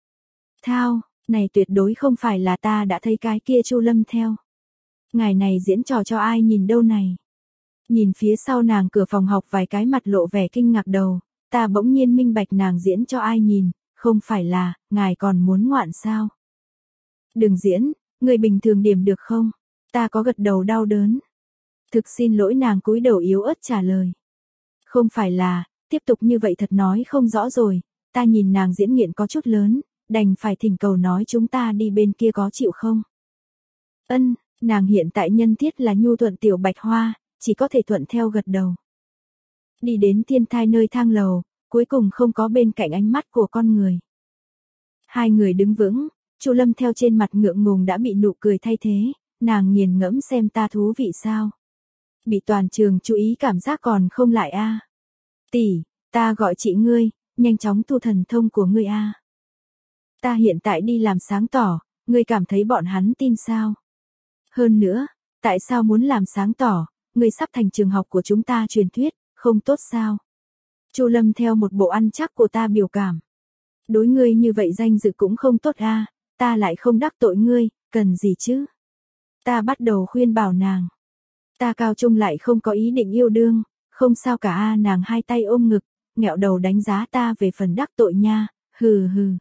Thao, này tuyệt đối không phải là ta đã thấy cái kia Chu Lâm theo. Ngài này diễn trò cho ai nhìn đâu này. Nhìn phía sau nàng cửa phòng học vài cái mặt lộ vẻ kinh ngạc đầu, ta bỗng nhiên minh bạch nàng diễn cho ai nhìn, không phải là, ngài còn muốn ngoạn sao. Đừng diễn, người bình thường điểm được không? Ta có gật đầu đau đớn. Thực xin lỗi nàng cúi đầu yếu ớt trả lời. Không phải là, tiếp tục như vậy thật nói không rõ rồi, ta nhìn nàng diễn nghiện có chút lớn, đành phải thỉnh cầu nói chúng ta đi bên kia có chịu không? Ân, nàng hiện tại nhân thiết là nhu thuận tiểu bạch hoa, chỉ có thể thuận theo gật đầu. Đi đến thiên thai nơi thang lầu, cuối cùng không có bên cạnh ánh mắt của con người. Hai người đứng vững, Chu Lâm theo trên mặt ngượng ngùng đã bị nụ cười thay thế, nàng nghiền ngẫm xem ta thú vị sao. Bị toàn trường chú ý cảm giác còn không lại a. À. Tỷ, ta gọi chị ngươi, nhanh chóng tu thần thông của ngươi a. À. Ta hiện tại đi làm sáng tỏ, ngươi cảm thấy bọn hắn tin sao? Hơn nữa, tại sao muốn làm sáng tỏ, ngươi sắp thành trường học của chúng ta truyền thuyết, không tốt sao? Chu Lâm theo một bộ ăn chắc của ta biểu cảm. Đối ngươi như vậy danh dự cũng không tốt a, ta lại không đắc tội ngươi, cần gì chứ? Ta bắt đầu khuyên bảo nàng. Ta cao trung lại không có ý định yêu đương, không sao cả a, nàng hai tay ôm ngực, nghẹo đầu đánh giá ta về phần đắc tội nha, hừ hừ.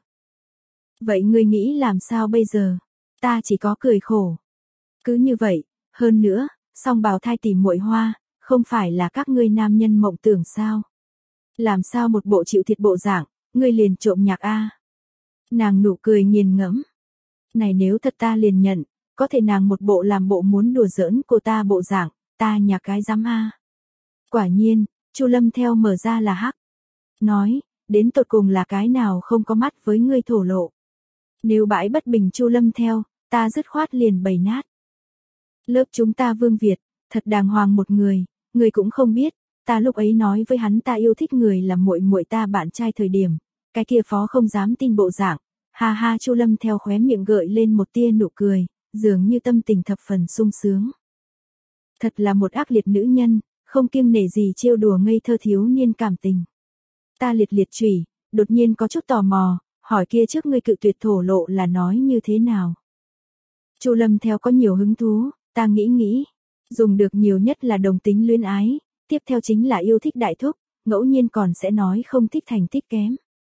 Vậy ngươi nghĩ làm sao bây giờ? Ta chỉ có cười khổ. Cứ như vậy, hơn nữa, song bào thai tìm muội hoa, không phải là các ngươi nam nhân mộng tưởng sao? Làm sao một bộ chịu thiệt bộ dạng, ngươi liền trộm nhạc a? Nàng nụ cười nghiền ngẫm. Này nếu thật ta liền nhận, có thể nàng một bộ làm bộ muốn đùa giỡn cô ta bộ dạng, ta nhạc cái dám a. Quả nhiên, Chu Lâm theo mở ra là hắc. Nói, đến tột cùng là cái nào không có mắt với ngươi thổ lộ. Nếu bãi bất bình Chu Lâm theo, ta dứt khoát liền bày nát. Lớp chúng ta Vương Việt, thật đàng hoàng một người, người cũng không biết, ta lúc ấy nói với hắn ta yêu thích người là muội muội ta bạn trai thời điểm, cái kia phó không dám tin bộ dạng. Ha ha, Chu Lâm theo khóe miệng gợi lên một tia nụ cười, dường như tâm tình thập phần sung sướng. Thật là một ác liệt nữ nhân, không kiêng nể gì trêu đùa ngây thơ thiếu niên cảm tình. Ta liệt liệt chủy, đột nhiên có chút tò mò, hỏi kia trước ngươi cự tuyệt thổ lộ là nói như thế nào? Chu Lâm theo có nhiều hứng thú, ta nghĩ nghĩ, dùng được nhiều nhất là đồng tính luyến ái, tiếp theo chính là yêu thích đại thúc, ngẫu nhiên còn sẽ nói không thích thành tích kém.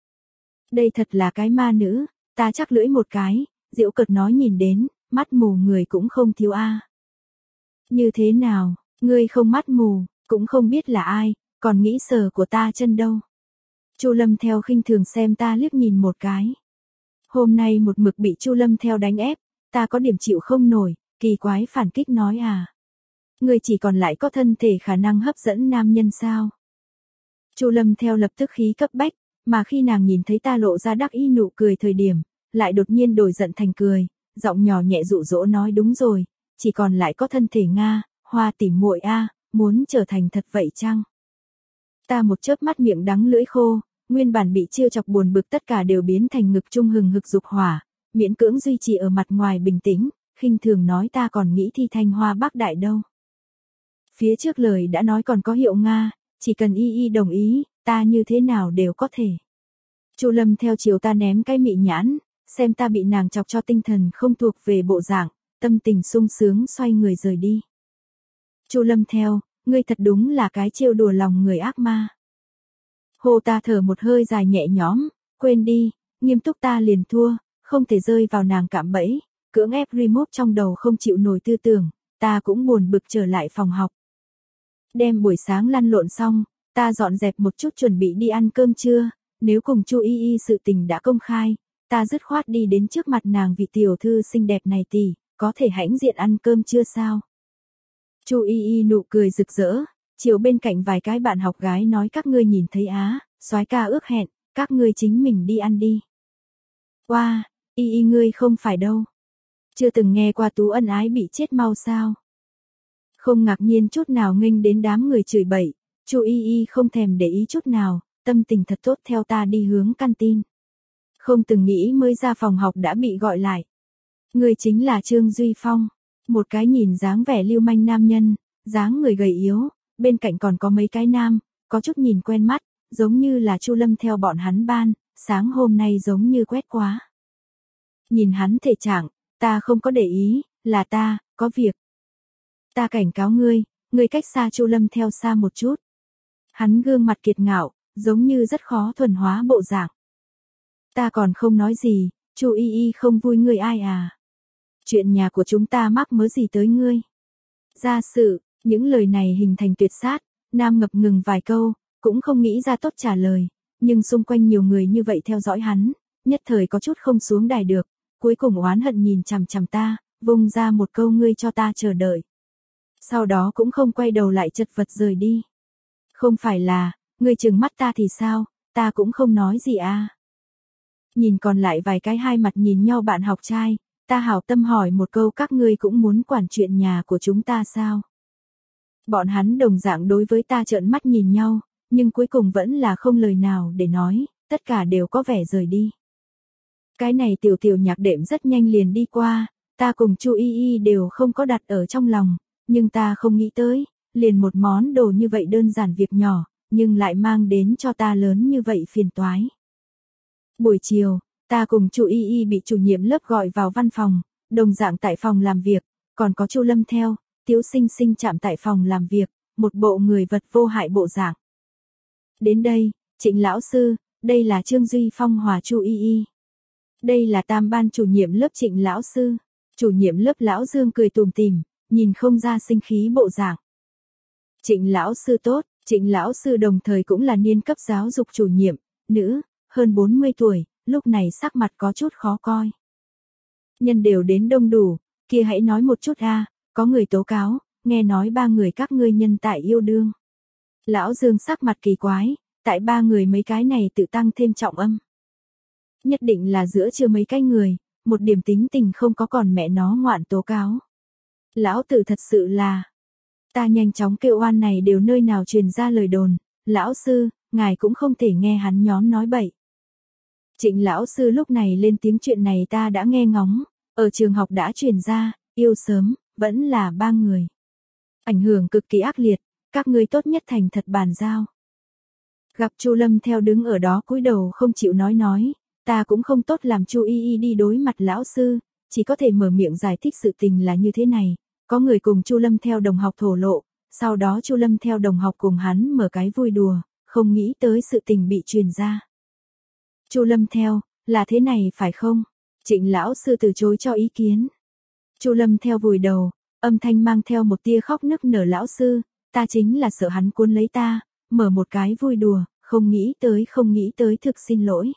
Đây thật là cái ma nữ, ta chắc lưỡi một cái, giễu cợt nói nhìn đến, mắt mù người cũng không thiếu a. Như thế nào, ngươi không mắt mù, cũng không biết là ai, còn nghĩ sờ của ta chân đâu. Chu Lâm theo khinh thường xem ta liếc nhìn một cái. Hôm nay một mực bị Chu Lâm theo đánh ép, ta có điểm chịu không nổi, kỳ quái phản kích nói à. Ngươi chỉ còn lại có thân thể khả năng hấp dẫn nam nhân sao? Chu Lâm theo lập tức khí cấp bách, mà khi nàng nhìn thấy ta lộ ra đắc ý nụ cười thời điểm, lại đột nhiên đổi giận thành cười, giọng nhỏ nhẹ dụ dỗ nói đúng rồi, chỉ còn lại có thân thể Nga, Hoa tỉ muội a, muốn trở thành thật vậy chăng? Ta một chớp mắt miệng đắng lưỡi khô, nguyên bản bị trêu chọc buồn bực tất cả đều biến thành ngực trung hừng hực dục hỏa, miễn cưỡng duy trì ở mặt ngoài bình tĩnh, khinh thường nói ta còn nghĩ thi Thanh Hoa Bắc Đại đâu. Phía trước lời đã nói còn có hiệu Nga, chỉ cần y y đồng ý, ta như thế nào đều có thể. Chu Lâm theo chiều ta ném cái mị nhãn, xem ta bị nàng chọc cho tinh thần không thuộc về bộ dạng, tâm tình sung sướng xoay người rời đi. Chu Lâm theo, ngươi thật đúng là cái trêu đùa lòng người ác ma. Hồ ta thở một hơi dài nhẹ nhõm, quên đi, nghiêm túc ta liền thua, không thể rơi vào nàng cạm bẫy, cưỡng ép remote trong đầu không chịu nổi tư tưởng, ta cũng buồn bực trở lại phòng học. Đem buổi sáng lăn lộn xong, ta dọn dẹp một chút chuẩn bị đi ăn cơm trưa, nếu cùng Chu Y Y sự tình đã công khai, ta dứt khoát đi đến trước mặt nàng vị tiểu thư xinh đẹp này tỷ, có thể hãnh diện ăn cơm trưa sao? Chu Y Y nụ cười rực rỡ, chiều bên cạnh vài cái bạn học gái nói các ngươi nhìn thấy á, soái ca ước hẹn, các ngươi chính mình đi ăn đi. Wow, Y Y ngươi không phải đâu. Chưa từng nghe qua Tú ân ái bị chết mau sao? Không ngạc nhiên chút nào nghênh đến đám người chửi bậy, Chu Y Y không thèm để ý chút nào, tâm tình thật tốt theo ta đi hướng canteen. Không từng nghĩ mới ra phòng học đã bị gọi lại. Người chính là Trương Duy Phong, một cái nhìn dáng vẻ lưu manh nam nhân, dáng người gầy yếu, bên cạnh còn có mấy cái nam, có chút nhìn quen mắt, giống như là Chu Lâm theo bọn hắn ban, sáng hôm nay giống như quét quá. Nhìn hắn thể trạng, ta không có để ý, là ta, có việc. Ta cảnh cáo ngươi, ngươi cách xa Chu Lâm theo xa một chút. Hắn gương mặt kiệt ngạo, giống như rất khó thuần hóa bộ dạng. Ta còn không nói gì, Chu Y Y không vui ngươi ai à? Chuyện nhà của chúng ta mắc mớ gì tới ngươi? Gia sự, những lời này hình thành tuyệt sát, nam ngập ngừng vài câu, cũng không nghĩ ra tốt trả lời, nhưng xung quanh nhiều người như vậy theo dõi hắn, nhất thời có chút không xuống đài được, cuối cùng oán hận nhìn chằm chằm ta, vung ra một câu ngươi cho ta chờ đợi. Sau đó cũng không quay đầu lại chật vật rời đi. Không phải là, ngươi trừng mắt ta thì sao, ta cũng không nói gì à. Nhìn còn lại vài cái hai mặt nhìn nhau bạn học trai, ta hảo tâm hỏi một câu các ngươi cũng muốn quản chuyện nhà của chúng ta sao? Bọn hắn đồng dạng đối với ta trợn mắt nhìn nhau, nhưng cuối cùng vẫn là không lời nào để nói, tất cả đều có vẻ rời đi. Cái này tiểu tiểu nhạc đệm rất nhanh liền đi qua, ta cùng Chu Y Y đều không có đặt ở trong lòng, nhưng ta không nghĩ tới, liền một món đồ như vậy đơn giản việc nhỏ, nhưng lại mang đến cho ta lớn như vậy phiền toái. Buổi chiều, ta cùng Chu Y Y bị chủ nhiệm lớp gọi vào văn phòng, đồng dạng tại phòng làm việc, còn có Chu Lâm theo, Tiếu Sinh Sinh chạm tại phòng làm việc, một bộ người vật vô hại bộ dạng. Đến đây, Trịnh lão sư, đây là Trương Duy Phong hòa Chu Y Y. Đây là tam ban chủ nhiệm lớp Trịnh lão sư. Chủ nhiệm lớp lão Dương cười tủm tỉm, nhìn không ra sinh khí bộ dạng. Trịnh lão sư tốt, Trịnh lão sư đồng thời cũng là niên cấp giáo dục chủ nhiệm, nữ, hơn bốn mươi tuổi, lúc này sắc mặt có chút khó coi. Nhân đều đến đông đủ, kia hãy nói một chút a, có người tố cáo, nghe nói ba người các ngươi nhân tại yêu đương. Lão Dương sắc mặt kỳ quái, tại ba người mấy cái này tự tăng thêm trọng âm. Nhất định là giữa chưa mấy cái người, một điểm tính tình không có còn mẹ nó ngoạn tố cáo. Lão tử thật sự là, ta nhanh chóng kêu oan này đều nơi nào truyền ra lời đồn, lão sư, ngài cũng không thể nghe hắn nhóm nói bậy. Trịnh lão sư lúc này lên tiếng chuyện này ta đã nghe ngóng, ở trường học đã truyền ra, yêu sớm, vẫn là ba người. Ảnh hưởng cực kỳ ác liệt, các ngươi tốt nhất thành thật bàn giao. Gặp Chu Lâm theo đứng ở đó cúi đầu không chịu nói nói, ta cũng không tốt làm Chu Y Y đi đối mặt lão sư, chỉ có thể mở miệng giải thích sự tình là như thế này, có người cùng Chu Lâm theo đồng học thổ lộ, sau đó Chu Lâm theo đồng học cùng hắn mở cái vui đùa, không nghĩ tới sự tình bị truyền ra. Chu Lâm theo, là thế này phải không? Trịnh lão sư từ chối cho ý kiến. Chu Lâm theo vùi đầu, âm thanh mang theo một tia khóc nức nở lão sư, ta chính là sợ hắn cuốn lấy ta, mở một cái vui đùa, không nghĩ tới không nghĩ tới thực xin lỗi.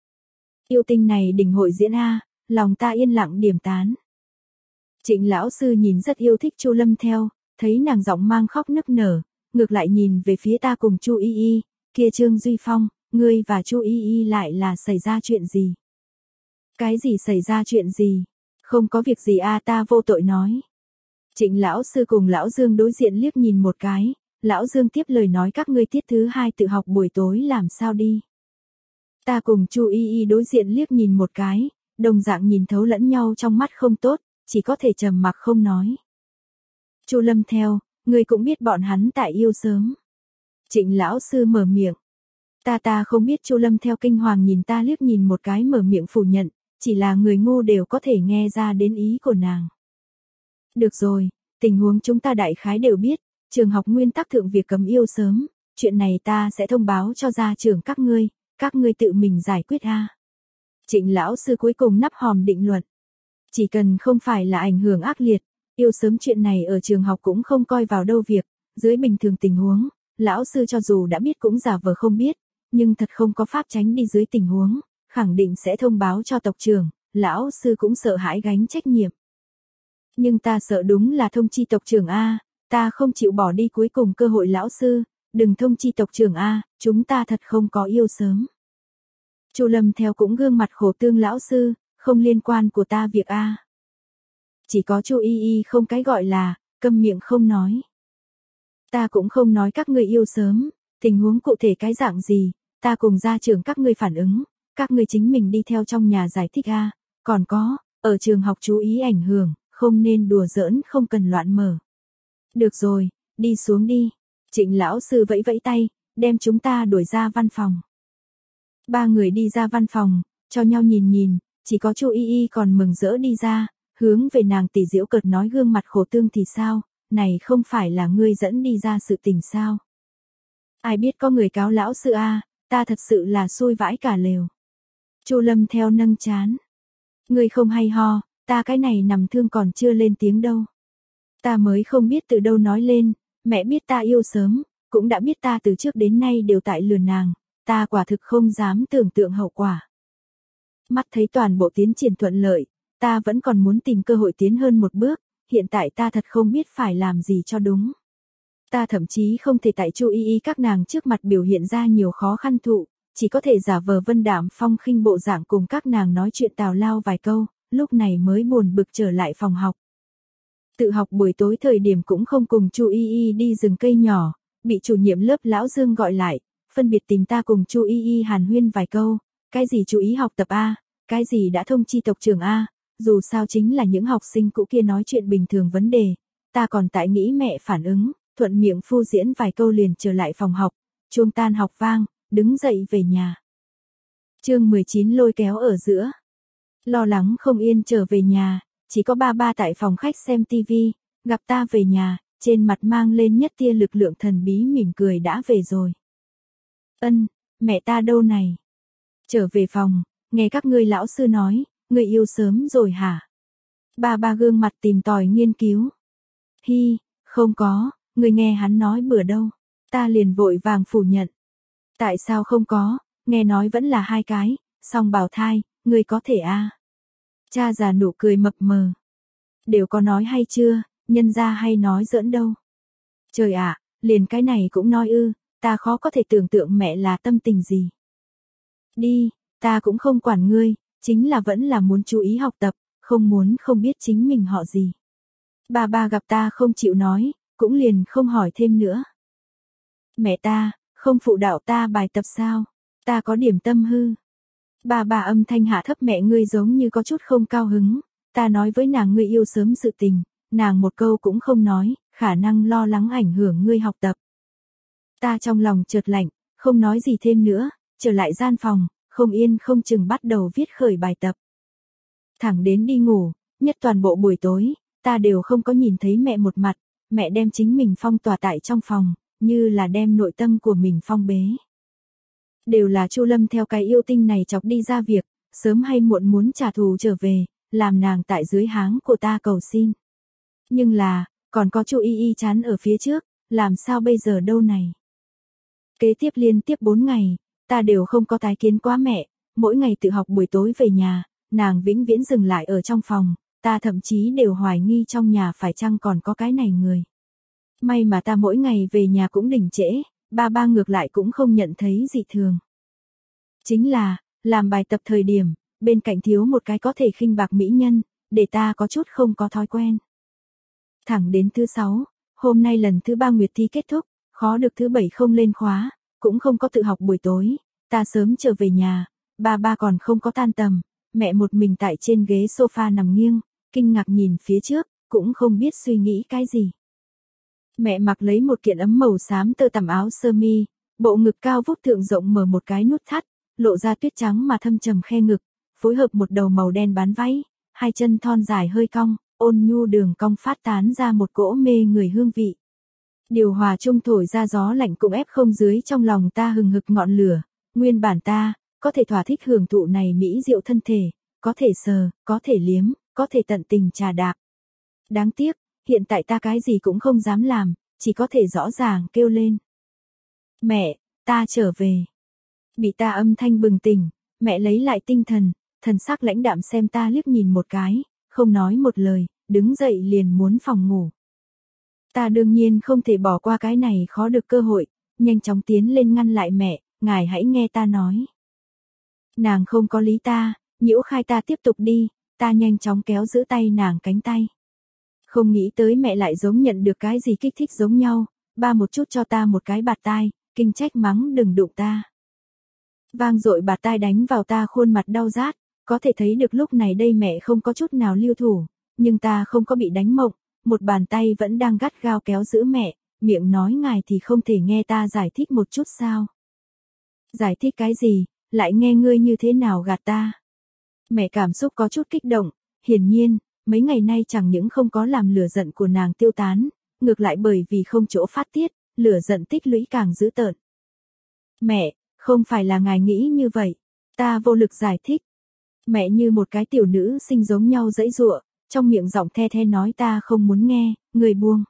Yêu tinh này đỉnh hội diễn a, lòng ta yên lặng điểm tán. Trịnh lão sư nhìn rất yêu thích Chu Lâm theo, thấy nàng giọng mang khóc nức nở, ngược lại nhìn về phía ta cùng Chu Y Y, kia Trương Duy Phong, ngươi và Chu Y Y lại là xảy ra chuyện gì? Cái gì xảy ra chuyện gì? Không có việc gì a, ta vô tội nói. Trịnh lão sư cùng lão Dương đối diện liếc nhìn một cái, lão Dương tiếp lời nói các ngươi tiết thứ hai tự học buổi tối làm sao đi. Ta cùng Chu Y Y đối diện liếc nhìn một cái, đồng dạng nhìn thấu lẫn nhau trong mắt không tốt, chỉ có thể trầm mặc không nói. Chu Lâm theo, ngươi cũng biết bọn hắn tại yêu sớm. Trịnh lão sư mở miệng. Ta ta không biết. Chu Lâm theo kinh hoàng nhìn ta liếc nhìn một cái mở miệng phủ nhận, chỉ là người ngu đều có thể nghe ra đến ý của nàng. Được rồi, tình huống chúng ta đại khái đều biết, trường học nguyên tắc thượng việc cấm yêu sớm, chuyện này ta sẽ thông báo cho gia trưởng các ngươi, các ngươi tự mình giải quyết a. Trịnh lão sư cuối cùng nắp hòm định luật. Chỉ cần không phải là ảnh hưởng ác liệt, yêu sớm chuyện này ở trường học cũng không coi vào đâu việc, dưới bình thường tình huống, lão sư cho dù đã biết cũng giả vờ không biết, nhưng thật không có pháp tránh đi dưới tình huống, khẳng định sẽ thông báo cho tộc trưởng, lão sư cũng sợ hãi gánh trách nhiệm. Nhưng ta sợ đúng là thông chi tộc trưởng a, ta không chịu bỏ đi cuối cùng cơ hội lão sư, đừng thông chi tộc trưởng a, chúng ta thật không có yêu sớm. Chu Lâm theo cũng gương mặt khổ tương lão sư, không liên quan của ta việc a. Chỉ có Chu Y Y không cái gọi là, câm miệng không nói. Ta cũng không nói các ngươi yêu sớm, tình huống cụ thể cái dạng gì, ta cùng gia trưởng các ngươi phản ứng, các ngươi chính mình đi theo trong nhà giải thích a, còn có, ở trường học chú ý ảnh hưởng, không nên đùa giỡn không cần loạn mở. Được rồi, đi xuống đi. Trịnh lão sư vẫy vẫy tay, đem chúng ta đuổi ra văn phòng. Ba người đi ra văn phòng, cho nhau nhìn nhìn, chỉ có Chu Y Y còn mừng rỡ đi ra, hướng về nàng tỷ giễu cợt nói gương mặt khổ tương thì sao, này không phải là ngươi dẫn đi ra sự tình sao. Ai biết có người cáo lão sư a, ta thật sự là xui vãi cả lều. Chu Lâm theo nâng chán. Ngươi không hay ho, ta cái này nằm thương còn chưa lên tiếng đâu. Ta mới không biết từ đâu nói lên, mẹ biết ta yêu sớm, cũng đã biết ta từ trước đến nay đều tại lừa nàng, ta quả thực không dám tưởng tượng hậu quả. Mắt thấy toàn bộ tiến triển thuận lợi, ta vẫn còn muốn tìm cơ hội tiến hơn một bước, hiện tại ta thật không biết phải làm gì cho đúng. Ta thậm chí không thể tại Chu Y Y các nàng trước mặt biểu hiện ra nhiều khó khăn thụ, chỉ có thể giả vờ vân đạm phong khinh bộ dạng cùng các nàng nói chuyện tào lao vài câu, lúc này mới buồn bực trở lại phòng học. Tự học buổi tối thời điểm cũng không cùng Chu Y Y đi rừng cây nhỏ, bị chủ nhiệm lớp lão Dương gọi lại, phân biệt tìm ta cùng Chu Y Y hàn huyên vài câu, cái gì chú ý học tập a, cái gì đã thông chi tộc trưởng a, dù sao chính là những học sinh cũ kia nói chuyện bình thường vấn đề, ta còn tại nghĩ mẹ phản ứng, thuận miệng phu diễn vài câu liền trở lại phòng học, chuông tan học vang, đứng dậy về nhà. Chương mười chín lôi kéo ở giữa. Lo lắng không yên trở về nhà, chỉ có ba ba tại phòng khách xem tivi, gặp ta về nhà, trên mặt mang lên nhất tia lực lượng thần bí mỉm cười đã về rồi. Ân, mẹ ta đâu này? Trở về phòng, nghe các ngươi lão sư nói, ngươi yêu sớm rồi hả? Ba ba gương mặt tìm tòi nghiên cứu. Hi, không có, ngươi nghe hắn nói bữa đâu. Ta liền vội vàng phủ nhận. Tại sao không có, nghe nói vẫn là hai cái, song bào thai, ngươi có thể a? À? Cha già nụ cười mập mờ. Đều có nói hay chưa, nhân ra hay nói giỡn đâu. Trời ạ, à, liền cái này cũng nói ư, ta khó có thể tưởng tượng mẹ là tâm tình gì. Đi, ta cũng không quản ngươi, chính là vẫn là muốn chú ý học tập, không muốn không biết chính mình họ gì. Bà bà gặp ta không chịu nói, cũng liền không hỏi thêm nữa. Mẹ ta, không phụ đạo ta bài tập sao, ta có điểm tâm hư. Bà bà âm thanh hạ thấp, mẹ ngươi giống như có chút không cao hứng, ta nói với nàng ngươi yêu sớm sự tình, nàng một câu cũng không nói, khả năng lo lắng ảnh hưởng ngươi học tập. Ta trong lòng chợt lạnh, không nói gì thêm nữa, trở lại gian phòng, không yên không chừng bắt đầu viết khởi bài tập. Thẳng đến đi ngủ, nhất toàn bộ buổi tối, ta đều không có nhìn thấy mẹ một mặt, mẹ đem chính mình phong tỏa tại trong phòng, như là đem nội tâm của mình phong bế. Đều là Chu Lâm theo cái yêu tinh này chọc đi ra việc, sớm hay muộn muốn trả thù trở về, làm nàng tại dưới háng của ta cầu xin. Nhưng là, còn có Chu Y Y chán ở phía trước, làm sao bây giờ đâu này. Kế tiếp liên tiếp bốn ngày, ta đều không có tái kiến quá mẹ, mỗi ngày tự học buổi tối về nhà, nàng vĩnh viễn dừng lại ở trong phòng, ta thậm chí đều hoài nghi trong nhà phải chăng còn có cái này người. May mà ta mỗi ngày về nhà cũng đỉnh trễ, ba ba ngược lại cũng không nhận thấy dị thường. Chính là, làm bài tập thời điểm, bên cạnh thiếu một cái có thể khinh bạc mỹ nhân, để ta có chút không có thói quen. Thẳng đến thứ sáu, hôm nay lần thứ ba nguyệt thi kết thúc, khó được thứ bảy không lên khóa, cũng không có tự học buổi tối, ta sớm trở về nhà, ba ba còn không có tan tầm, mẹ một mình tại trên ghế sofa nằm nghiêng, kinh ngạc nhìn phía trước, cũng không biết suy nghĩ cái gì. Mẹ mặc lấy một kiện ấm màu xám tơ tằm áo sơ mi, bộ ngực cao vút thượng rộng mở một cái nút thắt, lộ ra tuyết trắng mà thâm trầm khe ngực, phối hợp một đầu màu đen bán váy, hai chân thon dài hơi cong, ôn nhu đường cong phát tán ra một cỗ mê người hương vị. Điều hòa trung thổi ra gió lạnh cũng ép không dưới trong lòng ta hừng hực ngọn lửa, nguyên bản ta, có thể thỏa thích hưởng thụ này mỹ diệu thân thể, có thể sờ, có thể liếm, có thể tận tình trà đạp. Đáng tiếc, hiện tại ta cái gì cũng không dám làm, chỉ có thể rõ ràng kêu lên. Mẹ, ta trở về. Bị ta âm thanh bừng tỉnh, mẹ lấy lại tinh thần, thần sắc lãnh đạm xem ta liếc nhìn một cái, không nói một lời, đứng dậy liền muốn phòng ngủ. Ta đương nhiên không thể bỏ qua cái này khó được cơ hội, nhanh chóng tiến lên ngăn lại mẹ, ngài hãy nghe ta nói. Nàng không có lý ta, nhiễu khai ta tiếp tục đi, ta nhanh chóng kéo giữ tay nàng cánh tay. Không nghĩ tới mẹ lại giống nhận được cái gì kích thích giống nhau, ba một chút cho ta một cái bạt tai, kinh trách mắng đừng đụng ta. Vang dội bạt tai đánh vào ta khuôn mặt đau rát, có thể thấy được lúc này đây mẹ không có chút nào lưu thủ, nhưng ta không có bị đánh mộng, một bàn tay vẫn đang gắt gao kéo giữ mẹ, miệng nói ngài thì không thể nghe ta giải thích một chút sao. Giải thích cái gì, lại nghe ngươi như thế nào gạt ta. Mẹ cảm xúc có chút kích động, hiển nhiên, mấy ngày nay chẳng những không có làm lửa giận của nàng tiêu tán, ngược lại bởi vì không chỗ phát tiết, lửa giận tích lũy càng dữ tợn. Mẹ, không phải là ngài nghĩ như vậy, ta vô lực giải thích. Mẹ như một cái tiểu nữ sinh giống nhau giãy giụa, trong miệng giọng the the nói ta không muốn nghe, người buông.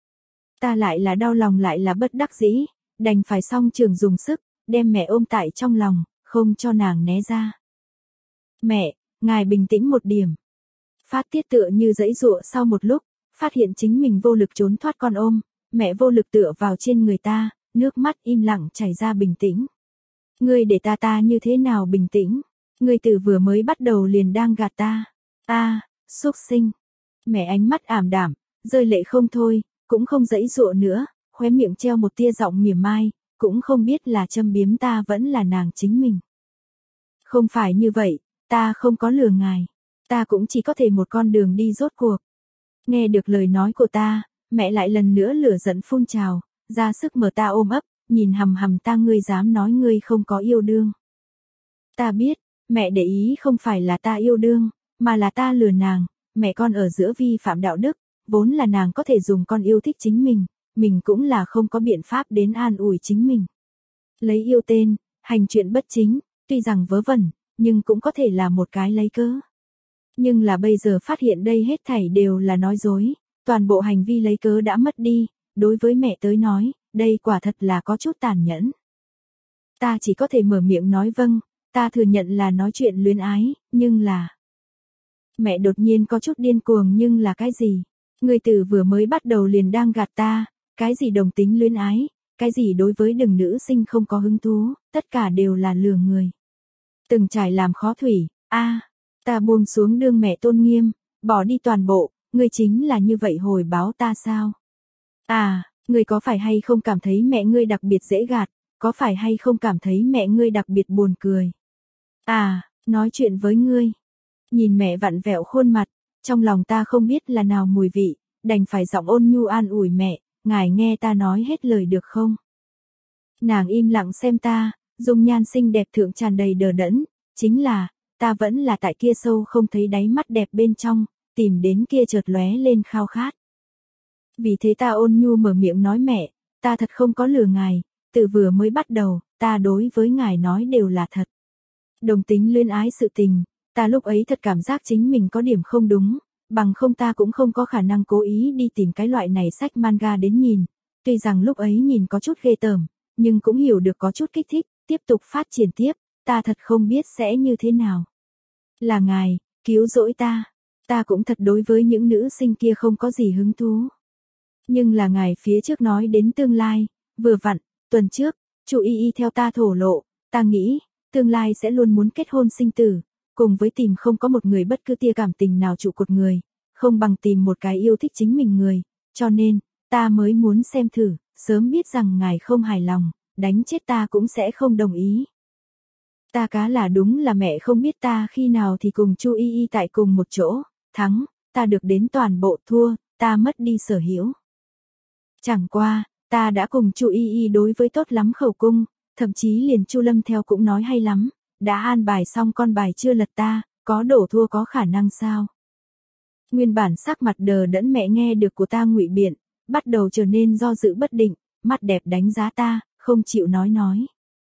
Ta lại là đau lòng lại là bất đắc dĩ, đành phải song trường dùng sức, đem mẹ ôm tại trong lòng, không cho nàng né ra. Mẹ, ngài bình tĩnh một điểm. Phát tiết tựa như giãy giụa sau một lúc, phát hiện chính mình vô lực trốn thoát con ôm, mẹ vô lực tựa vào trên người ta, nước mắt im lặng chảy ra bình tĩnh. Ngươi để ta ta như thế nào bình tĩnh? Ngươi từ vừa mới bắt đầu liền đang gạt ta. A, à, xúc sinh. Mẹ ánh mắt ảm đạm, rơi lệ không thôi, cũng không giãy giụa nữa, khóe miệng treo một tia giọng mỉa mai, cũng không biết là châm biếm ta vẫn là nàng chính mình. Không phải như vậy, ta không có lừa ngài, ta cũng chỉ có thể một con đường đi rốt cuộc. Nghe được lời nói của ta, mẹ lại lần nữa lửa giận phun trào, ra sức mở ta ôm ấp, nhìn hằm hằm ta, ngươi dám nói ngươi không có yêu đương. Ta biết, mẹ để ý không phải là ta yêu đương, mà là ta lừa nàng, mẹ con ở giữa vi phạm đạo đức, vốn là nàng có thể dùng con yêu thích chính mình, mình cũng là không có biện pháp đến an ủi chính mình. Lấy yêu tên, hành chuyện bất chính, tuy rằng vớ vẩn, nhưng cũng có thể là một cái lấy cớ. Nhưng là bây giờ phát hiện đây hết thảy đều là nói dối, toàn bộ hành vi lấy cớ đã mất đi, đối với mẹ tới nói, đây quả thật là có chút tàn nhẫn. Ta chỉ có thể mở miệng nói vâng, ta thừa nhận là nói chuyện luyến ái, nhưng là... Mẹ đột nhiên có chút điên cuồng nhưng là cái gì? Người từ vừa mới bắt đầu liền đang gạt ta, cái gì đồng tính luyến ái, cái gì đối với đừng nữ sinh không có hứng thú, tất cả đều là lừa người. Từng trải làm khó thủy, a ta buông xuống đương mẹ tôn nghiêm, bỏ đi toàn bộ, ngươi chính là như vậy hồi báo ta sao? À, ngươi có phải hay không cảm thấy mẹ ngươi đặc biệt dễ gạt, có phải hay không cảm thấy mẹ ngươi đặc biệt buồn cười? À, nói chuyện với ngươi. Nhìn mẹ vặn vẹo khuôn mặt, trong lòng ta không biết là nào mùi vị, đành phải giọng ôn nhu an ủi mẹ, ngài nghe ta nói hết lời được không? Nàng im lặng xem ta, dung nhan xinh đẹp thượng tràn đầy đờ đẫn, chính là, ta vẫn là tại kia sâu không thấy đáy mắt đẹp bên trong, tìm đến kia chợt lóe lên khao khát. Vì thế ta ôn nhu mở miệng nói mẹ, ta thật không có lừa ngài, từ vừa mới bắt đầu, ta đối với ngài nói đều là thật. Đồng tính luyến ái sự tình, ta lúc ấy thật cảm giác chính mình có điểm không đúng, bằng không ta cũng không có khả năng cố ý đi tìm cái loại này sách manga đến nhìn, tuy rằng lúc ấy nhìn có chút ghê tởm, nhưng cũng hiểu được có chút kích thích, tiếp tục phát triển tiếp, ta thật không biết sẽ như thế nào. Là ngài, cứu rỗi ta, ta cũng thật đối với những nữ sinh kia không có gì hứng thú. Nhưng là ngài phía trước nói đến tương lai, vừa vặn, tuần trước, chú Y Y theo ta thổ lộ, ta nghĩ, tương lai sẽ luôn muốn kết hôn sinh tử, cùng với tìm không có một người bất cứ tia cảm tình nào trụ cột người, không bằng tìm một cái yêu thích chính mình người, cho nên, ta mới muốn xem thử, sớm biết rằng ngài không hài lòng, đánh chết ta cũng sẽ không đồng ý. Ta cá là đúng là mẹ không biết ta khi nào thì cùng Chu Y Y tại cùng một chỗ, thắng, ta được đến toàn bộ thua, ta mất đi sở hữu. Chẳng qua, ta đã cùng Chu Y Y đối với tốt lắm khẩu cung, thậm chí liền Chu Lâm theo cũng nói hay lắm, đã an bài xong con bài chưa lật ta, có đổ thua có khả năng sao? Nguyên bản sắc mặt đờ đẫn mẹ nghe được của ta ngụy biện, bắt đầu trở nên do dự bất định, mắt đẹp đánh giá ta, không chịu nói nói.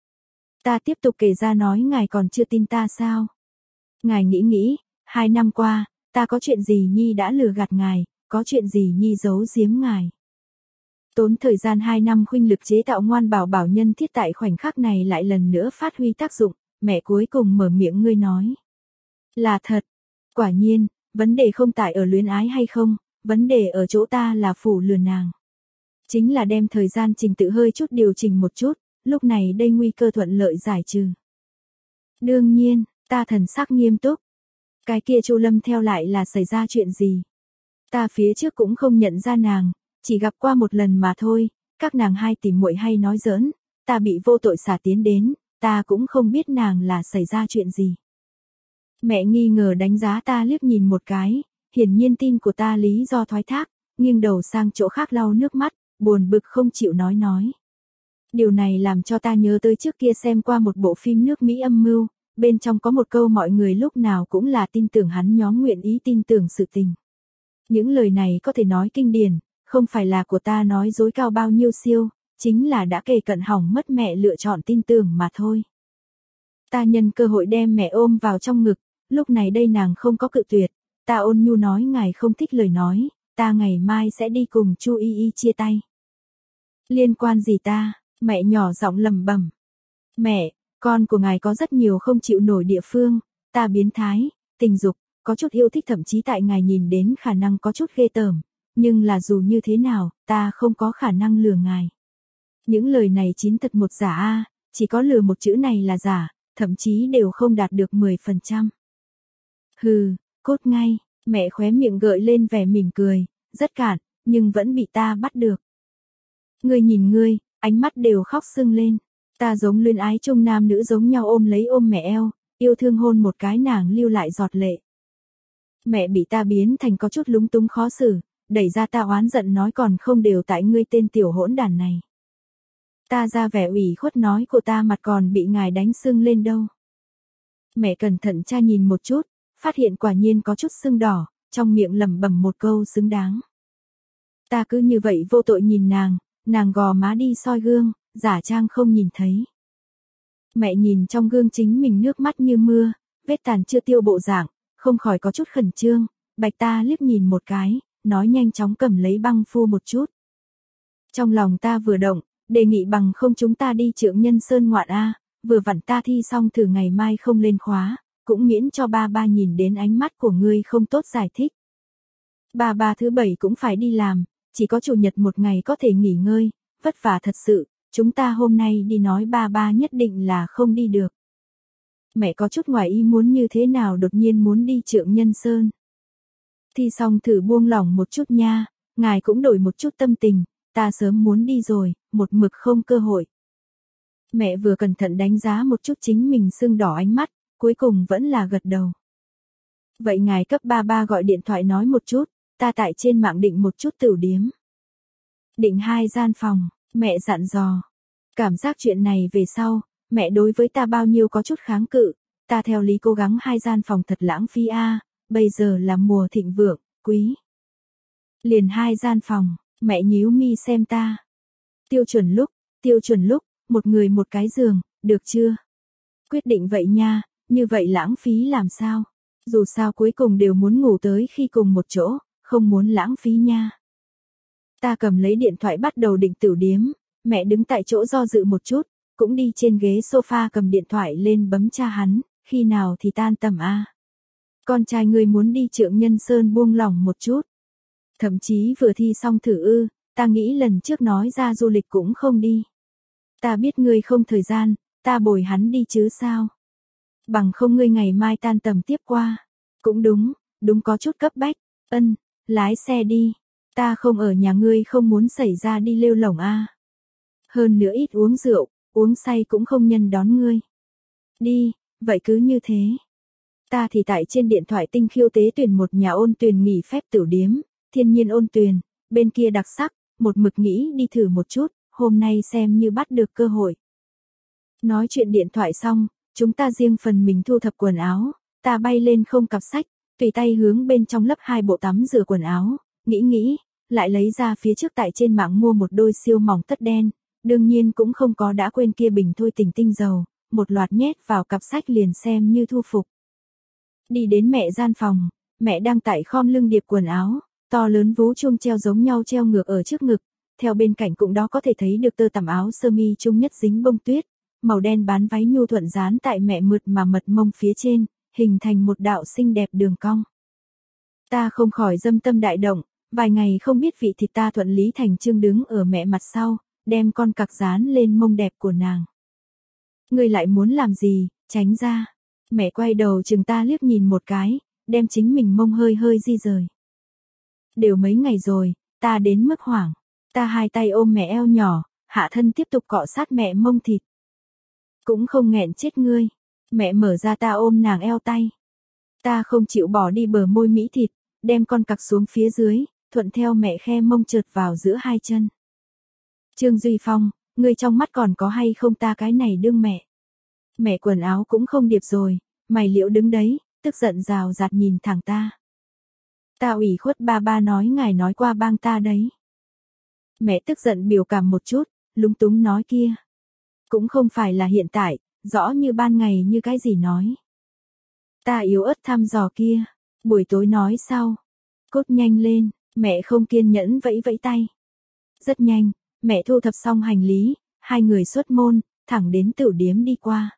Ta tiếp tục kể ra nói ngài còn chưa tin ta sao? Ngài nghĩ nghĩ, hai năm qua, ta có chuyện gì Nhi đã lừa gạt ngài, có chuyện gì Nhi giấu giếm ngài. Tốn thời gian hai năm khuynh lực chế tạo ngoan bảo bảo nhân thiết tại khoảnh khắc này lại lần nữa phát huy tác dụng, mẹ cuối cùng mở miệng ngươi nói. Là thật, quả nhiên, vấn đề không tại ở luyến ái hay không, vấn đề ở chỗ ta là phủ lừa nàng. Chính là đem thời gian trình tự hơi chút điều chỉnh một chút, lúc này đây nguy cơ thuận lợi giải trừ. Đương nhiên, ta thần sắc nghiêm túc. Cái kia Chu Lâm theo lại là xảy ra chuyện gì? Ta phía trước cũng không nhận ra nàng, chỉ gặp qua một lần mà thôi, các nàng hai tỷ muội hay nói giỡn, ta bị vô tội xả tiến đến, ta cũng không biết nàng là xảy ra chuyện gì. Mẹ nghi ngờ đánh giá ta liếc nhìn một cái, hiển nhiên tin của ta lý do thoái thác, nghiêng đầu sang chỗ khác lau nước mắt, buồn bực không chịu nói nói. Điều này làm cho ta nhớ tới trước kia xem qua một bộ phim nước Mỹ âm mưu, bên trong có một câu mọi người lúc nào cũng là tin tưởng hắn nhóm nguyện ý tin tưởng sự tình. Những lời này có thể nói kinh điển, không phải là của ta nói dối cao bao nhiêu siêu, chính là đã kề cận hỏng mất mẹ lựa chọn tin tưởng mà thôi. Ta nhân cơ hội đem mẹ ôm vào trong ngực, lúc này đây nàng không có cự tuyệt, ta ôn nhu nói ngài không thích lời nói, ta ngày mai sẽ đi cùng Chu Y Y chia tay. Liên quan gì ta, mẹ nhỏ giọng lẩm bẩm. Mẹ, con của ngài có rất nhiều không chịu nổi địa phương, ta biến thái, tình dục, có chút yêu thích thậm chí tại ngài nhìn đến khả năng có chút ghê tởm, nhưng là dù như thế nào, ta không có khả năng lừa ngài. Những lời này chín thật một giả a, chỉ có lừa một chữ này là giả, thậm chí đều không đạt được mười phần trăm. Hừ, cốt ngay, mẹ khóe miệng gợi lên vẻ mỉm cười, rất cạn, nhưng vẫn bị ta bắt được. Ngươi nhìn ngươi, ánh mắt đều khóc sưng lên, ta giống luyến ái chung nam nữ giống nhau ôm lấy ôm mẹ eo, yêu thương hôn một cái nàng lưu lại giọt lệ. Mẹ bị ta biến thành có chút lúng túng khó xử, đẩy ra ta oán giận nói còn không đều tại ngươi tên tiểu hỗn đàn này. Ta ra vẻ ủy khuất nói của ta mặt còn bị ngài đánh sưng lên đâu. Mẹ cẩn thận tra nhìn một chút, phát hiện quả nhiên có chút sưng đỏ, trong miệng lẩm bẩm một câu xứng đáng. Ta cứ như vậy vô tội nhìn nàng, nàng gò má đi soi gương, giả trang không nhìn thấy. Mẹ nhìn trong gương chính mình nước mắt như mưa, vết tàn chưa tiêu bộ dạng, không khỏi có chút khẩn trương, bạch ta liếc nhìn một cái, nói nhanh chóng cầm lấy băng phu một chút. Trong lòng ta vừa động, đề nghị bằng không chúng ta đi Trượng Nhân Sơn ngoạn a, vừa vặn ta thi xong thử ngày mai không lên khóa, cũng miễn cho ba ba nhìn đến ánh mắt của ngươi không tốt giải thích. Ba ba thứ bảy cũng phải đi làm, chỉ có chủ nhật một ngày có thể nghỉ ngơi, vất vả thật sự, chúng ta hôm nay đi nói ba ba nhất định là không đi được. Mẹ có chút ngoài ý muốn như thế nào đột nhiên muốn đi Trượng Nhân Sơn. Thi xong thử buông lỏng một chút nha, ngài cũng đổi một chút tâm tình, ta sớm muốn đi rồi, một mực không cơ hội. Mẹ vừa cẩn thận đánh giá một chút chính mình sưng đỏ ánh mắt, cuối cùng vẫn là gật đầu. Vậy ngài cấp ba ba gọi điện thoại nói một chút, ta tại trên mạng định một chút tửu điếm. Định hai gian phòng, mẹ dặn dò. Cảm giác chuyện này về sau, mẹ đối với ta bao nhiêu có chút kháng cự, ta theo lý cố gắng hai gian phòng thật lãng phí a, bây giờ là mùa thịnh vượng, quý. Liền hai gian phòng, mẹ nhíu mi xem ta. Tiêu chuẩn lúc, tiêu chuẩn lúc, một người một cái giường, được chưa? Quyết định vậy nha, như vậy lãng phí làm sao? Dù sao cuối cùng đều muốn ngủ tới khi cùng một chỗ, không muốn lãng phí nha. Ta cầm lấy điện thoại bắt đầu định tửu điếm, mẹ đứng tại chỗ do dự một chút, cũng đi trên ghế sofa cầm điện thoại lên bấm cha hắn, khi nào thì tan tầm a. Con trai ngươi muốn đi Trượng Nhân Sơn buông lỏng một chút. Thậm chí vừa thi xong thử ư, ta nghĩ lần trước nói ra du lịch cũng không đi. Ta biết ngươi không thời gian, ta bồi hắn đi chứ sao. Bằng không ngươi ngày mai tan tầm tiếp qua. Cũng đúng, đúng có chút cấp bách, ân, lái xe đi. Ta không ở nhà ngươi không muốn xảy ra đi lêu lổng a. Hơn nữa ít uống rượu, uống say cũng không nhân đón ngươi. Đi, vậy cứ như thế. Ta thì tại trên điện thoại tinh khiêu tế tuyển một nhà ôn tuyền nghỉ phép tửu điếm, thiên nhiên ôn tuyền, bên kia đặc sắc, một mực nghĩ đi thử một chút, hôm nay xem như bắt được cơ hội. Nói chuyện điện thoại xong, chúng ta riêng phần mình thu thập quần áo, ta bay lên không cặp sách, tùy tay hướng bên trong lấp hai bộ tắm rửa quần áo, nghĩ nghĩ, lại lấy ra phía trước tại trên mạng mua một đôi siêu mỏng tất đen, đương nhiên cũng không có đã quên kia bình thôi tình tinh dầu, một loạt nhét vào cặp sách liền xem như thu phục. Đi đến mẹ gian phòng, mẹ đang tại khom lưng điệp quần áo, to lớn vú chuông treo giống nhau treo ngược ở trước ngực, theo bên cạnh cũng đó có thể thấy được tơ tằm áo sơ mi chung nhất dính bông tuyết, màu đen bán váy nhu thuận dán tại mẹ mượt mà mật mông phía trên, hình thành một đạo xinh đẹp đường cong. Ta không khỏi dâm tâm đại động, vài ngày không biết vị thịt ta thuận lý thành chương đứng ở mẹ mặt sau, đem con cặc dán lên mông đẹp của nàng. Ngươi lại muốn làm gì, tránh ra. Mẹ quay đầu chừng ta liếc nhìn một cái, đem chính mình mông hơi hơi di rời. Đều mấy ngày rồi, ta đến mức hoảng. Ta hai tay ôm mẹ eo nhỏ, hạ thân tiếp tục cọ sát mẹ mông thịt. Cũng không nghẹn chết ngươi. Mẹ mở ra ta ôm nàng eo tay. Ta không chịu bỏ đi bờ môi mỹ thịt, đem con cặc xuống phía dưới, thuận theo mẹ khe mông trượt vào giữa hai chân. Trương Duy Phong, ngươi trong mắt còn có hay không ta cái này đương mẹ. Mẹ quần áo cũng không điệp rồi, mày liệu đứng đấy, tức giận rào rạt nhìn thẳng ta. Ta ủy khuất ba ba nói ngài nói qua bang ta đấy. Mẹ tức giận biểu cảm một chút, lúng túng nói kia. Cũng không phải là hiện tại, rõ như ban ngày như cái gì nói. Ta yếu ớt thăm dò kia, buổi tối nói sau. Cốt nhanh lên, mẹ không kiên nhẫn vẫy vẫy tay. Rất nhanh, mẹ thu thập xong hành lý, hai người xuất môn, thẳng đến tửu điếm đi qua.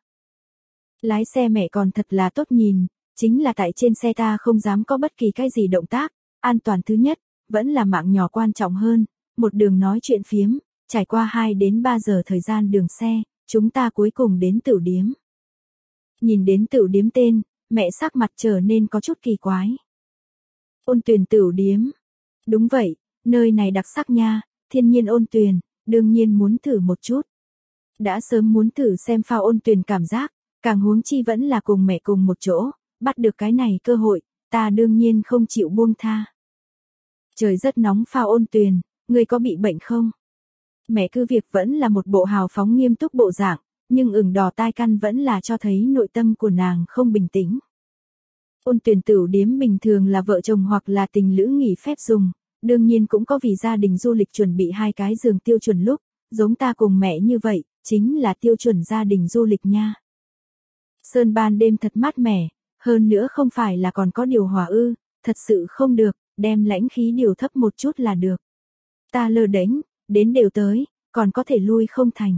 Lái xe mẹ còn thật là tốt nhìn, chính là tại trên xe ta không dám có bất kỳ cái gì động tác, an toàn thứ nhất, vẫn là mạng nhỏ quan trọng hơn, một đường nói chuyện phiếm, trải qua hai đến ba giờ thời gian đường xe, chúng ta cuối cùng đến tửu điếm. Nhìn đến tửu điếm tên, mẹ sắc mặt trở nên có chút kỳ quái. Ôn Tuyền tửu điếm. Đúng vậy, nơi này đặc sắc nha, thiên nhiên ôn tuyền, đương nhiên muốn thử một chút. Đã sớm muốn thử xem phao ôn tuyền cảm giác, càng huống chi vẫn là cùng mẹ cùng một chỗ, bắt được cái này cơ hội, ta đương nhiên không chịu buông tha. Trời rất nóng phao ôn tuyền, ngươi có bị bệnh không? Mẹ cứ việc vẫn là một bộ hào phóng nghiêm túc bộ dạng, nhưng ửng đỏ tai căn vẫn là cho thấy nội tâm của nàng không bình tĩnh. Ôn Tuyền tửu điếm bình thường là vợ chồng hoặc là tình lữ nghỉ phép dùng, đương nhiên cũng có vì gia đình du lịch chuẩn bị hai cái giường tiêu chuẩn lúc, giống ta cùng mẹ như vậy, chính là tiêu chuẩn gia đình du lịch nha. Sơn ban đêm thật mát mẻ, hơn nữa không phải là còn có điều hòa ư, thật sự không được, đem lãnh khí điều thấp một chút là được. Ta lơ đễnh, đến đều tới, còn có thể lui không thành.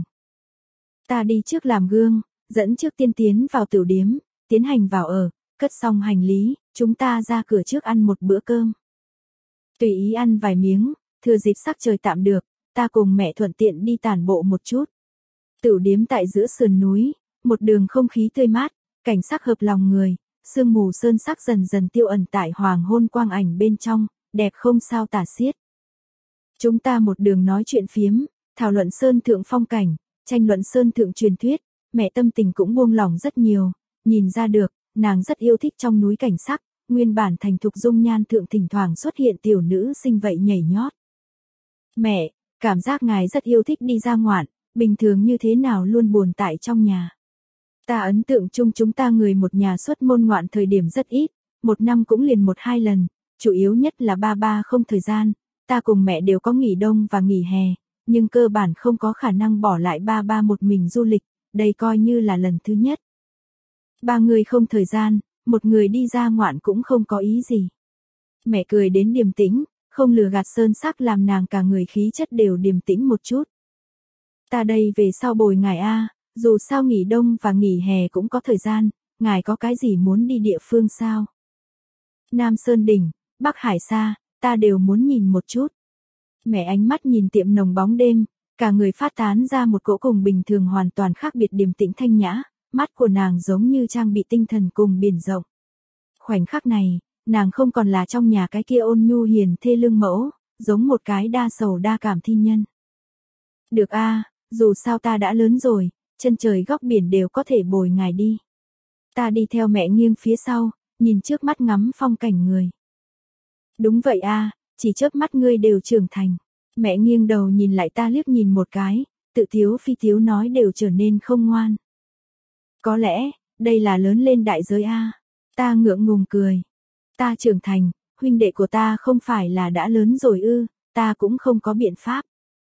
Ta đi trước làm gương, dẫn trước tiên tiến vào tiểu điếm, tiến hành vào ở, cất xong hành lý, chúng ta ra cửa trước ăn một bữa cơm. Tùy ý ăn vài miếng, thừa dịp sắc trời tạm được, ta cùng mẹ thuận tiện đi tản bộ một chút. Tiểu điếm tại giữa sườn núi, một đường không khí tươi mát, cảnh sắc hợp lòng người, sương mù sơn sắc dần dần tiêu ẩn tại hoàng hôn quang ảnh bên trong, đẹp không sao tả xiết. Chúng ta một đường nói chuyện phiếm, thảo luận sơn thượng phong cảnh, tranh luận sơn thượng truyền thuyết, mẹ tâm tình cũng buông lỏng rất nhiều, nhìn ra được, nàng rất yêu thích trong núi cảnh sắc, nguyên bản thành thục dung nhan thượng thỉnh thoảng xuất hiện tiểu nữ sinh vậy nhảy nhót. Mẹ, cảm giác ngài rất yêu thích đi ra ngoạn, bình thường như thế nào luôn buồn tại trong nhà. Ta ấn tượng chung chúng ta người một nhà xuất môn ngoạn thời điểm rất ít, một năm cũng liền một hai lần, chủ yếu nhất là ba ba không thời gian, ta cùng mẹ đều có nghỉ đông và nghỉ hè, nhưng cơ bản không có khả năng bỏ lại ba ba một mình du lịch, đây coi như là lần thứ nhất. Ba người không thời gian, một người đi ra ngoạn cũng không có ý gì. Mẹ cười đến điềm tĩnh, không lừa gạt sơn sắc làm nàng cả người khí chất đều điềm tĩnh một chút. Ta đây về sau bồi ngài a, dù sao nghỉ đông và nghỉ hè cũng có thời gian, ngài có cái gì muốn đi địa phương sao? Nam Sơn Đỉnh, Bắc Hải Sa, ta đều muốn nhìn một chút. Mẹ ánh mắt nhìn tiệm nồng bóng đêm, cả người phát tán ra một cỗ cùng bình thường hoàn toàn khác biệt điềm tĩnh thanh nhã, mắt của nàng giống như trang bị tinh thần cùng biển rộng. Khoảnh khắc này, nàng không còn là trong nhà cái kia ôn nhu hiền thê lương mẫu, giống một cái đa sầu đa cảm thi nhân. Được a, dù sao ta đã lớn rồi, chân trời góc biển đều có thể bồi ngài đi. Ta đi theo mẹ nghiêng phía sau, nhìn trước mắt ngắm phong cảnh người. Đúng vậy a, chỉ chớp mắt ngươi đều trưởng thành. Mẹ nghiêng đầu nhìn lại ta liếc nhìn một cái, tự thiếu phi thiếu nói đều trở nên không ngoan. Có lẽ, đây là lớn lên đại giới a. Ta ngượng ngùng cười. Ta trưởng thành, huynh đệ của ta không phải là đã lớn rồi ư, ta cũng không có biện pháp.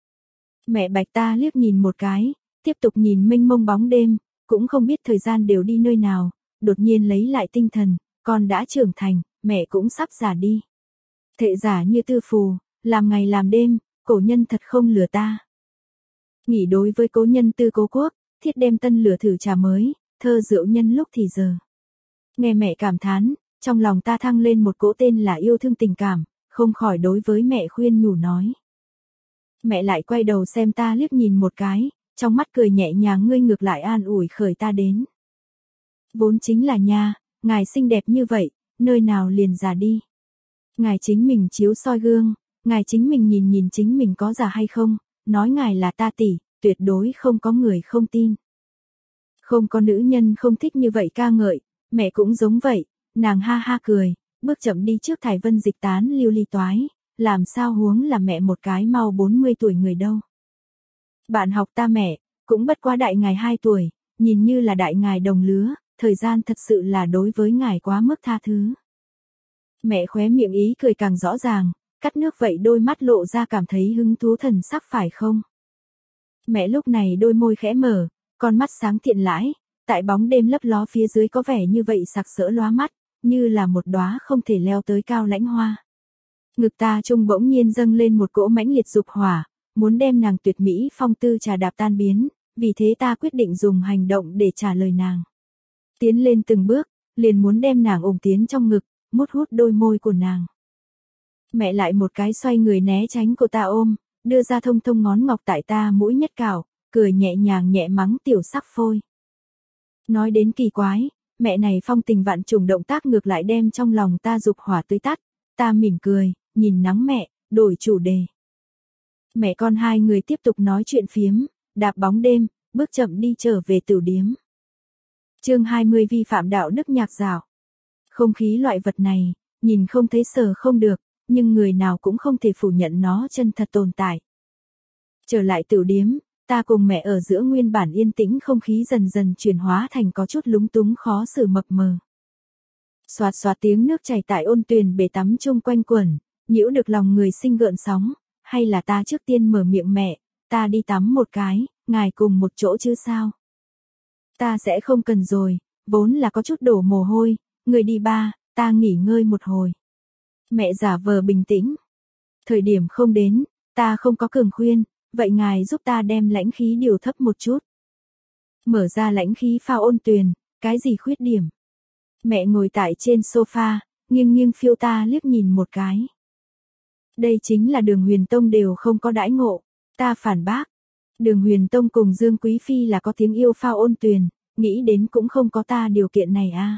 Mẹ bạch ta liếc nhìn một cái, tiếp tục nhìn mênh mông bóng đêm, cũng không biết thời gian đều đi nơi nào, đột nhiên lấy lại tinh thần, con đã trưởng thành, mẹ cũng sắp già đi. Thệ giả như tư phù, làm ngày làm đêm, cổ nhân thật không lừa ta. Nghỉ đối với cố nhân tư cố quốc, thiết đem tân lửa thử trà mới, thơ rượu nhân lúc thì giờ. Nghe mẹ cảm thán, trong lòng ta thăng lên một cỗ tên là yêu thương tình cảm, không khỏi đối với mẹ khuyên nhủ nói. Mẹ lại quay đầu xem ta liếc nhìn một cái, trong mắt cười nhẹ nhàng ngươi ngược lại an ủi khởi ta đến. Vốn chính là nha, ngài xinh đẹp như vậy, nơi nào liền già đi. Ngài chính mình chiếu soi gương, ngài chính mình nhìn nhìn chính mình có già hay không, nói ngài là ta tỷ, tuyệt đối không có người không tin. Không có nữ nhân không thích như vậy ca ngợi, mẹ cũng giống vậy, nàng ha ha cười, bước chậm đi trước thải vân dịch tán lưu ly toái, làm sao huống là mẹ một cái mau bốn mươi tuổi người đâu. Bạn học ta mẹ, cũng bất quá đại ngài hai tuổi, nhìn như là đại ngài đồng lứa, thời gian thật sự là đối với ngài quá mức tha thứ. Mẹ khóe miệng ý cười càng rõ ràng, cắt nước vậy đôi mắt lộ ra cảm thấy hứng thú thần sắc phải không? Mẹ lúc này đôi môi khẽ mở, con mắt sáng thiện lãi, tại bóng đêm lấp ló phía dưới có vẻ như vậy sặc sỡ lóa mắt, như là một đóa không thể leo tới cao lãnh hoa. Ngực ta trung bỗng nhiên dâng lên một cỗ mãnh liệt dục hỏa, muốn đem nàng tuyệt mỹ phong tư trà đạp tan biến, vì thế ta quyết định dùng hành động để trả lời nàng. Tiến lên từng bước, liền muốn đem nàng ôm tiến trong ngực, mút hút đôi môi của nàng. Mẹ lại một cái xoay người né tránh cô ta ôm, đưa ra thông thông ngón ngọc tại ta mũi nhất cào, cười nhẹ nhàng nhẹ mắng tiểu sắc phôi. Nói đến kỳ quái, mẹ này phong tình vạn trùng động tác ngược lại đem trong lòng ta dục hỏa tươi tắt, ta mỉm cười, nhìn nắng mẹ, đổi chủ đề. Mẹ con hai người tiếp tục nói chuyện phiếm, đạp bóng đêm, bước chậm đi trở về tiểu điếm. Chương hai mươi vi phạm đạo đức nhạc dạo. Không khí loại vật này, nhìn không thấy sờ không được, nhưng người nào cũng không thể phủ nhận nó chân thật tồn tại. Trở lại tiểu điếm, Ta cùng mẹ ở giữa nguyên bản yên tĩnh không khí dần dần chuyển hóa thành có chút lúng túng khó xử mập mờ. Xoạt xoạt tiếng nước chảy tại ôn tuyền bể tắm chung quanh quẩn, nhiễu được lòng người sinh gợn sóng, hay là ta trước tiên mở miệng mẹ, ta đi tắm một cái, ngài cùng một chỗ chứ sao? Ta sẽ không cần rồi, vốn là có chút đổ mồ hôi, người đi ba, ta nghỉ ngơi một hồi. Mẹ giả vờ bình tĩnh. Thời điểm không đến, ta không có cường khuyên, vậy ngài giúp ta đem lãnh khí điều thấp một chút. Mở ra lãnh khí pha ôn tuyền, cái gì khuyết điểm? Mẹ ngồi tại trên sofa, nghiêng nghiêng phiêu ta liếc nhìn một cái. Đây chính là Đường Huyền Tông đều không có đãi ngộ, ta phản bác. Đường Huyền Tông cùng Dương Quý Phi là có tiếng yêu pha ôn tuyền, nghĩ đến cũng không có ta điều kiện này a. À.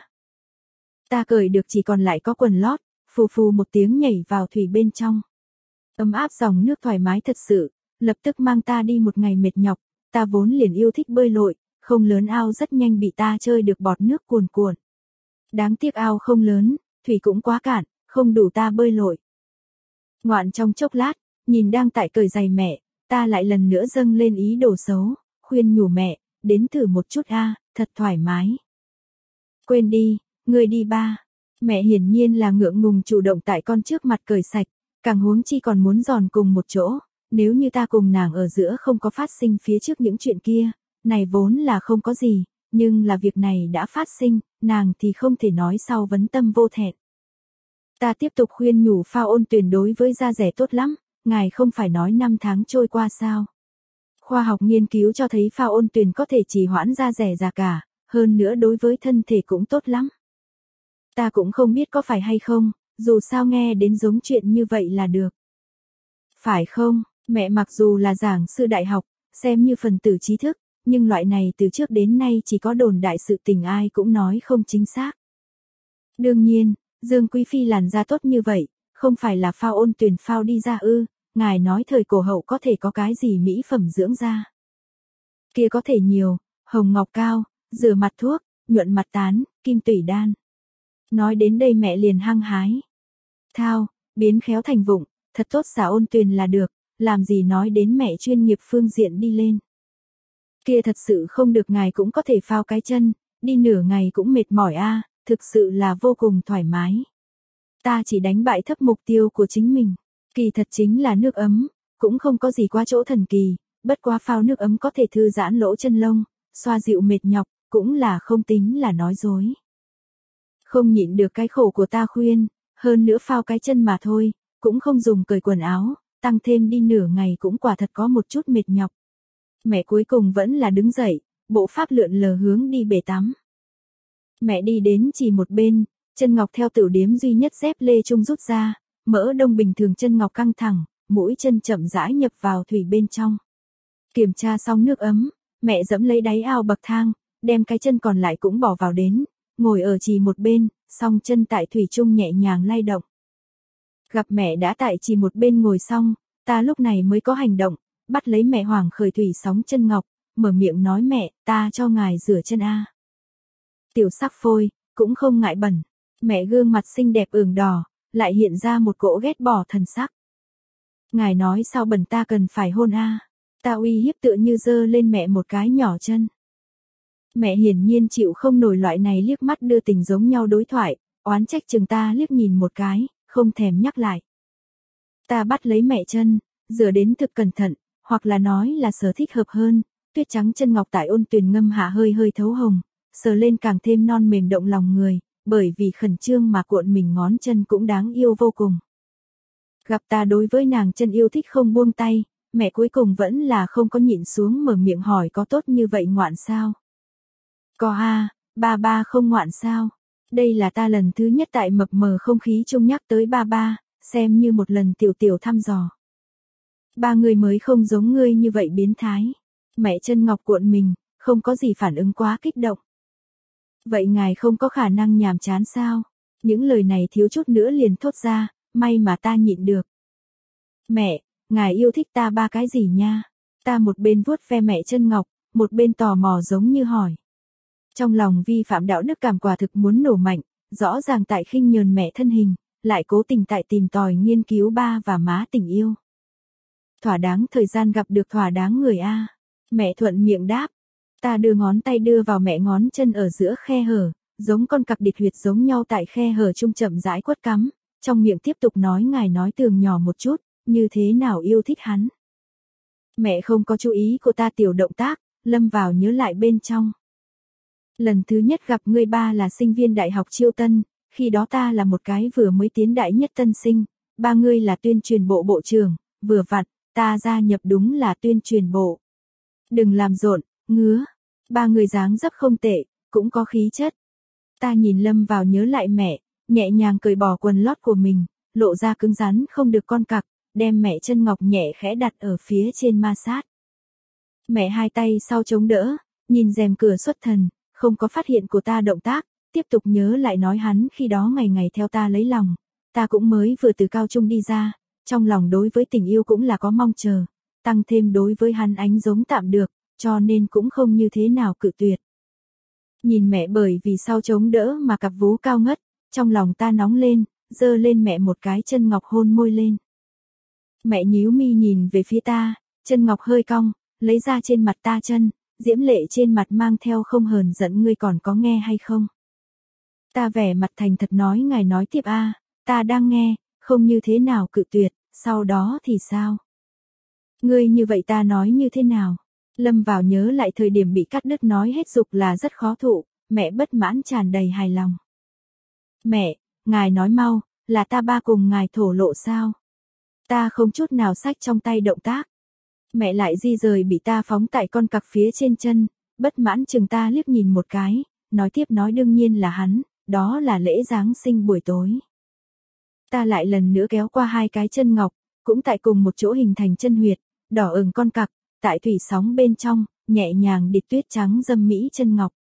Ta cởi được chỉ còn lại có quần lót, phù phù một tiếng nhảy vào thủy bên trong. Ấm áp dòng nước thoải mái thật sự, lập tức mang ta đi một ngày mệt nhọc, ta vốn liền yêu thích bơi lội, không lớn ao rất nhanh bị ta chơi được bọt nước cuồn cuộn. Đáng tiếc ao không lớn, thủy cũng quá cạn, không đủ ta bơi lội. Ngoạn trong chốc lát, nhìn đang tại cởi giày mẹ, ta lại lần nữa dâng lên ý đồ xấu, khuyên nhủ mẹ, đến thử một chút a, thật thoải mái. Quên đi, ngươi đi ba. Mẹ hiển nhiên là ngượng ngùng chủ động tại con trước mặt cởi sạch, càng huống chi còn muốn giòn cùng một chỗ, nếu như ta cùng nàng ở giữa không có phát sinh phía trước những chuyện kia, này vốn là không có gì, nhưng là việc này đã phát sinh, nàng thì không thể nói sau vấn tâm vô thẹn. Ta tiếp tục khuyên nhủ pha ôn tuyền đối với da rẻ tốt lắm, ngài không phải nói năm tháng trôi qua sao. Khoa học nghiên cứu cho thấy pha ôn tuyền có thể trì hoãn da rẻ già cả, hơn nữa đối với thân thể cũng tốt lắm. Ta cũng không biết có phải hay không, dù sao nghe đến giống chuyện như vậy là được. Phải không, mẹ mặc dù là giảng sư đại học, xem như phần tử trí thức, nhưng loại này từ trước đến nay chỉ có đồn đại sự tình ai cũng nói không chính xác. Đương nhiên, Dương Quý Phi làn da tốt như vậy, không phải là phao ôn tuyền phao đi ra ư, ngài nói thời cổ hậu có thể có cái gì mỹ phẩm dưỡng da. Kia có thể nhiều, hồng ngọc cao, rửa mặt thuốc, nhuận mặt tán, kim tủy đan. Nói đến đây mẹ liền hăng hái. Thao, biến khéo thành vụng, thật tốt xả ôn tuyền là được, làm gì nói đến mẹ chuyên nghiệp phương diện đi lên. Kia thật sự không được ngài cũng có thể phao cái chân, đi nửa ngày cũng mệt mỏi a, thực sự là vô cùng thoải mái. Ta chỉ đánh bại thấp mục tiêu của chính mình, kỳ thật chính là nước ấm, cũng không có gì quá chỗ thần kỳ, bất quá phao nước ấm có thể thư giãn lỗ chân lông, xoa dịu mệt nhọc, cũng là không tính là nói dối. Không nhịn được cái khổ của ta khuyên, hơn nữa phao cái chân mà thôi, cũng không dùng cởi quần áo, tăng thêm đi nửa ngày cũng quả thật có một chút mệt nhọc. Mẹ cuối cùng vẫn là đứng dậy, bộ pháp lượn lờ hướng đi bể tắm. Mẹ đi đến chỉ một bên, chân ngọc theo tiểu điếm duy nhất dép lê trung rút ra, mỡ đông bình thường chân ngọc căng thẳng, mũi chân chậm rãi nhập vào thủy bên trong. Kiểm tra xong nước ấm, mẹ dẫm lấy đáy ao bậc thang, đem cái chân còn lại cũng bỏ vào đến, ngồi ở chỉ một bên, song chân tại thủy trung nhẹ nhàng lay động. Gặp mẹ đã tại chỉ một bên ngồi xong, ta lúc này mới có hành động, bắt lấy mẹ hoảng khởi thủy sóng chân ngọc, mở miệng nói mẹ, ta cho ngài rửa chân a. Tiểu sắc phôi, cũng không ngại bẩn, mẹ gương mặt xinh đẹp ửng đỏ, lại hiện ra một cỗ ghét bỏ thần sắc. Ngài nói sao bẩn ta cần phải hôn a? Ta uy hiếp tựa như giơ lên mẹ một cái nhỏ chân. Mẹ hiển nhiên chịu không nổi loại này liếc mắt đưa tình giống nhau đối thoại, oán trách chừng ta liếc nhìn một cái, không thèm nhắc lại. Ta bắt lấy mẹ chân, rửa đến thực cẩn thận, hoặc là nói là sở thích hợp hơn, tuyết trắng chân ngọc tại ôn tuyền ngâm hạ hơi hơi thấu hồng, sờ lên càng thêm non mềm động lòng người, bởi vì khẩn trương mà cuộn mình ngón chân cũng đáng yêu vô cùng. Gặp ta đối với nàng chân yêu thích không buông tay, mẹ cuối cùng vẫn là không có nhịn xuống mở miệng hỏi có tốt như vậy ngoạn sao? Có a, ba ba không ngoạn sao? Đây là ta lần thứ nhất tại mập mờ không khí chung nhắc tới ba ba, xem như một lần tiểu tiểu thăm dò. Ba người mới không giống ngươi như vậy biến thái. Mẹ chân ngọc cuộn mình, không có gì phản ứng quá kích động. Vậy ngài không có khả năng nhàm chán sao? Những lời này thiếu chút nữa liền thốt ra, may mà ta nhịn được. Mẹ, ngài yêu thích ta ba cái gì nha? Ta một bên vuốt ve mẹ chân ngọc, một bên tò mò giống như hỏi. Trong lòng vi phạm đạo đức cảm quả thực muốn nổ mạnh, rõ ràng tại khinh nhờn mẹ thân hình, lại cố tình tại tìm tòi nghiên cứu ba và má tình yêu. Thỏa đáng thời gian gặp được thỏa đáng người a. Mẹ thuận miệng đáp. Ta đưa ngón tay đưa vào mẹ ngón chân ở giữa khe hở, giống con cặc địt huyệt giống nhau tại khe hở trung chậm rãi quất cắm, trong miệng tiếp tục nói ngài nói tường nhỏ một chút, như thế nào yêu thích hắn. Mẹ không có chú ý của ta tiểu động tác, lâm vào nhớ lại bên trong. Lần thứ nhất gặp ngươi ba là sinh viên đại học Chiêu Tân, khi đó ta là một cái vừa mới tiến đại nhất tân sinh, ba ngươi là tuyên truyền bộ bộ trưởng, vừa vặn, ta gia nhập đúng là tuyên truyền bộ. Đừng làm rộn, ngứa, ba người dáng dấp không tệ, cũng có khí chất. Ta nhìn lâm vào nhớ lại mẹ, nhẹ nhàng cởi bỏ quần lót của mình, lộ ra cứng rắn không được con cặc, đem mẹ chân ngọc nhẹ khẽ đặt ở phía trên ma sát. Mẹ hai tay sau chống đỡ, nhìn rèm cửa xuất thần, không có phát hiện của ta động tác, tiếp tục nhớ lại nói hắn khi đó ngày ngày theo ta lấy lòng, ta cũng mới vừa từ cao trung đi ra, trong lòng đối với tình yêu cũng là có mong chờ, tăng thêm đối với hắn ánh giống tạm được, cho nên cũng không như thế nào cự tuyệt. Nhìn mẹ bởi vì sau chống đỡ mà cặp vú cao ngất, trong lòng ta nóng lên, giơ lên mẹ một cái chân ngọc hôn môi lên. Mẹ nhíu mi nhìn về phía ta, chân ngọc hơi cong, lấy ra trên mặt ta chân, diễm lệ trên mặt mang theo không hờn giận ngươi còn có nghe hay không. Ta vẻ mặt thành thật nói ngài nói tiếp a, ta đang nghe, không như thế nào cự tuyệt, sau đó thì sao? Ngươi như vậy ta nói như thế nào? Lâm vào nhớ lại thời điểm bị cắt đứt nói hết dục là rất khó thụ, mẹ bất mãn tràn đầy hài lòng. Mẹ, ngài nói mau, là ta ba cùng ngài thổ lộ sao? Ta không chút nào xách trong tay động tác. Mẹ lại di rời bị ta phóng tại con cặc phía trên chân, bất mãn chừng ta liếc nhìn một cái, nói tiếp nói đương nhiên là hắn, đó là lễ Giáng sinh buổi tối. Ta lại lần nữa kéo qua hai cái chân ngọc, cũng tại cùng một chỗ hình thành chân huyệt, đỏ ửng con cặc, tại thủy sóng bên trong, nhẹ nhàng địt tuyết trắng dâm mỹ chân ngọc.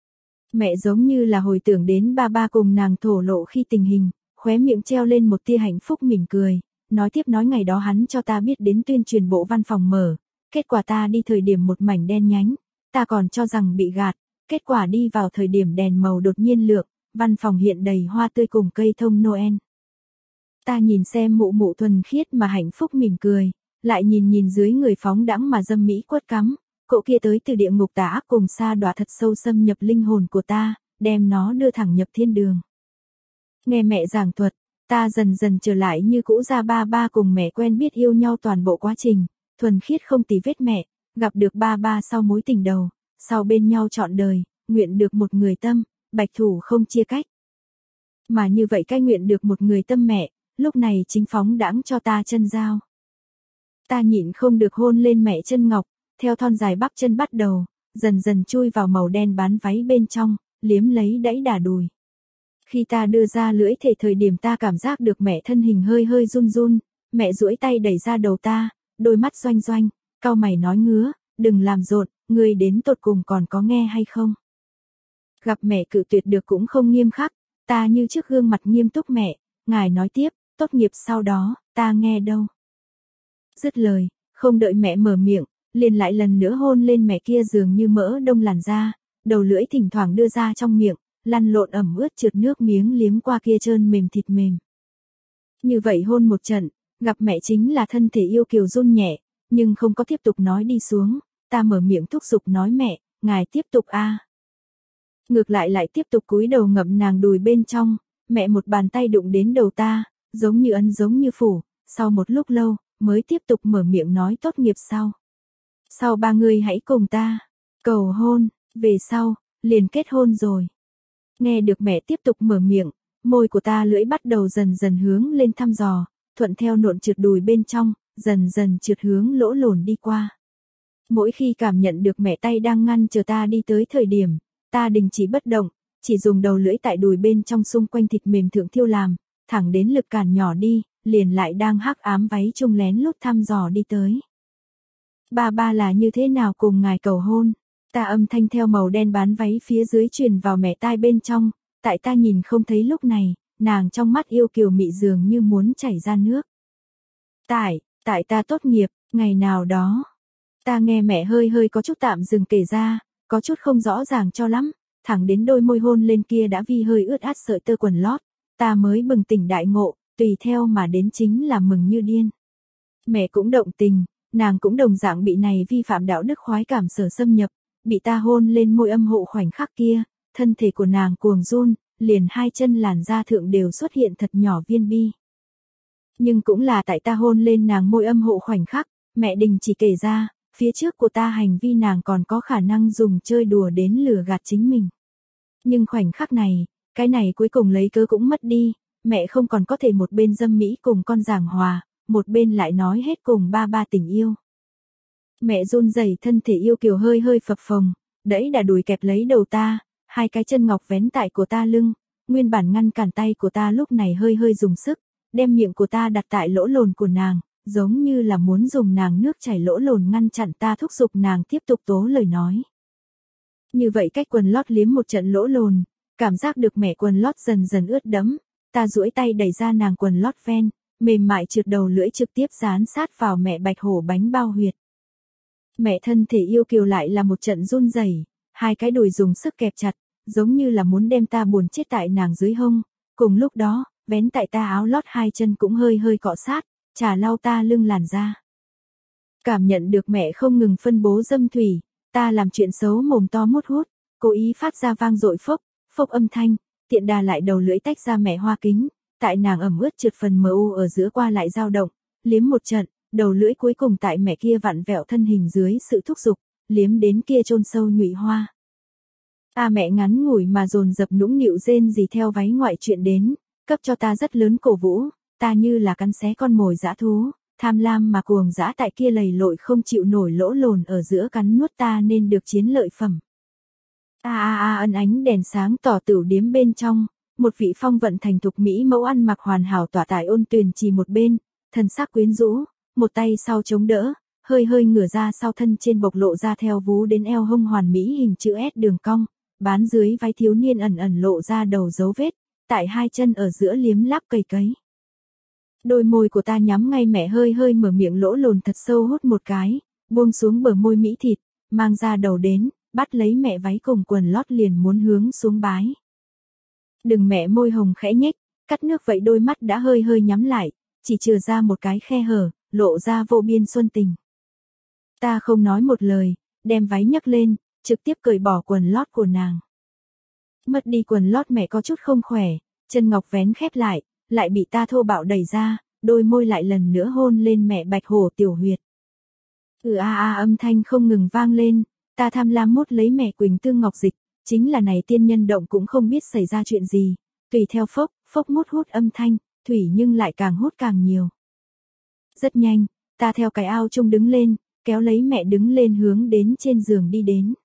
Mẹ giống như là hồi tưởng đến ba ba cùng nàng thổ lộ khi tình hình, khóe miệng treo lên một tia hạnh phúc mỉm cười, nói tiếp nói ngày đó hắn cho ta biết đến tuyên truyền bộ văn phòng mở, kết quả ta đi thời điểm một mảnh đen nhánh, ta còn cho rằng bị gạt, kết quả đi vào thời điểm đèn màu đột nhiên lược, văn phòng hiện đầy hoa tươi cùng cây thông Noel. Ta nhìn xem mụ mụ thuần khiết mà hạnh phúc mỉm cười, lại nhìn nhìn dưới người phóng đãng mà dâm mỹ quất cắm, cậu kia tới từ địa ngục tà ác cùng sa đọa thật sâu xâm nhập linh hồn của ta, đem nó đưa thẳng nhập thiên đường. Nghe mẹ giảng thuật, ta dần dần trở lại như cũ ra ba ba cùng mẹ quen biết yêu nhau toàn bộ quá trình, thuần khiết không tì vết mẹ, gặp được ba ba sau mối tình đầu, sau bên nhau trọn đời, nguyện được một người tâm, bạch thủ không chia cách. Mà như vậy cai nguyện được một người tâm mẹ, lúc này chính phóng đãng cho ta chân dao. Ta nhịn không được hôn lên mẹ chân ngọc, theo thon dài bắp chân bắt đầu, dần dần chui vào màu đen bán váy bên trong, liếm lấy đẫy đà đùi. Khi ta đưa ra lưỡi thể thời điểm ta cảm giác được mẹ thân hình hơi hơi run run, mẹ duỗi tay đẩy ra đầu ta, đôi mắt doanh doanh, cau mày nói ngứa, đừng làm rộn, ngươi đến tột cùng còn có nghe hay không? Gặp mẹ cự tuyệt được cũng không nghiêm khắc, ta như trước gương mặt nghiêm túc mẹ, ngài nói tiếp, tốt nghiệp sau đó, ta nghe đâu. Dứt lời, không đợi mẹ mở miệng, liền lại lần nữa hôn lên mẹ kia dường như mỡ đông làn da, đầu lưỡi thỉnh thoảng đưa ra trong miệng, lăn lộn ẩm ướt trượt nước miếng liếm qua kia trơn mềm thịt mềm. Như vậy hôn một trận, gặp mẹ chính là thân thể yêu kiều run nhẹ, nhưng không có tiếp tục nói đi xuống, ta mở miệng thúc giục nói mẹ, ngài tiếp tục a. Ngược lại lại tiếp tục cúi đầu ngậm nàng đùi bên trong, mẹ một bàn tay đụng đến đầu ta, giống như ấn giống như phủ, sau một lúc lâu, mới tiếp tục mở miệng nói tốt nghiệp sau. Sau ba người hãy cùng ta, cầu hôn, về sau, liền kết hôn rồi. Nghe được mẹ tiếp tục mở miệng, môi của ta lưỡi bắt đầu dần dần hướng lên thăm dò, thuận theo nộn trượt đùi bên trong, dần dần trượt hướng lỗ lồn đi qua. Mỗi khi cảm nhận được mẹ tay đang ngăn chờ ta đi tới thời điểm, ta đình chỉ bất động, chỉ dùng đầu lưỡi tại đùi bên trong xung quanh thịt mềm thượng thiêu làm, thẳng đến lực cản nhỏ đi, liền lại đang hắc ám váy trung lén lút thăm dò đi tới. Ba ba là như thế nào cùng ngài cầu hôn? Ta âm thanh theo màu đen bán váy phía dưới truyền vào mẹ tai bên trong, tại ta nhìn không thấy lúc này, nàng trong mắt yêu kiều mị dường như muốn chảy ra nước. Tại, tại ta tốt nghiệp, ngày nào đó. Ta nghe mẹ hơi hơi có chút tạm dừng kể ra, có chút không rõ ràng cho lắm, thẳng đến đôi môi hôn lên kia đã vi hơi ướt át sợi tơ quần lót, ta mới bừng tỉnh đại ngộ, tùy theo mà đến chính là mừng như điên. Mẹ cũng động tình, nàng cũng đồng dạng bị này vi phạm đạo đức khoái cảm sở xâm nhập, bị ta hôn lên môi âm hộ khoảnh khắc kia, thân thể của nàng cuồng run, liền hai chân làn da thượng đều xuất hiện thật nhỏ viên bi. Nhưng cũng là tại ta hôn lên nàng môi âm hộ khoảnh khắc, mẹ Đình chỉ kể ra, phía trước của ta hành vi nàng còn có khả năng dùng chơi đùa đến lừa gạt chính mình. Nhưng khoảnh khắc này, cái này cuối cùng lấy cớ cũng mất đi, mẹ không còn có thể một bên dâm mỹ cùng con giảng hòa, một bên lại nói hết cùng ba ba tình yêu. Mẹ run rẩy thân thể yêu kiều hơi hơi phập phồng, đẫy đà đùi kẹp lấy đầu ta, hai cái chân ngọc vén tại của ta lưng, nguyên bản ngăn cản tay của ta lúc này hơi hơi dùng sức, đem miệng của ta đặt tại lỗ lồn của nàng, giống như là muốn dùng nàng nước chảy lỗ lồn ngăn chặn ta thúc giục nàng tiếp tục tố lời nói. Như vậy cách quần lót liếm một trận lỗ lồn, cảm giác được mẹ quần lót dần dần ướt đẫm, ta duỗi tay đẩy ra nàng quần lót ven, mềm mại trượt đầu lưỡi trực tiếp dán sát vào mẹ bạch hổ bánh bao huyệt. Mẹ thân thể yêu kiều lại là một trận run rẩy, hai cái đùi dùng sức kẹp chặt, giống như là muốn đem ta buồn chết tại nàng dưới hông, cùng lúc đó, vén tại ta áo lót hai chân cũng hơi hơi cọ sát, chà lau ta lưng làn da. Cảm nhận được mẹ không ngừng phân bố dâm thủy, ta làm chuyện xấu mồm to mút hút, cố ý phát ra vang dội phốc, phốc âm thanh, tiện đà lại đầu lưỡi tách ra mẹ hoa kính, tại nàng ẩm ướt trượt phần mờ u ở giữa qua lại dao động, liếm một trận, đầu lưỡi cuối cùng tại mẹ kia vặn vẹo thân hình dưới sự thúc giục, liếm đến kia chôn sâu nhụy hoa. Ta mẹ ngắn ngủi mà dồn dập nũng nịu rên gì theo váy ngoại chuyện đến, cấp cho ta rất lớn cổ vũ, ta như là cắn xé con mồi dã thú, tham lam mà cuồng dã tại kia lầy lội không chịu nổi lỗ lồn ở giữa cắn nuốt ta nên được chiến lợi phẩm. A a a ân ánh đèn sáng tỏ tửu điếm bên trong, một vị phong vận thành thục mỹ mẫu ăn mặc hoàn hảo tỏa tại ôn tuyền trì một bên, thân sắc quyến rũ, một tay sau chống đỡ, hơi hơi ngửa ra sau thân trên bộc lộ ra theo vú đến eo hông hoàn mỹ hình chữ S đường cong, bán dưới váy thiếu niên ẩn ẩn lộ ra đầu dấu vết, tại hai chân ở giữa liếm láp cầy cấy. Đôi môi của ta nhắm ngay mẹ hơi hơi mở miệng lỗ lồn thật sâu hút một cái, buông xuống bờ môi mỹ thịt, mang ra đầu đến, bắt lấy mẹ váy cùng quần lót liền muốn hướng xuống bái. Đừng mẹ môi hồng khẽ nhếch, cắt nước vậy đôi mắt đã hơi hơi nhắm lại, chỉ chừa ra một cái khe hở, lộ ra vô biên xuân tình. Ta không nói một lời, đem váy nhấc lên, trực tiếp cởi bỏ quần lót của nàng. Mất đi quần lót mẹ có chút không khỏe, chân ngọc vén khép lại, lại bị ta thô bạo đẩy ra, đôi môi lại lần nữa hôn lên mẹ bạch hổ tiểu huyệt. Ừ a a âm thanh không ngừng vang lên, ta tham lam mút lấy mẹ quỳnh tương ngọc dịch, chính là này tiên nhân động cũng không biết xảy ra chuyện gì, tùy theo phốc, phốc mút hút âm thanh, thủy nhưng lại càng hút càng nhiều. Rất nhanh, ta theo cái ao chung đứng lên, kéo lấy mẹ đứng lên hướng đến trên giường đi đến.